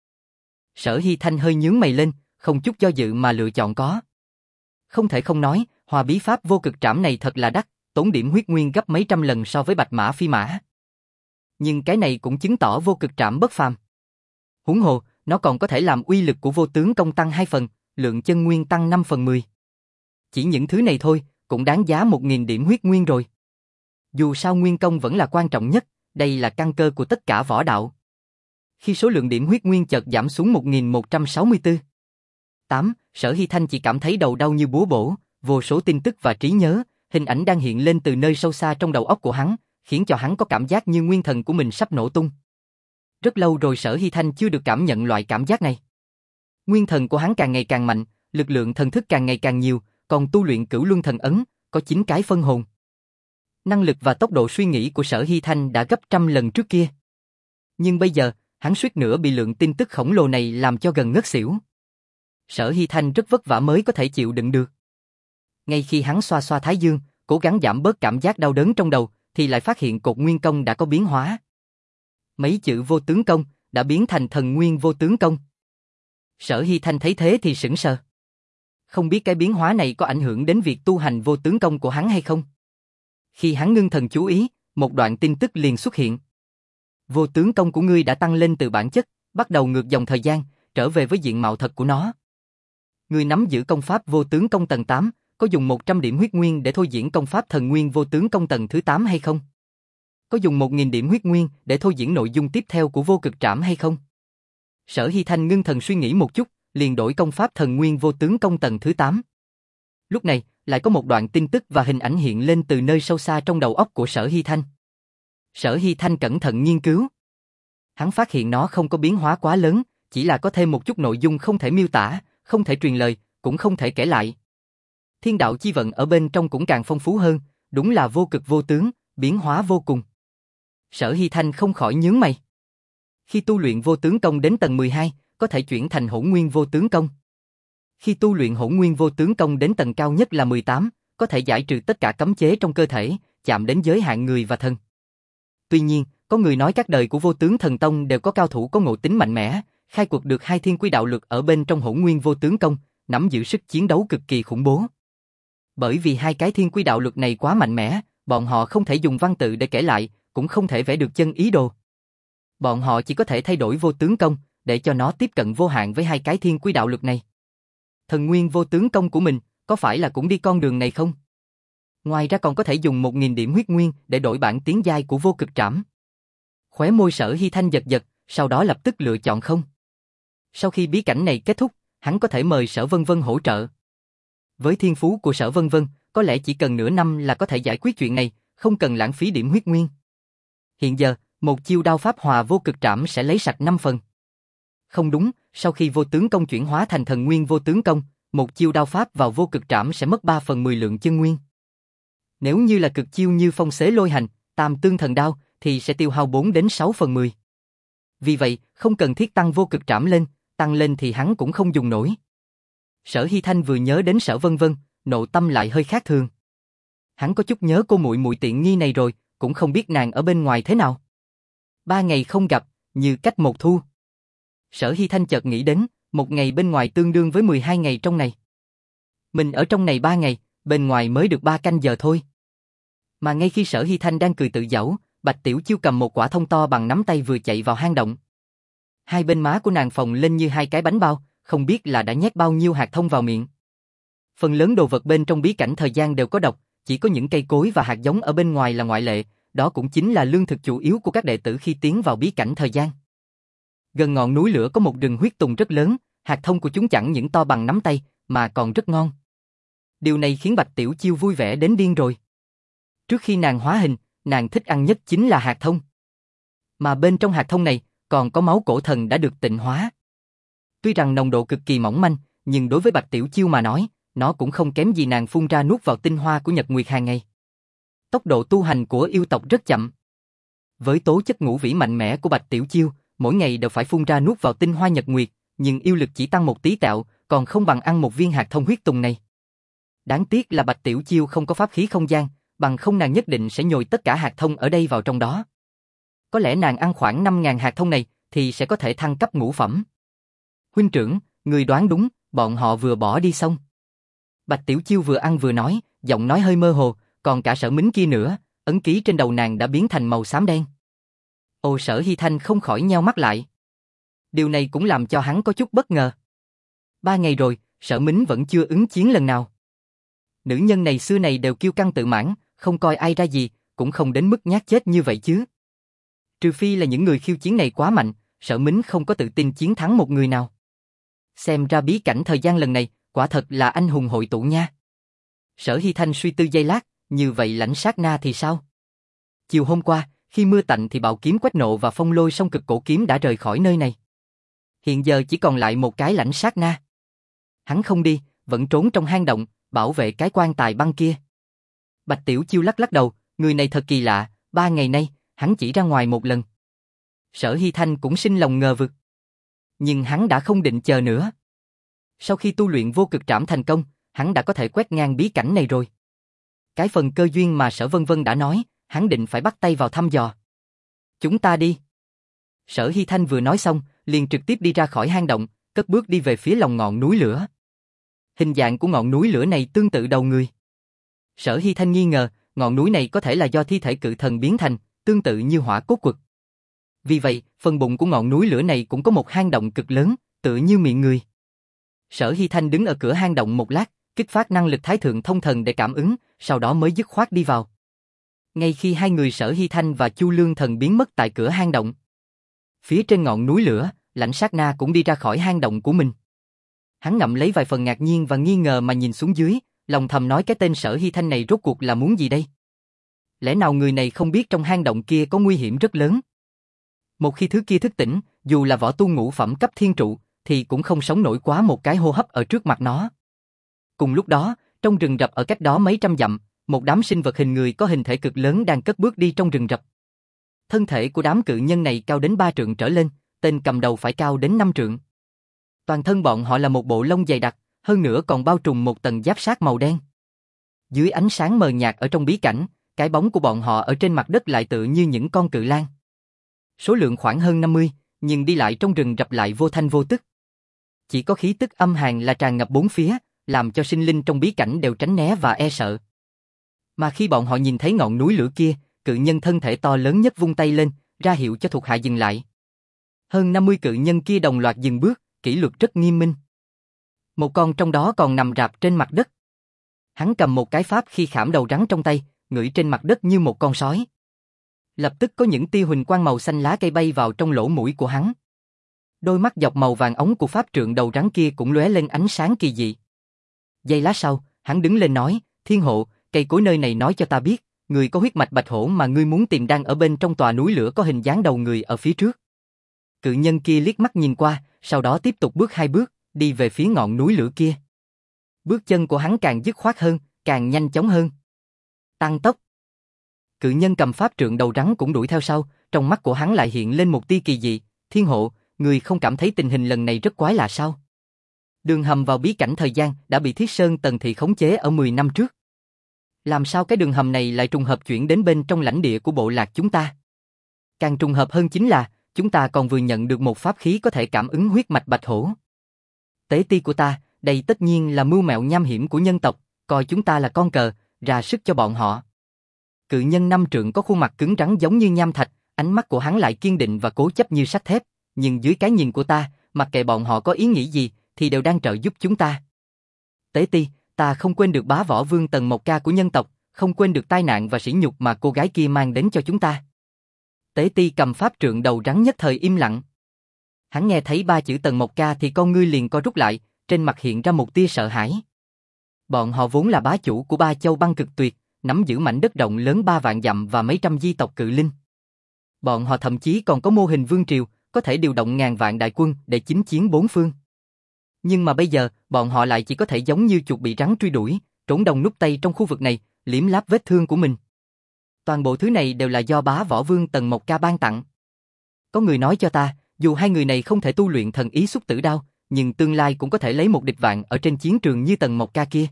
Sở Hy Thanh hơi nhướng mày lên, không chút do dự mà lựa chọn có. Không thể không nói, hòa bí pháp vô cực trảm này thật là đắt, tốn điểm huyết nguyên gấp mấy trăm lần so với bạch mã phi mã. Nhưng cái này cũng chứng tỏ vô cực trảm bất phàm. Huống hồ, nó còn có thể làm uy lực của vô tướng công tăng hai phần, lượng chân nguyên tăng năm phần mười. Chỉ những thứ này thôi, cũng đáng giá một nghìn điểm huyết nguyên rồi. Dù sao nguyên công vẫn là quan trọng nhất, đây là căn cơ của tất cả võ đạo. Khi số lượng điểm huyết nguyên chợt giảm xuống một nghìn một trăm sáu mươi tư. tám. Sở Hy Thanh chỉ cảm thấy đầu đau như búa bổ, vô số tin tức và trí nhớ, hình ảnh đang hiện lên từ nơi sâu xa trong đầu óc của hắn, khiến cho hắn có cảm giác như nguyên thần của mình sắp nổ tung. Rất lâu rồi Sở Hy Thanh chưa được cảm nhận loại cảm giác này. Nguyên thần của hắn càng ngày càng mạnh, lực lượng thần thức càng ngày càng nhiều, còn tu luyện cửu luân thần ấn, có chín cái phân hồn. Năng lực và tốc độ suy nghĩ của Sở Hy Thanh đã gấp trăm lần trước kia. Nhưng bây giờ, hắn suýt nữa bị lượng tin tức khổng lồ này làm cho gần ngất xỉu. Sở Hy Thanh rất vất vả mới có thể chịu đựng được. Ngay khi hắn xoa xoa thái dương, cố gắng giảm bớt cảm giác đau đớn trong đầu, thì lại phát hiện cột nguyên công đã có biến hóa. Mấy chữ vô tướng công đã biến thành thần nguyên vô tướng công. Sở Hy Thanh thấy thế thì sững sờ. Không biết cái biến hóa này có ảnh hưởng đến việc tu hành vô tướng công của hắn hay không? Khi hắn ngưng thần chú ý, một đoạn tin tức liền xuất hiện. Vô tướng công của ngươi đã tăng lên từ bản chất, bắt đầu ngược dòng thời gian, trở về với diện mạo thật của nó. Ngươi nắm giữ công pháp vô tướng công tầng tám, có dùng một trăm điểm huyết nguyên để thôi diễn công pháp thần nguyên vô tướng công tầng thứ tám hay không? Có dùng một nghìn điểm huyết nguyên để thôi diễn nội dung tiếp theo của vô cực trảm hay không? Sở Hy Thanh ngưng thần suy nghĩ một chút, liền đổi công pháp thần nguyên vô tướng công tầng thứ tám. Lúc này, lại có một đoạn tin tức và hình ảnh hiện lên từ nơi sâu xa trong đầu óc của Sở Hy Thanh. Sở Hy Thanh cẩn thận nghiên cứu. Hắn phát hiện nó không có biến hóa quá lớn, chỉ là có thêm một chút nội dung không thể miêu tả, không thể truyền lời, cũng không thể kể lại. Thiên đạo chi vận ở bên trong cũng càng phong phú hơn, đúng là vô cực vô tướng, biến hóa vô cùng. Sở Hy Thanh không khỏi nhướng mày. Khi tu luyện vô tướng công đến tầng mười hai, có thể chuyển thành hỗn nguyên vô tướng công. Khi tu luyện hỗn nguyên vô tướng công đến tầng cao nhất là mười tám, có thể giải trừ tất cả cấm chế trong cơ thể, chạm đến giới hạn người và thần. Tuy nhiên, có người nói các đời của vô tướng thần tông đều có cao thủ có ngộ tính mạnh mẽ, khai quật được hai thiên quy đạo lực ở bên trong hỗn nguyên vô tướng công, nắm giữ sức chiến đấu cực kỳ khủng bố. Bởi vì hai cái thiên quy đạo lực này quá mạnh mẽ, bọn họ không thể dùng văn tự để kể lại, cũng không thể vẽ được chân ý đồ. Bọn họ chỉ có thể thay đổi vô tướng công, để cho nó tiếp cận vô hạn với hai cái thiên quy đạo lực này. Thần nguyên vô tướng công của mình, có phải là cũng đi con đường này không? Ngoài ra còn có thể dùng một nghìn điểm huyết nguyên để đổi bản tiến giai của vô cực trảm. Khóe môi Sở Hy Thanh giật giật, sau đó lập tức lựa chọn không. Sau khi bí cảnh này kết thúc, hắn có thể mời Sở Vân Vân hỗ trợ. Với thiên phú của Sở Vân Vân, có lẽ chỉ cần nửa năm là có thể giải quyết chuyện này, không cần lãng phí điểm huyết nguyên. Hiện giờ, một chiêu đao pháp hòa vô cực trảm sẽ lấy sạch năm phần. Không đúng, sau khi vô tướng công chuyển hóa thành thần nguyên vô tướng công, một chiêu đao pháp vào vô cực trảm sẽ mất ba phần mười lượng chân nguyên. Nếu như là cực chiêu như phong xế lôi hành, tam tương thần đao, thì sẽ tiêu hao bốn đến sáu phần mười. Vì vậy, không cần thiết tăng vô cực trảm lên, tăng lên thì hắn cũng không dùng nổi. Sở Hy Thanh vừa nhớ đến Sở Vân Vân, nội tâm lại hơi khác thường. Hắn có chút nhớ cô muội muội tiện nghi này rồi, cũng không biết nàng ở bên ngoài thế nào. Ba ngày không gặp, như cách một thu. Sở Hy Thanh chợt nghĩ đến, một ngày bên ngoài tương đương với mười hai ngày trong này. Mình ở trong này ba ngày, bên ngoài mới được ba canh giờ thôi. Mà ngay khi Sở Hy Thanh đang cười tự giễu, Bạch Tiểu Chiêu cầm một quả thông to bằng nắm tay vừa chạy vào hang động. Hai bên má của nàng phồng lên như hai cái bánh bao, không biết là đã nhét bao nhiêu hạt thông vào miệng. Phần lớn đồ vật bên trong bí cảnh thời gian đều có độc, chỉ có những cây cối và hạt giống ở bên ngoài là ngoại lệ, đó cũng chính là lương thực chủ yếu của các đệ tử khi tiến vào bí cảnh thời gian. Gần ngọn núi lửa có một rừng huyết tùng rất lớn, hạt thông của chúng chẳng những to bằng nắm tay, mà còn rất ngon. Điều này khiến Bạch Tiểu Chiêu vui vẻ đến điên rồi. Trước khi nàng hóa hình, nàng thích ăn nhất chính là hạt thông. Mà bên trong hạt thông này, còn có máu cổ thần đã được tịnh hóa. Tuy rằng nồng độ cực kỳ mỏng manh, nhưng đối với Bạch Tiểu Chiêu mà nói, nó cũng không kém gì nàng phun ra nuốt vào tinh hoa của Nhật Nguyệt hàng ngày. Tốc độ tu hành của yêu tộc rất chậm. Với tố chất ngũ vĩ mạnh mẽ của Bạch Tiểu Chiêu, mỗi ngày đều phải phun ra nuốt vào tinh hoa Nhật Nguyệt, nhưng yêu lực chỉ tăng một tí tẹo, còn không bằng ăn một viên hạt thông huyết tùng này. Đáng tiếc là Bạch Tiểu Chiêu không có pháp khí không gian, bằng không nàng nhất định sẽ nhồi tất cả hạt thông ở đây vào trong đó. Có lẽ nàng ăn khoảng năm nghìn hạt thông này, thì sẽ có thể thăng cấp ngũ phẩm. Huynh trưởng, người đoán đúng, bọn họ vừa bỏ đi xong. Bạch Tiểu Chiêu vừa ăn vừa nói, giọng nói hơi mơ hồ, còn cả Sở Mính kia nữa, ấn ký trên đầu nàng đã biến thành màu xám đen. Ồ, Sở Hy Thanh không khỏi nheo mắt lại. Điều này cũng làm cho hắn có chút bất ngờ. Ba ngày rồi, Sở Mính vẫn chưa ứng chiến lần nào. Nữ nhân này xưa này đều kiêu căng tự mãn, không coi ai ra gì, cũng không đến mức nhát chết như vậy chứ. Trừ phi là những người khiêu chiến này quá mạnh, Sở Mính không có tự tin chiến thắng một người nào. Xem ra bí cảnh thời gian lần này, quả thật là anh hùng hội tụ nha. Sở Hy Thanh suy tư giây lát, như vậy lãnh sát na thì sao? Chiều hôm qua, khi mưa tạnh thì bạo kiếm quét nộ và phong lôi song cực cổ kiếm đã rời khỏi nơi này. Hiện giờ chỉ còn lại một cái lãnh sát na. Hắn không đi, vẫn trốn trong hang động, bảo vệ cái quan tài băng kia. Bạch Tiểu Chiêu lắc lắc đầu, người này thật kỳ lạ, ba ngày nay, hắn chỉ ra ngoài một lần. Sở Hy Thanh cũng sinh lòng ngờ vực. Nhưng hắn đã không định chờ nữa. Sau khi tu luyện vô cực trảm thành công, hắn đã có thể quét ngang bí cảnh này rồi. Cái phần cơ duyên mà Sở Vân Vân đã nói, hắn định phải bắt tay vào thăm dò. Chúng ta đi. Sở Hy Thanh vừa nói xong, liền trực tiếp đi ra khỏi hang động, cất bước đi về phía lòng ngọn núi lửa. Hình dạng của ngọn núi lửa này tương tự đầu người. Sở Hy Thanh nghi ngờ, ngọn núi này có thể là do thi thể cự thần biến thành, tương tự như hỏa cốt quật. Vì vậy, phần bụng của ngọn núi lửa này cũng có một hang động cực lớn, tựa như miệng người. Sở Hy Thanh đứng ở cửa hang động một lát, kích phát năng lực thái thượng thông thần để cảm ứng, sau đó mới dứt khoát đi vào. Ngay khi hai người Sở Hy Thanh và Chu Lương Thần biến mất tại cửa hang động, phía trên ngọn núi lửa, Lãnh Sát Na cũng đi ra khỏi hang động của mình. Hắn ngậm lấy vài phần ngạc nhiên và nghi ngờ mà nhìn xuống dưới, lòng thầm nói cái tên Sở Hy Thanh này rốt cuộc là muốn gì đây? Lẽ nào người này không biết trong hang động kia có nguy hiểm rất lớn? Một khi thứ kia thức tỉnh, dù là võ tu ngũ phẩm cấp thiên trụ, thì cũng không sống nổi quá một cái hô hấp ở trước mặt nó. Cùng lúc đó, trong rừng rậm ở cách đó mấy trăm dặm, một đám sinh vật hình người có hình thể cực lớn đang cất bước đi trong rừng rậm. Thân thể của đám cự nhân này cao đến ba trượng trở lên, tên cầm đầu phải cao đến năm trượng. Toàn thân bọn họ là một bộ lông dày đặc, hơn nữa còn bao trùm một tầng giáp sát màu đen. Dưới ánh sáng mờ nhạt ở trong bí cảnh, cái bóng của bọn họ ở trên mặt đất lại tựa như những con cự lang. Số lượng khoảng hơn năm mươi, nhưng đi lại trong rừng rậm lại vô thanh vô tức. Chỉ có khí tức âm hàn là tràn ngập bốn phía, làm cho sinh linh trong bí cảnh đều tránh né và e sợ. Mà khi bọn họ nhìn thấy ngọn núi lửa kia, cự nhân thân thể to lớn nhất vung tay lên, ra hiệu cho thuộc hạ dừng lại. Hơn năm mươi cự nhân kia đồng loạt dừng bước, kỷ luật rất nghiêm minh. Một con trong đó còn nằm rạp trên mặt đất. Hắn cầm một cái pháp khi khảm đầu rắn trong tay, ngửi trên mặt đất như một con sói. Lập tức có những tia huỳnh quang màu xanh lá cây bay vào trong lỗ mũi của hắn. Đôi mắt dọc màu vàng ống của pháp trượng đầu rắn kia cũng lóe lên ánh sáng kỳ dị. Giây lát sau, hắn đứng lên nói, Thiên Hộ, cây cối nơi này nói cho ta biết, người có huyết mạch bạch hổ mà ngươi muốn tìm đang ở bên trong tòa núi lửa có hình dáng đầu người ở phía trước. Cự nhân kia liếc mắt nhìn qua, sau đó tiếp tục bước hai bước, đi về phía ngọn núi lửa kia. Bước chân của hắn càng dứt khoát hơn, càng nhanh chóng hơn. Tăng tốc. Cự nhân cầm pháp trượng đầu rắn cũng đuổi theo sau, trong mắt của hắn lại hiện lên một tia kỳ dị. Thiên Hộ, người không cảm thấy tình hình lần này rất quái lạ sao? Đường hầm vào bí cảnh thời gian đã bị Thiết Sơn Tần Thị khống chế ở mười năm trước. Làm sao cái đường hầm này lại trùng hợp chuyển đến bên trong lãnh địa của bộ lạc chúng ta? Càng trùng hợp hơn chính là, chúng ta còn vừa nhận được một pháp khí có thể cảm ứng huyết mạch bạch hổ. Tế ti của ta, đây tất nhiên là mưu mẹo nham hiểm của nhân tộc, coi chúng ta là con cờ, ra sức cho bọn họ. Cự nhân năm trượng có khuôn mặt cứng rắn giống như nham thạch, ánh mắt của hắn lại kiên định và cố chấp như sắt thép, nhưng dưới cái nhìn của ta, mặc kệ bọn họ có ý nghĩ gì, thì đều đang trợ giúp chúng ta. Tế ti, ta không quên được bá võ vương Tần Mộc Ca của nhân tộc, không quên được tai nạn và sỉ nhục mà cô gái kia mang đến cho chúng ta. Tế ti cầm pháp trượng đầu rắn nhất thời im lặng. Hắn nghe thấy ba chữ Tần Mộc Ca thì con ngươi liền co rút lại, trên mặt hiện ra một tia sợ hãi. Bọn họ vốn là bá chủ của ba châu băng cực tuyệt, nắm giữ mảnh đất rộng lớn ba vạn dặm và mấy trăm di tộc cự linh. Bọn họ thậm chí còn có mô hình vương triều, có thể điều động ngàn vạn đại quân để chinh chiến bốn phương. Nhưng mà bây giờ, bọn họ lại chỉ có thể giống như chuột bị rắn truy đuổi, trốn đông núp tây trong khu vực này, liếm láp vết thương của mình. Toàn bộ thứ này đều là do bá võ vương Tần Mộc Ca ban tặng. Có người nói cho ta, dù hai người này không thể tu luyện thần ý xúc tử đao, nhưng tương lai cũng có thể lấy một địch vạn ở trên chiến trường như Tần Mộc Ca kia.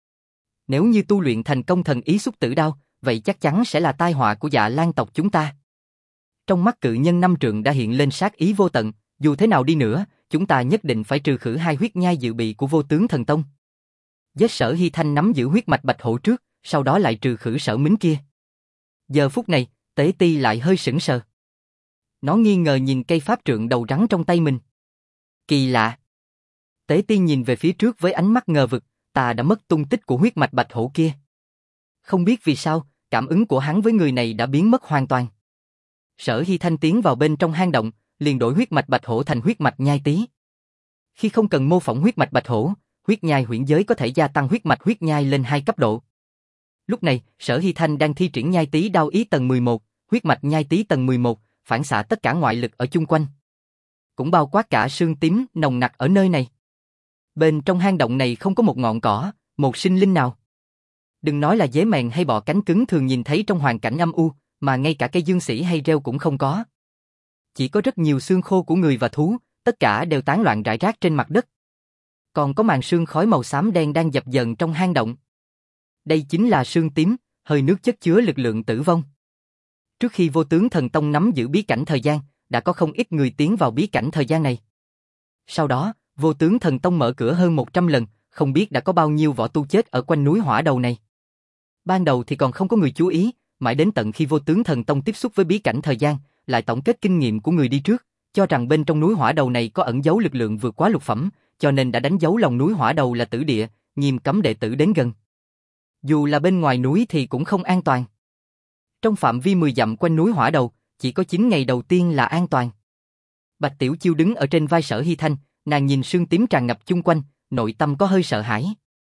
Nếu như tu luyện thành công thần ý xúc tử đao, vậy chắc chắn sẽ là tai họa của Dạ Lan tộc chúng ta. Trong mắt cự nhân năm trượng đã hiện lên sát ý vô tận, dù thế nào đi nữa, chúng ta nhất định phải trừ khử hai huyết nhai dự bị của Vô Tướng Thần Tông. Giết Sở Hy Thanh nắm giữ huyết mạch bạch hổ trước, sau đó lại trừ khử Sở Mính kia. Giờ phút này, Tế Ti lại hơi sững sờ. Nó nghi ngờ nhìn cây pháp trượng đầu rắn trong tay mình. Kỳ lạ. Tế Ti nhìn về phía trước với ánh mắt ngờ vực, ta đã mất tung tích của huyết mạch bạch hổ kia. Không biết vì sao, cảm ứng của hắn với người này đã biến mất hoàn toàn. Sở Hy Thanh tiến vào bên trong hang động, liền đổi huyết mạch bạch hổ thành huyết mạch nhai tý. Khi không cần mô phỏng huyết mạch bạch hổ, huyết nhai huyễn giới có thể gia tăng huyết mạch huyết nhai lên hai cấp độ. Lúc này, Sở Hy Thanh đang thi triển nhai tý đao ý tầng mười một, huyết mạch nhai tý tầng mười một, phản xạ tất cả ngoại lực ở chung quanh. Cũng bao quát cả sương tím nồng nặc ở nơi này. Bên trong hang động này không có một ngọn cỏ, một sinh linh nào. Đừng nói là dế mèn hay bọ cánh cứng thường nhìn thấy trong hoàn cảnh âm u, mà ngay cả cây dương sỉ hay rêu cũng không có. Chỉ có rất nhiều xương khô của người và thú, tất cả đều tán loạn rải rác trên mặt đất. Còn có màn sương khói màu xám đen đang dập dờn trong hang động. Đây chính là sương tím, hơi nước chất chứa lực lượng tử vong. Trước khi Vô Tướng Thần Tông nắm giữ bí cảnh thời gian, đã có không ít người tiến vào bí cảnh thời gian này. Sau đó, Vô Tướng Thần Tông mở cửa hơn một trăm lần, không biết đã có bao nhiêu võ tu chết ở quanh núi Hỏa Đầu này. Ban đầu thì còn không có người chú ý, mãi đến tận khi Vô Tướng Thần Tông tiếp xúc với bí cảnh thời gian, lại tổng kết kinh nghiệm của người đi trước, cho rằng bên trong núi Hỏa Đầu này có ẩn giấu lực lượng vượt quá lục phẩm, cho nên đã đánh dấu lòng núi Hỏa Đầu là tử địa, nghiêm cấm đệ tử đến gần. Dù là bên ngoài núi thì cũng không an toàn. Trong phạm vi mười dặm quanh núi Hỏa Đầu, chỉ có chín ngày đầu tiên là an toàn. Bạch Tiểu Chiêu đứng ở trên vai Sở Hy Thanh, nàng nhìn sương tím tràn ngập chung quanh, nội tâm có hơi sợ hãi.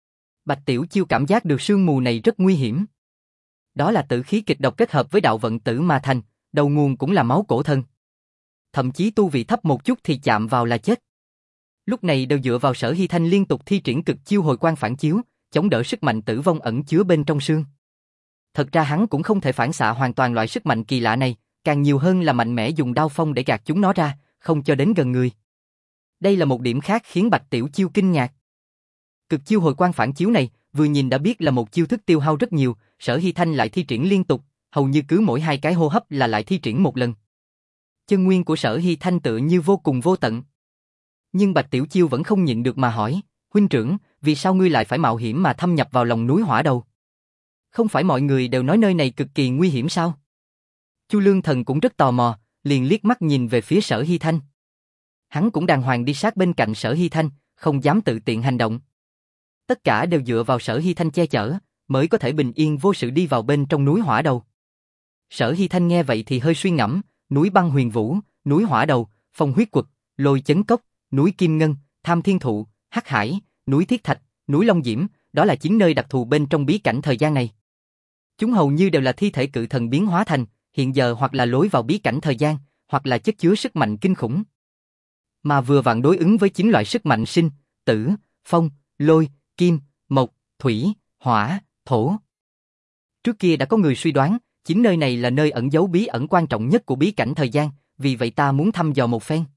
Bạch Tiểu Chiêu cảm giác được sương mù này rất nguy hiểm. Đó là tử khí kịch độc kết hợp với đạo vận tử mà thành, đầu nguồn cũng là máu cổ thần. Thậm chí tu vị thấp một chút thì chạm vào là chết. Lúc này đều dựa vào Sở Hy Thanh liên tục thi triển cực chiêu hồi quang phản chiếu, chống đỡ sức mạnh tử vong ẩn chứa bên trong xương. Thật ra hắn cũng không thể phản xạ hoàn toàn loại sức mạnh kỳ lạ này, càng nhiều hơn là mạnh mẽ dùng đao phong để gạt chúng nó ra, không cho đến gần người. Đây là một điểm khác khiến Bạch Tiểu Chiêu kinh ngạc. Cực chiêu hồi quang phản chiếu này, vừa nhìn đã biết là một chiêu thức tiêu hao rất nhiều, Sở Hy Thanh lại thi triển liên tục, hầu như cứ mỗi hai cái hô hấp là lại thi triển một lần. Chân nguyên của Sở Hy Thanh tựa như vô cùng vô tận. Nhưng Bạch Tiểu Chiêu vẫn không nhịn được mà hỏi, huynh trưởng, vì sao ngươi lại phải mạo hiểm mà thâm nhập vào lòng núi Hỏa Đầu? Không phải mọi người đều nói nơi này cực kỳ nguy hiểm sao? Chu Lương Thần cũng rất tò mò, liền liếc mắt nhìn về phía Sở Hy Thanh. Hắn cũng đàng hoàng đi sát bên cạnh Sở Hy Thanh, không dám tự tiện hành động. Tất cả đều dựa vào Sở Hy Thanh che chở, mới có thể bình yên vô sự đi vào bên trong núi Hỏa Đầu. Sở Hy Thanh nghe vậy thì hơi suy ngẫm, núi Băng Huyền Vũ, núi Hỏa Đầu, Phong Huyết Quật, Lôi Chấn Cốc, núi Kim Ngân, Tham Thiên Thụ, Hắc Hải, núi Thiết Thạch, núi Long Diễm, đó là chín nơi đặc thù bên trong bí cảnh thời gian này. Chúng hầu như đều là thi thể cự thần biến hóa thành, hiện giờ hoặc là lối vào bí cảnh thời gian, hoặc là chất chứa sức mạnh kinh khủng. Mà vừa vặn đối ứng với chín loại sức mạnh sinh, tử, phong, lôi, kim, mộc, thủy, hỏa, thổ. Trước kia đã có người suy đoán, chín nơi này là nơi ẩn giấu bí ẩn quan trọng nhất của bí cảnh thời gian, vì vậy ta muốn thăm dò một phen.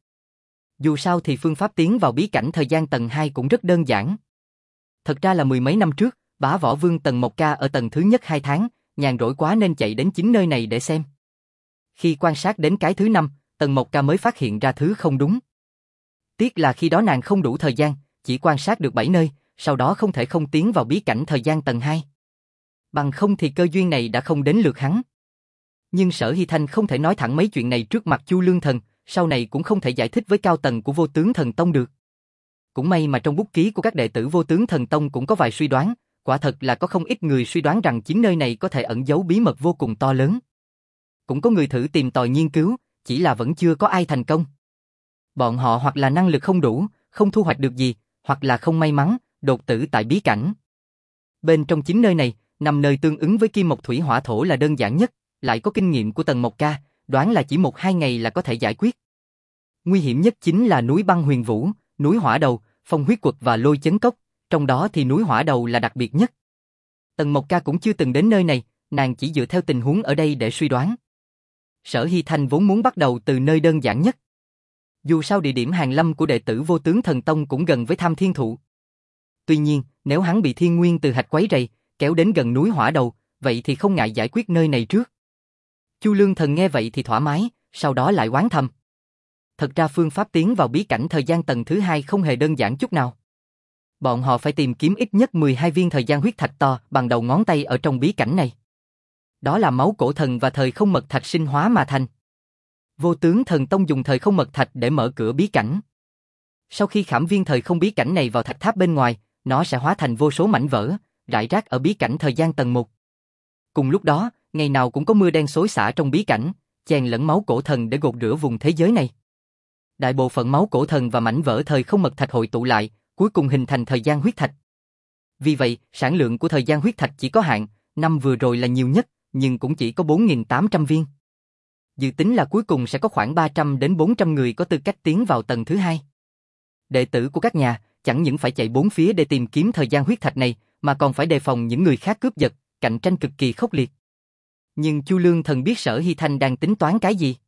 Dù sao thì phương pháp tiến vào bí cảnh thời gian tầng hai cũng rất đơn giản. Thật ra là mười mấy năm trước, Bá Võ Vương Tần Mộc Ca ở tầng thứ nhất hai tháng, nhàn rỗi quá nên chạy đến chín nơi này để xem. Khi quan sát đến cái thứ năm, Tần Mộc Ca mới phát hiện ra thứ không đúng. Tiếc là khi đó nàng không đủ thời gian, chỉ quan sát được bảy nơi, sau đó không thể không tiến vào bí cảnh thời gian tầng hai. Bằng không thì cơ duyên này đã không đến lượt hắn. Nhưng Sở Hy Thanh không thể nói thẳng mấy chuyện này trước mặt Chu Lương Thần, sau này cũng không thể giải thích với cao tầng của Vô Tướng Thần Tông được. Cũng may mà trong bút ký của các đệ tử Vô Tướng Thần Tông cũng có vài suy đoán, quả thật là có không ít người suy đoán rằng chín nơi này có thể ẩn giấu bí mật vô cùng to lớn. Cũng có người thử tìm tòi nghiên cứu, chỉ là vẫn chưa có ai thành công. Bọn họ hoặc là năng lực không đủ, không thu hoạch được gì, hoặc là không may mắn, đột tử tại bí cảnh. Bên trong chín nơi này, năm nơi tương ứng với kim mộc thủy hỏa thổ là đơn giản nhất, lại có kinh nghiệm của Tần Mộc Ca, đoán là chỉ một hai ngày là có thể giải quyết. Nguy hiểm nhất chính là núi Băng Huyền Vũ, núi Hỏa Đầu, Phong Huyết Quật và Lôi Chấn Cốc, trong đó thì núi Hỏa Đầu là đặc biệt nhất. Tần Mộc Ca cũng chưa từng đến nơi này, nàng chỉ dựa theo tình huống ở đây để suy đoán. Sở Hy Thanh vốn muốn bắt đầu từ nơi đơn giản nhất. Dù sao địa điểm hàng lâm của đệ tử Vô Tướng Thần Tông cũng gần với Tham Thiên Thụ. Tuy nhiên, nếu hắn bị thiên nguyên từ hạch quấy rầy, kéo đến gần núi Hỏa Đầu, vậy thì không ngại giải quyết nơi này trước. Chu Lương Thần nghe vậy thì thoải mái, sau đó lại oán thầm. Thật ra phương pháp tiến vào bí cảnh thời gian tầng thứ hai không hề đơn giản chút nào. Bọn họ phải tìm kiếm ít nhất mười hai viên thời gian huyết thạch to bằng đầu ngón tay ở trong bí cảnh này. Đó là máu cổ thần và thời không mật thạch sinh hóa mà thành. Vô Tướng Thần Tông dùng thời không mật thạch để mở cửa bí cảnh. Sau khi khảm viên thời không bí cảnh này vào thạch tháp bên ngoài, nó sẽ hóa thành vô số mảnh vỡ, rải rác ở bí cảnh thời gian tầng một. Cùng lúc đó, ngày nào cũng có mưa đen xối xả trong bí cảnh, chèn lẫn máu cổ thần để gột rửa vùng thế giới này. Đại bộ phận máu cổ thần và mảnh vỡ thời không mật thạch hội tụ lại, cuối cùng hình thành thời gian huyết thạch. Vì vậy, sản lượng của thời gian huyết thạch chỉ có hạn, năm vừa rồi là nhiều nhất, nhưng cũng chỉ có bốn nghìn tám trăm viên. Dự tính là cuối cùng sẽ có khoảng ba trăm đến bốn trăm người có tư cách tiến vào tầng thứ hai. Đệ tử của các nhà chẳng những phải chạy bốn phía để tìm kiếm thời gian huyết thạch này, mà còn phải đề phòng những người khác cướp giật, cạnh tranh cực kỳ khốc liệt. Nhưng Chu Lương Thần biết Sở Hy Thanh đang tính toán cái gì.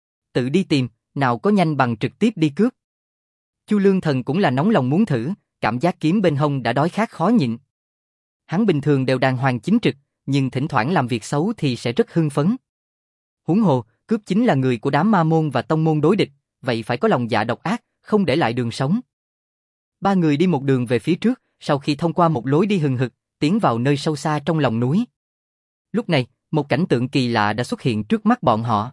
Tự đi tìm, nào có nhanh bằng trực tiếp đi cướp. Chu Lương Thần cũng là nóng lòng muốn thử, cảm giác kiếm bên hông đã đói khát khó nhịn. Hắn bình thường đều đàng hoàng chính trực, nhưng thỉnh thoảng làm việc xấu thì sẽ rất hưng phấn. Huống hồ, cướp chính là người của đám ma môn và tông môn đối địch, vậy phải có lòng dạ độc ác, không để lại đường sống. Ba người đi một đường về phía trước, sau khi thông qua một lối đi hừng hực, tiến vào nơi sâu xa trong lòng núi. Lúc này, một cảnh tượng kỳ lạ đã xuất hiện trước mắt bọn họ.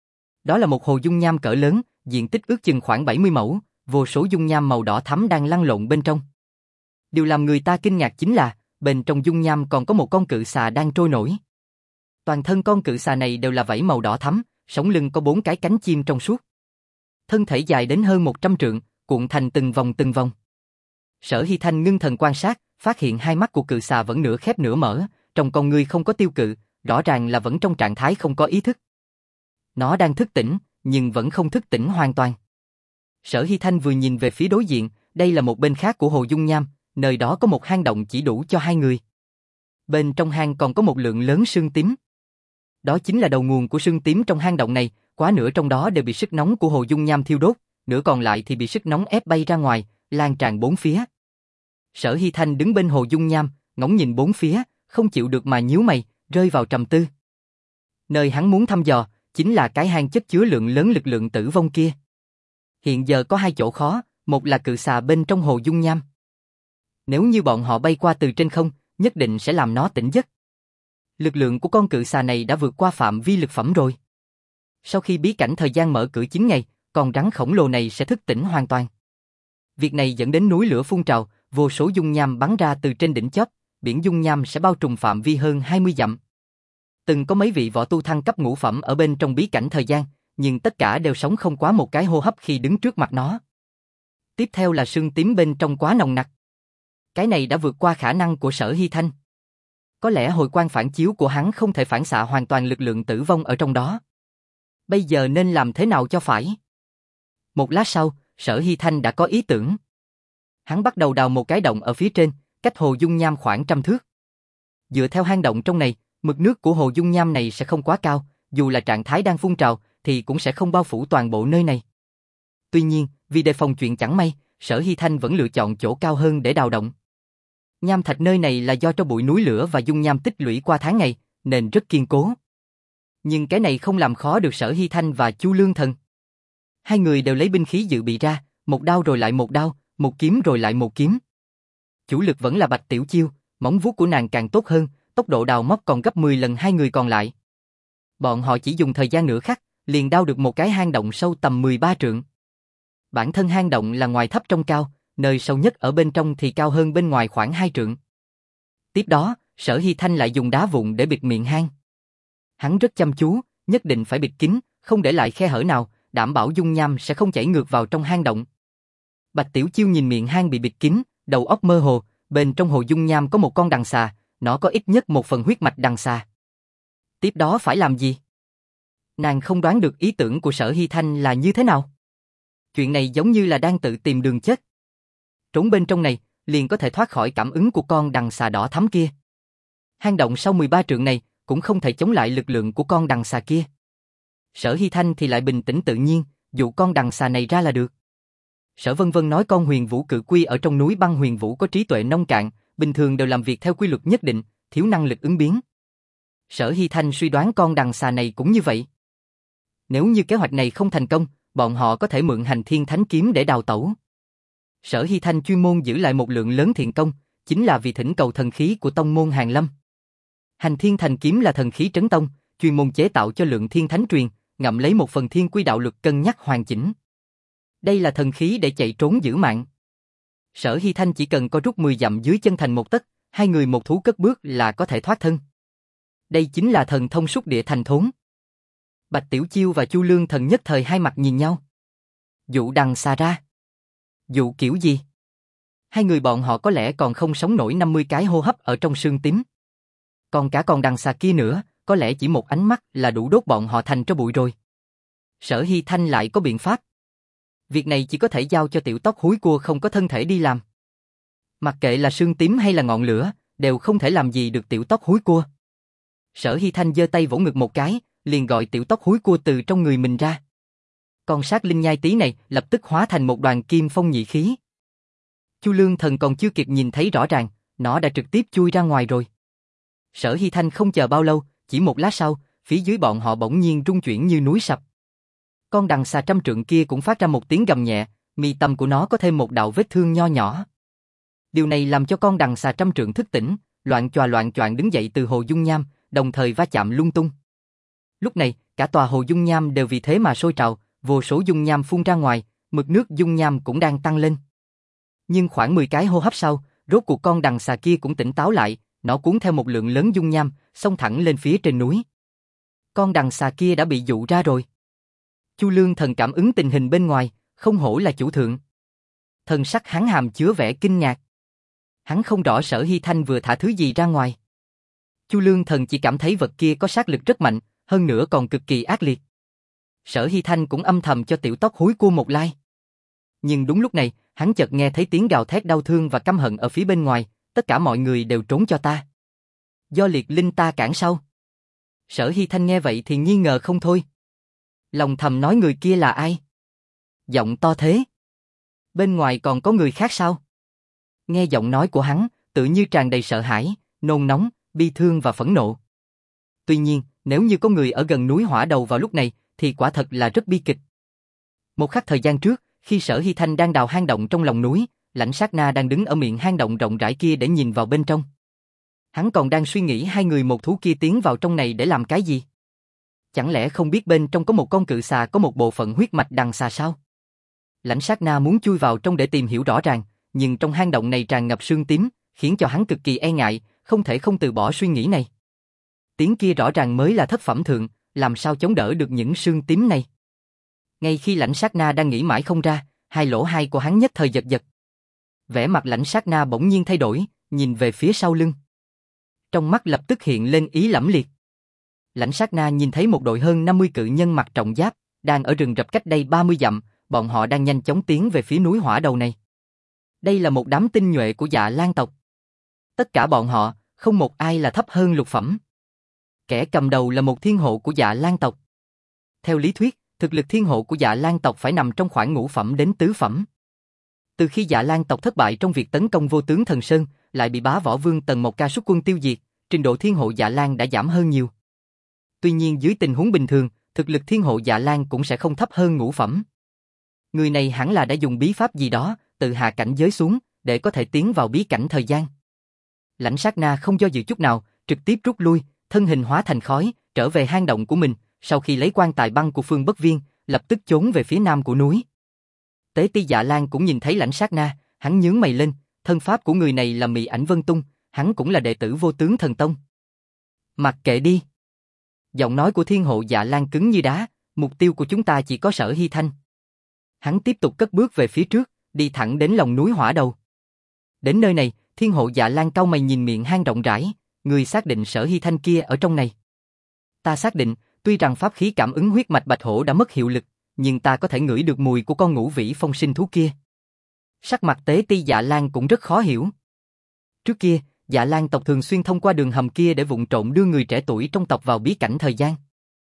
Đó là một hồ dung nham cỡ lớn, diện tích ước chừng khoảng bảy mươi mẫu, vô số dung nham màu đỏ thắm đang lăn lộn bên trong. Điều làm người ta kinh ngạc chính là, bên trong dung nham còn có một con cự xà đang trôi nổi. Toàn thân con cự xà này đều là vảy màu đỏ thắm, sống lưng có bốn cái cánh chim trong suốt. Thân thể dài đến hơn một trăm trượng, cuộn thành từng vòng từng vòng. Sở Hy Thanh ngưng thần quan sát, phát hiện hai mắt của cự xà vẫn nửa khép nửa mở, trong con ngươi không có tiêu cự, rõ ràng là vẫn trong trạng thái không có ý thức. Nó đang thức tỉnh, nhưng vẫn không thức tỉnh hoàn toàn. Sở Hy Thanh vừa nhìn về phía đối diện, đây là một bên khác của Hồ Dung Nham, nơi đó có một hang động chỉ đủ cho hai người. Bên trong hang còn có một lượng lớn sương tím. Đó chính là đầu nguồn của sương tím trong hang động này, quá nửa trong đó đều bị sức nóng của Hồ Dung Nham thiêu đốt, nửa còn lại thì bị sức nóng ép bay ra ngoài, lan tràn bốn phía. Sở Hy Thanh đứng bên Hồ Dung Nham, ngóng nhìn bốn phía, không chịu được mà nhíu mày, rơi vào trầm tư. Nơi hắn muốn thăm dò, chính là cái hang chất chứa lượng lớn lực lượng tử vong kia. Hiện giờ có hai chỗ khó, một là cự xà bên trong Hồ Dung Nham. Nếu như bọn họ bay qua từ trên không, nhất định sẽ làm nó tỉnh giấc. Lực lượng của con cự xà này đã vượt qua phạm vi lực phẩm rồi. Sau khi bí cảnh thời gian mở cửa chín ngày, con rắn khổng lồ này sẽ thức tỉnh hoàn toàn. Việc này dẫn đến núi lửa phun trào, vô số dung nham bắn ra từ trên đỉnh chóp, biển dung nham sẽ bao trùm phạm vi hơn hai mươi dặm. Từng có mấy vị võ tu thăng cấp ngũ phẩm ở bên trong bí cảnh thời gian, nhưng tất cả đều sống không quá một cái hô hấp khi đứng trước mặt nó. Tiếp theo là sương tím bên trong quá nồng nặc. Cái này đã vượt qua khả năng của Sở Hy Thanh. Có lẽ hồi quang phản chiếu của hắn không thể phản xạ hoàn toàn lực lượng tử vong ở trong đó. Bây giờ nên làm thế nào cho phải? Một lát sau, Sở Hy Thanh đã có ý tưởng. Hắn bắt đầu đào một cái động ở phía trên, cách Hồ Dung Nham khoảng trăm thước. Dựa theo hang động trong này, mực nước của Hồ Dung Nham này sẽ không quá cao, dù là trạng thái đang phun trào, thì cũng sẽ không bao phủ toàn bộ nơi này. Tuy nhiên, vì đề phòng chuyện chẳng may, Sở Hy Thanh vẫn lựa chọn chỗ cao hơn để đào động. Nham thạch nơi này là do cho bụi núi lửa và dung nham tích lũy qua tháng ngày, nên rất kiên cố. Nhưng cái này không làm khó được Sở Hy Thanh và Chu Lương Thần. Hai người đều lấy binh khí dự bị ra, một đao rồi lại một đao, một kiếm rồi lại một kiếm. Chủ lực vẫn là Bạch Tiểu Chiêu, móng vuốt của nàng càng tốt hơn, tốc độ đào móc còn gấp mười lần hai người còn lại. Bọn họ chỉ dùng thời gian nửa khắc, liền đào được một cái hang động sâu tầm mười ba trượng. Bản thân hang động là ngoài thấp trong cao, nơi sâu nhất ở bên trong thì cao hơn bên ngoài khoảng hai trượng. Tiếp đó, Sở Hy Thanh lại dùng đá vụn để bịt miệng hang. Hắn rất chăm chú, nhất định phải bịt kín, không để lại khe hở nào, đảm bảo dung nham sẽ không chảy ngược vào trong hang động. Bạch Tiểu Chiêu nhìn miệng hang bị bịt kín, đầu óc mơ hồ, bên trong hồ dung nham có một con đằng xà, nó có ít nhất một phần huyết mạch đằng xà. Tiếp đó phải làm gì? Nàng không đoán được ý tưởng của Sở Hy Thanh là như thế nào. Chuyện này giống như là đang tự tìm đường chết. Trốn bên trong này, liền có thể thoát khỏi cảm ứng của con đằng xà đỏ thắm kia. Hang động sau mười ba trượng này, cũng không thể chống lại lực lượng của con đằng xà kia. Sở Hy Thanh thì lại bình tĩnh tự nhiên, dụ con đằng xà này ra là được. Sở Vân Vân nói con huyền vũ cự quy ở trong núi băng huyền vũ có trí tuệ nông cạn, bình thường đều làm việc theo quy luật nhất định, thiếu năng lực ứng biến. Sở Hy Thanh suy đoán con đằng xà này cũng như vậy. Nếu như kế hoạch này không thành công, bọn họ có thể mượn hành thiên thánh kiếm để đào tẩu. Sở Hy Thanh chuyên môn giữ lại một lượng lớn thiện công, chính là vì thỉnh cầu thần khí của tông môn Hàn Lâm. Hành thiên thành kiếm là thần khí trấn tông, chuyên môn chế tạo cho lượng thiên thánh truyền, ngậm lấy một phần thiên quy đạo lực cân nhắc hoàn chỉnh. Đây là thần khí để chạy trốn giữ mạng. Sở Hy Thanh chỉ cần có rút mười dặm dưới chân thành một tấc, hai người một thú cất bước là có thể thoát thân. Đây chính là thần thông xúc địa thành thốn. Bạch Tiểu Chiêu và Chu Lương Thần nhất thời hai mặt nhìn nhau. Dụ đằng xà ra. Dụ kiểu gì? Hai người bọn họ có lẽ còn không sống nổi năm mươi cái hô hấp ở trong sương tím. Còn cả con đằng xà kia nữa, có lẽ chỉ một ánh mắt là đủ đốt bọn họ thành tro bụi rồi. Sở Hy Thanh lại có biện pháp. Việc này chỉ có thể giao cho tiểu tóc húi cua không có thân thể đi làm. Mặc kệ là sương tím hay là ngọn lửa, đều không thể làm gì được tiểu tóc húi cua. Sở Hy Thanh giơ tay vỗ ngực một cái, liền gọi tiểu tóc húi cua từ trong người mình ra. Con sát linh nhai tí này lập tức hóa thành một đoàn kim phong nhị khí. Chu Lương Thần còn chưa kịp nhìn thấy rõ ràng, nó đã trực tiếp chui ra ngoài rồi. Sở Hy Thanh không chờ bao lâu, chỉ một lát sau, phía dưới bọn họ bỗng nhiên rung chuyển như núi sập. Con đằng xà trăm trượng kia cũng phát ra một tiếng gầm nhẹ, mi tâm của nó có thêm một đạo vết thương nho nhỏ. Điều này làm cho con đằng xà trăm trượng thức tỉnh, loạn choạng loạn choạng đứng dậy từ hồ dung nham, đồng thời va chạm lung tung. Lúc này, cả tòa hồ dung nham đều vì thế mà sôi trào, vô số dung nham phun ra ngoài, mực nước dung nham cũng đang tăng lên. Nhưng khoảng mười cái hô hấp sau, rốt cuộc con đằng xà kia cũng tỉnh táo lại, nó cuốn theo một lượng lớn dung nham, xông thẳng lên phía trên núi. Con đằng xà kia đã bị dụ ra rồi. Chu Lương Thần cảm ứng tình hình bên ngoài, không hổ là chủ thượng. Thần sắc hắn hàm chứa vẻ kinh ngạc. Hắn không rõ Sở Hy Thanh vừa thả thứ gì ra ngoài. Chu Lương Thần chỉ cảm thấy vật kia có sát lực rất mạnh, hơn nữa còn cực kỳ ác liệt. Sở Hy Thanh cũng âm thầm cho tiểu tóc húi cua một lai. Nhưng đúng lúc này, hắn chợt nghe thấy tiếng gào thét đau thương và căm hận ở phía bên ngoài, tất cả mọi người đều trốn cho ta. Do liệt linh ta cản sau. Sở Hy Thanh nghe vậy thì nghi ngờ không thôi. Lòng thầm nói người kia là ai? Giọng to thế. Bên ngoài còn có người khác sao? Nghe giọng nói của hắn, tự như tràn đầy sợ hãi, nôn nóng, bi thương và phẫn nộ. Tuy nhiên, nếu như có người ở gần núi Hỏa Đầu vào lúc này, thì quả thật là rất bi kịch. Một khắc thời gian trước, khi Sở Hy Thanh đang đào hang động trong lòng núi, Lãnh Sát Na đang đứng ở miệng hang động rộng rãi kia để nhìn vào bên trong. Hắn còn đang suy nghĩ hai người một thú kia tiến vào trong này để làm cái gì? Chẳng lẽ không biết bên trong có một con cự xà có một bộ phận huyết mạch đằng xà sao? Lãnh Sát Na muốn chui vào trong để tìm hiểu rõ ràng, nhưng trong hang động này tràn ngập sương tím, khiến cho hắn cực kỳ e ngại, không thể không từ bỏ suy nghĩ này. Tiếng kia rõ ràng mới là thất phẩm thượng, làm sao chống đỡ được những sương tím này? Ngay khi Lãnh Sát Na đang nghĩ mãi không ra, hai lỗ tai của hắn nhất thời giật giật. Vẻ mặt Lãnh Sát Na bỗng nhiên thay đổi, nhìn về phía sau lưng. Trong mắt lập tức hiện lên ý lẫm liệt. Lãnh Sát Na nhìn thấy một đội hơn năm mươi cự nhân mặc trọng giáp, đang ở rừng rậm cách đây ba mươi dặm, bọn họ đang nhanh chóng tiến về phía núi Hỏa Đầu này. Đây là một đám tinh nhuệ của Dạ Lan tộc. Tất cả bọn họ, không một ai là thấp hơn lục phẩm. Kẻ cầm đầu là một thiên hộ của Dạ Lan tộc. Theo lý thuyết, thực lực thiên hộ của Dạ Lan tộc phải nằm trong khoảng ngũ phẩm đến tứ phẩm. Từ khi Dạ Lan tộc thất bại trong việc tấn công Vô Tướng Thần Sơn, lại bị bá võ vương Tần Mộc Ca xuất quân tiêu diệt, trình độ thiên hộ Dạ Lan đã giảm hơn nhiều. Tuy nhiên dưới tình huống bình thường, thực lực thiên hộ Dạ Lan cũng sẽ không thấp hơn ngũ phẩm. Người này hẳn là đã dùng bí pháp gì đó, tự hạ cảnh giới xuống, để có thể tiến vào bí cảnh thời gian. Lãnh Sát Na không do dự chút nào, trực tiếp rút lui, thân hình hóa thành khói, trở về hang động của mình, sau khi lấy quan tài băng của Phương Bất Viên, lập tức trốn về phía nam của núi. Tế Ti Dạ Lan cũng nhìn thấy Lãnh Sát Na, hắn nhướng mày lên, thân pháp của người này là Mị Ảnh Vân Tung, hắn cũng là đệ tử Vô Tướng Thần Tông. Mặc kệ đi. Giọng nói của thiên hộ Dạ Lan cứng như đá, mục tiêu của chúng ta chỉ có Sở Hy Thanh. Hắn tiếp tục cất bước về phía trước, đi thẳng đến lòng núi Hỏa Đầu. Đến nơi này, thiên hộ Dạ Lan cau mày nhìn miệng hang rộng rãi, người xác định Sở Hy Thanh kia ở trong này. Ta xác định, tuy rằng pháp khí cảm ứng huyết mạch bạch hổ đã mất hiệu lực, nhưng ta có thể ngửi được mùi của con ngũ vĩ phong sinh thú kia. Sắc mặt Tế Ti Dạ Lan cũng rất khó hiểu. Trước kia, Dạ Lan tộc thường xuyên thông qua đường hầm kia để vụng trộm đưa người trẻ tuổi trong tộc vào bí cảnh thời gian.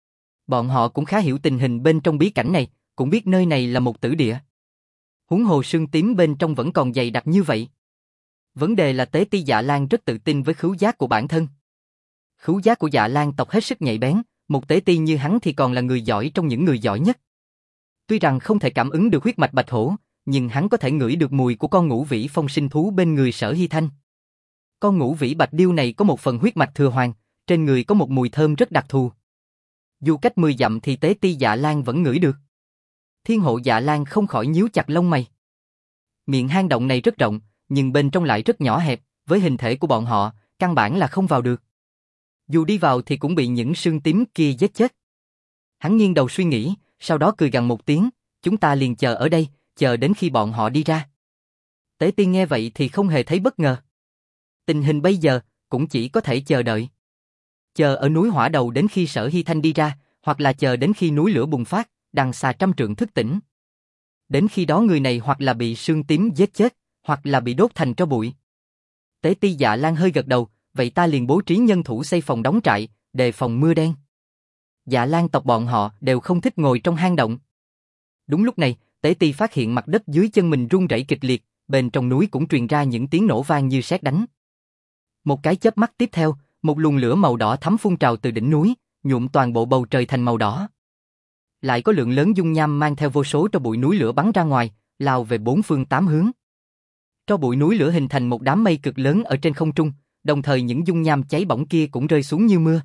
Bọn họ cũng khá hiểu tình hình bên trong bí cảnh này, cũng biết nơi này là một tử địa. Huống hồ sương tím bên trong vẫn còn dày đặc như vậy. Vấn đề là Tế Ti Dạ Lan rất tự tin với khứu giác của bản thân. Khứu giác của Dạ Lan tộc hết sức nhạy bén, một tế ti như hắn thì còn là người giỏi trong những người giỏi nhất. Tuy rằng không thể cảm ứng được huyết mạch bạch hổ, nhưng hắn có thể ngửi được mùi của con ngũ vĩ phong sinh thú bên người Sở Hy Thanh. Con ngũ vĩ bạch điêu này có một phần huyết mạch thừa hoàng, trên người có một mùi thơm rất đặc thù. Dù cách mười dặm thì Tế Ti Dạ Lan vẫn ngửi được. Thiên hộ Dạ Lan không khỏi nhíu chặt lông mày. Miệng hang động này rất rộng, nhưng bên trong lại rất nhỏ hẹp, với hình thể của bọn họ, căn bản là không vào được. Dù đi vào thì cũng bị những sương tím kia giết chết. Hắn nghiêng đầu suy nghĩ, sau đó cười gằn một tiếng, chúng ta liền chờ ở đây, chờ đến khi bọn họ đi ra. Tế Tiên nghe vậy thì không hề thấy bất ngờ. Tình hình bây giờ, cũng chỉ có thể chờ đợi. Chờ ở núi Hỏa Đầu đến khi Sở Hy Thanh đi ra, hoặc là chờ đến khi núi lửa bùng phát, đằng xa trăm trượng thức tỉnh. Đến khi đó người này hoặc là bị sương tím giết chết, hoặc là bị đốt thành tro bụi. Tế Ti Dạ Lan hơi gật đầu, vậy ta liền bố trí nhân thủ xây phòng đóng trại, đề phòng mưa đen. Dạ Lan tộc bọn họ đều không thích ngồi trong hang động. Đúng lúc này, Tế Ti phát hiện mặt đất dưới chân mình rung rẩy kịch liệt, bên trong núi cũng truyền ra những tiếng nổ vang như sét đánh. Một cái chớp mắt tiếp theo, một luồng lửa màu đỏ thắm phun trào từ đỉnh núi, nhuộm toàn bộ bầu trời thành màu đỏ. Lại có lượng lớn dung nham mang theo vô số tro bụi núi lửa bắn ra ngoài, lao về bốn phương tám hướng. Tro bụi núi lửa hình thành một đám mây cực lớn ở trên không trung, đồng thời những dung nham cháy bỏng kia cũng rơi xuống như mưa.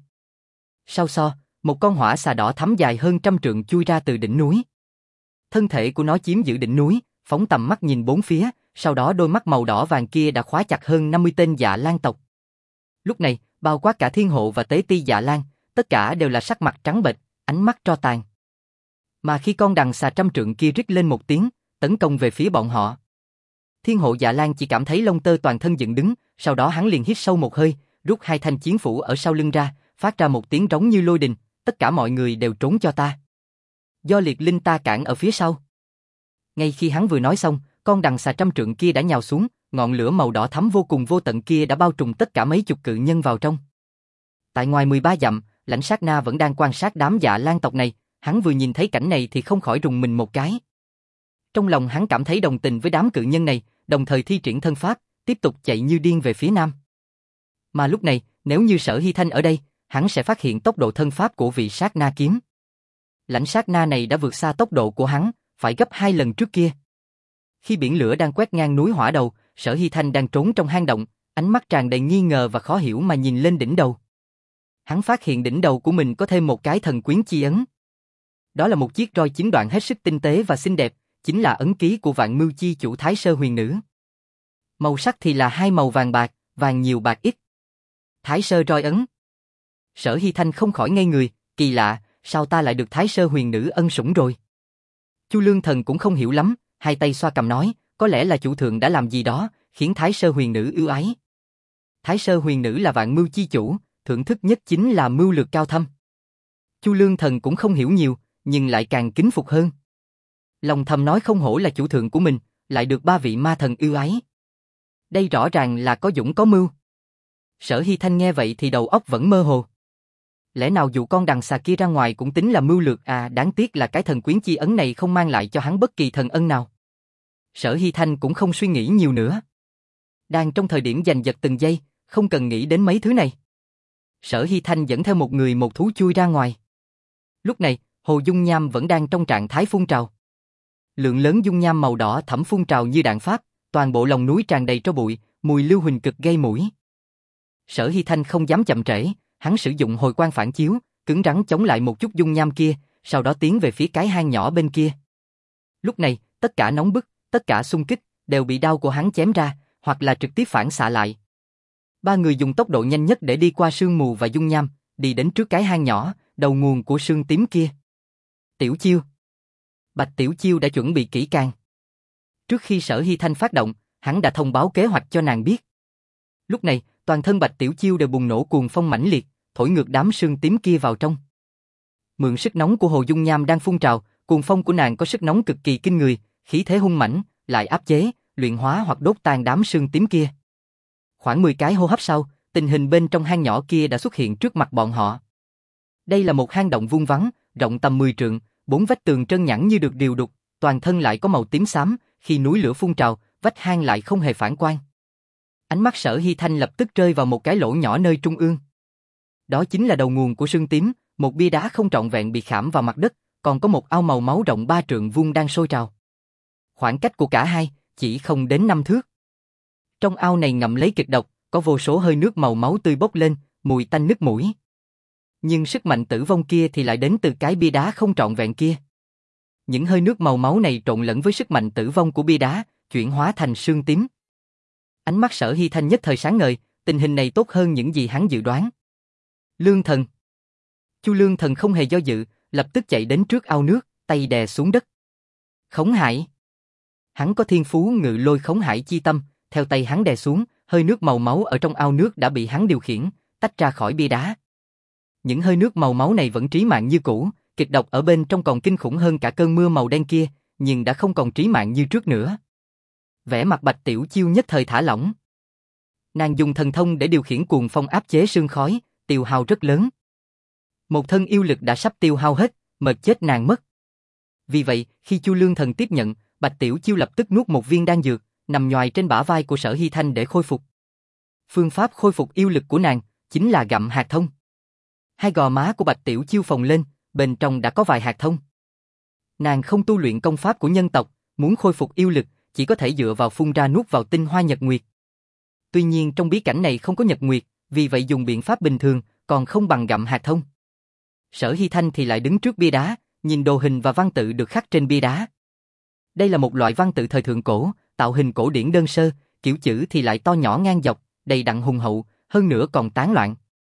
Sau so, một con hỏa xà đỏ thắm dài hơn trăm trượng chui ra từ đỉnh núi. Thân thể của nó chiếm giữ đỉnh núi, phóng tầm mắt nhìn bốn phía, sau đó đôi mắt màu đỏ vàng kia đã khóa chặt hơn năm mươi tên Dạ Lan tộc. Lúc này, bao quát cả Thiên Hộ và Tế Ti Dạ Lan, tất cả đều là sắc mặt trắng bệch, ánh mắt tro tàn. Mà khi con đằng xà trăm trượng kia rít lên một tiếng, tấn công về phía bọn họ. Thiên Hộ Dạ Lan chỉ cảm thấy lông tơ toàn thân dựng đứng, sau đó hắn liền hít sâu một hơi, rút hai thanh chiến phủ ở sau lưng ra, phát ra một tiếng rống như lôi đình, tất cả mọi người đều trốn cho ta. Do liệt linh ta cản ở phía sau. Ngay khi hắn vừa nói xong, con đằng xà trăm trượng kia đã nhào xuống, ngọn lửa màu đỏ thắm vô cùng vô tận kia đã bao trùm tất cả mấy chục cự nhân vào trong. Tại ngoài mười ba dặm, Lãnh Sát Na vẫn đang quan sát đám Dạ Lan tộc này, hắn vừa nhìn thấy cảnh này thì không khỏi rùng mình một cái. Trong lòng hắn cảm thấy đồng tình với đám cự nhân này, đồng thời thi triển thân pháp, tiếp tục chạy như điên về phía nam. Mà lúc này, nếu như Sở Hy Thanh ở đây, hắn sẽ phát hiện tốc độ thân pháp của vị Sát Na kiếm. Lãnh Sát Na này đã vượt xa tốc độ của hắn, phải gấp hai lần trước kia. Khi biển lửa đang quét ngang núi hỏa đầu, Sở Hy Thanh đang trốn trong hang động, ánh mắt tràn đầy nghi ngờ và khó hiểu mà nhìn lên đỉnh đầu. Hắn phát hiện đỉnh đầu của mình có thêm một cái thần quyến chi ấn. Đó là một chiếc roi chín đoạn hết sức tinh tế và xinh đẹp, chính là ấn ký của Vạn Mưu Chi chủ Thái Sơ Huyền Nữ. Màu sắc thì là hai màu vàng bạc, vàng nhiều bạc ít. Thái Sơ roi ấn. Sở Hy Thanh không khỏi ngây người, kỳ lạ, sao ta lại được Thái Sơ Huyền Nữ ân sủng rồi? Chu Lương Thần cũng không hiểu lắm, hai tay xoa cằm nói, có lẽ là chủ thượng đã làm gì đó, khiến Thái Sơ Huyền Nữ ưu ái. Thái Sơ Huyền Nữ là Vạn Mưu Chi chủ, thưởng thức nhất chính là mưu lược cao thâm. Chu Lương Thần cũng không hiểu nhiều, nhưng lại càng kính phục hơn. Lòng thầm nói không hổ là chủ thượng của mình, lại được ba vị ma thần ưu ái. Đây rõ ràng là có dũng có mưu. Sở Hy Thanh nghe vậy thì đầu óc vẫn mơ hồ. Lẽ nào dụ con đằng xà kia ra ngoài cũng tính là mưu lược à, đáng tiếc là cái thần quyến chi ấn này không mang lại cho hắn bất kỳ thần ân nào. Sở Hy Thanh cũng không suy nghĩ nhiều nữa. Đang trong thời điểm giành giật từng giây, không cần nghĩ đến mấy thứ này. Sở Hy Thanh dẫn theo một người một thú chui ra ngoài. Lúc này, hồ dung nham vẫn đang trong trạng thái phun trào. Lượng lớn dung nham màu đỏ thẫm phun trào như đạn pháp, toàn bộ lòng núi tràn đầy tro bụi, mùi lưu huỳnh cực gây mũi. Sở Hy Thanh không dám chậm trễ, hắn sử dụng hồi quang phản chiếu, cứng rắn chống lại một chút dung nham kia, sau đó tiến về phía cái hang nhỏ bên kia. Lúc này, tất cả nóng bức, tất cả xung kích, đều bị đao của hắn chém ra, hoặc là trực tiếp phản xạ lại. Ba người dùng tốc độ nhanh nhất để đi qua sương mù và dung nham, đi đến trước cái hang nhỏ, đầu nguồn của sương tím kia. Tiểu Chiêu. Bạch Tiểu Chiêu đã chuẩn bị kỹ càng. Trước khi Sở Hy Thanh phát động, hắn đã thông báo kế hoạch cho nàng biết. Lúc này, toàn thân Bạch Tiểu Chiêu đều bùng nổ cuồng phong mãnh liệt, thổi ngược đám sương tím kia vào trong. Mượn sức nóng của hồ dung nham đang phun trào, cuồng phong của nàng có sức nóng cực kỳ kinh người, khí thế hung mãnh, lại áp chế, luyện hóa hoặc đốt tan đám sương tím kia. Khoảng mười cái hô hấp sau, tình hình bên trong hang nhỏ kia đã xuất hiện trước mặt bọn họ. Đây là một hang động vuông vắn, rộng tầm mười trượng, bốn vách tường trơn nhẵn như được điều đục, toàn thân lại có màu tím xám, khi núi lửa phun trào, vách hang lại không hề phản quang. Ánh mắt Sở Hy Thanh lập tức rơi vào một cái lỗ nhỏ nơi trung ương. Đó chính là đầu nguồn của sương tím, một bia đá không trọn vẹn bị khảm vào mặt đất, còn có một ao màu máu rộng ba trượng vuông đang sôi trào. Khoảng cách của cả hai chỉ không đến năm thước. Trong ao này ngậm lấy kịch độc, có vô số hơi nước màu máu tươi bốc lên, mùi tanh nức mũi. Nhưng sức mạnh tử vong kia thì lại đến từ cái bia đá không trọn vẹn kia. Những hơi nước màu máu này trộn lẫn với sức mạnh tử vong của bia đá, chuyển hóa thành sương tím. Ánh mắt Sở Hy Thanh nhất thời sáng ngời, tình hình này tốt hơn những gì hắn dự đoán. Lương Thần. Chu Lương Thần không hề do dự, lập tức chạy đến trước ao nước, tay đè xuống đất. Khống Hải. Hắn có thiên phú ngự lôi khống hải chi tâm, theo tay hắn đè xuống, hơi nước màu máu ở trong ao nước đã bị hắn điều khiển, tách ra khỏi bia đá. Những hơi nước màu máu này vẫn trí mạng như cũ, kịch độc ở bên trong còn kinh khủng hơn cả cơn mưa màu đen kia, nhưng đã không còn trí mạng như trước nữa. Vẻ mặt Bạch Tiểu Chiêu nhất thời thả lỏng. Nàng dùng thần thông để điều khiển cuồng phong áp chế sương khói, tiêu hao rất lớn. Một thân yêu lực đã sắp tiêu hao hết, mệt chết nàng mất. Vì vậy, khi Chu Lương Thần tiếp nhận, Bạch Tiểu Chiêu lập tức nuốt một viên đan dược, nằm nhoài trên bả vai của Sở Hy Thanh để khôi phục. Phương pháp khôi phục yêu lực của nàng chính là gặm hạt thông. Hai gò má của Bạch Tiểu Chiêu phồng lên, bên trong đã có vài hạt thông. Nàng không tu luyện công pháp của nhân tộc, muốn khôi phục yêu lực, chỉ có thể dựa vào phun ra nuốt vào tinh hoa nhật nguyệt. Tuy nhiên trong bí cảnh này không có nhật nguyệt, vì vậy dùng biện pháp bình thường, còn không bằng gặm hạt thông. Sở Hy Thanh thì lại đứng trước bia đá, nhìn đồ hình và văn tự được khắc trên bia đá. Đây là một loại văn tự thời thượng cổ, tạo hình cổ điển đơn sơ, kiểu chữ thì lại to nhỏ ngang dọc, đầy đặn hùng hậu, hơn nữa còn tán loạn.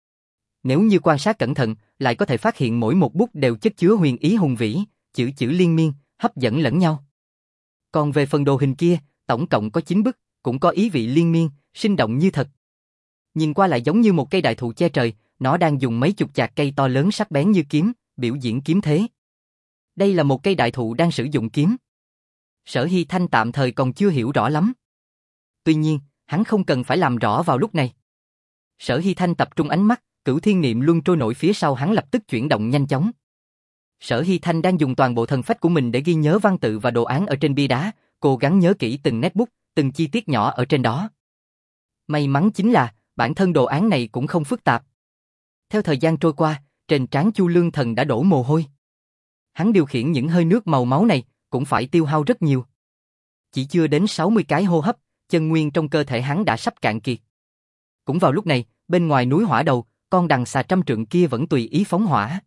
Nếu như quan sát cẩn thận, lại có thể phát hiện mỗi một bút đều chất chứa huyền ý hùng vĩ, chữ chữ liên miên, hấp dẫn lẫn nhau. Còn về phần đồ hình kia, tổng cộng có chín bức, cũng có ý vị liên miên, sinh động như thật. Nhìn qua lại giống như một cây đại thụ che trời, nó đang dùng mấy chục chạc cây to lớn sắc bén như kiếm, biểu diễn kiếm thế. Đây là một cây đại thụ đang sử dụng kiếm. Sở Hy Thanh tạm thời còn chưa hiểu rõ lắm. Tuy nhiên, hắn không cần phải làm rõ vào lúc này. Sở Hy Thanh tập trung ánh mắt, Cửu Thiên Niệm Luân trôi nổi phía sau hắn lập tức chuyển động nhanh chóng. Sở Hy Thanh đang dùng toàn bộ thần phách của mình để ghi nhớ văn tự và đồ án ở trên bia đá, cố gắng nhớ kỹ từng nét bút, từng chi tiết nhỏ ở trên đó. May mắn chính là, bản thân đồ án này cũng không phức tạp. Theo thời gian trôi qua, trên trán Chu Lương Thần đã đổ mồ hôi. Hắn điều khiển những hơi nước màu máu này, cũng phải tiêu hao rất nhiều. Chỉ chưa đến sáu mươi cái hô hấp, chân nguyên trong cơ thể hắn đã sắp cạn kiệt. Cũng vào lúc này, bên ngoài núi Hỏa Đầu, con đằng xà trăm trượng kia vẫn tùy ý phóng hỏa.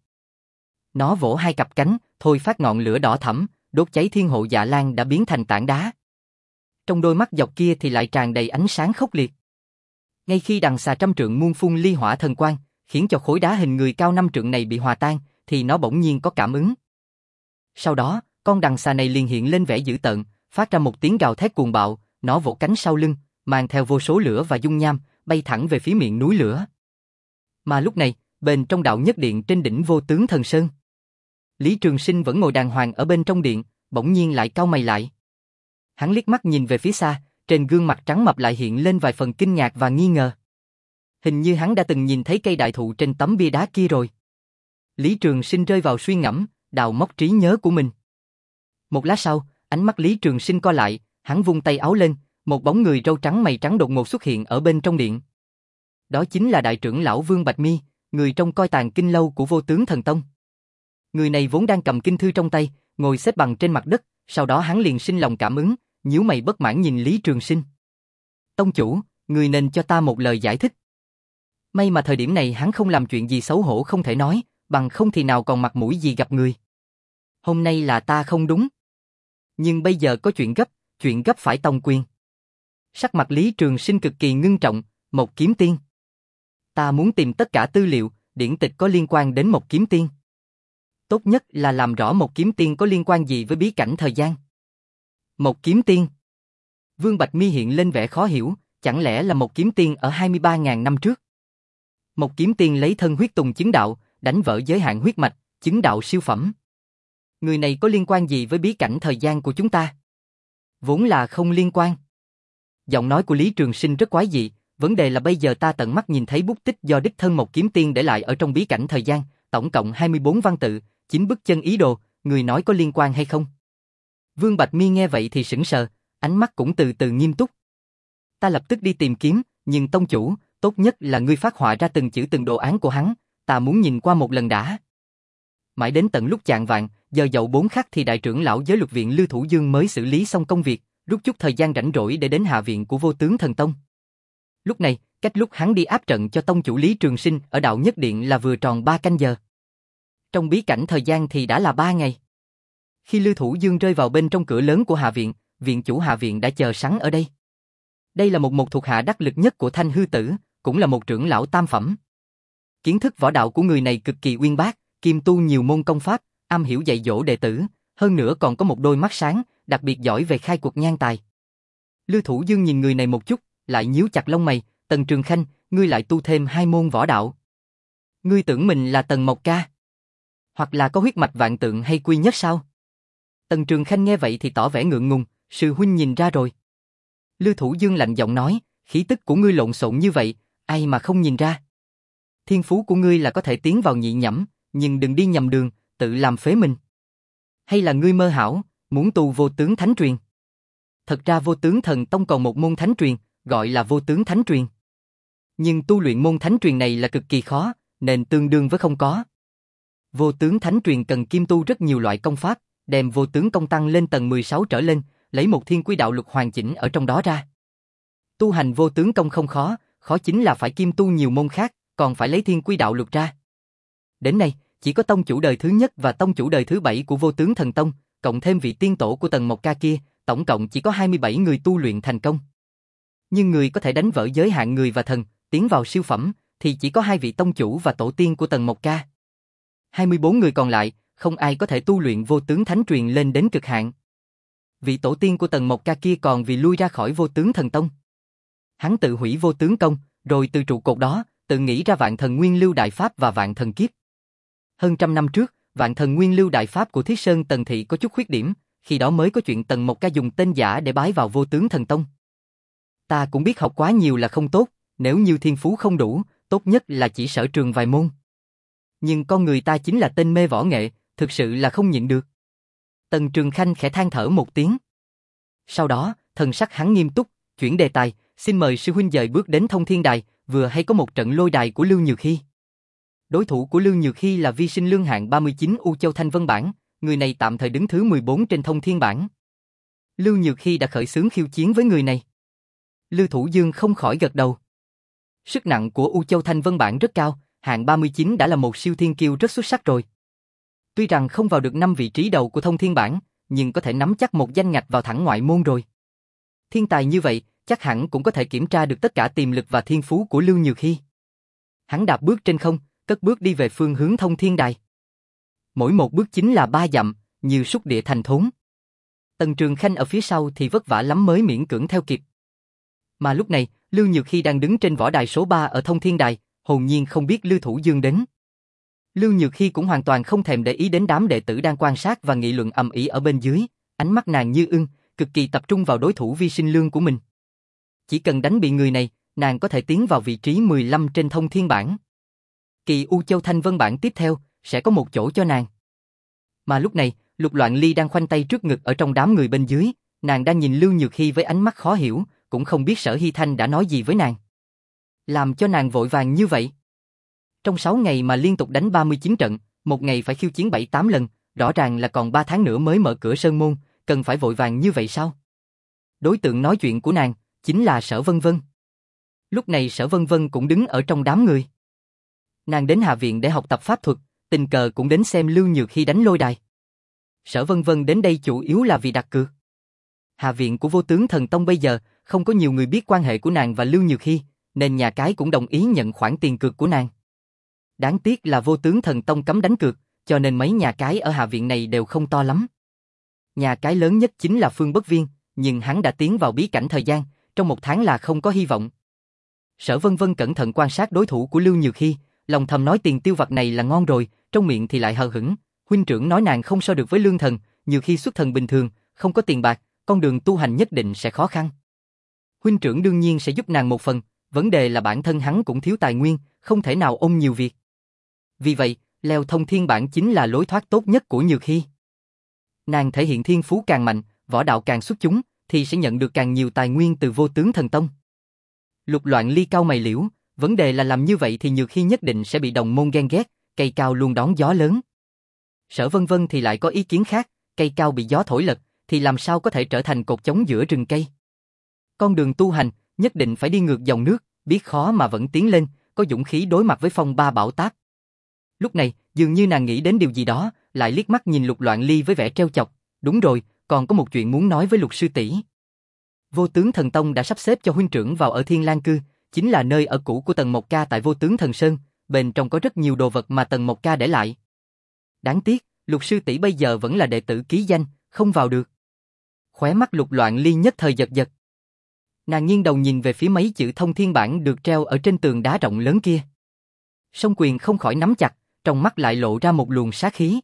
Nó vỗ hai cặp cánh, thôi phát ngọn lửa đỏ thẫm, đốt cháy thiên hộ dạ lan đã biến thành tảng đá. Trong đôi mắt dọc kia thì lại tràn đầy ánh sáng khốc liệt. Ngay khi đằng xà trăm trượng muôn phun ly hỏa thần quang, khiến cho khối đá hình người cao năm trượng này bị hòa tan, thì nó bỗng nhiên có cảm ứng. Sau đó, con đằng xà này liền hiện lên vẻ dữ tợn, phát ra một tiếng gào thét cuồng bạo, nó vỗ cánh sau lưng, mang theo vô số lửa và dung nham, bay thẳng về phía miệng núi lửa. Mà lúc này, bên trong đạo nhất điện trên đỉnh Vô Tướng Thần Sơn, Lý Trường Sinh vẫn ngồi đàng hoàng ở bên trong điện, bỗng nhiên lại cau mày lại. Hắn liếc mắt nhìn về phía xa, trên gương mặt trắng mập lại hiện lên vài phần kinh ngạc và nghi ngờ. Hình như hắn đã từng nhìn thấy cây đại thụ trên tấm bia đá kia rồi. Lý Trường Sinh rơi vào suy ngẫm, đào móc trí nhớ của mình. Một lát sau, ánh mắt Lý Trường Sinh co lại, hắn vung tay áo lên, một bóng người râu trắng mày trắng đột ngột xuất hiện ở bên trong điện. Đó chính là đại trưởng lão Vương Bạch Mi, người trông coi tàng kinh lâu của Vô Tướng Thần Tông. Người này vốn đang cầm kinh thư trong tay, ngồi xếp bằng trên mặt đất, sau đó hắn liền sinh lòng cảm ứng, nhíu mày bất mãn nhìn Lý Trường Sinh. Tông chủ, người nên cho ta một lời giải thích. May mà thời điểm này hắn không làm chuyện gì xấu hổ không thể nói, bằng không thì nào còn mặt mũi gì gặp người. Hôm nay là ta không đúng. Nhưng bây giờ có chuyện gấp, chuyện gấp phải tông quyền. Sắc mặt Lý Trường Sinh cực kỳ ngưng trọng, Một Kiếm Tiên. Ta muốn tìm tất cả tư liệu, điển tịch có liên quan đến Một Kiếm Tiên. Tốt nhất là làm rõ Một Kiếm Tiên có liên quan gì với bí cảnh thời gian. Một Kiếm Tiên. Vương Bạch Mi hiện lên vẻ khó hiểu, chẳng lẽ là Một Kiếm Tiên ở hai mươi ba nghìn năm trước. Một Kiếm Tiên lấy thân huyết tùng chứng đạo, đánh vỡ giới hạn huyết mạch, chứng đạo siêu phẩm. Người này có liên quan gì với bí cảnh thời gian của chúng ta? Vốn là không liên quan. Giọng nói của Lý Trường Sinh rất quái dị, vấn đề là bây giờ ta tận mắt nhìn thấy bút tích do đích thân Một Kiếm Tiên để lại ở trong bí cảnh thời gian, tổng cộng hai mươi bốn văn tự, chín bức chân ý đồ, người nói có liên quan hay không? Vương Bạch Mi nghe vậy thì sững sờ, ánh mắt cũng từ từ nghiêm túc. Ta lập tức đi tìm kiếm, nhưng tông chủ, tốt nhất là ngươi phát họa ra từng chữ từng đồ án của hắn, ta muốn nhìn qua một lần đã. Mãi đến tận lúc chạng vạng, giờ dậu bốn khắc thì đại trưởng lão giới luật viện Lưu Thủ Dương mới xử lý xong công việc, rút chút thời gian rảnh rỗi để đến hạ viện của Vô Tướng Thần Tông. Lúc này, cách lúc hắn đi áp trận cho tông chủ Lý Trường Sinh ở đạo nhất điện là vừa tròn ba canh giờ. Trong bí cảnh thời gian thì đã là ba ngày. Khi Lưu Thủ Dương rơi vào bên trong cửa lớn của hạ viện, viện chủ hạ viện đã chờ sẵn ở đây. Đây là một một thuộc hạ đắc lực nhất của Thanh Hư Tử, cũng là một trưởng lão tam phẩm. Kiến thức võ đạo của người này cực kỳ uyên bác, kiêm tu nhiều môn công pháp, am hiểu dạy dỗ đệ tử, hơn nữa còn có một đôi mắt sáng, đặc biệt giỏi về khai cuộc nhan tài. Lưu Thủ Dương nhìn người này một chút, lại nhíu chặt lông mày, Tần Trường Khanh, ngươi lại tu thêm hai môn võ đạo. Ngươi tưởng mình là Tần Mộc Ca? Hoặc là có huyết mạch vạn tượng hay quy nhất sao? Tần Trường Khanh nghe vậy thì tỏ vẻ ngượng ngùng, sư huynh nhìn ra rồi. Lưu Thủ Dương lạnh giọng nói, khí tức của ngươi lộn xộn như vậy, ai mà không nhìn ra. Thiên phú của ngươi là có thể tiến vào nhị nhẫm, nhưng đừng đi nhầm đường, tự làm phế mình. Hay là ngươi mơ hão, muốn tu Vô Tướng Thánh Truyền? Thật ra Vô Tướng Thần Tông còn một môn thánh truyền, gọi là Vô Tướng Thánh Truyền. Nhưng tu luyện môn thánh truyền này là cực kỳ khó, nên tương đương với không có. Vô Tướng Thánh Truyền cần kiêm tu rất nhiều loại công pháp, đem Vô Tướng công tăng lên tầng mười sáu trở lên, lấy một thiên quy đạo luật hoàn chỉnh ở trong đó ra. Tu hành Vô Tướng công không khó, khó chính là phải kiêm tu nhiều môn khác, còn phải lấy thiên quy đạo luật ra. Đến nay, chỉ có tông chủ đời thứ nhất và tông chủ đời thứ bảy của Vô Tướng Thần Tông, cộng thêm vị tiên tổ của Tần Mộc Ca kia, tổng cộng chỉ có hai mươi bảy người tu luyện thành công. Nhưng người có thể đánh vỡ giới hạn người và thần, tiến vào siêu phẩm, thì chỉ có hai vị tông chủ và tổ tiên của Tần Mộc Ca. hai mươi bốn người còn lại, không ai có thể tu luyện Vô Tướng Thánh Truyền lên đến cực hạn. vị tổ tiên của Tần Mộc Ca kia còn vì lui ra khỏi Vô Tướng Thần Tông. Hắn tự hủy Vô Tướng Công, rồi từ trụ cột đó, tự nghĩ ra Vạn Thần Nguyên Lưu Đại Pháp và Vạn Thần Kiếp. Hơn trăm năm trước, Vạn Thần Nguyên Lưu Đại Pháp của Thiết Sơn Tần Thị có chút khuyết điểm, khi đó mới có chuyện Tần Mộc Ca dùng tên giả để bái vào Vô Tướng Thần Tông. Ta cũng biết học quá nhiều là không tốt, nếu như thiên phú không đủ, tốt nhất là chỉ sở trường vài môn. Nhưng con người ta chính là tên mê võ nghệ, thực sự là không nhịn được. Tần Trường Khanh khẽ than thở một tiếng. Sau đó, thần sắc hắn nghiêm túc, chuyển đề tài, xin mời sư huynh dời bước đến Thông Thiên Đài, vừa hay có một trận lôi đài của Lưu Nhược Hy. Đối thủ của Lưu Nhược Hy là vi sinh lương hạng ba mươi chín U Châu Thanh Vân Bảng, người này tạm thời đứng thứ mười bốn trên Thông Thiên Bảng. Lưu Nhược Hy đã khởi xướng khiêu chiến với người này. Lưu Thủ Dương không khỏi gật đầu. Sức nặng của U Châu Thanh Vân Bảng rất cao, hạng ba mươi chín đã là một siêu thiên kiêu rất xuất sắc rồi. Tuy rằng không vào được năm vị trí đầu của Thông Thiên Bảng, nhưng có thể nắm chắc một danh ngạch vào thẳng ngoại môn rồi. Thiên tài như vậy, chắc hẳn cũng có thể kiểm tra được tất cả tiềm lực và thiên phú của Lưu Nhược Hy. Hắn đạp bước trên không, cất bước đi về phương hướng Thông Thiên Đài. Mỗi một bước chính là ba dặm, như xúc địa thành thốn. Tần Trường Khanh ở phía sau thì vất vả lắm mới miễn cưỡng theo kịp. Mà lúc này, Lưu Nhược Hy đang đứng trên võ đài số ba ở Thông Thiên Đài, hồn nhiên không biết Lưu Thủ Dương đến. Lưu Nhược Hy cũng hoàn toàn không thèm để ý đến đám đệ tử đang quan sát và nghị luận ầm ĩ ở bên dưới, ánh mắt nàng như ưng, cực kỳ tập trung vào đối thủ vi sinh lương của mình. Chỉ cần đánh bị người này, nàng có thể tiến vào vị trí mười lăm trên Thông Thiên Bảng. Kỳ U Châu Thanh Vân Bảng tiếp theo, sẽ có một chỗ cho nàng. Mà lúc này, Lục Loạn Ly đang khoanh tay trước ngực ở trong đám người bên dưới, nàng đang nhìn Lưu Nhược Hy với ánh mắt khó hiểu, cũng không biết Sở Hy Thanh đã nói gì với nàng. Làm cho nàng vội vàng như vậy. Trong sáu ngày mà liên tục đánh ba mươi chín trận, một ngày phải khiêu chiến bảy tám lần, rõ ràng là còn ba tháng nữa mới mở cửa sơn môn, cần phải vội vàng như vậy sao? Đối tượng nói chuyện của nàng, chính là Sở Vân Vân. Lúc này Sở Vân Vân cũng đứng ở trong đám người. Nàng đến Hà Viện để học tập pháp thuật, tình cờ cũng đến xem Lưu Nhược Hy đánh lôi đài. Sở Vân Vân đến đây chủ yếu là vì đặt cược. Hà Viện của Vô Tướng Thần Tông bây giờ, không có nhiều người biết quan hệ của nàng và Lưu Nhược Hy, nên nhà cái cũng đồng ý nhận khoản tiền cược của nàng. Đáng tiếc là Vô Tướng Thần Tông cấm đánh cược, cho nên mấy nhà cái ở Hà Viện này đều không to lắm. Nhà cái lớn nhất chính là Phương Bất Viên, nhưng hắn đã tiến vào bí cảnh thời gian, trong một tháng là không có hy vọng. Sở Vân Vân cẩn thận quan sát đối thủ của Lưu Nhược Hy, lòng thầm nói tiền tiêu vặt này là ngon rồi, trong miệng thì lại hờ hững. Huynh trưởng nói nàng không so được với Lương Thần, Nhược Hy xuất thần bình thường, không có tiền bạc, con đường tu hành nhất định sẽ khó khăn. Huynh trưởng đương nhiên sẽ giúp nàng một phần, vấn đề là bản thân hắn cũng thiếu tài nguyên, không thể nào ôm nhiều việc. Vì vậy, leo Thông Thiên Bảng chính là lối thoát tốt nhất của Nhược Hy. Nàng thể hiện thiên phú càng mạnh, võ đạo càng xuất chúng, thì sẽ nhận được càng nhiều tài nguyên từ Vô Tướng Thần Tông. Lục Loạn Ly cau mày liễu, vấn đề là làm như vậy thì Nhược Hy nhất định sẽ bị đồng môn ghen ghét, cây cao luôn đón gió lớn. Sở Vân Vân thì lại có ý kiến khác, cây cao bị gió thổi lật, thì làm sao có thể trở thành cột chống giữa rừng cây. Con đường tu hành, nhất định phải đi ngược dòng nước, biết khó mà vẫn tiến lên, có dũng khí đối mặt với phong ba bão táp. Lúc này, dường như nàng nghĩ đến điều gì đó, lại liếc mắt nhìn Lục Loạn Ly với vẻ trêu chọc, đúng rồi, còn có một chuyện muốn nói với Lục sư tỷ. Vô Tướng Thần Tông đã sắp xếp cho huynh trưởng vào ở Thiên Lang Cư, chính là nơi ở cũ của Tần Mộc Ca tại Vô Tướng Thần Sơn, bên trong có rất nhiều đồ vật mà Tần Mộc Ca để lại. Đáng tiếc, Lục sư tỷ bây giờ vẫn là đệ tử ký danh, không vào được. Khóe mắt Lục Loạn Ly nhất thời giật giật. Nàng nghiêng đầu nhìn về phía mấy chữ Thông Thiên Bảng được treo ở trên tường đá rộng lớn kia. Song quyền không khỏi nắm chặt, trong mắt lại lộ ra một luồng sát khí.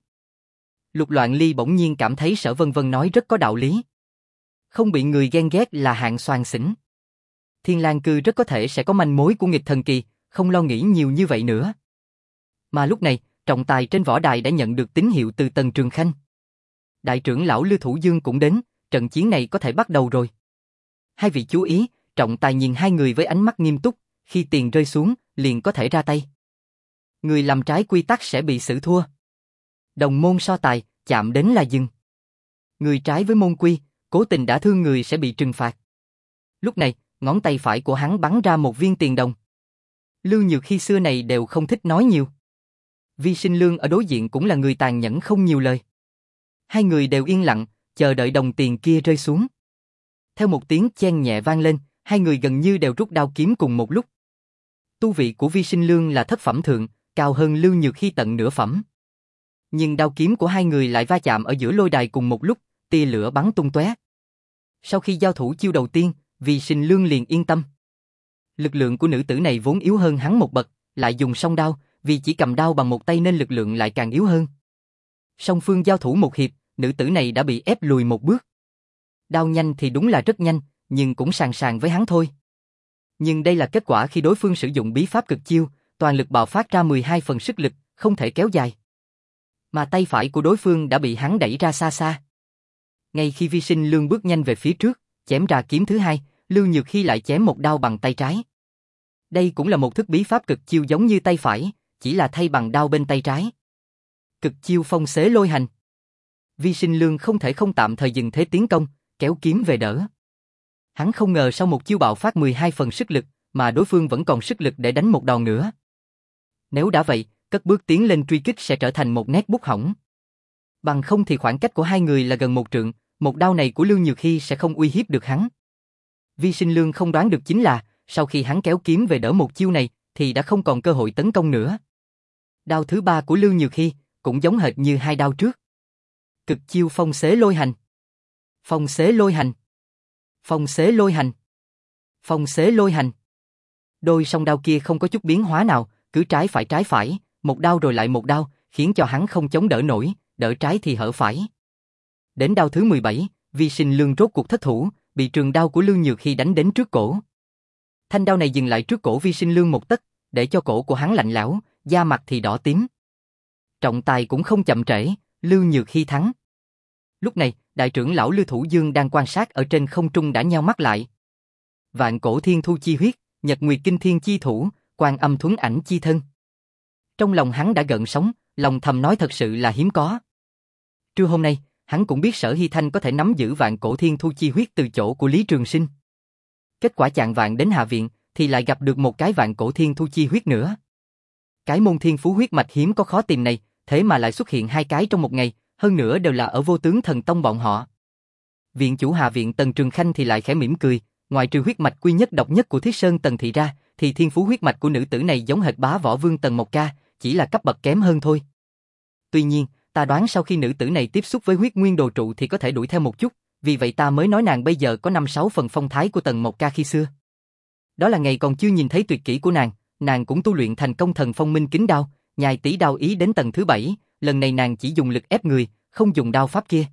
Lục Loạn Ly bỗng nhiên cảm thấy Sở Vân Vân nói rất có đạo lý. Không bị người ghen ghét là hạng soàn xỉn. Thiên Lang Cư rất có thể sẽ có manh mối của nghịch thần kỳ, không lo nghĩ nhiều như vậy nữa. Mà lúc này, trọng tài trên võ đài đã nhận được tín hiệu từ Tần Trường Khanh. Đại trưởng lão Lưu Thủ Dương cũng đến, trận chiến này có thể bắt đầu rồi. Hai vị chú ý, trọng tài nhìn hai người với ánh mắt nghiêm túc, khi tiền rơi xuống, liền có thể ra tay. Người làm trái quy tắc sẽ bị xử thua. Đồng môn so tài, chạm đến là dừng. Người trái với môn quy, cố tình đả thương người sẽ bị trừng phạt. Lúc này, ngón tay phải của hắn bắn ra một viên tiền đồng. Lưu Nhược Hy xưa này đều không thích nói nhiều. Vi Sinh Lương ở đối diện cũng là người tàn nhẫn không nhiều lời. Hai người đều yên lặng, chờ đợi đồng tiền kia rơi xuống. Theo một tiếng chen nhẹ vang lên, hai người gần như đều rút đao kiếm cùng một lúc. Tu vị của Vi Sinh Lương là thất phẩm thượng, cao hơn Lưu Nhược Hy tận nửa phẩm. Nhưng đao kiếm của hai người lại va chạm ở giữa lôi đài cùng một lúc, tia lửa bắn tung tóe, Sau khi giao thủ chiêu đầu tiên, Vi Sinh Lương liền yên tâm. Lực lượng của nữ tử này vốn yếu hơn hắn một bậc, lại dùng song đao, vì chỉ cầm đao bằng một tay nên lực lượng lại càng yếu hơn. Song phương giao thủ một hiệp, nữ tử này đã bị ép lùi một bước. Đao nhanh thì đúng là rất nhanh, nhưng cũng sàn sàn với hắn thôi. Nhưng đây là kết quả khi đối phương sử dụng bí pháp cực chiêu, toàn lực bạo phát ra mười hai phần sức lực, không thể kéo dài. Mà tay phải của đối phương đã bị hắn đẩy ra xa xa. Ngay khi Vi Sinh Lương bước nhanh về phía trước, chém ra kiếm thứ hai, Lưu Nhược Hy lại chém một đao bằng tay trái. Đây cũng là một thức bí pháp cực chiêu giống như tay phải, chỉ là thay bằng đao bên tay trái. Cực chiêu phong xế lôi hành. Vi Sinh Lương không thể không tạm thời dừng thế tiến công, kéo kiếm về đỡ. Hắn không ngờ sau một chiêu bạo phát mười hai phần sức lực, mà đối phương vẫn còn sức lực để đánh một đòn nữa. Nếu đã vậy, cất bước tiến lên truy kích sẽ trở thành một nét bút hỏng. Bằng không thì khoảng cách của hai người là gần một trượng, một đao này của Lưu Nhược Hy sẽ không uy hiếp được hắn. Vi Sinh Lương không đoán được chính là, sau khi hắn kéo kiếm về đỡ một chiêu này, thì đã không còn cơ hội tấn công nữa. Đao thứ ba của Lưu Nhược Hy, cũng giống hệt như hai đao trước. Cực chiêu phong xế lôi hành. Phong xế lôi hành. Phong xế lôi hành. Phong xế lôi hành. Đôi song đao kia không có chút biến hóa nào, cứ trái phải trái phải, một đao rồi lại một đao, khiến cho hắn không chống đỡ nổi, đỡ trái thì hở phải. Đến đao thứ mười bảy, Vi Sinh Lương rốt cuộc thất thủ, bị trường đao của Lưu Nhược Hy đánh đến trước cổ. Thanh đao này dừng lại trước cổ Vi Sinh Lương một tấc, để cho cổ của hắn lạnh lẽo, da mặt thì đỏ tím. Trọng tài cũng không chậm trễ, Lưu Nhược Hy thắng. Lúc này, đại trưởng lão Lưu Thủ Dương đang quan sát ở trên không trung đã nheo mắt lại. Vạn cổ thiên thu chi huyết, nhật nguyệt kinh thiên chi thủ, quan âm thuấn ảnh chi thân. Trong lòng hắn đã gợn sóng, lòng thầm nói thật sự là hiếm có. Trưa hôm nay, hắn cũng biết Sở Hy Thanh có thể nắm giữ vạn cổ thiên thu chi huyết từ chỗ của Lý Trường Sinh. Kết quả chạng vạn đến Hạ Viện, thì lại gặp được một cái vạn cổ thiên thu chi huyết nữa. Cái môn thiên phú huyết mạch hiếm có khó tìm này, thế mà lại xuất hiện hai cái trong một ngày, hơn nữa đều là ở Vô Tướng Thần Tông bọn họ. Viện chủ Hạ Viện Tần Trường Khanh thì lại khẽ mỉm cười, ngoài trừ huyết mạch quy nhất độc nhất của Thiết Sơn Tần Thị ra, thì thiên phú huyết mạch của nữ tử này giống hệt Bá Võ Vương Tần Mộc Ca, chỉ là cấp bậc kém hơn thôi. Tuy nhiên, ta đoán sau khi nữ tử này tiếp xúc với huyết nguyên đồ trụ thì có thể đuổi theo một chút, vì vậy ta mới nói nàng bây giờ có năm sáu phần phong thái của Tần Mộc Ca khi xưa. Đó là ngày còn chưa nhìn thấy tuyệt kỹ của nàng, nàng cũng tu luyện thành công thần phong minh kính đao, nhài tỷ đao ý đến tầng thứ bảy, lần này nàng chỉ dùng lực ép người, không dùng đao pháp kia.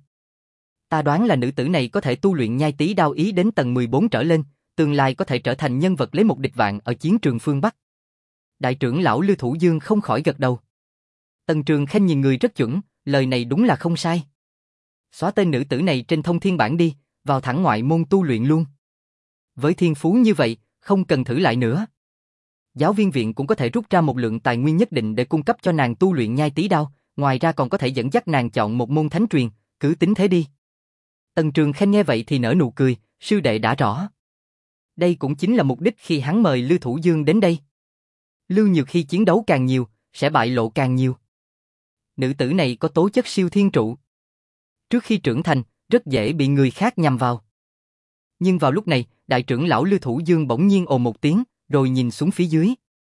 Ta đoán là nữ tử này có thể tu luyện nhai tí đao ý đến tầng mười bốn trở lên, tương lai có thể trở thành nhân vật lấy một địch vạn ở chiến trường phương Bắc. Đại trưởng lão Lưu Thủ Dương không khỏi gật đầu. Tần Trường Khanh nhìn người rất chuẩn, lời này đúng là không sai. Xóa tên nữ tử này trên thông thiên bản đi, vào thẳng ngoại môn tu luyện luôn. Với thiên phú như vậy, không cần thử lại nữa. Giáo viên viện cũng có thể rút ra một lượng tài nguyên nhất định để cung cấp cho nàng tu luyện nhai tí đao, ngoài ra còn có thể dẫn dắt nàng chọn một môn thánh truyền, cứ tính thế đi. Tần Trường Khanh nghe vậy thì nở nụ cười, sư đệ đã rõ. Đây cũng chính là mục đích khi hắn mời Lưu Thủ Dương đến đây. Lưu Nhược Hy chiến đấu càng nhiều, sẽ bại lộ càng nhiều. Nữ tử này có tố chất siêu thiên trụ. Trước khi trưởng thành, rất dễ bị người khác nhằm vào. Nhưng vào lúc này, đại trưởng lão Lưu Thủ Dương bỗng nhiên ồ một tiếng, rồi nhìn xuống phía dưới.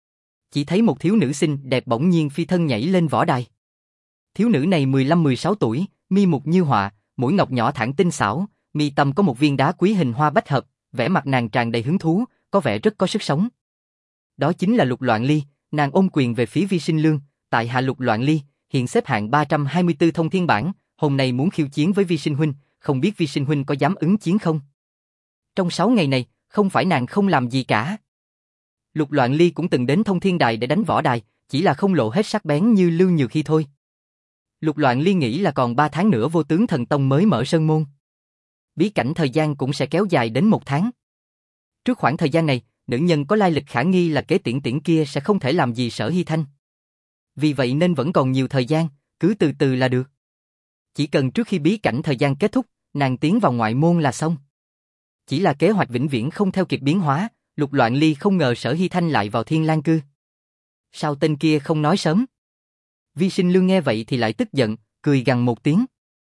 Chỉ thấy một thiếu nữ xinh đẹp bỗng nhiên phi thân nhảy lên võ đài. Thiếu nữ này mười lăm mười sáu tuổi, mi mục như họa, mũi ngọc nhỏ thẳng tinh xảo, mi tâm có một viên đá quý hình hoa bách hợp, vẻ mặt nàng tràn đầy hứng thú, có vẻ rất có sức sống. Đó chính là Lục Loạn Ly, nàng ôm quyền về phía Vi Sinh Lương, tại hạ Lục Loạn Ly, hiện xếp hạng ba trăm hai mươi tư thông thiên bảng, hôm nay muốn khiêu chiến với Vi Sinh huynh, không biết Vi Sinh huynh có dám ứng chiến không? Trong sáu ngày này, không phải nàng không làm gì cả. Lục Loạn Ly cũng từng đến thông thiên đài để đánh võ đài, chỉ là không lộ hết sắc bén như Lưu Nhược Hy thôi. Lục Loạn Ly nghĩ là còn ba tháng nữa Vô Tướng Thần Tông mới mở sơn môn. Bí cảnh thời gian cũng sẽ kéo dài đến một tháng. Trước khoảng thời gian này, nữ nhân có lai lịch khả nghi là Kế Tiễn Tiễn kia sẽ không thể làm gì Sở Hy Thanh. Vì vậy nên vẫn còn nhiều thời gian, cứ từ từ là được. Chỉ cần trước khi bí cảnh thời gian kết thúc, nàng tiến vào ngoại môn là xong. Chỉ là kế hoạch vĩnh viễn không theo kịp biến hóa, Lục Loạn Ly không ngờ Sở Hy Thanh lại vào Thiên Lang Cư. Sao tên kia không nói sớm? Vi Sinh Lương nghe vậy thì lại tức giận, cười gằn một tiếng.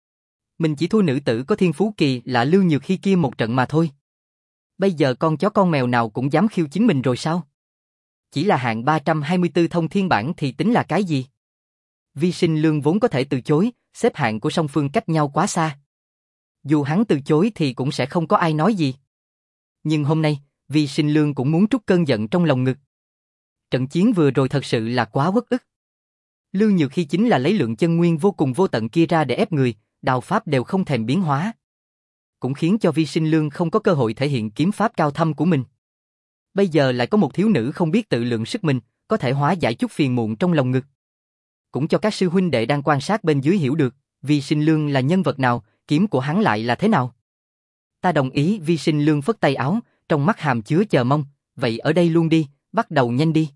Mình chỉ thua nữ tử có thiên phú kỳ là Lưu Nhược Hy kia một trận mà thôi. Bây giờ con chó con mèo nào cũng dám khiêu chiến mình rồi sao? Chỉ là hạng ba trăm hai mươi tư thông thiên bảng thì tính là cái gì? Vi Sinh Lương vốn có thể từ chối, xếp hạng của song phương cách nhau quá xa. Dù hắn từ chối thì cũng sẽ không có ai nói gì. Nhưng hôm nay, Vi Sinh Lương cũng muốn trút cơn giận trong lòng ngực. Trận chiến vừa rồi thật sự là quá uất ức. Lưu Nhược Hy chính là lấy lượng chân nguyên vô cùng vô tận kia ra để ép người, đao pháp đều không thèm biến hóa. Cũng khiến cho Vi Sinh Lương không có cơ hội thể hiện kiếm pháp cao thâm của mình. Bây giờ lại có một thiếu nữ không biết tự lượng sức mình, có thể hóa giải chút phiền muộn trong lòng ngực. Cũng cho các sư huynh đệ đang quan sát bên dưới hiểu được, Vi Sinh Lương là nhân vật nào, kiếm của hắn lại là thế nào. Ta đồng ý. Vi Sinh Lương phất tay áo, trong mắt hàm chứa chờ mong, vậy ở đây luôn đi, bắt đầu nhanh đi.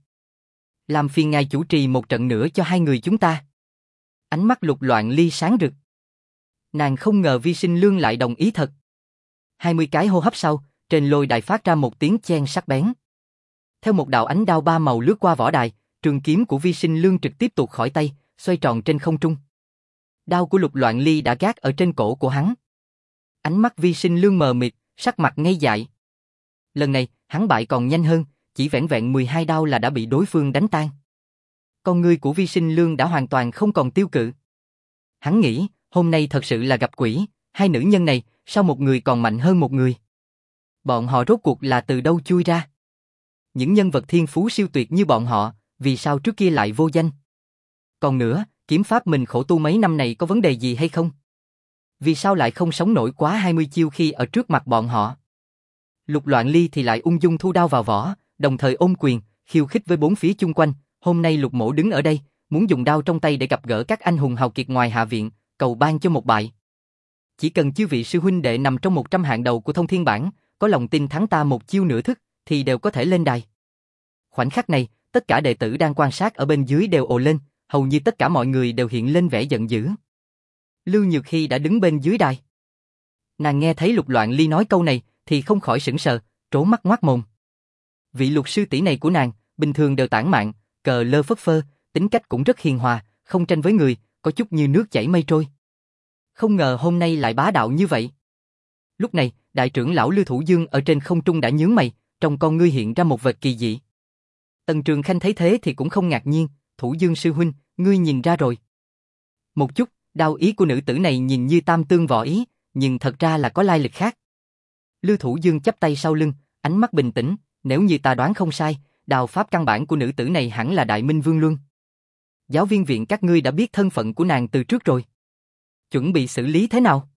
Làm phiền ngài chủ trì một trận nữa cho hai người chúng ta. Ánh mắt Lục Loạn Ly sáng rực. Nàng không ngờ Vi Sinh Lương lại đồng ý thật. Hai mươi cái hô hấp sau, trên lôi đài phát ra một tiếng chen sắc bén. Theo một đạo ánh đao ba màu lướt qua võ đài, trường kiếm của Vi Sinh Lương trực tiếp tuột khỏi tay, xoay tròn trên không trung. Đao của Lục Loạn Ly đã gác ở trên cổ của hắn. Ánh mắt Vi Sinh Lương mờ mịt, sắc mặt ngây dại. Lần này, hắn bại còn nhanh hơn, chỉ vẻn vẹn mười hai đao là đã bị đối phương đánh tan. Con ngươi của Vi Sinh Lương đã hoàn toàn không còn tiêu cự. Hắn nghĩ, hôm nay thật sự là gặp quỷ, hai nữ nhân này, sao một người còn mạnh hơn một người? Bọn họ rốt cuộc là từ đâu chui ra? Những nhân vật thiên phú siêu tuyệt như bọn họ, vì sao trước kia lại vô danh? Còn nữa, kiếm pháp mình khổ tu mấy năm này có vấn đề gì hay không? Vì sao lại không sống nổi quá hai mươi chiêu khi ở trước mặt bọn họ? Lục Loạn Ly thì lại ung dung thu đao vào vỏ, đồng thời ôm quyền, khiêu khích với bốn phía chung quanh. Hôm nay Lục Mỗ đứng ở đây, muốn dùng đao trong tay để gặp gỡ các anh hùng hào kiệt ngoài hạ viện, cầu ban cho một bại. Chỉ cần chư vị sư huynh đệ nằm trong một trăm hạng đầu của thông thiên bảng, có lòng tin thắng ta một chiêu nửa thức, thì đều có thể lên đài. Khoảnh khắc này, tất cả đệ tử đang quan sát ở bên dưới đều ồ lên, hầu như tất cả mọi người đều hiện lên vẻ giận dữ. Lưu Nhược Hy đã đứng bên dưới đài. Nàng nghe thấy Lục Loạn Ly nói câu này, thì không khỏi sững sờ, trố mắt ngoác mồm. Vị Lục sư tỷ này của nàng, bình thường đều tản mạn, cờ lơ phất phơ, tính cách cũng rất hiền hòa, không tranh với người, có chút như nước chảy mây trôi. Không ngờ hôm nay lại bá đạo như vậy. Lúc này, đại trưởng lão Lưu Thủ Dương ở trên không trung đã nhướng mày, trong con ngươi hiện ra một vệt kỳ dị. Tần Trường Khanh thấy thế thì cũng không ngạc nhiên, Thủ Dương sư huynh, ngươi nhìn ra rồi. Một chút, đao ý của nữ tử này nhìn như tam tương võ ý, nhưng thật ra là có lai lịch khác. Lưu Thủ Dương chắp tay sau lưng, ánh mắt bình tĩnh, nếu như ta đoán không sai, đao pháp căn bản của nữ tử này hẳn là Đại Minh Vương Luân. Giáo viên viện các ngươi đã biết thân phận của nàng từ trước rồi. Chuẩn bị xử lý thế nào?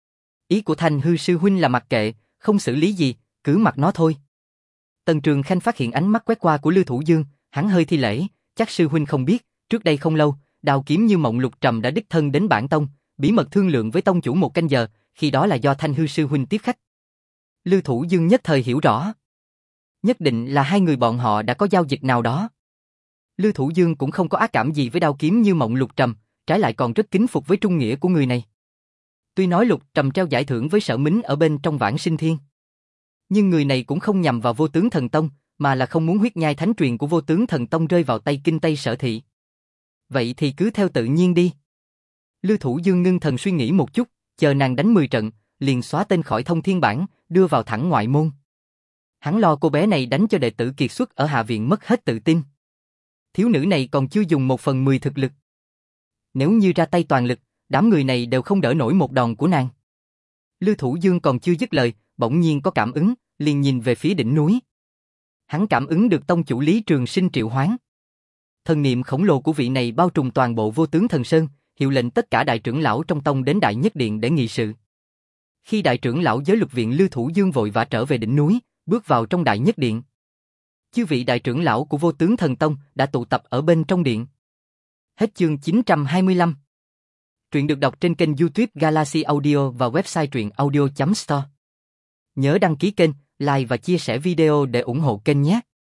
Ý của Thanh Hư sư huynh là mặc kệ, không xử lý gì, cứ mặc nó thôi. Tần Trường Khanh phát hiện ánh mắt quét qua của Lưu Thủ Dương, hắn hơi thi lễ, chắc sư huynh không biết, trước đây không lâu, Đao Kiếm Như Mộng Lục Trầm đã đích thân đến bản tông, bí mật thương lượng với tông chủ một canh giờ, khi đó là do Thanh Hư sư huynh tiếp khách. Lưu Thủ Dương nhất thời hiểu rõ. Nhất định là hai người bọn họ đã có giao dịch nào đó. Lưu Thủ Dương cũng không có ác cảm gì với Đao Kiếm Như Mộng Lục Trầm, trái lại còn rất kính phục với trung nghĩa của người này. Tuy nói Lục Trầm treo giải thưởng với Sở Mính ở bên trong Vãng Sinh Thiên, nhưng người này cũng không nhằm vào Vô Tướng Thần Tông, mà là không muốn huyết nhai thánh truyền của Vô Tướng Thần Tông rơi vào tay Kinh Tây Sở Thị. Vậy thì cứ theo tự nhiên đi. Lưu Thủ Dương ngưng thần suy nghĩ một chút, chờ nàng đánh mười trận, liền xóa tên khỏi thông thiên bảng, đưa vào thẳng ngoại môn. Hắn lo cô bé này đánh cho đệ tử kiệt xuất ở hạ viện mất hết tự tin. Thiếu nữ này còn chưa dùng một phần mười thực lực. Nếu như ra tay toàn lực, đám người này đều không đỡ nổi một đòn của nàng. Lưu Thủ Dương còn chưa dứt lời, bỗng nhiên có cảm ứng, liền nhìn về phía đỉnh núi. Hắn cảm ứng được tông chủ Lý Trường Sinh triệu hoán. Thần niệm khổng lồ của vị này bao trùm toàn bộ Vô Tướng Thần Sơn, hiệu lệnh tất cả đại trưởng lão trong tông đến Đại Nhất Điện để nghị sự. Khi đại trưởng lão Giới Luật Viện Lưu Thủ Dương vội vã trở về đỉnh núi, bước vào trong Đại Nhất Điện. Chư vị đại trưởng lão của Vô Tướng Thần Tông đã tụ tập ở bên trong điện. Hết chương chín trăm hai mươi lăm. Truyện được đọc trên kênh YouTube Galaxy Audio và website truyện audio chấm store. Nhớ đăng ký kênh, like và chia sẻ video để ủng hộ kênh nhé.